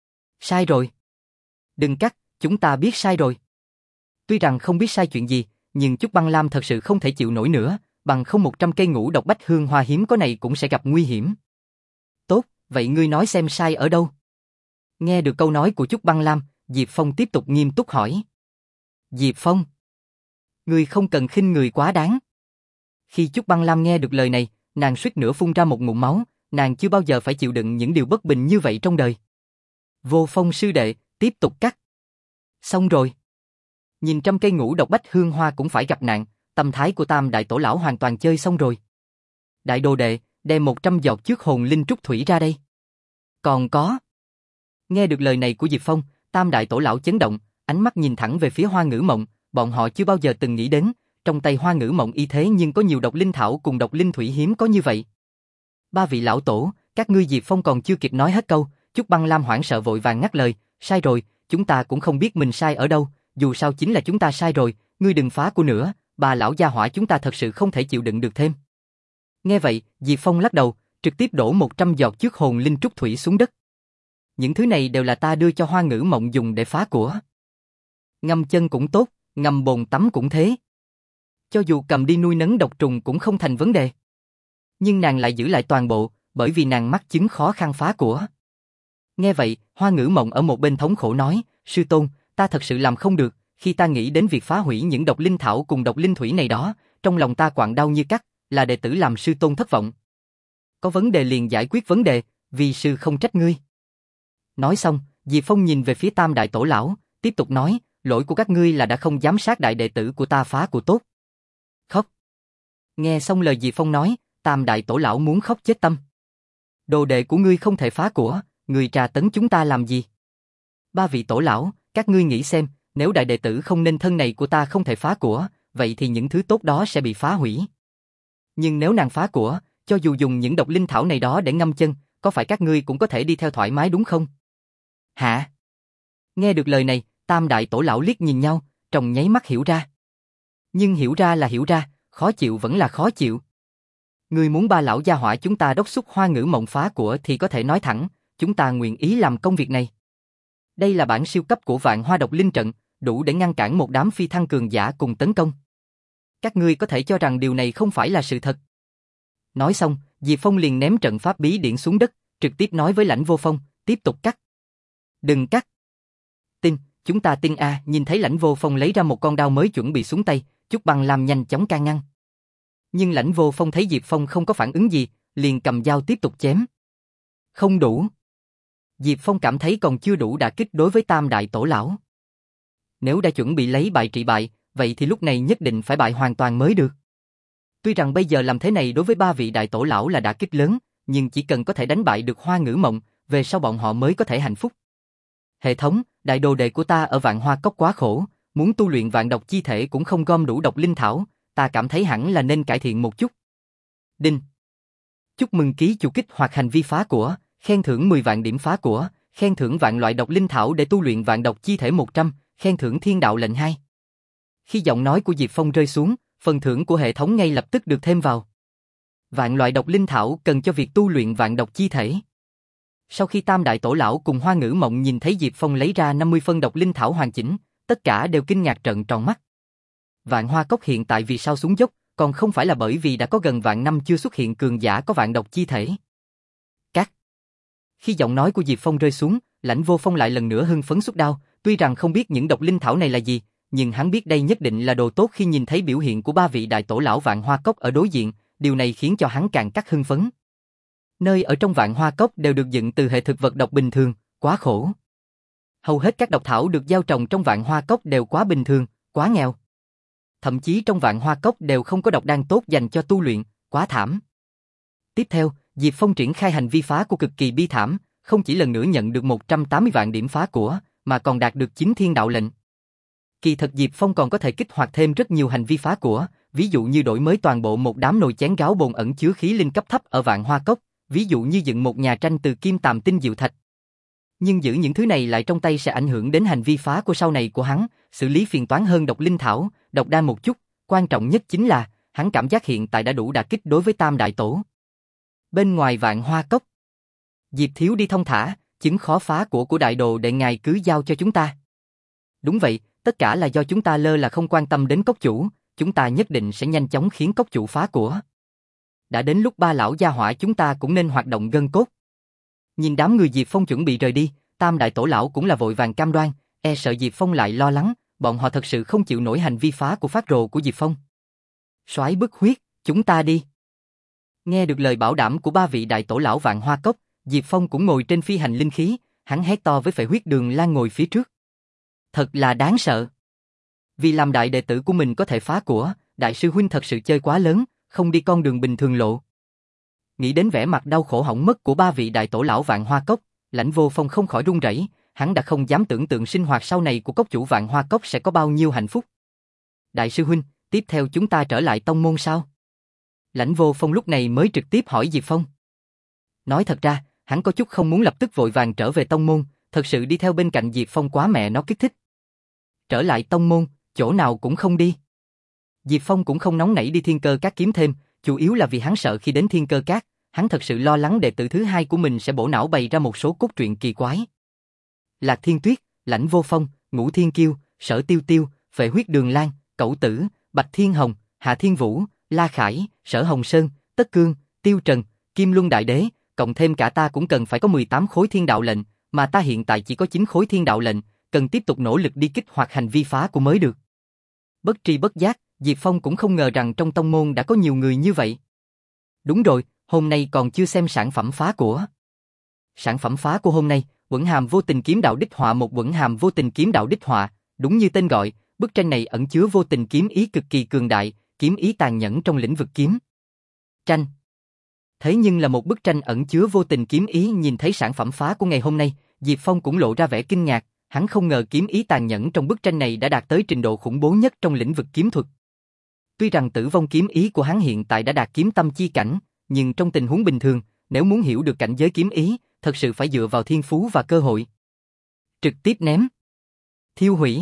Sai rồi. Đừng cắt, chúng ta biết sai rồi. Tuy rằng không biết sai chuyện gì, nhưng Chúc Băng Lam thật sự không thể chịu nổi nữa, bằng không một trăm cây ngũ độc bách hương hoa hiếm có này cũng sẽ gặp nguy hiểm. Tốt, vậy ngươi nói xem sai ở đâu? Nghe được câu nói của Chúc Băng Lam, Diệp Phong tiếp tục nghiêm túc hỏi. Diệp Phong, ngươi không cần khinh người quá đáng. Khi Chúc Băng Lam nghe được lời này, nàng suýt nữa phun ra một ngụm máu, nàng chưa bao giờ phải chịu đựng những điều bất bình như vậy trong đời. Vô Phong sư đệ, tiếp tục cắt. Xong rồi. Nhìn trăm cây ngũ độc bách hương hoa cũng phải gặp nạn, tâm thái của tam đại tổ lão hoàn toàn chơi xong rồi. Đại đồ đệ, đem một trăm giọt trước hồn linh trúc thủy ra đây. Còn có. Nghe được lời này của Diệp Phong, tam đại tổ lão chấn động, ánh mắt nhìn thẳng về phía Hoa Ngữ Mộng, bọn họ chưa bao giờ từng nghĩ đến, trong tay Hoa Ngữ Mộng y thế nhưng có nhiều độc linh thảo cùng độc linh thủy hiếm có như vậy. Ba vị lão tổ, các ngươi. Diệp Phong còn chưa kịp nói hết câu, Chúc Băng Lam hoảng sợ vội vàng ngắt lời, sai rồi, chúng ta cũng không biết mình sai ở đâu, dù sao chính là chúng ta sai rồi, ngươi đừng phá của nữa, bà lão gia hỏa chúng ta thật sự không thể chịu đựng được thêm. Nghe vậy, Diệp Phong lắc đầu, trực tiếp đổ một trăm giọt trước hồn linh trúc thủy xuống đất. Những thứ này đều là ta đưa cho Hoa Ngữ Mộng dùng để phá của. Ngâm chân cũng tốt, ngâm bồn tắm cũng thế. Cho dù cầm đi nuôi nấng độc trùng cũng không thành vấn đề. Nhưng nàng lại giữ lại toàn bộ, bởi vì nàng mắc chứng khó khăn phá của. Nghe vậy, Hoa Ngữ Mộng ở một bên thống khổ nói, sư tôn, ta thật sự làm không được, khi ta nghĩ đến việc phá hủy những độc linh thảo cùng độc linh thủy này đó, trong lòng ta quặn đau như cắt, là đệ tử làm sư tôn thất vọng. Có vấn đề liền giải quyết vấn đề, vì sư không trách ngươi. Nói xong, Diệp Phong nhìn về phía tam đại tổ lão, tiếp tục nói, lỗi của các ngươi là đã không giám sát đại đệ tử của ta phá của tốt. Khóc. Nghe xong lời Diệp Phong nói, tam đại tổ lão muốn khóc chết tâm. Đồ đệ của ngươi không thể phá của, ngươi trà tấn chúng ta làm gì? Ba vị tổ lão, các ngươi nghĩ xem, nếu đại đệ tử không nên thân này của ta không thể phá của, vậy thì những thứ tốt đó sẽ bị phá hủy. Nhưng nếu nàng phá của, cho dù dùng những độc linh thảo này đó để ngâm chân, có phải các ngươi cũng có thể đi theo thoải mái đúng không? Hả? Nghe được lời này, tam đại tổ lão liếc nhìn nhau, trong nháy mắt hiểu ra. Nhưng hiểu ra là hiểu ra, khó chịu vẫn là khó chịu. Ngươi muốn ba lão gia hỏa chúng ta đốc thúc Hoa Ngữ Mộng phá của thì có thể nói thẳng, chúng ta nguyện ý làm công việc này. Đây là bản siêu cấp của Vạn Hoa độc linh trận, đủ để ngăn cản một đám phi thăng cường giả cùng tấn công. Các ngươi có thể cho rằng điều này không phải là sự thật. Nói xong, Diệp Phong liền ném trận pháp bí điển xuống đất, trực tiếp nói với Lãnh Vô Phong, tiếp tục cắt. Đừng cắt. Tin, chúng ta tin a. Nhìn thấy Lãnh Vô Phong lấy ra một con đao mới chuẩn bị xuống tay, Chúc Băng Lam nhanh chóng can ngăn. Nhưng Lãnh Vô Phong thấy Diệp Phong không có phản ứng gì, liền cầm dao tiếp tục chém. Không đủ. Diệp Phong cảm thấy còn chưa đủ đả kích đối với tam đại tổ lão. Nếu đã chuẩn bị lấy bại trị bại, vậy thì lúc này nhất định phải bại hoàn toàn mới được. Tuy rằng bây giờ làm thế này đối với ba vị đại tổ lão là đả kích lớn, nhưng chỉ cần có thể đánh bại được Hoa Ngữ Mộng, về sau bọn họ mới có thể hạnh phúc. Hệ thống, đại đồ đệ của ta ở Vạn Hoa Cốc quá khổ, muốn tu luyện vạn độc chi thể cũng không gom đủ độc linh thảo, ta cảm thấy hẳn là nên cải thiện một chút. Đinh. Chúc mừng ký chủ kích hoạt hành vi phá của, khen thưởng mười vạn điểm phá của, khen thưởng vạn loại độc linh thảo để tu luyện vạn độc chi thể một trăm, khen thưởng thiên đạo lệnh hai. Khi giọng nói của Diệp Phong rơi xuống, phần thưởng của hệ thống ngay lập tức được thêm vào. Vạn loại độc linh thảo cần cho việc tu luyện vạn độc chi thể. Sau khi Tam Đại Tổ Lão cùng Hoa Ngữ Mộng nhìn thấy Diệp Phong lấy ra năm mươi phân độc linh thảo hoàn chỉnh, tất cả đều kinh ngạc trợn tròn mắt. Vạn Hoa Cốc hiện tại vì sao xuống dốc, còn không phải là bởi vì đã có gần vạn năm chưa xuất hiện cường giả có vạn độc chi thể. Các. Khi giọng nói của Diệp Phong rơi xuống, Lãnh Vô Phong lại lần nữa hưng phấn xuất đao, tuy rằng không biết những độc linh thảo này là gì, nhưng hắn biết đây nhất định là đồ tốt khi nhìn thấy biểu hiện của ba vị đại tổ lão Vạn Hoa Cốc ở đối diện, điều này khiến cho hắn càng cắt hưng phấn. Nơi ở trong Vạn Hoa Cốc đều được dựng từ hệ thực vật độc bình thường, quá khổ. Hầu hết các độc thảo được gieo trồng trong Vạn Hoa Cốc đều quá bình thường, quá nghèo. Thậm chí trong Vạn Hoa Cốc đều không có độc đan tốt dành cho tu luyện, quá thảm. Tiếp theo, Diệp Phong triển khai hành vi phá của cực kỳ bi thảm, không chỉ lần nữa nhận được một trăm tám mươi vạn điểm phá của, mà còn đạt được chín thiên đạo lệnh. Kỳ thật Diệp Phong còn có thể kích hoạt thêm rất nhiều hành vi phá của, ví dụ như đổi mới toàn bộ một đám nồi chén gáo bồn ẩn chứa khí linh cấp thấp ở Vạn Hoa Cốc, ví dụ như dựng một nhà tranh từ kim tàm tinh diệu thạch. Nhưng giữ những thứ này lại trong tay sẽ ảnh hưởng đến hành vi phá của sau này của hắn, xử lý phiền toán hơn độc linh thảo, độc đan một chút, quan trọng nhất chính là, hắn cảm giác hiện tại đã đủ đả kích đối với Tam Đại Tổ. Bên ngoài Vạn Hoa Cốc, Diệp Thiếu đi thông thả, chứng khó phá của của đại đồ đệ ngài cứ giao cho chúng ta. Đúng vậy, tất cả là do chúng ta lơ là không quan tâm đến cốc chủ, chúng ta nhất định sẽ nhanh chóng khiến cốc chủ phá của. Đã đến lúc ba lão gia hỏa chúng ta cũng nên hoạt động gân cốt. Nhìn đám người Diệp Phong chuẩn bị rời đi, Tam Đại Tổ Lão cũng là vội vàng cam đoan, e sợ Diệp Phong lại lo lắng, bọn họ thật sự không chịu nổi hành vi phá của phát rồ của Diệp Phong. Soái bức huyết, chúng ta đi. Nghe được lời bảo đảm của ba vị Đại Tổ Lão Vạn Hoa Cốc, Diệp Phong cũng ngồi trên phi hành linh khí, hắn hét to với Phệ Huyết Đường Lan ngồi phía trước. Thật là đáng sợ. Vì làm đại đệ tử của mình có thể phá của, đại sư huynh thật sự chơi quá lớn, không đi con đường bình thường lộ. Nghĩ đến vẻ mặt đau khổ hỏng mất của ba vị đại tổ lão Vạn Hoa Cốc, Lãnh Vô Phong không khỏi run rẩy, hắn đã không dám tưởng tượng sinh hoạt sau này của cốc chủ Vạn Hoa Cốc sẽ có bao nhiêu hạnh phúc. Đại sư huynh, tiếp theo chúng ta trở lại tông môn sao? Lãnh Vô Phong lúc này mới trực tiếp hỏi Diệp Phong. Nói thật ra, hắn có chút không muốn lập tức vội vàng trở về tông môn, thật sự đi theo bên cạnh Diệp Phong quá mẹ nó kích thích. Trở lại tông môn, chỗ nào cũng không đi. Diệp Phong cũng không nóng nảy đi Thiên Cơ Các kiếm thêm, chủ yếu là vì hắn sợ khi đến Thiên Cơ Các, hắn thật sự lo lắng đệ tử thứ hai của mình sẽ bổ não bày ra một số cốt truyện kỳ quái. Lạc Thiên Tuyết, Lãnh Vô Phong, Ngũ Thiên Kiêu, Sở Tiêu Tiêu, Phệ Huyết Đường Lan, Cẩu Tử, Bạch Thiên Hồng, Hạ Thiên Vũ, La Khải, Sở Hồng Sơn, Tất Cương, Tiêu Trần, Kim Luân Đại Đế, cộng thêm cả ta cũng cần phải có mười tám khối thiên đạo lệnh, mà ta hiện tại chỉ có chín khối thiên đạo lệnh, cần tiếp tục nỗ lực đi kích hoạt hành vi phá của mới được. Bất tri bất giác, Diệp Phong cũng không ngờ rằng trong tông môn đã có nhiều người như vậy. Đúng rồi, hôm nay còn chưa xem sản phẩm phá của. Sản phẩm phá của hôm nay, Quẩn Hàm Vô Tình Kiếm Đạo đích họa một Quẩn Hàm Vô Tình Kiếm Đạo đích họa, đúng như tên gọi, bức tranh này ẩn chứa vô tình kiếm ý cực kỳ cường đại, kiếm ý tàn nhẫn trong lĩnh vực kiếm. Tranh. Thế nhưng là một bức tranh ẩn chứa vô tình kiếm ý, nhìn thấy sản phẩm phá của ngày hôm nay, Diệp Phong cũng lộ ra vẻ kinh ngạc, hắn không ngờ kiếm ý tàn nhẫn trong bức tranh này đã đạt tới trình độ khủng bố nhất trong lĩnh vực kiếm thuật. Tuy rằng tử vong kiếm ý của hắn hiện tại đã đạt kiếm tâm chi cảnh, nhưng trong tình huống bình thường, nếu muốn hiểu được cảnh giới kiếm ý, thật sự phải dựa vào thiên phú và cơ hội. Trực tiếp ném. Thiêu hủy.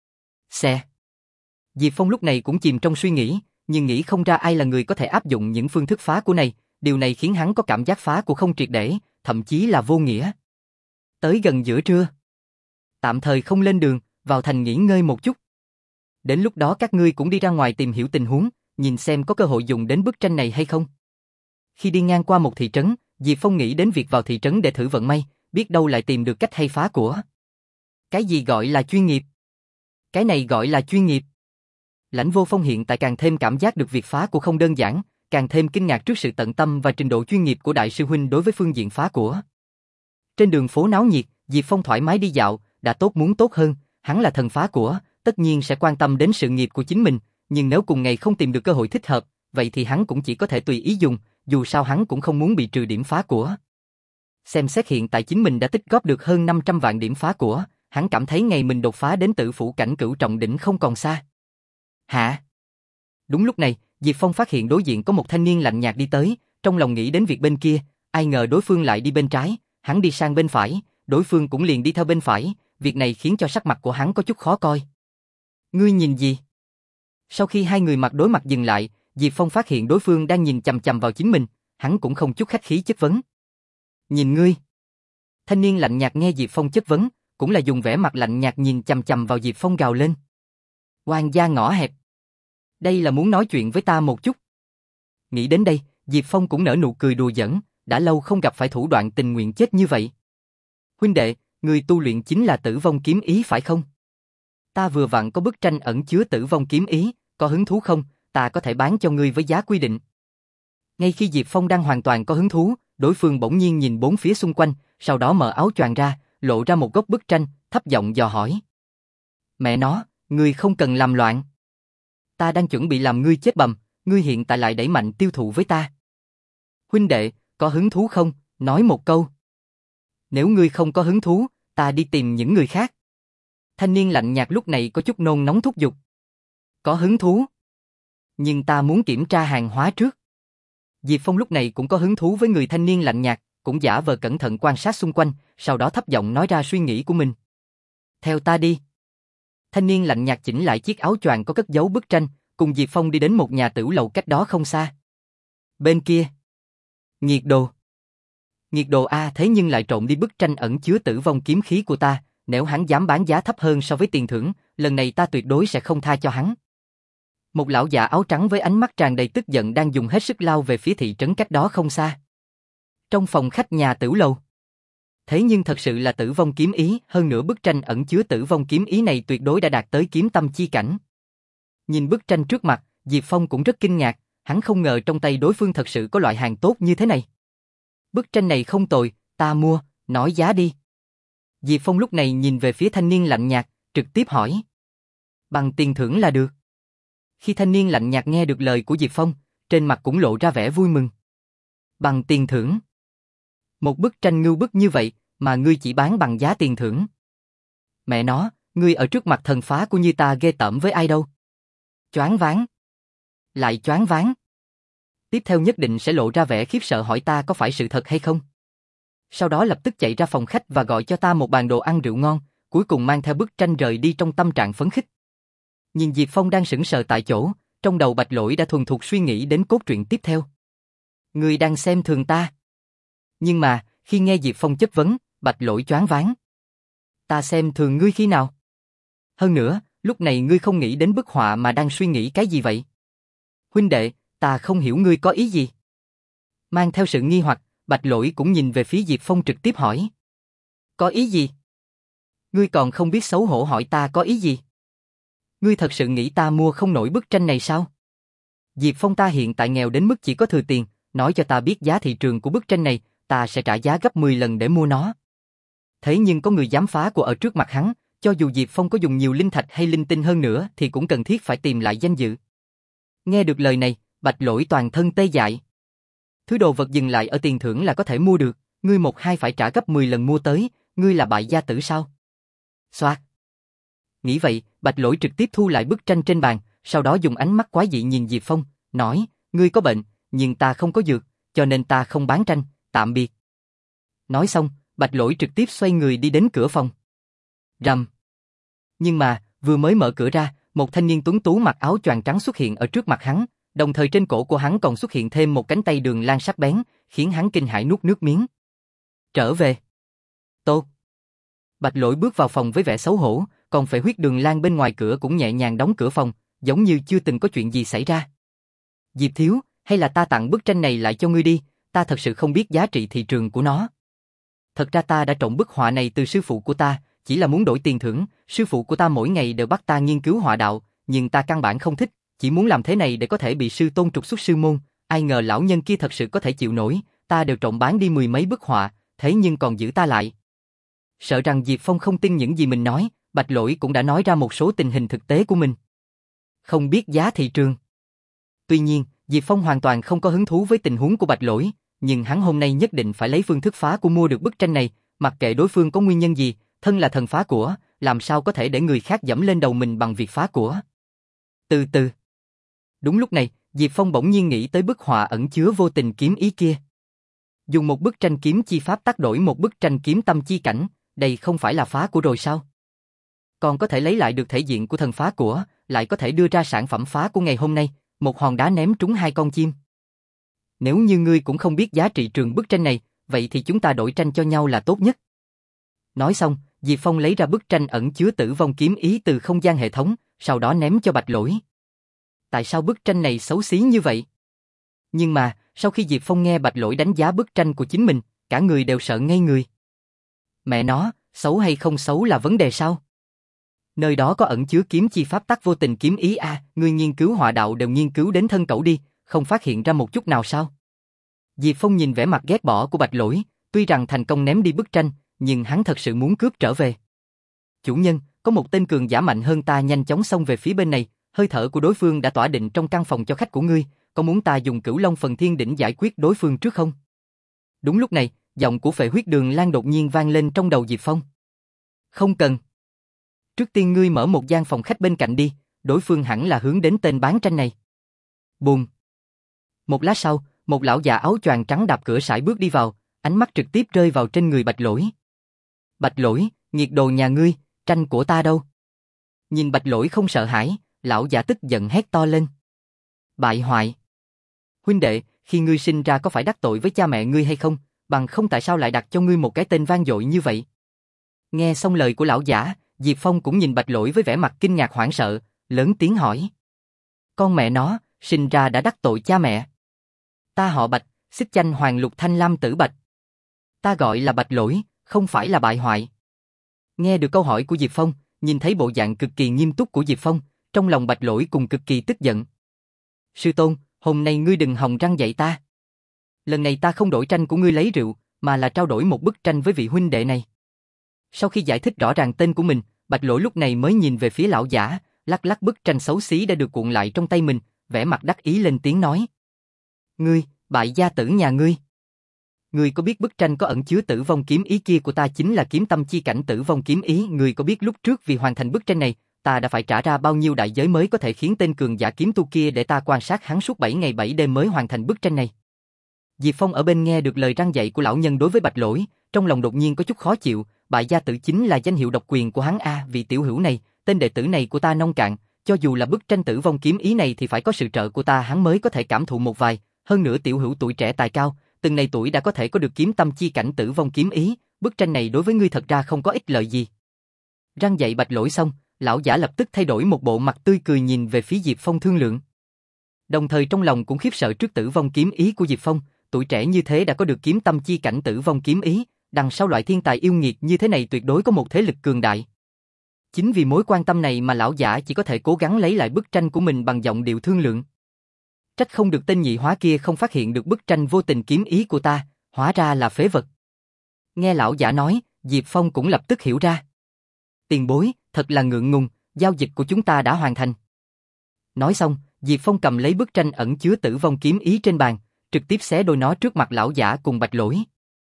Xe. Diệp Phong lúc này cũng chìm trong suy nghĩ, nhưng nghĩ không ra ai là người có thể áp dụng những phương thức phá của này, điều này khiến hắn có cảm giác phá của không triệt để, thậm chí là vô nghĩa. Tới gần giữa trưa. Tạm thời không lên đường, vào thành nghỉ ngơi một chút. Đến lúc đó các ngươi cũng đi ra ngoài tìm hiểu tình huống, nhìn xem có cơ hội dùng đến bức tranh này hay không. Khi đi ngang qua một thị trấn, Diệp Phong nghĩ đến việc vào thị trấn để thử vận may, biết đâu lại tìm được cách hay phá của. Cái gì gọi là chuyên nghiệp? Cái này gọi là chuyên nghiệp. Lãnh Vô Phong hiện tại càng thêm cảm giác được việc phá của không đơn giản, càng thêm kinh ngạc trước sự tận tâm và trình độ chuyên nghiệp của đại sư huynh đối với phương diện phá của. Trên đường phố náo nhiệt, Diệp Phong thoải mái đi dạo, đã tốt muốn tốt hơn, hắn là thần phá của, tất nhiên sẽ quan tâm đến sự nghiệp của chính mình, nhưng nếu cùng ngày không tìm được cơ hội thích hợp, vậy thì hắn cũng chỉ có thể tùy ý dùng, dù sao hắn cũng không muốn bị trừ điểm phá của. Xem xét hiện tại chính mình đã tích góp được hơn năm trăm vạn điểm phá của, hắn cảm thấy ngày mình đột phá đến tử phủ cảnh cửu trọng đỉnh không còn xa. Hả? Đúng lúc này, Diệp Phong phát hiện đối diện có một thanh niên lạnh nhạt đi tới, trong lòng nghĩ đến việc bên kia, ai ngờ đối phương lại đi bên trái, hắn đi sang bên phải, đối phương cũng liền đi theo bên phải, việc này khiến cho sắc mặt của hắn có chút khó coi. Ngươi nhìn gì? Sau khi hai người mặt đối mặt dừng lại, Diệp Phong phát hiện đối phương đang nhìn chằm chằm vào chính mình, hắn cũng không chút khách khí chất vấn. Nhìn ngươi. Thanh niên lạnh nhạt nghe Diệp Phong chất vấn, cũng là dùng vẻ mặt lạnh nhạt nhìn chằm chằm vào Diệp Phong gào lên. Oan gia ngõ hẹp. Đây là muốn nói chuyện với ta một chút. Nghĩ đến đây, Diệp Phong cũng nở nụ cười đùa giỡn, đã lâu không gặp phải thủ đoạn tình nguyện chết như vậy. Huynh đệ, người tu luyện chính là Tử Vong Kiếm Ý phải không? Ta vừa vặn có bức tranh ẩn chứa Tử Vong Kiếm Ý, có hứng thú không? Ta có thể bán cho ngươi với giá quy định. Ngay khi Diệp Phong đang hoàn toàn có hứng thú, đối phương bỗng nhiên nhìn bốn phía xung quanh, sau đó mở áo choàng ra, lộ ra một góc bức tranh, thấp giọng dò hỏi. Mẹ nó, ngươi không cần làm loạn. Ta đang chuẩn bị làm ngươi chết bầm, ngươi hiện tại lại đẩy mạnh tiêu thụ với ta. Huynh đệ, có hứng thú không? Nói một câu. Nếu ngươi không có hứng thú, ta đi tìm những người khác. Thanh niên lạnh nhạt lúc này có chút nôn nóng thúc giục. Có hứng thú. Nhưng ta muốn kiểm tra hàng hóa trước. Diệp Phong lúc này cũng có hứng thú với người thanh niên lạnh nhạt, cũng giả vờ cẩn thận quan sát xung quanh, sau đó thấp giọng nói ra suy nghĩ của mình. Theo ta đi. Thanh niên lạnh nhạt chỉnh lại chiếc áo choàng có cất giấu bức tranh, cùng Diệp Phong đi đến một nhà tửu lầu cách đó không xa. Bên kia. Nhiệt đồ. Nhiệt đồ A thế nhưng lại trộn đi bức tranh ẩn chứa Tử Vong kiếm khí của ta, nếu hắn dám bán giá thấp hơn so với tiền thưởng, lần này ta tuyệt đối sẽ không tha cho hắn. Một lão già áo trắng với ánh mắt tràn đầy tức giận đang dùng hết sức lao về phía thị trấn cách đó không xa. Trong phòng khách nhà tửu lầu. Thế nhưng thật sự là Tử Vong kiếm ý, hơn nữa bức tranh ẩn chứa Tử Vong kiếm ý này tuyệt đối đã đạt tới kiếm tâm chi cảnh. Nhìn bức tranh trước mặt, Diệp Phong cũng rất kinh ngạc, hắn không ngờ trong tay đối phương thật sự có loại hàng tốt như thế này. Bức tranh này không tồi, ta mua, nói giá đi. Diệp Phong lúc này nhìn về phía thanh niên lạnh nhạt, trực tiếp hỏi. Bằng tiền thưởng là được. Khi thanh niên lạnh nhạt nghe được lời của Diệp Phong, trên mặt cũng lộ ra vẻ vui mừng. Bằng tiền thưởng. Một bức tranh ngưu bức như vậy, mà ngươi chỉ bán bằng giá tiền thưởng. Mẹ nó, ngươi ở trước mặt thần phá của như ta ghê tởm với ai đâu. Choáng váng. Lại choáng váng. Tiếp theo nhất định sẽ lộ ra vẻ khiếp sợ hỏi ta có phải sự thật hay không. Sau đó lập tức chạy ra phòng khách và gọi cho ta một bàn đồ ăn rượu ngon, cuối cùng mang theo bức tranh rời đi trong tâm trạng phấn khích. Nhìn Diệp Phong đang sững sờ tại chỗ, trong đầu Bạch Lỗi đã thuần thục suy nghĩ đến cốt truyện tiếp theo. Ngươi đang xem thường ta. Nhưng mà, khi nghe Diệp Phong chất vấn, Bạch Lỗi choáng váng. Ta xem thường ngươi khi nào? Hơn nữa, lúc này ngươi không nghĩ đến bức họa mà đang suy nghĩ cái gì vậy? Huynh đệ, ta không hiểu ngươi có ý gì. Mang theo sự nghi hoặc, Bạch Lỗi cũng nhìn về phía Diệp Phong trực tiếp hỏi. Có ý gì? Ngươi còn không biết xấu hổ hỏi ta có ý gì? Ngươi thật sự nghĩ ta mua không nổi bức tranh này sao? Diệp Phong ta hiện tại nghèo đến mức chỉ có thừa tiền, nói cho ta biết giá thị trường của bức tranh này, ta sẽ trả giá gấp mười lần để mua nó. Thế nhưng có người dám phá của ở trước mặt hắn, cho dù Diệp Phong có dùng nhiều linh thạch hay linh tinh hơn nữa thì cũng cần thiết phải tìm lại danh dự. Nghe được lời này, Bạch Lỗi toàn thân tê dại. Thứ đồ vật dừng lại ở tiền thưởng là có thể mua được, ngươi một hai phải trả gấp mười lần mua tới, ngươi là bại gia tử sao? Xoạt. Nghĩ vậy, Bạch Lỗi trực tiếp thu lại bức tranh trên bàn, sau đó dùng ánh mắt quái dị nhìn Diệp Phong, nói, ngươi có bệnh, nhưng ta không có dược, cho nên ta không bán tranh, tạm biệt. Nói xong, Bạch Lỗi trực tiếp xoay người đi đến cửa phòng. Rầm. Nhưng mà, vừa mới mở cửa ra, một thanh niên tuấn tú mặc áo choàng trắng xuất hiện ở trước mặt hắn, đồng thời trên cổ của hắn còn xuất hiện thêm một cánh tay đường lan sắc bén, khiến hắn kinh hãi nuốt nước miếng. Trở về. Tốt. Bạch Lỗi bước vào phòng với vẻ xấu hổ, còn Phệ Huyết Đường Lan bên ngoài cửa cũng nhẹ nhàng đóng cửa phòng, giống như chưa từng có chuyện gì xảy ra. Diệp thiếu, hay là ta tặng bức tranh này lại cho ngươi đi, ta thật sự không biết giá trị thị trường của nó. Thật ra ta đã trộm bức họa này từ sư phụ của ta, chỉ là muốn đổi tiền thưởng, sư phụ của ta mỗi ngày đều bắt ta nghiên cứu họa đạo, nhưng ta căn bản không thích, chỉ muốn làm thế này để có thể bị sư tôn trục xuất sư môn, ai ngờ lão nhân kia thật sự có thể chịu nổi, ta đều trộm bán đi mười mấy bức họa, thế nhưng còn giữ ta lại. Sợ rằng Diệp Phong không tin những gì mình nói, Bạch Lỗi cũng đã nói ra một số tình hình thực tế của mình. Không biết giá thị trường. Tuy nhiên, Diệp Phong hoàn toàn không có hứng thú với tình huống của Bạch Lỗi, nhưng hắn hôm nay nhất định phải lấy phương thức phá của mua được bức tranh này, mặc kệ đối phương có nguyên nhân gì, thân là thần phá của, làm sao có thể để người khác dẫm lên đầu mình bằng việc phá của. Từ từ. Đúng lúc này, Diệp Phong bỗng nhiên nghĩ tới bức họa ẩn chứa vô tình kiếm ý kia. Dùng một bức tranh kiếm chi pháp tác đổi một bức tranh kiếm tâm chi cảnh, đây không phải là phá của rồi sao? Còn có thể lấy lại được thể diện của thần phá của, lại có thể đưa ra sản phẩm phá của ngày hôm nay, một hòn đá ném trúng hai con chim. Nếu như ngươi cũng không biết giá trị trường bức tranh này, vậy thì chúng ta đổi tranh cho nhau là tốt nhất. Nói xong, Diệp Phong lấy ra bức tranh ẩn chứa tử vong kiếm ý từ không gian hệ thống, sau đó ném cho Bạch Lỗi. Tại sao bức tranh này xấu xí như vậy? Nhưng mà, sau khi Diệp Phong nghe Bạch Lỗi đánh giá bức tranh của chính mình, cả người đều sợ ngây người. Mẹ nó, xấu hay không xấu là vấn đề sao? Nơi đó có ẩn chứa kiếm chi pháp tắc vô tình kiếm ý a, à, ngươi nghiên cứu họa đạo đều nghiên cứu đến thân cẩu đi, không phát hiện ra một chút nào sao? Diệp Phong nhìn vẻ mặt ghét bỏ của Bạch Lỗi, tuy rằng thành công ném đi bức tranh, nhưng hắn thật sự muốn cướp trở về. Chủ nhân, có một tên cường giả mạnh hơn ta nhanh chóng xông về phía bên này, hơi thở của đối phương đã tỏa định trong căn phòng cho khách của ngươi, có muốn ta dùng Cửu Long Phần Thiên Đỉnh giải quyết đối phương trước không? Đúng lúc này, giọng của Phệ Huyết Đường Lan đột nhiên vang lên trong đầu Diệp Phong. Không cần. Trước tiên ngươi mở một gian phòng khách bên cạnh đi, đối phương hẳn là hướng đến tên bán tranh này. Bùm. Một lát sau, một lão già áo choàng trắng đạp cửa sải bước đi vào, ánh mắt trực tiếp rơi vào trên người Bạch Lỗi. Bạch Lỗi, nghiệt đồ nhà ngươi, tranh của ta đâu? Nhìn Bạch Lỗi không sợ hãi, lão già tức giận hét to lên. Bại hoại. Huynh đệ, khi ngươi sinh ra có phải đắc tội với cha mẹ ngươi hay không, bằng không tại sao lại đặt cho ngươi một cái tên vang dội như vậy? Nghe xong lời của lão giả, Diệp Phong cũng nhìn Bạch Lỗi với vẻ mặt kinh ngạc hoảng sợ, lớn tiếng hỏi. Con mẹ nó, sinh ra đã đắc tội cha mẹ. Ta họ Bạch, xích chanh hoàng lục thanh lam tử Bạch. Ta gọi là Bạch Lỗi, không phải là bại hoại. Nghe được câu hỏi của Diệp Phong, nhìn thấy bộ dạng cực kỳ nghiêm túc của Diệp Phong, trong lòng Bạch Lỗi cùng cực kỳ tức giận. Sư tôn, hôm nay ngươi đừng hòng răng dạy ta. Lần này ta không đổi tranh của ngươi lấy rượu, mà là trao đổi một bức tranh với vị huynh đệ này. Sau khi giải thích rõ ràng tên của mình, Bạch Lỗi lúc này mới nhìn về phía lão giả, lắc lắc bức tranh xấu xí đã được cuộn lại trong tay mình, vẻ mặt đắc ý lên tiếng nói. Ngươi, bại gia tử nhà ngươi. Ngươi có biết bức tranh có ẩn chứa tử vong kiếm ý kia của ta chính là kiếm tâm chi cảnh tử vong kiếm ý, ngươi có biết lúc trước vì hoàn thành bức tranh này, ta đã phải trả ra bao nhiêu đại giới mới có thể khiến tên cường giả kiếm tu kia để ta quan sát hắn suốt bảy ngày bảy đêm mới hoàn thành bức tranh này. Diệp Phong ở bên nghe được lời răn dạy của lão nhân đối với Bạch Lỗi, trong lòng đột nhiên có chút khó chịu, bại gia tử chính là danh hiệu độc quyền của hắn a, vị tiểu hữu này, tên đệ tử này của ta nông cạn, cho dù là bức tranh tử vong kiếm ý này thì phải có sự trợ của ta hắn mới có thể cảm thụ một vài, hơn nữa tiểu hữu tuổi trẻ tài cao, từng này tuổi đã có thể có được kiếm tâm chi cảnh tử vong kiếm ý, bức tranh này đối với ngươi thật ra không có ích lợi gì. Răn dạy Bạch Lỗi xong, lão giả lập tức thay đổi một bộ mặt tươi cười nhìn về phía Diệp Phong thương lượng. Đồng thời trong lòng cũng khiếp sợ trước tử vong kiếm ý của Diệp Phong, tuổi trẻ như thế đã có được kiếm tâm chi cảnh tử vong kiếm ý, đằng sau loại thiên tài yêu nghiệt như thế này tuyệt đối có một thế lực cường đại. Chính vì mối quan tâm này mà lão giả chỉ có thể cố gắng lấy lại bức tranh của mình bằng giọng điệu thương lượng. Trách không được tên nhị hóa kia không phát hiện được bức tranh vô tình kiếm ý của ta, hóa ra là phế vật. Nghe lão giả nói, Diệp Phong cũng lập tức hiểu ra. Tiền bối, thật là ngượng ngùng, giao dịch của chúng ta đã hoàn thành. Nói xong, Diệp Phong cầm lấy bức tranh ẩn chứa tử vong kiếm ý trên bàn, trực tiếp xé đôi nó trước mặt lão giả cùng Bạch Lỗi.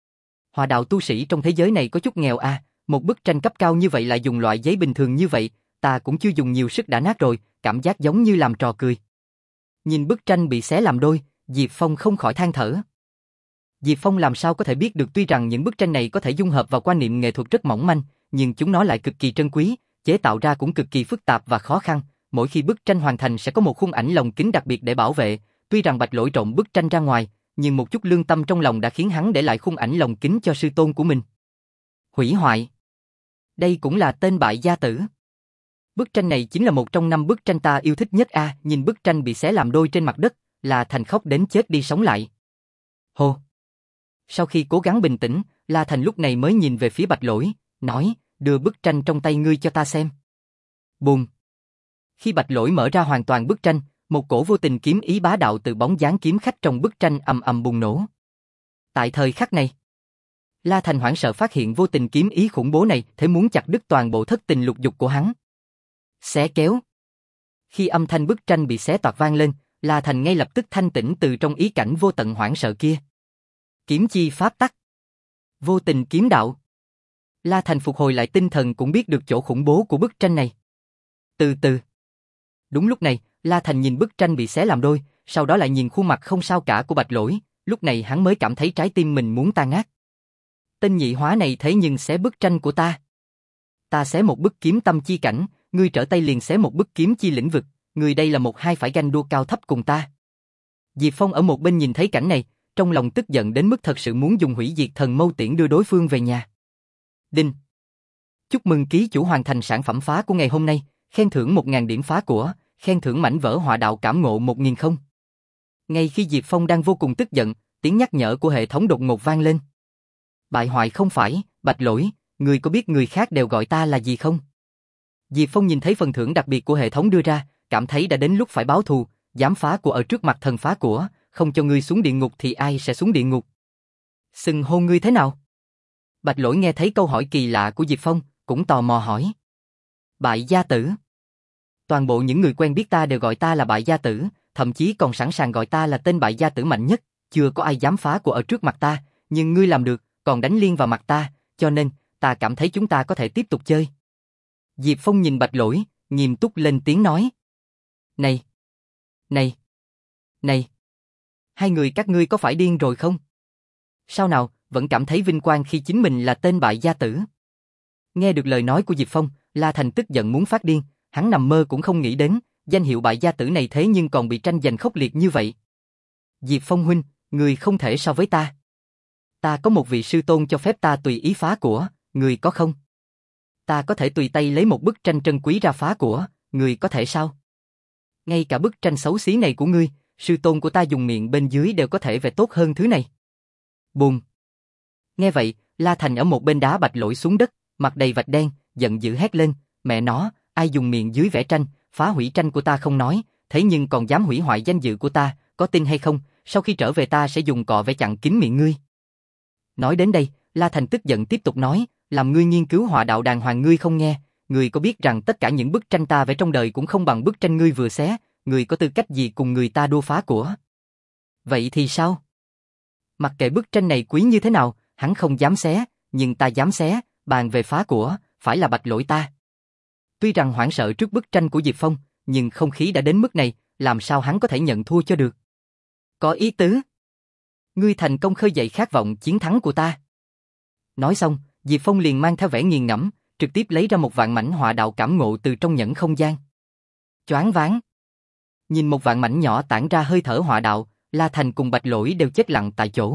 Họa đạo tu sĩ trong thế giới này có chút nghèo à, một bức tranh cấp cao như vậy lại dùng loại giấy bình thường như vậy, ta cũng chưa dùng nhiều sức đã nát rồi, cảm giác giống như làm trò cười. Nhìn bức tranh bị xé làm đôi, Diệp Phong không khỏi than thở. Diệp Phong làm sao có thể biết được tuy rằng những bức tranh này có thể dung hợp vào quan niệm nghệ thuật rất mỏng manh, nhưng chúng nó lại cực kỳ trân quý, chế tạo ra cũng cực kỳ phức tạp và khó khăn, mỗi khi bức tranh hoàn thành sẽ có một khung ảnh lồng kính đặc biệt để bảo vệ, tuy rằng Bạch Lỗi trộm bức tranh ra ngoài, nhưng một chút lương tâm trong lòng đã khiến hắn để lại khung ảnh lồng kính cho sư tôn của mình. Hủy hoại. Đây cũng là tên bại gia tử. Bức tranh này chính là một trong năm bức tranh ta yêu thích nhất a, à, nhìn bức tranh bị xé làm đôi trên mặt đất, La Thành khóc đến chết đi sống lại. Hô. Sau khi cố gắng bình tĩnh, La Thành lúc này mới nhìn về phía Bạch Lỗi, nói, đưa bức tranh trong tay ngươi cho ta xem. Bùm. Khi Bạch Lỗi mở ra hoàn toàn bức tranh, một cổ vô tình kiếm ý bá đạo từ bóng dáng kiếm khách trong bức tranh ầm ầm bùng nổ. Tại thời khắc này, La Thành hoảng sợ phát hiện vô tình kiếm ý khủng bố này thế muốn chặt đứt toàn bộ thất tình lục dục của hắn. Xé kéo. Khi âm thanh bức tranh bị xé toạc vang lên, La Thành ngay lập tức thanh tỉnh từ trong ý cảnh vô tận hoảng sợ kia. Kiếm chi pháp tắc. Vô tình kiếm đạo. La Thành phục hồi lại tinh thần cũng biết được chỗ khủng bố của bức tranh này. Từ từ. Đúng lúc này, La Thành nhìn bức tranh bị xé làm đôi, sau đó lại nhìn khuôn mặt không sao cả của Bạch Lỗi, lúc này hắn mới cảm thấy trái tim mình muốn tan nát. Tên nhị hóa này thế nhưng xé bức tranh của ta. Ta xé một bức kiếm tâm chi cảnh, ngươi trở tay liền xé một bức kiếm chi lĩnh vực, ngươi đây là một hai phải ganh đua cao thấp cùng ta. Diệp Phong ở một bên nhìn thấy cảnh này, trong lòng tức giận đến mức thật sự muốn dùng hủy diệt thần mâu tiễn đưa đối phương về nhà. Đinh. Chúc mừng ký chủ hoàn thành sản phẩm phá của ngày hôm nay, khen thưởng một nghìn điểm phá của, khen thưởng mảnh vỡ họa đạo cảm ngộ một nghìn không. Ngay khi Diệp Phong đang vô cùng tức giận, tiếng nhắc nhở của hệ thống đột ngột vang lên. Bại hoại không phải, Bạch Lỗi, người có biết người khác đều gọi ta là gì không? Diệp Phong nhìn thấy phần thưởng đặc biệt của hệ thống đưa ra, cảm thấy đã đến lúc phải báo thù, dám phá của ở trước mặt thần phá của, không cho ngươi xuống địa ngục thì ai sẽ xuống địa ngục? Xưng hô ngươi thế nào? Bạch Lỗi nghe thấy câu hỏi kỳ lạ của Diệp Phong, cũng tò mò hỏi. Bại gia tử. Toàn bộ những người quen biết ta đều gọi ta là bại gia tử, thậm chí còn sẵn sàng gọi ta là tên bại gia tử mạnh nhất, chưa có ai dám phá của ở trước mặt ta, nhưng ngươi làm được, còn đánh liên vào mặt ta, cho nên, ta cảm thấy chúng ta có thể tiếp tục chơi. Diệp Phong nhìn Bạch Lỗi, nghiêm túc lên tiếng nói. Này! Này! Này! Hai người các ngươi có phải điên rồi không? Sao nào, vẫn cảm thấy vinh quang khi chính mình là tên bại gia tử? Nghe được lời nói của Diệp Phong, La Thành tức giận muốn phát điên, hắn nằm mơ cũng không nghĩ đến, danh hiệu bại gia tử này thế nhưng còn bị tranh giành khốc liệt như vậy. Diệp Phong huynh, người không thể so với ta. Ta có một vị sư tôn cho phép ta tùy ý phá của, người có không? Ta có thể tùy tay lấy một bức tranh trân quý ra phá của, người có thể sao? Ngay cả bức tranh xấu xí này của ngươi, sư tôn của ta dùng miệng bên dưới đều có thể vẽ tốt hơn thứ này. Bùm! Nghe vậy, La Thành ở một bên đá Bạch Lỗi xuống đất, mặt đầy vạch đen, giận dữ hét lên, mẹ nó, ai dùng miệng dưới vẽ tranh, phá hủy tranh của ta không nói, thế nhưng còn dám hủy hoại danh dự của ta, có tin hay không, sau khi trở về ta sẽ dùng cọ vẽ chặn kín miệng ngươi. Nói đến đây, La Thành tức giận tiếp tục nói, làm ngươi nghiên cứu họa đạo đàng hoàng ngươi không nghe, ngươi có biết rằng tất cả những bức tranh ta vẽ trong đời cũng không bằng bức tranh ngươi vừa xé, ngươi có tư cách gì cùng người ta đua phá của? Vậy thì sao? Mặc kệ bức tranh này quý như thế nào, hắn không dám xé, nhưng ta dám xé, bàn về phá của, phải là Bạch Lỗi ta. Tuy rằng hoảng sợ trước bức tranh của Diệp Phong, nhưng không khí đã đến mức này, làm sao hắn có thể nhận thua cho được? Có ý tứ. Ngươi thành công khơi dậy khát vọng chiến thắng của ta. Nói xong, Diệp Phong liền mang theo vẻ nghiền ngẫm, trực tiếp lấy ra một vạn mảnh họa đạo cảm ngộ từ trong nhẫn không gian. Choáng váng. Nhìn một vạn mảnh nhỏ tản ra hơi thở họa đạo, La Thành cùng Bạch Lỗi đều chết lặng tại chỗ.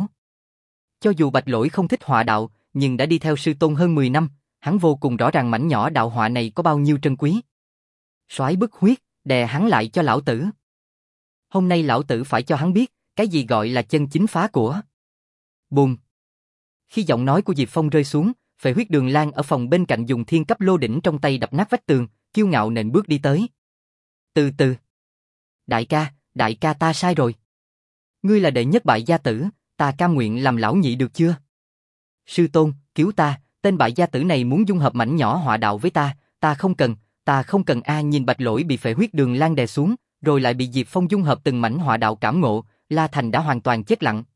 Cho dù Bạch Lỗi không thích họa đạo, nhưng đã đi theo sư tôn hơn mười năm, hắn vô cùng rõ ràng mảnh nhỏ đạo họa này có bao nhiêu trân quý. Soái bức huyết, đè hắn lại cho lão tử. Hôm nay lão tử phải cho hắn biết, cái gì gọi là chân chính phá của. Bùm. Khi giọng nói của Diệp Phong rơi xuống, Phệ Huyết Đường Lan ở phòng bên cạnh dùng thiên cấp lô đỉnh trong tay đập nát vách tường, kiêu ngạo nện bước đi tới. Từ từ. Đại ca, đại ca ta sai rồi. Ngươi là đệ nhất bại gia tử, ta cam nguyện làm lão nhị được chưa? Sư tôn, cứu ta, tên bại gia tử này muốn dung hợp mảnh nhỏ họa đạo với ta, ta không cần, ta không cần a. Nhìn Bạch Lỗi bị Phệ Huyết Đường Lan đè xuống, rồi lại bị Diệp Phong dung hợp từng mảnh họa đạo cảm ngộ, La Thành đã hoàn toàn chết lặng.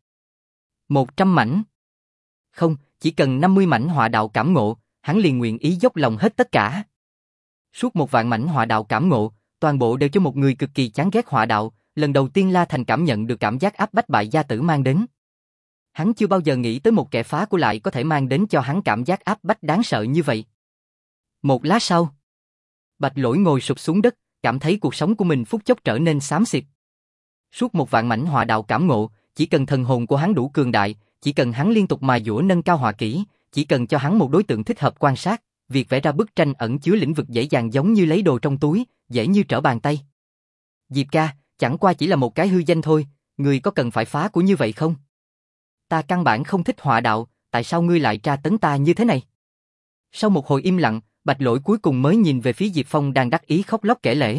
Một trăm mảnh. Không, chỉ cần năm mươi mảnh họa đạo cảm ngộ, hắn liền nguyện ý dốc lòng hết tất cả. Suốt một vạn mảnh họa đạo cảm ngộ, toàn bộ đều cho một người cực kỳ chán ghét họa đạo, lần đầu tiên La Thành cảm nhận được cảm giác áp bách bại gia tử mang đến. Hắn chưa bao giờ nghĩ tới một kẻ phá của lại có thể mang đến cho hắn cảm giác áp bách đáng sợ như vậy. Một lát sau, Bạch Lỗi ngồi sụp xuống đất, cảm thấy cuộc sống của mình phút chốc trở nên xám xịt. Suốt một vạn mảnh họa đạo cảm ngộ, chỉ cần thần hồn của hắn đủ cường đại, chỉ cần hắn liên tục mài dũa nâng cao họa kỹ, chỉ cần cho hắn một đối tượng thích hợp quan sát, việc vẽ ra bức tranh ẩn chứa lĩnh vực dễ dàng giống như lấy đồ trong túi, dễ như trở bàn tay. Diệp ca, chẳng qua chỉ là một cái hư danh thôi, người có cần phải phá của như vậy không? Ta căn bản không thích họa đạo, tại sao ngươi lại tra tấn ta như thế này? Sau một hồi im lặng, Bạch Lỗi cuối cùng mới nhìn về phía Diệp Phong đang đắc ý khóc lóc kể lể.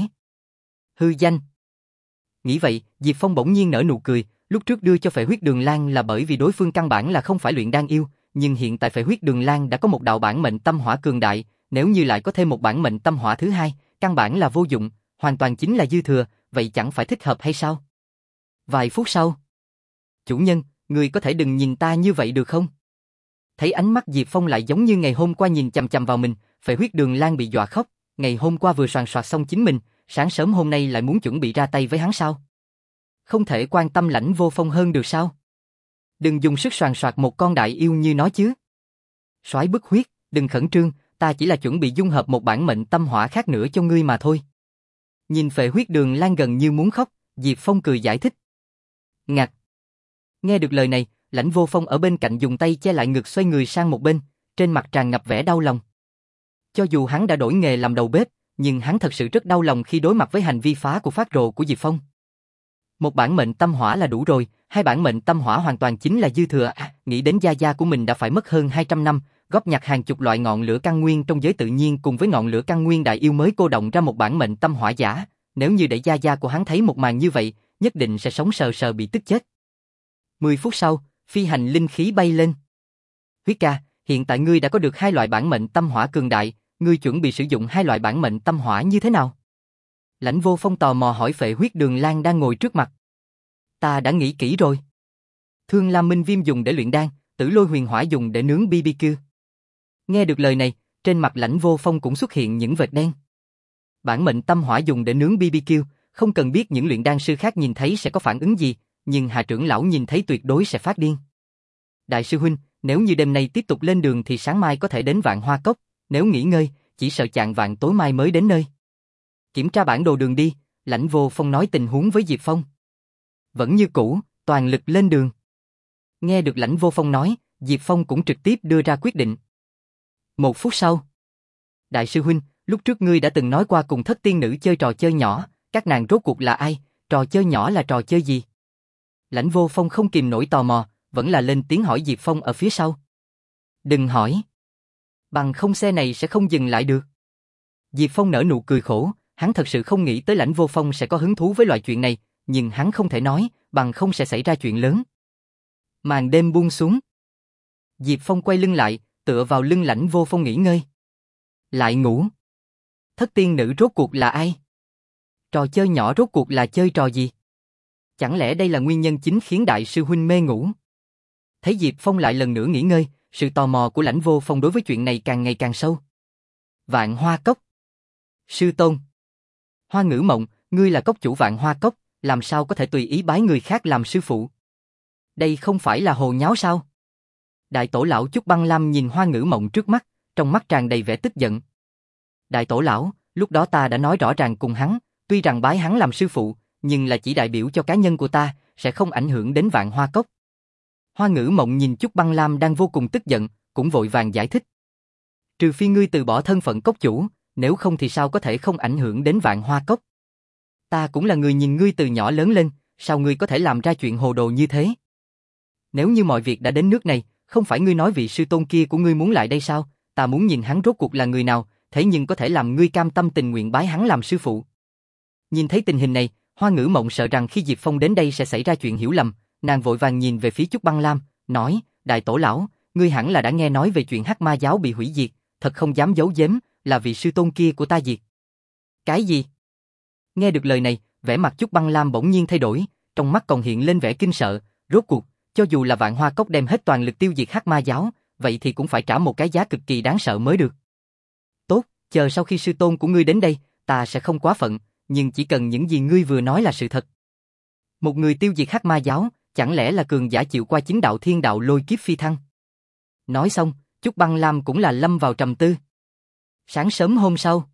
Hư danh. Nghĩ vậy, Diệp Phong bỗng nhiên nở nụ cười, lúc trước đưa cho Phệ Huyết Đường Lan là bởi vì đối phương căn bản là không phải luyện đan yêu, nhưng hiện tại Phệ Huyết Đường Lan đã có một đạo bản mệnh tâm hỏa cường đại, nếu như lại có thêm một bản mệnh tâm hỏa thứ hai, căn bản là vô dụng, hoàn toàn chính là dư thừa, vậy chẳng phải thích hợp hay sao? Vài phút sau, chủ nhân, ngươi có thể đừng nhìn ta như vậy được không? Thấy ánh mắt Diệp Phong lại giống như ngày hôm qua nhìn chằm chằm vào mình, Phệ Huyết Đường Lan bị dọa khóc, ngày hôm qua vừa soàn soạt xong chính mình, sáng sớm hôm nay lại muốn chuẩn bị ra tay với hắn sao? Không thể quan tâm Lãnh Vô Phong hơn được sao? Đừng dùng sức soàn soạt một con đại yêu như nó chứ. Soái bức huyết, đừng khẩn trương, ta chỉ là chuẩn bị dung hợp một bản mệnh tâm hỏa khác nữa cho ngươi mà thôi. Nhìn Phệ Huyết Đường Lan gần như muốn khóc, Diệp Phong cười giải thích. Ngạc. Nghe được lời này, Lãnh Vô Phong ở bên cạnh dùng tay che lại ngực xoay người sang một bên, trên mặt tràn ngập vẻ đau lòng. Cho dù hắn đã đổi nghề làm đầu bếp, nhưng hắn thật sự rất đau lòng khi đối mặt với hành vi phá của phát rồ của Diệp Phong. Một bản mệnh tâm hỏa là đủ rồi, hai bản mệnh tâm hỏa hoàn toàn chính là dư thừa. À, nghĩ đến gia gia của mình đã phải mất hơn hai trăm năm, góp nhặt hàng chục loại ngọn lửa căn nguyên trong giới tự nhiên cùng với ngọn lửa căn nguyên đại yêu mới cô động ra một bản mệnh tâm hỏa giả. Nếu như để gia gia của hắn thấy một màn như vậy, nhất định sẽ sống sờ sờ bị tức chết. Mười phút sau, phi hành linh khí bay lên. Huyết ca, hiện tại ngươi đã có được hai loại bản mệnh tâm hỏa cường đại, ngươi chuẩn bị sử dụng hai loại bản mệnh tâm hỏa như thế nào? Lãnh Vô Phong tò mò hỏi Phệ Huyết Đường Lan đang ngồi trước mặt. Ta đã nghĩ kỹ rồi. Thương Lam Minh Viêm dùng để luyện đan, Tử Lôi Huyền Hỏa dùng để nướng bê bê kiu. Nghe được lời này, trên mặt Lãnh Vô Phong cũng xuất hiện những vệt đen. Bản mệnh tâm hỏa dùng để nướng bê bê kiu, không cần biết những luyện đan sư khác nhìn thấy sẽ có phản ứng gì, nhưng Hà trưởng lão nhìn thấy tuyệt đối sẽ phát điên. Đại sư huynh, nếu như đêm nay tiếp tục lên đường thì sáng mai có thể đến Vạn Hoa Cốc, nếu nghỉ ngơi, chỉ sợ chạng vạn tối mai mới đến nơi. Kiểm tra bản đồ đường đi, Lãnh Vô Phong nói tình huống với Diệp Phong. Vẫn như cũ, toàn lực lên đường. Nghe được Lãnh Vô Phong nói, Diệp Phong cũng trực tiếp đưa ra quyết định. Một phút sau. Đại sư huynh, lúc trước ngươi đã từng nói qua cùng thất tiên nữ chơi trò chơi nhỏ, các nàng rốt cuộc là ai, trò chơi nhỏ là trò chơi gì? Lãnh Vô Phong không kìm nổi tò mò, vẫn là lên tiếng hỏi Diệp Phong ở phía sau. Đừng hỏi. Bằng không xe này sẽ không dừng lại được. Diệp Phong nở nụ cười khổ, hắn thật sự không nghĩ tới Lãnh Vô Phong sẽ có hứng thú với loại chuyện này, nhưng hắn không thể nói, bằng không sẽ xảy ra chuyện lớn. Màn đêm buông xuống. Diệp Phong quay lưng lại, tựa vào lưng Lãnh Vô Phong nghỉ ngơi. Lại ngủ. Thất tiên nữ rốt cuộc là ai? Trò chơi nhỏ rốt cuộc là chơi trò gì? Chẳng lẽ đây là nguyên nhân chính khiến đại sư huynh mê ngủ? Thấy Diệp Phong lại lần nữa nghỉ ngơi, sự tò mò của Lãnh Vô Phong đối với chuyện này càng ngày càng sâu. Vạn Hoa Cốc. Sư tôn. Hoa Ngữ Mộng, ngươi là cốc chủ Vạn Hoa Cốc, làm sao có thể tùy ý bái người khác làm sư phụ? Đây không phải là hồ nháo sao? Đại tổ lão Chúc Băng Lam nhìn Hoa Ngữ Mộng trước mắt, trong mắt tràn đầy vẻ tức giận. Đại tổ lão, lúc đó ta đã nói rõ ràng cùng hắn, tuy rằng bái hắn làm sư phụ, nhưng là chỉ đại biểu cho cá nhân của ta, sẽ không ảnh hưởng đến Vạn Hoa Cốc. Hoa Ngữ Mộng nhìn Chúc Băng Lam đang vô cùng tức giận, cũng vội vàng giải thích. Trừ phi ngươi từ bỏ thân phận cốc chủ, nếu không thì sao có thể không ảnh hưởng đến Vạn Hoa Cốc. Ta cũng là người nhìn ngươi từ nhỏ lớn lên, sao ngươi có thể làm ra chuyện hồ đồ như thế? Nếu như mọi việc đã đến nước này, không phải ngươi nói vị sư tôn kia của ngươi muốn lại đây sao? Ta muốn nhìn hắn rốt cuộc là người nào, thế nhưng có thể làm ngươi cam tâm tình nguyện bái hắn làm sư phụ. Nhìn thấy tình hình này, Hoa Ngữ Mộng sợ rằng khi Diệp Phong đến đây sẽ xảy ra chuyện hiểu lầm, nàng vội vàng nhìn về phía Chúc Băng Lam, nói, đại tổ lão, ngươi hẳn là đã nghe nói về chuyện Hắc Ma giáo bị hủy diệt, thật không dám giấu giếm, là vị sư tôn kia của ta diệt. Cái gì? Nghe được lời này, vẻ mặt Chúc Băng Lam bỗng nhiên thay đổi, trong mắt còn hiện lên vẻ kinh sợ, rốt cuộc, cho dù là Vạn Hoa Cốc đem hết toàn lực tiêu diệt Hắc Ma giáo, vậy thì cũng phải trả một cái giá cực kỳ đáng sợ mới được. Tốt, chờ sau khi sư tôn của ngươi đến đây, ta sẽ không quá phận, nhưng chỉ cần những gì ngươi vừa nói là sự thật. Một người tiêu diệt Hắc Ma giáo, chẳng lẽ là cường giả chịu qua chính đạo thiên đạo lôi kiếp phi thăng? Nói xong, Chúc Băng Lam cũng là lâm vào trầm tư. Sáng sớm hôm sau.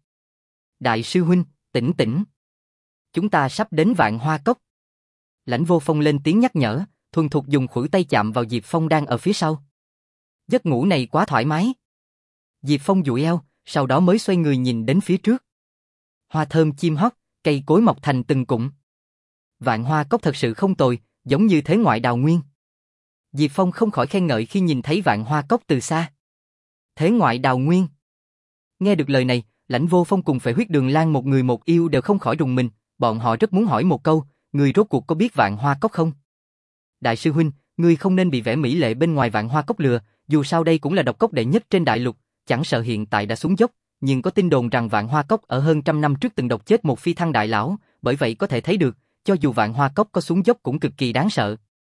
Đại sư huynh, tỉnh tỉnh. Chúng ta sắp đến Vạn Hoa Cốc. Lãnh Vô Phong lên tiếng nhắc nhở, thuần thục dùng khuỷu tay chạm vào Diệp Phong đang ở phía sau. Giấc ngủ này quá thoải mái. Diệp Phong duỗi eo, sau đó mới xoay người nhìn đến phía trước. Hoa thơm chim hót, cây cối mọc thành từng cụm. Vạn Hoa Cốc thật sự không tồi, giống như thế ngoại đào nguyên. Diệp Phong không khỏi khen ngợi khi nhìn thấy Vạn Hoa Cốc từ xa. Thế ngoại đào nguyên. Nghe được lời này, Lãnh Vô Phong cùng Phệ Huyết Đường Lan một người một yêu đều không khỏi rùng mình, bọn họ rất muốn hỏi một câu, người rốt cuộc có biết Vạn Hoa Cốc không? Đại sư huynh, ngươi không nên bị vẻ mỹ lệ bên ngoài Vạn Hoa Cốc lừa, dù sao đây cũng là độc cốc đệ nhất trên đại lục, chẳng sợ hiện tại đã xuống dốc, nhưng có tin đồn rằng Vạn Hoa Cốc ở hơn trăm năm trước từng độc chết một phi thăng đại lão, bởi vậy có thể thấy được, cho dù Vạn Hoa Cốc có xuống dốc cũng cực kỳ đáng sợ.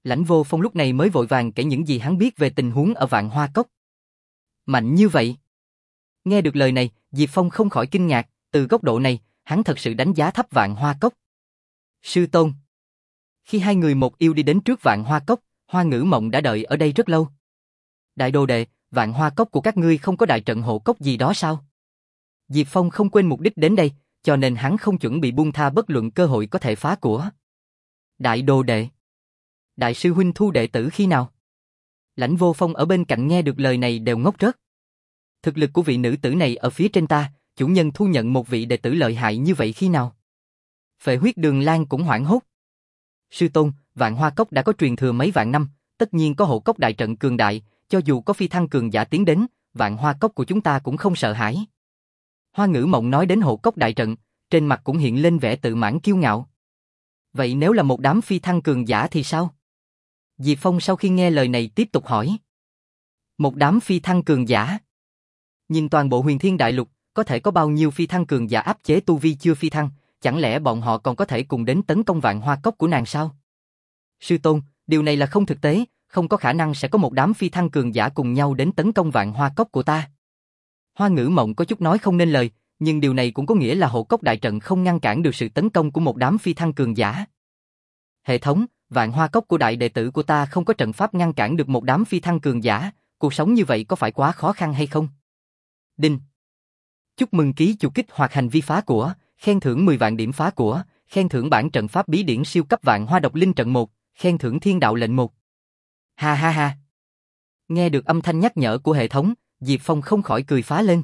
Lãnh Vô Phong lúc này mới vội vàng kể những gì hắn biết về tình huống ở Vạn Hoa Cốc. Mạnh như vậy? Nghe được lời này, Diệp Phong không khỏi kinh ngạc, từ góc độ này, hắn thật sự đánh giá thấp Vạn Hoa Cốc. Sư tôn. Khi hai người một yêu đi đến trước Vạn Hoa Cốc, Hoa Ngữ Mộng đã đợi ở đây rất lâu. Đại đồ đệ, Vạn Hoa Cốc của các ngươi không có đại trận hộ cốc gì đó sao? Diệp Phong không quên mục đích đến đây, cho nên hắn không chuẩn bị buông tha bất luận cơ hội có thể phá của. Đại đồ đệ. Đại sư huynh thu đệ tử khi nào? Lãnh Vô Phong ở bên cạnh nghe được lời này đều ngốc rớt. Thực lực của vị nữ tử này ở phía trên ta, chủ nhân thu nhận một vị đệ tử lợi hại như vậy khi nào? Phệ Huyết Đường Lan cũng hoảng hốt. Sư tôn, Vạn Hoa Cốc đã có truyền thừa mấy vạn năm, tất nhiên có hộ cốc đại trận cường đại, cho dù có phi thăng cường giả tiến đến, Vạn Hoa Cốc của chúng ta cũng không sợ hãi. Hoa Ngữ Mộng nói đến hộ cốc đại trận, trên mặt cũng hiện lên vẻ tự mãn kiêu ngạo. Vậy nếu là một đám phi thăng cường giả thì sao? Diệp Phong sau khi nghe lời này tiếp tục hỏi. Một đám phi thăng cường giả? Nhìn toàn bộ Huyền Thiên Đại Lục, có thể có bao nhiêu phi thăng cường giả áp chế tu vi chưa phi thăng, chẳng lẽ bọn họ còn có thể cùng đến tấn công Vạn Hoa Cốc của nàng sao? Sư tôn, điều này là không thực tế, không có khả năng sẽ có một đám phi thăng cường giả cùng nhau đến tấn công Vạn Hoa Cốc của ta. Hoa Ngữ Mộng có chút nói không nên lời, nhưng điều này cũng có nghĩa là hộ cốc đại trận không ngăn cản được sự tấn công của một đám phi thăng cường giả. Hệ thống, Vạn Hoa Cốc của đại đệ tử của ta không có trận pháp ngăn cản được một đám phi thăng cường giả, cuộc sống như vậy có phải quá khó khăn hay không? Đinh. Chúc mừng ký chủ kích hoạt hành vi phá của, khen thưởng mười vạn điểm phá của, khen thưởng bản trận pháp bí điển siêu cấp Vạn Hoa độc linh trận một, khen thưởng thiên đạo lệnh một. Ha ha ha. Nghe được âm thanh nhắc nhở của hệ thống, Diệp Phong không khỏi cười phá lên.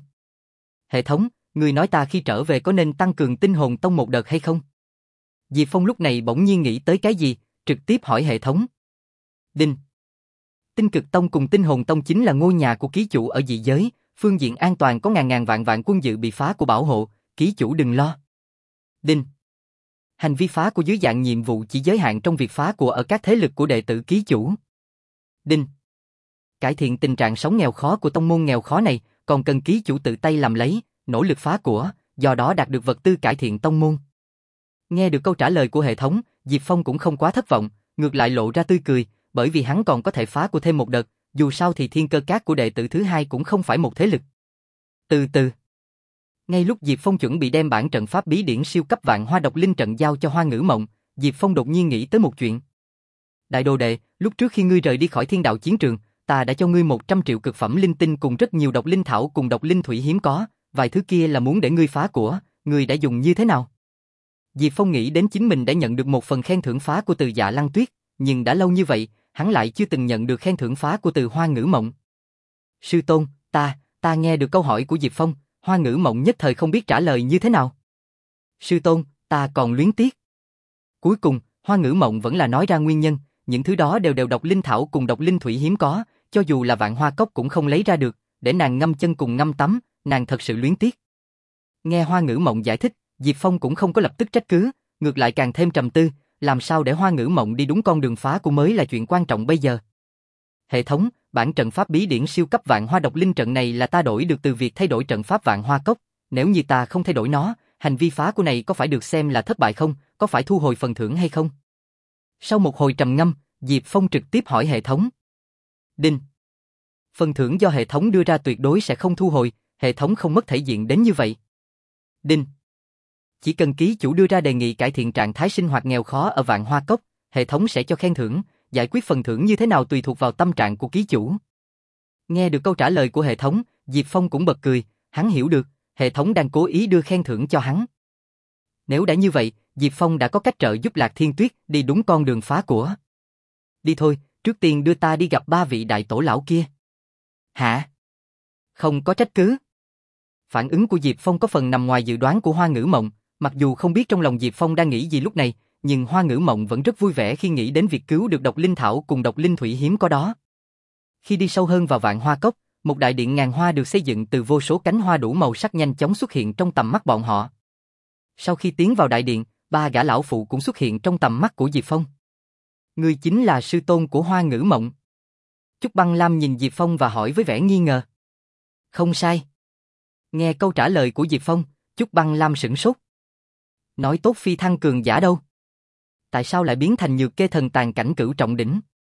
Hệ thống, người nói ta khi trở về có nên tăng cường tinh hồn tông một đợt hay không? Diệp Phong lúc này bỗng nhiên nghĩ tới cái gì, trực tiếp hỏi hệ thống. Đinh. Tinh Cực Tông cùng Tinh Hồn Tông chính là ngôi nhà của ký chủ ở dị giới, phương diện an toàn có ngàn ngàn vạn vạn quân dự bị phá của bảo hộ, ký chủ đừng lo. Đinh. Hành vi phá của dưới dạng nhiệm vụ chỉ giới hạn trong việc phá của ở các thế lực của đệ tử ký chủ. Đinh. Cải thiện tình trạng sống nghèo khó của tông môn nghèo khó này, còn cần ký chủ tự tay làm lấy, nỗ lực phá của, do đó đạt được vật tư cải thiện tông môn. Nghe được câu trả lời của hệ thống, Diệp Phong cũng không quá thất vọng, ngược lại lộ ra tươi cười, bởi vì hắn còn có thể phá của thêm một đợt, dù sao thì thiên cơ cát của đệ tử thứ hai cũng không phải một thế lực. Từ từ. Ngay lúc Diệp Phong chuẩn bị đem bản trận pháp bí điển siêu cấp Vạn Hoa độc linh trận giao cho Hoa Ngữ Mộng, Diệp Phong đột nhiên nghĩ tới một chuyện. Đại đồ đệ, lúc trước khi ngươi rời đi khỏi thiên đạo chiến trường, ta đã cho ngươi một trăm triệu cực phẩm linh tinh cùng rất nhiều độc linh thảo cùng độc linh thủy hiếm có, vài thứ kia là muốn để ngươi phá của, ngươi đã dùng như thế nào? Diệp Phong nghĩ đến chính mình đã nhận được một phần khen thưởng phá của từ Dạ Lăng Tuyết, nhưng đã lâu như vậy, hắn lại chưa từng nhận được khen thưởng phá của từ Hoa Ngữ Mộng. Sư tôn, ta, ta nghe được câu hỏi của Diệp Phong, Hoa Ngữ Mộng nhất thời không biết trả lời như thế nào. Sư tôn, ta còn luyến tiếc. Cuối cùng, Hoa Ngữ Mộng vẫn là nói ra nguyên nhân, những thứ đó đều đều độc linh thảo cùng độc linh thủy hiếm có, cho dù là Vạn Hoa Cốc cũng không lấy ra được, để nàng ngâm chân cùng ngâm tắm, nàng thật sự luyến tiếc. Nghe Hoa Ngữ Mộng giải thích, Diệp Phong cũng không có lập tức trách cứ, ngược lại càng thêm trầm tư, làm sao để Hoa Ngữ Mộng đi đúng con đường phá của mới là chuyện quan trọng bây giờ. Hệ thống, bản trận pháp bí điển siêu cấp Vạn Hoa độc linh trận này là ta đổi được từ việc thay đổi trận pháp Vạn Hoa Cốc, nếu như ta không thay đổi nó, hành vi phá của này có phải được xem là thất bại không, có phải thu hồi phần thưởng hay không? Sau một hồi trầm ngâm, Diệp Phong trực tiếp hỏi hệ thống. Đinh. Phần thưởng do hệ thống đưa ra tuyệt đối sẽ không thu hồi, hệ thống không mất thể diện đến như vậy. Đinh. Chỉ cần ký chủ đưa ra đề nghị cải thiện trạng thái sinh hoạt nghèo khó ở Vạn Hoa Cốc, hệ thống sẽ cho khen thưởng, giải quyết phần thưởng như thế nào tùy thuộc vào tâm trạng của ký chủ. Nghe được câu trả lời của hệ thống, Diệp Phong cũng bật cười, hắn hiểu được, hệ thống đang cố ý đưa khen thưởng cho hắn. Nếu đã như vậy, Diệp Phong đã có cách trợ giúp Lạc Thiên Tuyết đi đúng con đường phá của. Đi thôi, trước tiên đưa ta đi gặp ba vị đại tổ lão kia. Hả? Không có trách cứ. Phản ứng của Diệp Phong có phần nằm ngoài dự đoán của Hoa Ngữ Mộng, mặc dù không biết trong lòng Diệp Phong đang nghĩ gì lúc này, nhưng Hoa Ngữ Mộng vẫn rất vui vẻ khi nghĩ đến việc cứu được độc linh thảo cùng độc linh thủy hiếm có đó. Khi đi sâu hơn vào Vạn Hoa Cốc, một đại điện ngàn hoa được xây dựng từ vô số cánh hoa đủ màu sắc nhanh chóng xuất hiện trong tầm mắt bọn họ. Sau khi tiến vào đại điện, ba gã lão phụ cũng xuất hiện trong tầm mắt của Diệp Phong. Người chính là sư tôn của Hoa Ngữ Mộng. Chúc Băng Lam nhìn Diệp Phong và hỏi với vẻ nghi ngờ. Không sai. Nghe câu trả lời của Diệp Phong, Chúc Băng Lam sửng sốt. Nói tốt phi thăng cường giả đâu? Tại sao lại biến thành nhược kê thần tàn cảnh cửu trọng đỉnh?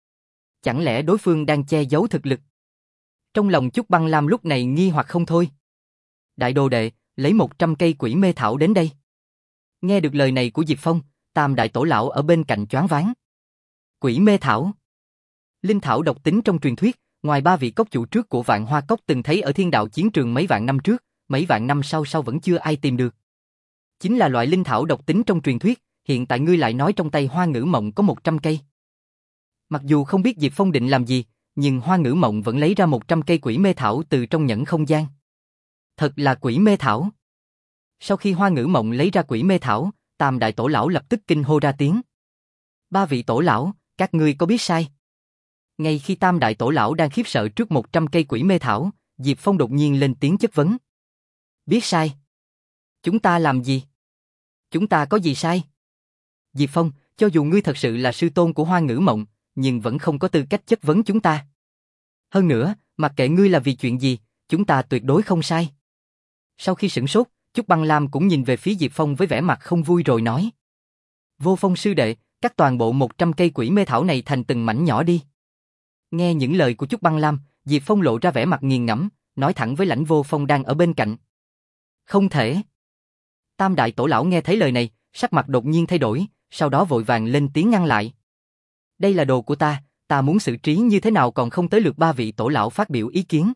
chẳng lẽ đối phương đang che giấu thực lực? Trong lòng Chúc Băng Lam lúc này nghi hoặc không thôi. Đại đồ đệ, lấy một trăm cây quỷ mê thảo đến đây. Nghe được lời này của Diệp Phong, Tam đại tổ lão ở bên cạnh choáng váng. Quỷ mê thảo. Linh thảo độc tính trong truyền thuyết, ngoài ba vị cốc chủ trước của Vạn Hoa Cốc từng thấy ở thiên đạo chiến trường mấy vạn năm trước, mấy vạn năm sau sau vẫn chưa ai tìm được. Chính là loại linh thảo độc tính trong truyền thuyết, hiện tại ngươi lại nói trong tay Hoa Ngữ Mộng có một trăm cây. Mặc dù không biết Diệp Phong định làm gì, nhưng Hoa Ngữ Mộng vẫn lấy ra một trăm cây quỷ mê thảo từ trong nhẫn không gian. Thật là quỷ mê thảo. Sau khi Hoa Ngữ Mộng lấy ra quỷ mê thảo, Tam đại tổ lão lập tức kinh hô ra tiếng. Ba vị tổ lão, các ngươi có biết sai? Ngay khi Tam đại tổ lão đang khiếp sợ trước một trăm cây quỷ mê thảo, Diệp Phong đột nhiên lên tiếng chất vấn. Biết sai? Chúng ta làm gì? Chúng ta có gì sai? Diệp Phong, cho dù ngươi thật sự là sư tôn của Hoa Ngữ Mộng, nhưng vẫn không có tư cách chất vấn chúng ta. Hơn nữa, mặc kệ ngươi là vì chuyện gì, chúng ta tuyệt đối không sai. Sau khi sửng sốt, Chúc Băng Lam cũng nhìn về phía Diệp Phong với vẻ mặt không vui rồi nói. Vô Phong sư đệ, cắt toàn bộ một trăm cây quỷ mê thảo này thành từng mảnh nhỏ đi. Nghe những lời của Chúc Băng Lam, Diệp Phong lộ ra vẻ mặt nghiền ngẫm, nói thẳng với Lãnh Vô Phong đang ở bên cạnh. Không thể. Tam đại tổ lão nghe thấy lời này, sắc mặt đột nhiên thay đổi, sau đó vội vàng lên tiếng ngăn lại. Đây là đồ của ta, ta muốn xử trí như thế nào còn không tới lượt ba vị tổ lão phát biểu ý kiến.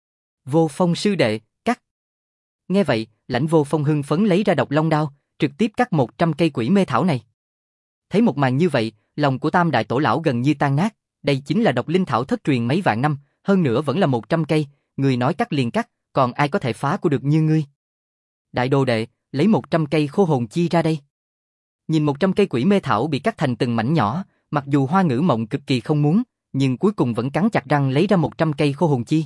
Vô Phong sư đệ, cắt. Nghe vậy, Lãnh Vô Phong hưng phấn lấy ra độc long đao, trực tiếp cắt một trăm cây quỷ mê thảo này. Thấy một màn như vậy, lòng của Tam đại tổ lão gần như tan nát, đây chính là độc linh thảo thất truyền mấy vạn năm, hơn nữa vẫn là một trăm cây, người nói cắt liền cắt, còn ai có thể phá của được như ngươi. Đại đồ đệ, lấy một trăm cây khô hồn chi ra đây. Nhìn một trăm cây quỷ mê thảo bị cắt thành từng mảnh nhỏ, mặc dù Hoa Ngữ Mộng cực kỳ không muốn, nhưng cuối cùng vẫn cắn chặt răng lấy ra một trăm cây khô hồn chi.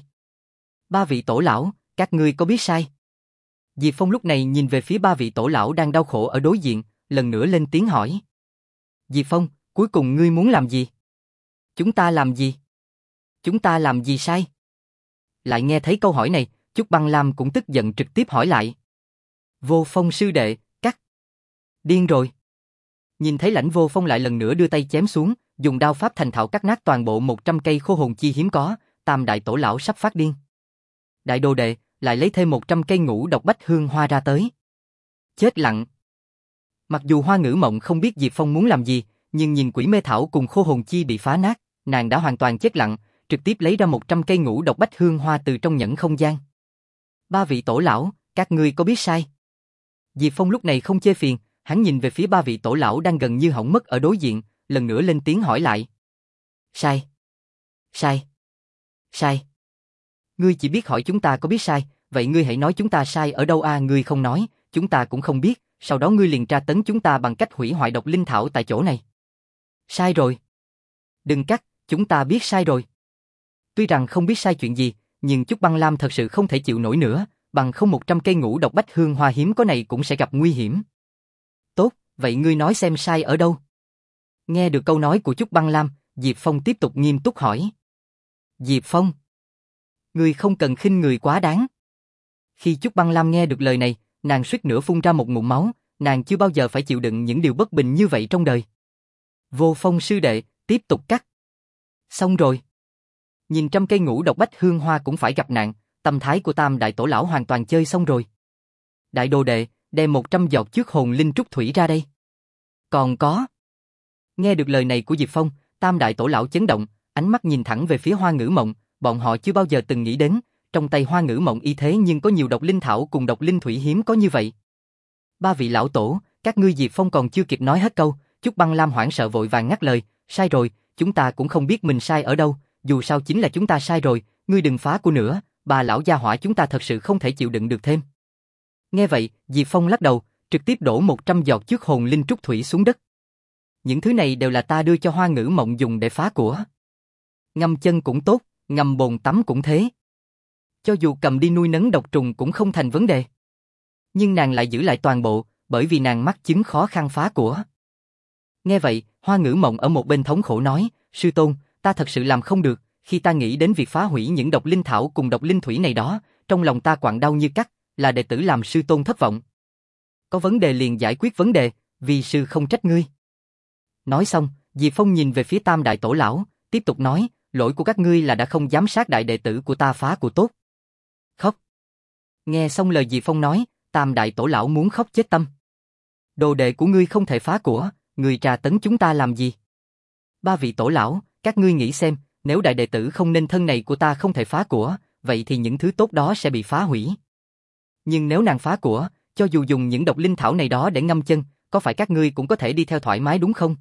Ba vị tổ lão, các ngươi có biết sai? Diệp Phong lúc này nhìn về phía ba vị tổ lão đang đau khổ ở đối diện, lần nữa lên tiếng hỏi. Diệp Phong, cuối cùng ngươi muốn làm gì? Chúng ta làm gì? Chúng ta làm gì sai? Lại nghe thấy câu hỏi này, Chúc Băng Lam cũng tức giận trực tiếp hỏi lại. Vô Phong sư đệ, cắt. Điên rồi. Nhìn thấy Lãnh Vô Phong lại lần nữa đưa tay chém xuống, dùng đao pháp thành thạo cắt nát toàn bộ một trăm cây khô hồn chi hiếm có, Tam đại tổ lão sắp phát điên. Đại đồ đệ, lại lấy thêm một trăm cây ngũ độc bách hương hoa ra tới. Chết lặng. Mặc dù Hoa Ngữ Mộng không biết Diệp Phong muốn làm gì, nhưng nhìn quỷ mê thảo cùng khô hồn chi bị phá nát, nàng đã hoàn toàn chết lặng, trực tiếp lấy ra một trăm cây ngũ độc bách hương hoa từ trong nhẫn không gian. Ba vị tổ lão, các ngươi có biết sai? Diệp Phong lúc này không chê phiền, hắn nhìn về phía ba vị tổ lão đang gần như hỏng mất ở đối diện, lần nữa lên tiếng hỏi lại. Sai. Sai. Sai. Ngươi chỉ biết hỏi chúng ta có biết sai, vậy ngươi hãy nói chúng ta sai ở đâu a? À, ngươi không nói, chúng ta cũng không biết, sau đó ngươi liền tra tấn chúng ta bằng cách hủy hoại độc linh thảo tại chỗ này. Sai rồi. Đừng cắt, chúng ta biết sai rồi. Tuy rằng không biết sai chuyện gì, nhưng Chúc Băng Lam thật sự không thể chịu nổi nữa, bằng không một trăm cây ngũ độc bách hương hoa hiếm có này cũng sẽ gặp nguy hiểm. Tốt, vậy ngươi nói xem sai ở đâu? Nghe được câu nói của Chúc Băng Lam, Diệp Phong tiếp tục nghiêm túc hỏi. Diệp Phong, ngươi không cần khinh người quá đáng. Khi Chúc Băng Lam nghe được lời này, nàng suýt nữa phun ra một ngụm máu, nàng chưa bao giờ phải chịu đựng những điều bất bình như vậy trong đời. Vô Phong sư đệ, tiếp tục cắt. Xong rồi. Nhìn trăm cây ngũ độc bách hương hoa cũng phải gặp nạn, tâm thái của Tam đại tổ lão hoàn toàn chơi xong rồi. Đại đồ đệ, đem một trăm giọt trước hồn linh trúc thủy ra đây. Còn có. Nghe được lời này của Diệp Phong, Tam đại tổ lão chấn động, ánh mắt nhìn thẳng về phía Hoa Ngữ Mộng, bọn họ chưa bao giờ từng nghĩ đến, trong tay Hoa Ngữ Mộng y thế nhưng có nhiều độc linh thảo cùng độc linh thủy hiếm có như vậy. Ba vị lão tổ, các ngươi. Diệp Phong còn chưa kịp nói hết câu, Chúc Băng Lam hoảng sợ vội vàng ngắt lời, sai rồi, chúng ta cũng không biết mình sai ở đâu, dù sao chính là chúng ta sai rồi, ngươi đừng phá của nữa, bà lão gia hỏa chúng ta thật sự không thể chịu đựng được thêm. Nghe vậy, Diệp Phong lắc đầu, trực tiếp đổ một trăm giọt trước hồn linh trúc thủy xuống đất. Những thứ này đều là ta đưa cho Hoa Ngữ Mộng dùng để phá của. Ngâm chân cũng tốt, ngâm bồn tắm cũng thế. Cho dù cầm đi nuôi nấng độc trùng cũng không thành vấn đề. Nhưng nàng lại giữ lại toàn bộ, bởi vì nàng mắc chứng khó khăn phá của. Nghe vậy, Hoa Ngữ Mộng ở một bên thống khổ nói, sư tôn, ta thật sự làm không được, khi ta nghĩ đến việc phá hủy những độc linh thảo cùng độc linh thủy này đó, trong lòng ta quặn đau như cắt, là đệ tử làm sư tôn thất vọng. Có vấn đề liền giải quyết vấn đề, vì sư không trách ngươi. Nói xong, Diệp Phong nhìn về phía Tam đại tổ lão, tiếp tục nói, lỗi của các ngươi là đã không giám sát đại đệ tử của ta phá của tốt. Khóc. Nghe xong lời Diệp Phong nói, Tam đại tổ lão muốn khóc chết tâm. Đồ đệ của ngươi không thể phá của, ngươi trà tấn chúng ta làm gì? Ba vị tổ lão, các ngươi nghĩ xem, nếu đại đệ tử không nên thân này của ta không thể phá của, vậy thì những thứ tốt đó sẽ bị phá hủy. Nhưng nếu nàng phá của, cho dù dùng những độc linh thảo này đó để ngâm chân, có phải các ngươi cũng có thể đi theo thoải mái đúng không?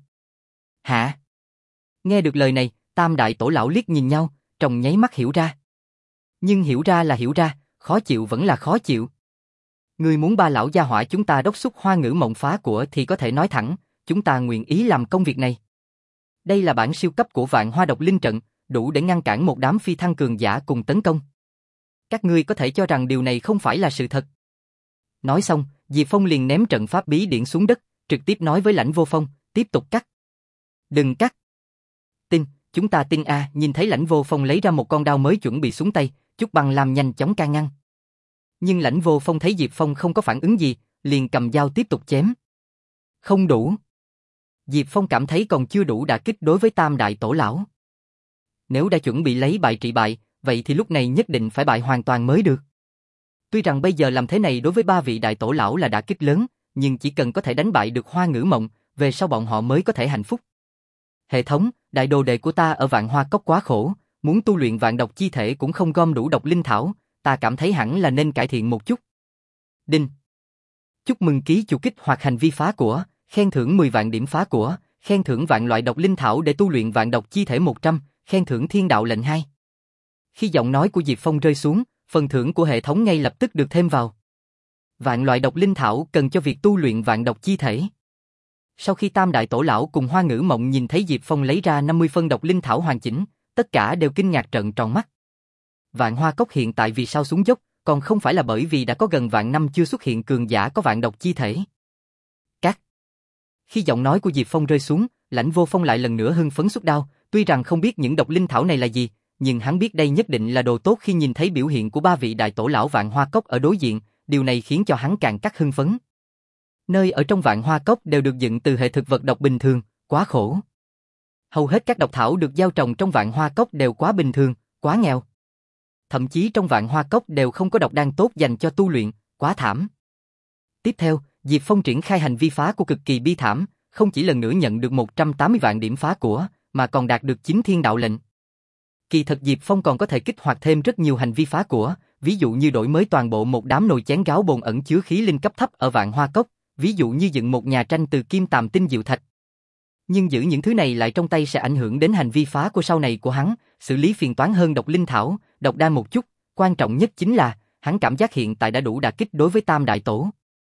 Hả? Nghe được lời này, Tam đại tổ lão liếc nhìn nhau, trong nháy mắt hiểu ra. Nhưng hiểu ra là hiểu ra, khó chịu vẫn là khó chịu. Ngươi muốn ba lão gia hỏa chúng ta đốc thúc Hoa Ngữ Mộng phá của thì có thể nói thẳng, chúng ta nguyện ý làm công việc này. Đây là bản siêu cấp của Vạn Hoa độc linh trận, đủ để ngăn cản một đám phi thăng cường giả cùng tấn công. Các ngươi có thể cho rằng điều này không phải là sự thật. Nói xong, Diệp Phong liền ném trận pháp bí điển xuống đất, trực tiếp nói với Lãnh Vô Phong, tiếp tục cắt. Đừng cắt. Tin, chúng ta tin a. Nhìn thấy Lãnh Vô Phong lấy ra một con đao mới chuẩn bị xuống tay, Chúc Băng Lam nhanh chóng can ngăn. Nhưng Lãnh Vô Phong thấy Diệp Phong không có phản ứng gì, liền cầm dao tiếp tục chém. Không đủ. Diệp Phong cảm thấy còn chưa đủ đả kích đối với Tam đại tổ lão. Nếu đã chuẩn bị lấy bại trị bại, vậy thì lúc này nhất định phải bại hoàn toàn mới được. Tuy rằng bây giờ làm thế này đối với ba vị đại tổ lão là đả kích lớn, nhưng chỉ cần có thể đánh bại được Hoa Ngữ Mộng, về sau bọn họ mới có thể hạnh phúc. Hệ thống, đại đồ đệ của ta ở Vạn Hoa Cốc quá khổ, muốn tu luyện vạn độc chi thể cũng không gom đủ độc linh thảo, ta cảm thấy hẳn là nên cải thiện một chút. Đinh. Chúc mừng ký chủ kích hoạt hành vi phá của, khen thưởng mười vạn điểm phá của, khen thưởng vạn loại độc linh thảo để tu luyện vạn độc chi thể một trăm, khen thưởng thiên đạo lệnh hai. Khi giọng nói của Diệp Phong rơi xuống, phần thưởng của hệ thống ngay lập tức được thêm vào. Vạn loại độc linh thảo cần cho việc tu luyện vạn độc chi thể. Sau khi Tam đại tổ lão cùng Hoa Ngữ Mộng nhìn thấy Diệp Phong lấy ra năm mươi phân độc linh thảo hoàn chỉnh, tất cả đều kinh ngạc trợn tròn mắt. Vạn Hoa Cốc hiện tại vì sao xuống dốc, còn không phải là bởi vì đã có gần vạn năm chưa xuất hiện cường giả có vạn độc chi thể. Cắt. Khi giọng nói của Diệp Phong rơi xuống, Lãnh Vô Phong lại lần nữa hưng phấn xuất đao, tuy rằng không biết những độc linh thảo này là gì, nhưng hắn biết đây nhất định là đồ tốt khi nhìn thấy biểu hiện của ba vị đại tổ lão Vạn Hoa Cốc ở đối diện, điều này khiến cho hắn càng cắt hưng phấn. Nơi ở trong Vạn Hoa Cốc đều được dựng từ hệ thực vật độc bình thường, quá khổ. Hầu hết các độc thảo được gieo trồng trong Vạn Hoa Cốc đều quá bình thường, quá nghèo. Thậm chí trong Vạn Hoa Cốc đều không có độc đan tốt dành cho tu luyện, quá thảm. Tiếp theo, Diệp Phong triển khai hành vi phá của cực kỳ bi thảm, không chỉ lần nữa nhận được một trăm tám mươi vạn điểm phá của, mà còn đạt được chín thiên đạo lệnh. Kỳ thật Diệp Phong còn có thể kích hoạt thêm rất nhiều hành vi phá của, ví dụ như đổi mới toàn bộ một đám nồi chén gáo bồn ẩn chứa khí linh cấp thấp ở Vạn Hoa Cốc, ví dụ như dựng một nhà tranh từ kim tàm tinh diệu thạch. Nhưng giữ những thứ này lại trong tay sẽ ảnh hưởng đến hành vi phá của sau này của hắn, xử lý phiền toán hơn độc linh thảo, độc đan một chút, quan trọng nhất chính là, hắn cảm giác hiện tại đã đủ đả kích đối với Tam đại tổ.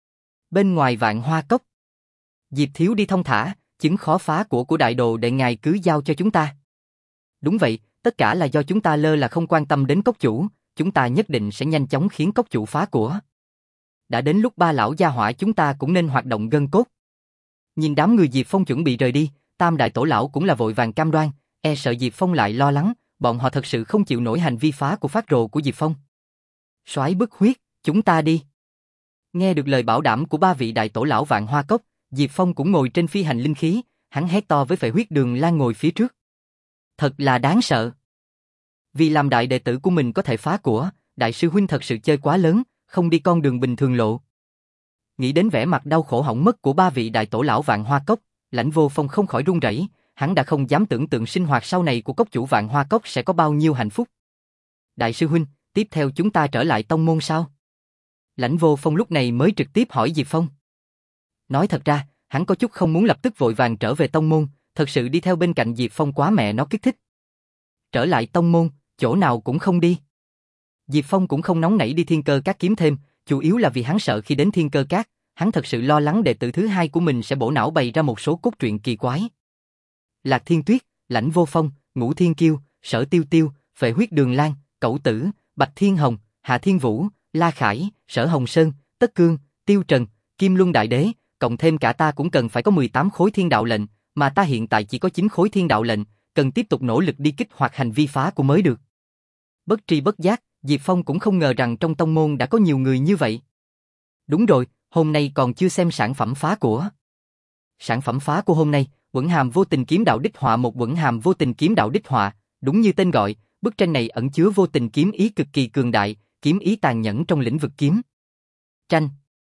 Bên ngoài Vạn Hoa Cốc, Diệp thiếu đi thông thả, chứng khó phá của của đại đồ đệ ngài cứ giao cho chúng ta. Đúng vậy, tất cả là do chúng ta lơ là không quan tâm đến cốc chủ, chúng ta nhất định sẽ nhanh chóng khiến cốc chủ phá của. Đã đến lúc ba lão gia hỏa chúng ta cũng nên hoạt động gân cốt. Nhìn đám người Diệp Phong chuẩn bị rời đi, Tam đại tổ lão cũng là vội vàng cam đoan, e sợ Diệp Phong lại lo lắng, bọn họ thật sự không chịu nổi hành vi phá của phát rồ của Diệp Phong. Soái bức huyết, chúng ta đi. Nghe được lời bảo đảm của ba vị đại tổ lão Vạn Hoa Cốc, Diệp Phong cũng ngồi trên phi hành linh khí, hắn hét to với Phệ Huyết Đường Lan ngồi phía trước. Thật là đáng sợ. Vì làm đại đệ tử của mình có thể phá của, đại sư huynh thật sự chơi quá lớn, không đi con đường bình thường lộ. Nghĩ đến vẻ mặt đau khổ hỏng mất của ba vị đại tổ lão Vạn Hoa Cốc, Lãnh Vô Phong không khỏi run rẩy, hắn đã không dám tưởng tượng sinh hoạt sau này của cốc chủ Vạn Hoa Cốc sẽ có bao nhiêu hạnh phúc. Đại sư huynh, tiếp theo chúng ta trở lại tông môn sao? Lãnh Vô Phong lúc này mới trực tiếp hỏi Diệp Phong. Nói thật ra, hắn có chút không muốn lập tức vội vàng trở về tông môn, thật sự đi theo bên cạnh Diệp Phong quá mẹ nó kích thích. Trở lại tông môn, chỗ nào cũng không đi. Diệp Phong cũng không nóng nảy đi Thiên Cơ Các kiếm thêm, chủ yếu là vì hắn sợ khi đến Thiên Cơ Các, hắn thật sự lo lắng đệ tử thứ hai của mình sẽ bổ não bày ra một số cốt truyện kỳ quái. Lạc Thiên Tuyết, Lãnh Vô Phong, Ngũ Thiên Kiêu, Sở Tiêu Tiêu, Phệ Huyết Đường Lan, Cẩu Tử, Bạch Thiên Hồng, Hạ Thiên Vũ, La Khải, Sở Hồng Sơn, Tất Cương, Tiêu Trần, Kim Luân Đại Đế, cộng thêm cả ta cũng cần phải có mười tám khối thiên đạo lệnh, mà ta hiện tại chỉ có chín khối thiên đạo lệnh, cần tiếp tục nỗ lực đi kích hoạt hành vi phá của mới được. Bất tri bất giác, Diệp Phong cũng không ngờ rằng trong tông môn đã có nhiều người như vậy. Đúng rồi, hôm nay còn chưa xem sản phẩm phá của. Sản phẩm phá của hôm nay, Quẫn hàm vô tình kiếm đạo đích họa. Một quẫn hàm vô tình kiếm đạo đích họa, đúng như tên gọi, bức tranh này ẩn chứa vô tình kiếm ý cực kỳ cường đại, kiếm ý tàn nhẫn trong lĩnh vực kiếm tranh.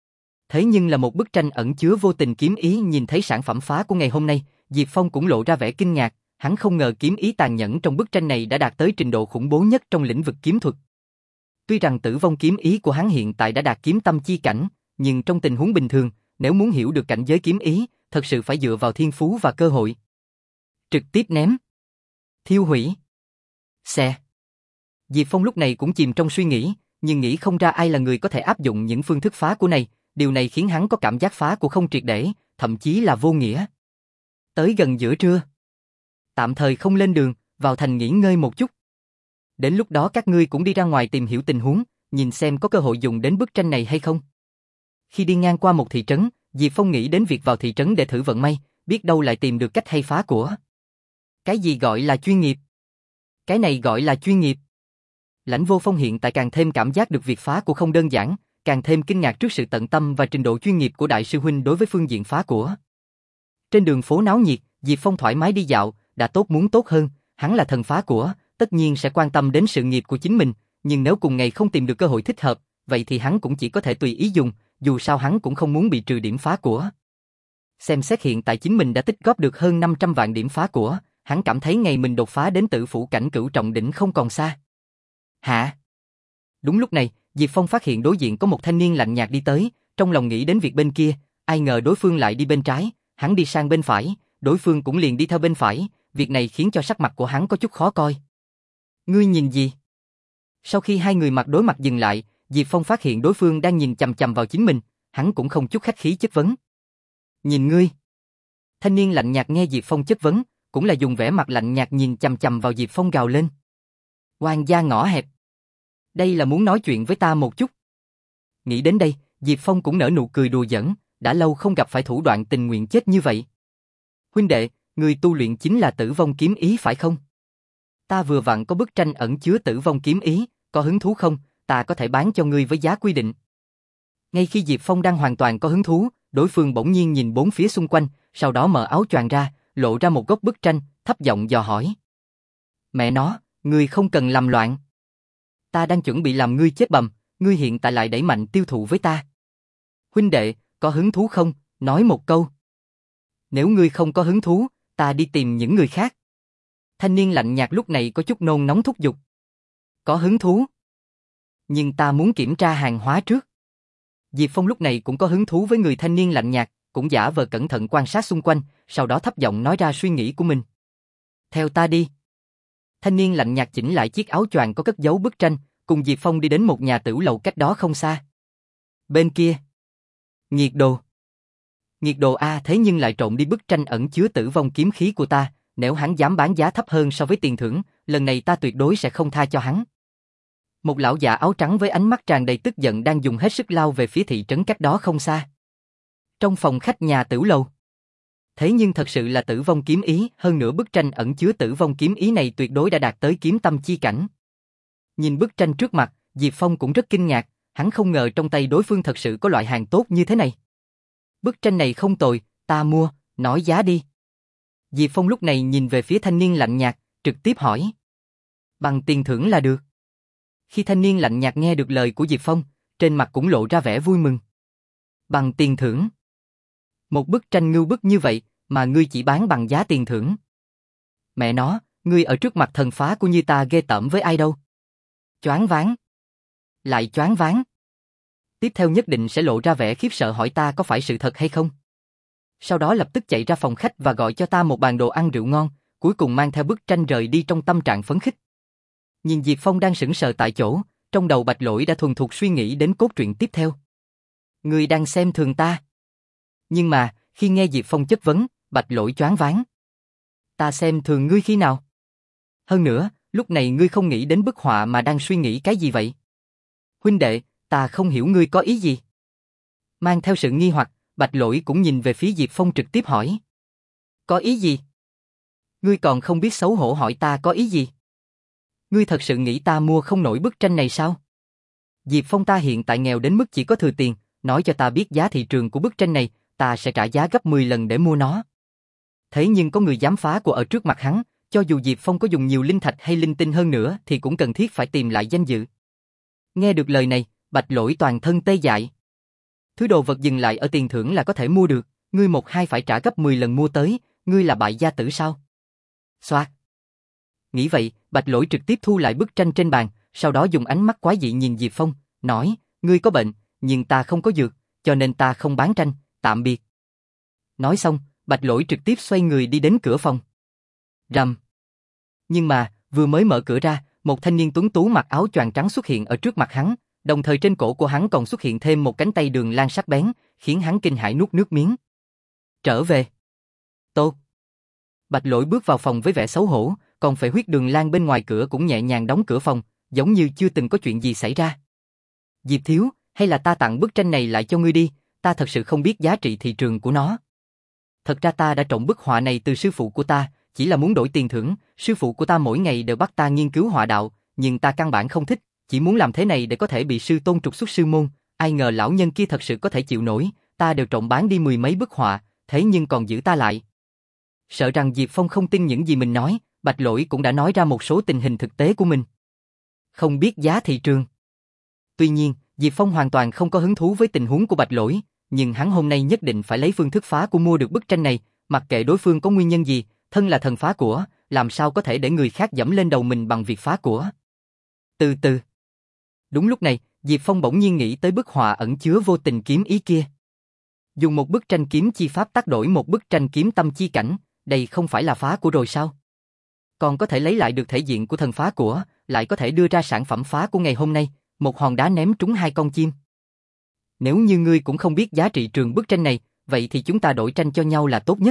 Thế nhưng là một bức tranh ẩn chứa vô tình kiếm ý. Nhìn thấy sản phẩm phá của ngày hôm nay, Diệp Phong cũng lộ ra vẻ kinh ngạc, hắn không ngờ kiếm ý tàn nhẫn trong bức tranh này đã đạt tới trình độ khủng bố nhất trong lĩnh vực kiếm thuật. Tuy rằng tử vong kiếm ý của hắn hiện tại đã đạt kiếm tâm chi cảnh, nhưng trong tình huống bình thường, nếu muốn hiểu được cảnh giới kiếm ý, thật sự phải dựa vào thiên phú và cơ hội. Trực tiếp ném. Thiêu hủy. Xè. Diệp Phong lúc này cũng chìm trong suy nghĩ, nhưng nghĩ không ra ai là người có thể áp dụng những phương thức phá của này, điều này khiến hắn có cảm giác phá của không triệt để, thậm chí là vô nghĩa. Tới gần giữa trưa. Tạm thời không lên đường, vào thành nghỉ ngơi một chút. Đến lúc đó các ngươi cũng đi ra ngoài tìm hiểu tình huống, nhìn xem có cơ hội dùng đến bức tranh này hay không. Khi đi ngang qua một thị trấn, Diệp Phong nghĩ đến việc vào thị trấn để thử vận may, biết đâu lại tìm được cách hay phá của. Cái gì gọi là chuyên nghiệp? Cái này gọi là chuyên nghiệp. Lãnh Vô Phong hiện tại càng thêm cảm giác được việc phá của không đơn giản, càng thêm kinh ngạc trước sự tận tâm và trình độ chuyên nghiệp của đại sư huynh đối với phương diện phá của. Trên đường phố náo nhiệt, Diệp Phong thoải mái đi dạo, đã tốt muốn tốt hơn, hắn là thần phá của, tất nhiên sẽ quan tâm đến sự nghiệp của chính mình, nhưng nếu cùng ngày không tìm được cơ hội thích hợp, vậy thì hắn cũng chỉ có thể tùy ý dùng, dù sao hắn cũng không muốn bị trừ điểm phá của. Xem xét hiện tại chính mình đã tích góp được hơn năm trăm vạn điểm phá của, hắn cảm thấy ngày mình đột phá đến tử phủ cảnh cửu trọng đỉnh không còn xa. Hả? Đúng lúc này, Diệp Phong phát hiện đối diện có một thanh niên lạnh nhạt đi tới, trong lòng nghĩ đến việc bên kia, ai ngờ đối phương lại đi bên trái, hắn đi sang bên phải, đối phương cũng liền đi theo bên phải, việc này khiến cho sắc mặt của hắn có chút khó coi. Ngươi nhìn gì? Sau khi hai người mặt đối mặt dừng lại, Diệp Phong phát hiện đối phương đang nhìn chằm chằm vào chính mình, hắn cũng không chút khách khí chất vấn. Nhìn ngươi. Thanh niên lạnh nhạt nghe Diệp Phong chất vấn, cũng là dùng vẻ mặt lạnh nhạt nhìn chằm chằm vào Diệp Phong gào lên. Oan gia ngõ hẹp. Đây là muốn nói chuyện với ta một chút. Nghĩ đến đây, Diệp Phong cũng nở nụ cười đùa giỡn, đã lâu không gặp phải thủ đoạn tình nguyện chết như vậy. Huynh đệ, người tu luyện chính là tử vong kiếm ý phải không? Ta vừa vặn có bức tranh ẩn chứa tử vong kiếm ý, có hứng thú không? Ta có thể bán cho ngươi với giá quy định. Ngay khi Diệp Phong đang hoàn toàn có hứng thú, đối phương bỗng nhiên nhìn bốn phía xung quanh, sau đó mở áo choàng ra, lộ ra một góc bức tranh, thấp giọng dò hỏi. Mẹ nó, ngươi không cần làm loạn. Ta đang chuẩn bị làm ngươi chết bầm, ngươi hiện tại lại đẩy mạnh tiêu thụ với ta. Huynh đệ, có hứng thú không? Nói một câu. Nếu ngươi không có hứng thú, ta đi tìm những người khác. Thanh niên lạnh nhạt lúc này có chút nôn nóng thúc giục. Có hứng thú. Nhưng ta muốn kiểm tra hàng hóa trước. Diệp Phong lúc này cũng có hứng thú với người thanh niên lạnh nhạt, cũng giả vờ cẩn thận quan sát xung quanh, sau đó thấp giọng nói ra suy nghĩ của mình. Theo ta đi. Thanh niên lạnh nhạt chỉnh lại chiếc áo choàng có cất giấu bức tranh, cùng Diệp Phong đi đến một nhà tửu lầu cách đó không xa. Bên kia. Nghiệt đồ. Nghiệt đồ a, thế nhưng lại trộn đi bức tranh ẩn chứa tử vong kiếm khí của ta, nếu hắn dám bán giá thấp hơn so với tiền thưởng, lần này ta tuyệt đối sẽ không tha cho hắn. Một lão già áo trắng với ánh mắt tràn đầy tức giận đang dùng hết sức lao về phía thị trấn cách đó không xa. Trong phòng khách nhà tửu lầu. Thế nhưng thật sự là tử vong kiếm ý, hơn nữa bức tranh ẩn chứa tử vong kiếm ý này tuyệt đối đã đạt tới kiếm tâm chi cảnh. Nhìn bức tranh trước mặt, Diệp Phong cũng rất kinh ngạc, hắn không ngờ trong tay đối phương thật sự có loại hàng tốt như thế này. Bức tranh này không tồi, ta mua, nói giá đi. Diệp Phong lúc này nhìn về phía thanh niên lạnh nhạt, trực tiếp hỏi. Bằng tiền thưởng là được. Khi thanh niên lạnh nhạt nghe được lời của Diệp Phong, trên mặt cũng lộ ra vẻ vui mừng. Bằng tiền thưởng. Một bức tranh ngưu bức như vậy, mà ngươi chỉ bán bằng giá tiền thưởng. Mẹ nó, ngươi ở trước mặt thần phá của như ta ghê tởm với ai đâu. Choáng váng. Lại choáng váng. Tiếp theo nhất định sẽ lộ ra vẻ khiếp sợ hỏi ta có phải sự thật hay không. Sau đó lập tức chạy ra phòng khách và gọi cho ta một bàn đồ ăn rượu ngon, cuối cùng mang theo bức tranh rời đi trong tâm trạng phấn khích. Nhìn Diệp Phong đang sững sờ tại chỗ, trong đầu Bạch Lỗi đã thuần thục suy nghĩ đến cốt truyện tiếp theo. Ngươi đang xem thường ta. Nhưng mà, khi nghe Diệp Phong chất vấn, Bạch Lỗi choáng váng. Ta xem thường ngươi khi nào? Hơn nữa, lúc này ngươi không nghĩ đến bức họa mà đang suy nghĩ cái gì vậy? Huynh đệ, ta không hiểu ngươi có ý gì. Mang theo sự nghi hoặc, Bạch Lỗi cũng nhìn về phía Diệp Phong trực tiếp hỏi. Có ý gì? Ngươi còn không biết xấu hổ hỏi ta có ý gì? Ngươi thật sự nghĩ ta mua không nổi bức tranh này sao? Diệp Phong ta hiện tại nghèo đến mức chỉ có thừa tiền, nói cho ta biết giá thị trường của bức tranh này, ta sẽ trả giá gấp mười lần để mua nó. Thế nhưng có người dám phá của ở trước mặt hắn, cho dù Diệp Phong có dùng nhiều linh thạch hay linh tinh hơn nữa thì cũng cần thiết phải tìm lại danh dự. Nghe được lời này, Bạch Lỗi toàn thân tê dại. Thứ đồ vật dừng lại ở tiền thưởng là có thể mua được, ngươi một hai phải trả gấp mười lần mua tới, ngươi là bại gia tử sao? Xoạt. Nghĩ vậy, Bạch Lỗi trực tiếp thu lại bức tranh trên bàn, sau đó dùng ánh mắt quái dị nhìn Diệp Phong, nói, ngươi có bệnh, nhưng ta không có dược, cho nên ta không bán tranh, tạm biệt. Nói xong, Bạch Lỗi trực tiếp xoay người đi đến cửa phòng. Rầm. Nhưng mà, vừa mới mở cửa ra, một thanh niên tuấn tú mặc áo choàng trắng xuất hiện ở trước mặt hắn, đồng thời trên cổ của hắn còn xuất hiện thêm một cánh tay Đường Lan sắc bén, khiến hắn kinh hãi nuốt nước miếng. Trở về. Tốt. Bạch Lỗi bước vào phòng với vẻ xấu hổ, còn Phệ Huyết Đường Lan bên ngoài cửa cũng nhẹ nhàng đóng cửa phòng, giống như chưa từng có chuyện gì xảy ra. Diệp thiếu, hay là ta tặng bức tranh này lại cho ngươi đi, ta thật sự không biết giá trị thị trường của nó. Thật ra ta đã trộm bức họa này từ sư phụ của ta, chỉ là muốn đổi tiền thưởng, sư phụ của ta mỗi ngày đều bắt ta nghiên cứu họa đạo, nhưng ta căn bản không thích, chỉ muốn làm thế này để có thể bị sư tôn trục xuất sư môn, ai ngờ lão nhân kia thật sự có thể chịu nổi, ta đều trộm bán đi mười mấy bức họa, thế nhưng còn giữ ta lại. Sợ rằng Diệp Phong không tin những gì mình nói, Bạch Lỗi cũng đã nói ra một số tình hình thực tế của mình. Không biết giá thị trường. Tuy nhiên, Diệp Phong hoàn toàn không có hứng thú với tình huống của Bạch Lỗi, nhưng hắn hôm nay nhất định phải lấy phương thức phá của mua được bức tranh này, mặc kệ đối phương có nguyên nhân gì, thân là thần phá của, làm sao có thể để người khác dẫm lên đầu mình bằng việc phá của. Từ từ. Đúng lúc này, Diệp Phong bỗng nhiên nghĩ tới bức họa ẩn chứa vô tình kiếm ý kia. Dùng một bức tranh kiếm chi pháp tác đổi một bức tranh kiếm tâm chi cảnh, đây không phải là phá của rồi sao? Còn có thể lấy lại được thể diện của thần phá của, lại có thể đưa ra sản phẩm phá của ngày hôm nay, một hòn đá ném trúng hai con chim. Nếu như ngươi cũng không biết giá trị trường bức tranh này, vậy thì chúng ta đổi tranh cho nhau là tốt nhất.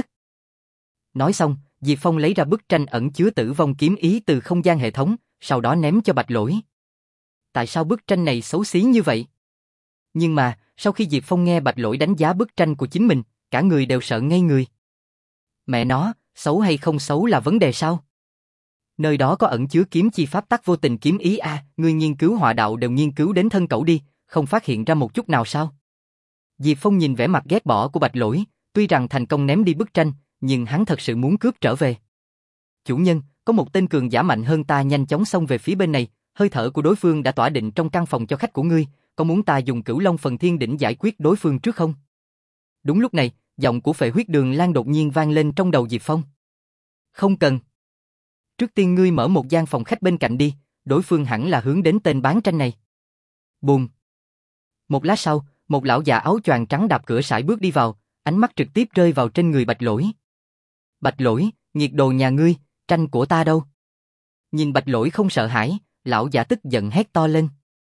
Nói xong, Diệp Phong lấy ra bức tranh ẩn chứa tử vong kiếm ý từ không gian hệ thống, sau đó ném cho Bạch Lỗi. Tại sao bức tranh này xấu xí như vậy? Nhưng mà, sau khi Diệp Phong nghe Bạch Lỗi đánh giá bức tranh của chính mình, cả người đều sợ ngây người. Mẹ nó, xấu hay không xấu là vấn đề sao? Nơi đó có ẩn chứa kiếm chi pháp tắc vô tình kiếm ý a, à, ngươi nghiên cứu họa đạo đều nghiên cứu đến thân cẩu đi, không phát hiện ra một chút nào sao? Diệp Phong nhìn vẻ mặt ghét bỏ của Bạch Lỗi, tuy rằng thành công ném đi bức tranh, nhưng hắn thật sự muốn cướp trở về. Chủ nhân, có một tên cường giả mạnh hơn ta nhanh chóng xông về phía bên này, hơi thở của đối phương đã tỏa định trong căn phòng cho khách của ngươi, có muốn ta dùng Cửu Long Phần Thiên Đỉnh giải quyết đối phương trước không? Đúng lúc này, giọng của Phệ Huyết Đường Lan đột nhiên vang lên trong đầu Diệp Phong. Không cần. Trước tiên ngươi mở một gian phòng khách bên cạnh đi, đối phương hẳn là hướng đến tên bán tranh này. Bùm. Một lát sau, một lão già áo choàng trắng đạp cửa sải bước đi vào, ánh mắt trực tiếp rơi vào trên người Bạch Lỗi. Bạch Lỗi, nghiệt đồ nhà ngươi, tranh của ta đâu? Nhìn Bạch Lỗi không sợ hãi, lão già tức giận hét to lên.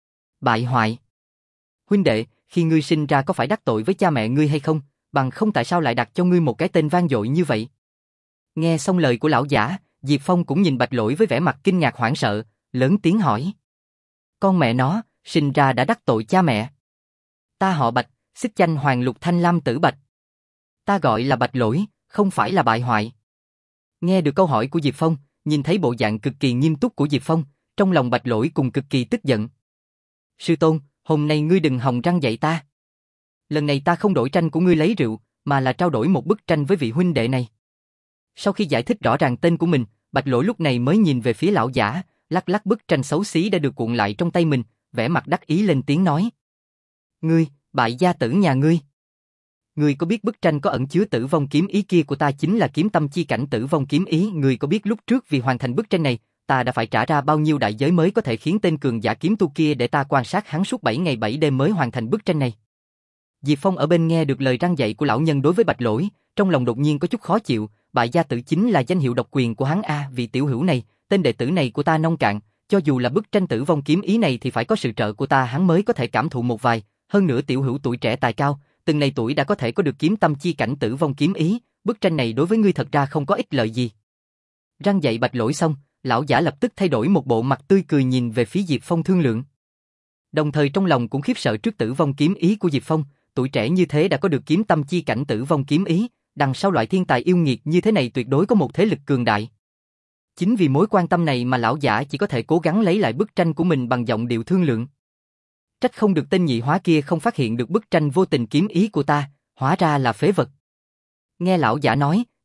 Bại hoại. Huynh đệ, khi ngươi sinh ra có phải đắc tội với cha mẹ ngươi hay không, bằng không tại sao lại đặt cho ngươi một cái tên vang dội như vậy? Nghe xong lời của lão giả, Diệp Phong cũng nhìn Bạch Lỗi với vẻ mặt kinh ngạc hoảng sợ, lớn tiếng hỏi. Con mẹ nó, sinh ra đã đắc tội cha mẹ. Ta họ Bạch, xích chanh hoàng lục thanh lam tử Bạch. Ta gọi là Bạch Lỗi, không phải là bại hoại. Nghe được câu hỏi của Diệp Phong, nhìn thấy bộ dạng cực kỳ nghiêm túc của Diệp Phong, trong lòng Bạch Lỗi cùng cực kỳ tức giận. Sư tôn, hôm nay ngươi đừng hòng răng dạy ta. Lần này ta không đổi tranh của ngươi lấy rượu, mà là trao đổi một bức tranh với vị huynh đệ này. Sau khi giải thích rõ ràng tên của mình, Bạch Lỗi lúc này mới nhìn về phía lão giả, lắc lắc bức tranh xấu xí đã được cuộn lại trong tay mình, vẻ mặt đắc ý lên tiếng nói. Ngươi, bại gia tử nhà ngươi. Ngươi có biết bức tranh có ẩn chứa tử vong kiếm ý kia của ta chính là kiếm tâm chi cảnh tử vong kiếm ý, ngươi có biết lúc trước vì hoàn thành bức tranh này, ta đã phải trả ra bao nhiêu đại giới mới có thể khiến tên cường giả kiếm tu kia để ta quan sát hắn suốt bảy ngày bảy đêm mới hoàn thành bức tranh này. Diệp Phong ở bên nghe được lời răn dạy của lão nhân đối với Bạch Lỗi, trong lòng đột nhiên có chút khó chịu, bại gia tử chính là danh hiệu độc quyền của hắn a, à, vị tiểu hữu này, tên đệ tử này của ta nông cạn, cho dù là bức tranh tử vong kiếm ý này thì phải có sự trợ của ta hắn mới có thể cảm thụ một vài, hơn nữa tiểu hữu tuổi trẻ tài cao, từng này tuổi đã có thể có được kiếm tâm chi cảnh tử vong kiếm ý, bức tranh này đối với ngươi thật ra không có ích lợi gì. Răn dạy Bạch Lỗi xong, lão giả lập tức thay đổi một bộ mặt tươi cười nhìn về phía Diệp Phong thương lượng. Đồng thời trong lòng cũng khiếp sợ trước tử vong kiếm ý của Diệp Phong, tuổi trẻ như thế đã có được kiếm tâm chi cảnh tử vong kiếm ý, đằng sau loại thiên tài yêu nghiệt như thế này tuyệt đối có một thế lực cường đại. Chính vì mối quan tâm này mà lão giả chỉ có thể cố gắng lấy lại bức tranh của mình bằng giọng điệu thương lượng. Trách không được tên nhị hóa kia không phát hiện được bức tranh vô tình kiếm ý của ta, hóa ra là phế vật. Nghe lão giả nói,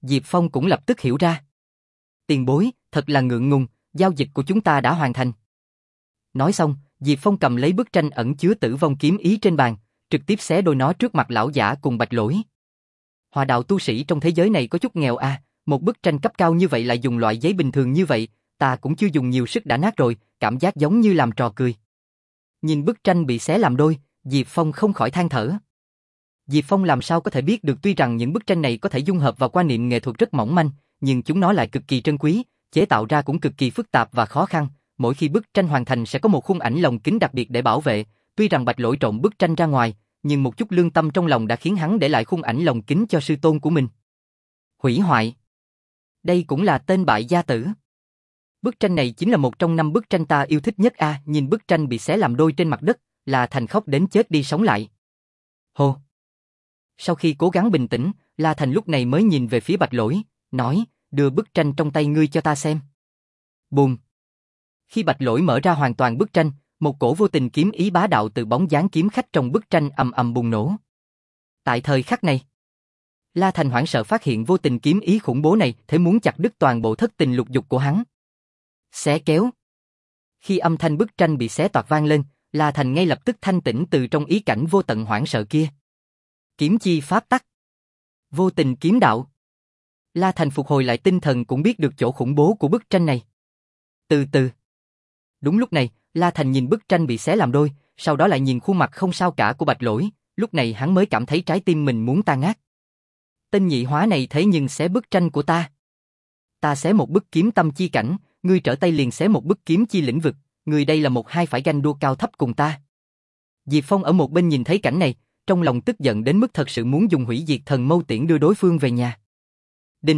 Diệp Phong cũng lập tức hiểu ra. Tiền bối, thật là ngượng ngùng, giao dịch của chúng ta đã hoàn thành. Nói xong, Diệp Phong cầm lấy bức tranh ẩn chứa tử vong kiếm ý trên bàn, trực tiếp xé đôi nó trước mặt lão giả cùng Bạch Lỗi. Hỏa đạo tu sĩ trong thế giới này có chút nghèo à, một bức tranh cấp cao như vậy lại dùng loại giấy bình thường như vậy, ta cũng chưa dùng nhiều sức đã nát rồi, cảm giác giống như làm trò cười. Nhìn bức tranh bị xé làm đôi, Diệp Phong không khỏi than thở. Diệp Phong làm sao có thể biết được, tuy rằng những bức tranh này có thể dung hợp vào quan niệm nghệ thuật rất mỏng manh, nhưng chúng nó lại cực kỳ trân quý, chế tạo ra cũng cực kỳ phức tạp và khó khăn. Mỗi khi bức tranh hoàn thành sẽ có một khung ảnh lồng kính đặc biệt để bảo vệ. Tuy rằng Bạch Lỗi trộn bức tranh ra ngoài, nhưng một chút lương tâm trong lòng đã khiến hắn để lại khung ảnh lồng kính cho sư tôn của mình. Hủy hoại. Đây cũng là tên bại gia tử. Bức tranh này chính là một trong năm bức tranh ta yêu thích nhất a. À, nhìn bức tranh bị xé làm đôi trên mặt đất, La Thành khóc đến chết đi sống lại. Hô. Sau khi cố gắng bình tĩnh, La Thành lúc này mới nhìn về phía Bạch Lỗi, nói, đưa bức tranh trong tay ngươi cho ta xem. Bùm. Khi Bạch Lỗi mở ra hoàn toàn bức tranh, một cổ vô tình kiếm ý bá đạo từ bóng dáng kiếm khách trong bức tranh ầm ầm bùng nổ. Tại thời khắc này, La Thành hoảng sợ phát hiện vô tình kiếm ý khủng bố này thế muốn chặt đứt toàn bộ thất tình lục dục của hắn. Xé kéo. Khi âm thanh bức tranh bị xé toạc vang lên, La Thành ngay lập tức thanh tỉnh từ trong ý cảnh vô tận hoảng sợ kia. Kiếm chi pháp tắc. Vô tình kiếm đạo. La Thành phục hồi lại tinh thần cũng biết được chỗ khủng bố của bức tranh này. Từ từ. Đúng lúc này, La Thành nhìn bức tranh bị xé làm đôi, sau đó lại nhìn khuôn mặt không sao cả của Bạch Lỗi, lúc này hắn mới cảm thấy trái tim mình muốn tan nát. Tên nhị hóa này thế nhưng xé bức tranh của ta. Ta xé một bức kiếm tâm chi cảnh, ngươi trở tay liền xé một bức kiếm chi lĩnh vực, ngươi đây là một hai phải ganh đua cao thấp cùng ta. Diệp Phong ở một bên nhìn thấy cảnh này, trong lòng tức giận đến mức thật sự muốn dùng hủy diệt thần mâu tiễn đưa đối phương về nhà. Đinh.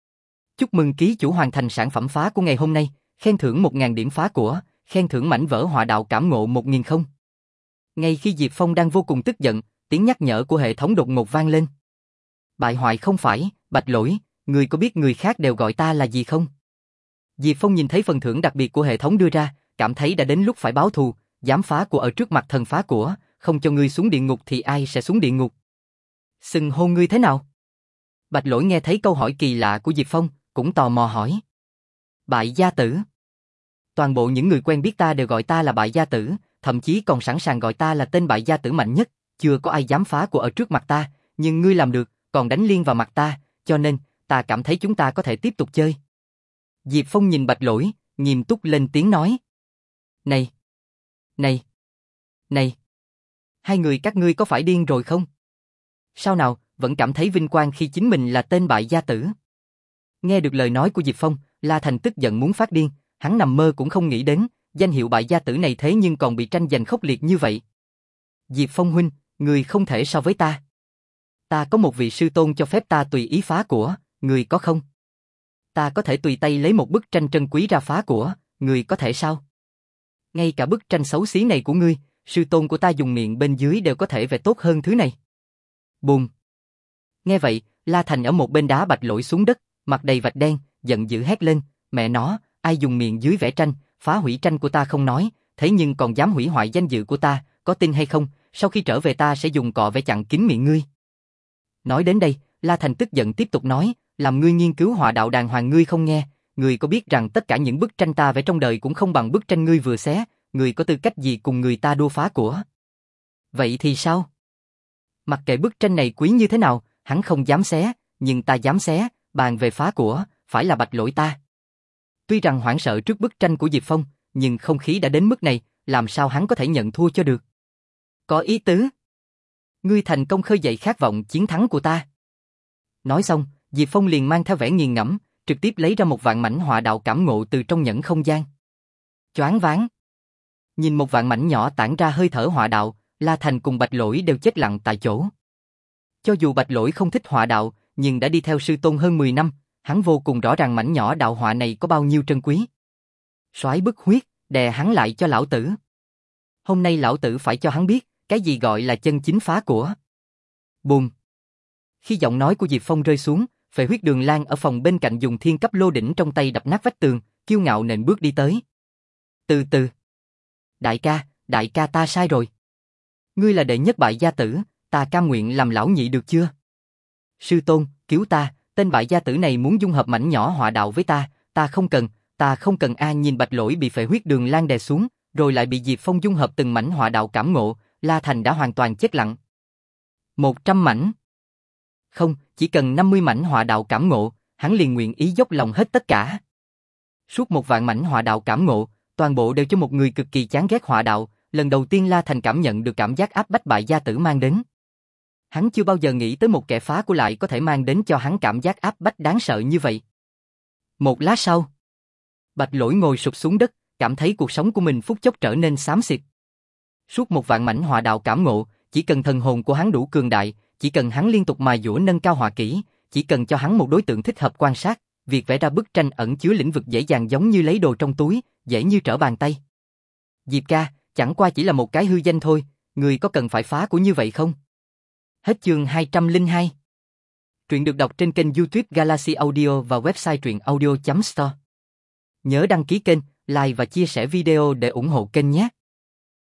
Chúc mừng ký chủ hoàn thành sản phẩm phá của ngày hôm nay, khen thưởng một nghìn điểm phá của, khen thưởng mảnh vỡ họa đạo cảm ngộ một nghìn không. Ngay khi Diệp Phong đang vô cùng tức giận, tiếng nhắc nhở của hệ thống đột ngột vang lên. Bại hoại không phải, Bạch Lỗi, người có biết người khác đều gọi ta là gì không? Diệp Phong nhìn thấy phần thưởng đặc biệt của hệ thống đưa ra, cảm thấy đã đến lúc phải báo thù, dám phá của ở trước mặt thần phá của, không cho ngươi xuống địa ngục thì ai sẽ xuống địa ngục? Xưng hô ngươi thế nào? Bạch Lỗi nghe thấy câu hỏi kỳ lạ của Diệp Phong, cũng tò mò hỏi. Bại gia tử. Toàn bộ những người quen biết ta đều gọi ta là bại gia tử, thậm chí còn sẵn sàng gọi ta là tên bại gia tử mạnh nhất, chưa có ai dám phá của ở trước mặt ta, nhưng ngươi làm được, còn đánh liên vào mặt ta, cho nên, ta cảm thấy chúng ta có thể tiếp tục chơi. Diệp Phong nhìn Bạch Lỗi, nghiêm túc lên tiếng nói. Này! Này! Này! Hai người các ngươi có phải điên rồi không? Sao nào, vẫn cảm thấy vinh quang khi chính mình là tên bại gia tử? Nghe được lời nói của Diệp Phong, La Thành tức giận muốn phát điên, hắn nằm mơ cũng không nghĩ đến, danh hiệu bại gia tử này thế nhưng còn bị tranh giành khốc liệt như vậy. Diệp Phong huynh, người không thể so với ta. Ta có một vị sư tôn cho phép ta tùy ý phá của, người có không? Ta có thể tùy tay lấy một bức tranh trân quý ra phá của, người có thể sao? Ngay cả bức tranh xấu xí này của ngươi, sư tôn của ta dùng miệng bên dưới đều có thể vẽ tốt hơn thứ này. Bùm. Nghe vậy, La Thành ở một bên đá Bạch Lỗi xuống đất, mặt đầy vạch đen, giận dữ hét lên, mẹ nó, ai dùng miệng dưới vẽ tranh, phá hủy tranh của ta không nói, thế nhưng còn dám hủy hoại danh dự của ta, có tin hay không, sau khi trở về ta sẽ dùng cọ vẽ chặn kín miệng ngươi. Nói đến đây, La Thành tức giận tiếp tục nói, làm ngươi nghiên cứu họa đạo đàng hoàng ngươi không nghe, ngươi có biết rằng tất cả những bức tranh ta vẽ trong đời cũng không bằng bức tranh ngươi vừa xé, ngươi có tư cách gì cùng người ta đua phá của? Vậy thì sao? Mặc kệ bức tranh này quý như thế nào, hắn không dám xé, nhưng ta dám xé, bàn về phá của, phải là Bạch Lỗi ta. Tuy rằng hoảng sợ trước bức tranh của Diệp Phong, nhưng không khí đã đến mức này, làm sao hắn có thể nhận thua cho được? Có ý tứ. Ngươi thành công khơi dậy khát vọng chiến thắng của ta. Nói xong, Diệp Phong liền mang theo vẻ nghiền ngẫm, trực tiếp lấy ra một vạn mảnh họa đạo cảm ngộ từ trong nhẫn không gian. Choáng váng. Nhìn một vạn mảnh nhỏ tản ra hơi thở họa đạo, La Thành cùng Bạch Lỗi đều chết lặng tại chỗ. Cho dù Bạch Lỗi không thích họa đạo, nhưng đã đi theo sư tôn hơn mười năm, hắn vô cùng rõ ràng mảnh nhỏ đạo họa này có bao nhiêu trân quý. Soái bức huyết, đè hắn lại cho lão tử. Hôm nay lão tử phải cho hắn biết, cái gì gọi là chân chính phá của. Bùm. Khi giọng nói của Diệp Phong rơi xuống, Phệ Huyết Đường Lan ở phòng bên cạnh dùng thiên cấp lô đỉnh trong tay đập nát vách tường, kiêu ngạo nện bước đi tới. Từ từ. Đại ca, đại ca ta sai rồi. Ngươi là đệ nhất bại gia tử, ta cam nguyện làm lão nhị được chưa? Sư tôn, cứu ta, tên bại gia tử này muốn dung hợp mảnh nhỏ họa đạo với ta, ta không cần, ta không cần a. Nhìn Bạch Lỗi bị phệ huyết đường lan đè xuống, rồi lại bị Diệp Phong dung hợp từng mảnh họa đạo cảm ngộ, La Thành đã hoàn toàn chết lặng. Một trăm mảnh. Không, chỉ cần năm mươi mảnh họa đạo cảm ngộ, hắn liền nguyện ý dốc lòng hết tất cả. Suốt một vạn mảnh họa đạo cảm ngộ, toàn bộ đều cho một người cực kỳ chán ghét họa đạo, lần đầu tiên La Thành cảm nhận được cảm giác áp bách bại gia tử mang đến. Hắn chưa bao giờ nghĩ tới một kẻ phá của lại có thể mang đến cho hắn cảm giác áp bách đáng sợ như vậy. Một lát sau, Bạch Lỗi ngồi sụp xuống đất, cảm thấy cuộc sống của mình phút chốc trở nên xám xịt. Suốt một vạn mảnh họa đạo cảm ngộ, chỉ cần thần hồn của hắn đủ cường đại, chỉ cần hắn liên tục mài dũa nâng cao họa kỹ, chỉ cần cho hắn một đối tượng thích hợp quan sát, việc vẽ ra bức tranh ẩn chứa lĩnh vực dễ dàng giống như lấy đồ trong túi, dễ như trở bàn tay. Diệp ca, chẳng qua chỉ là một cái hư danh thôi, người có cần phải phá của như vậy không? Hết chương hai trăm lẻ hai. Truyện được đọc trên kênh YouTube Galaxy Audio và website truyện audio chấm store. Nhớ đăng ký kênh, like và chia sẻ video để ủng hộ kênh nhé.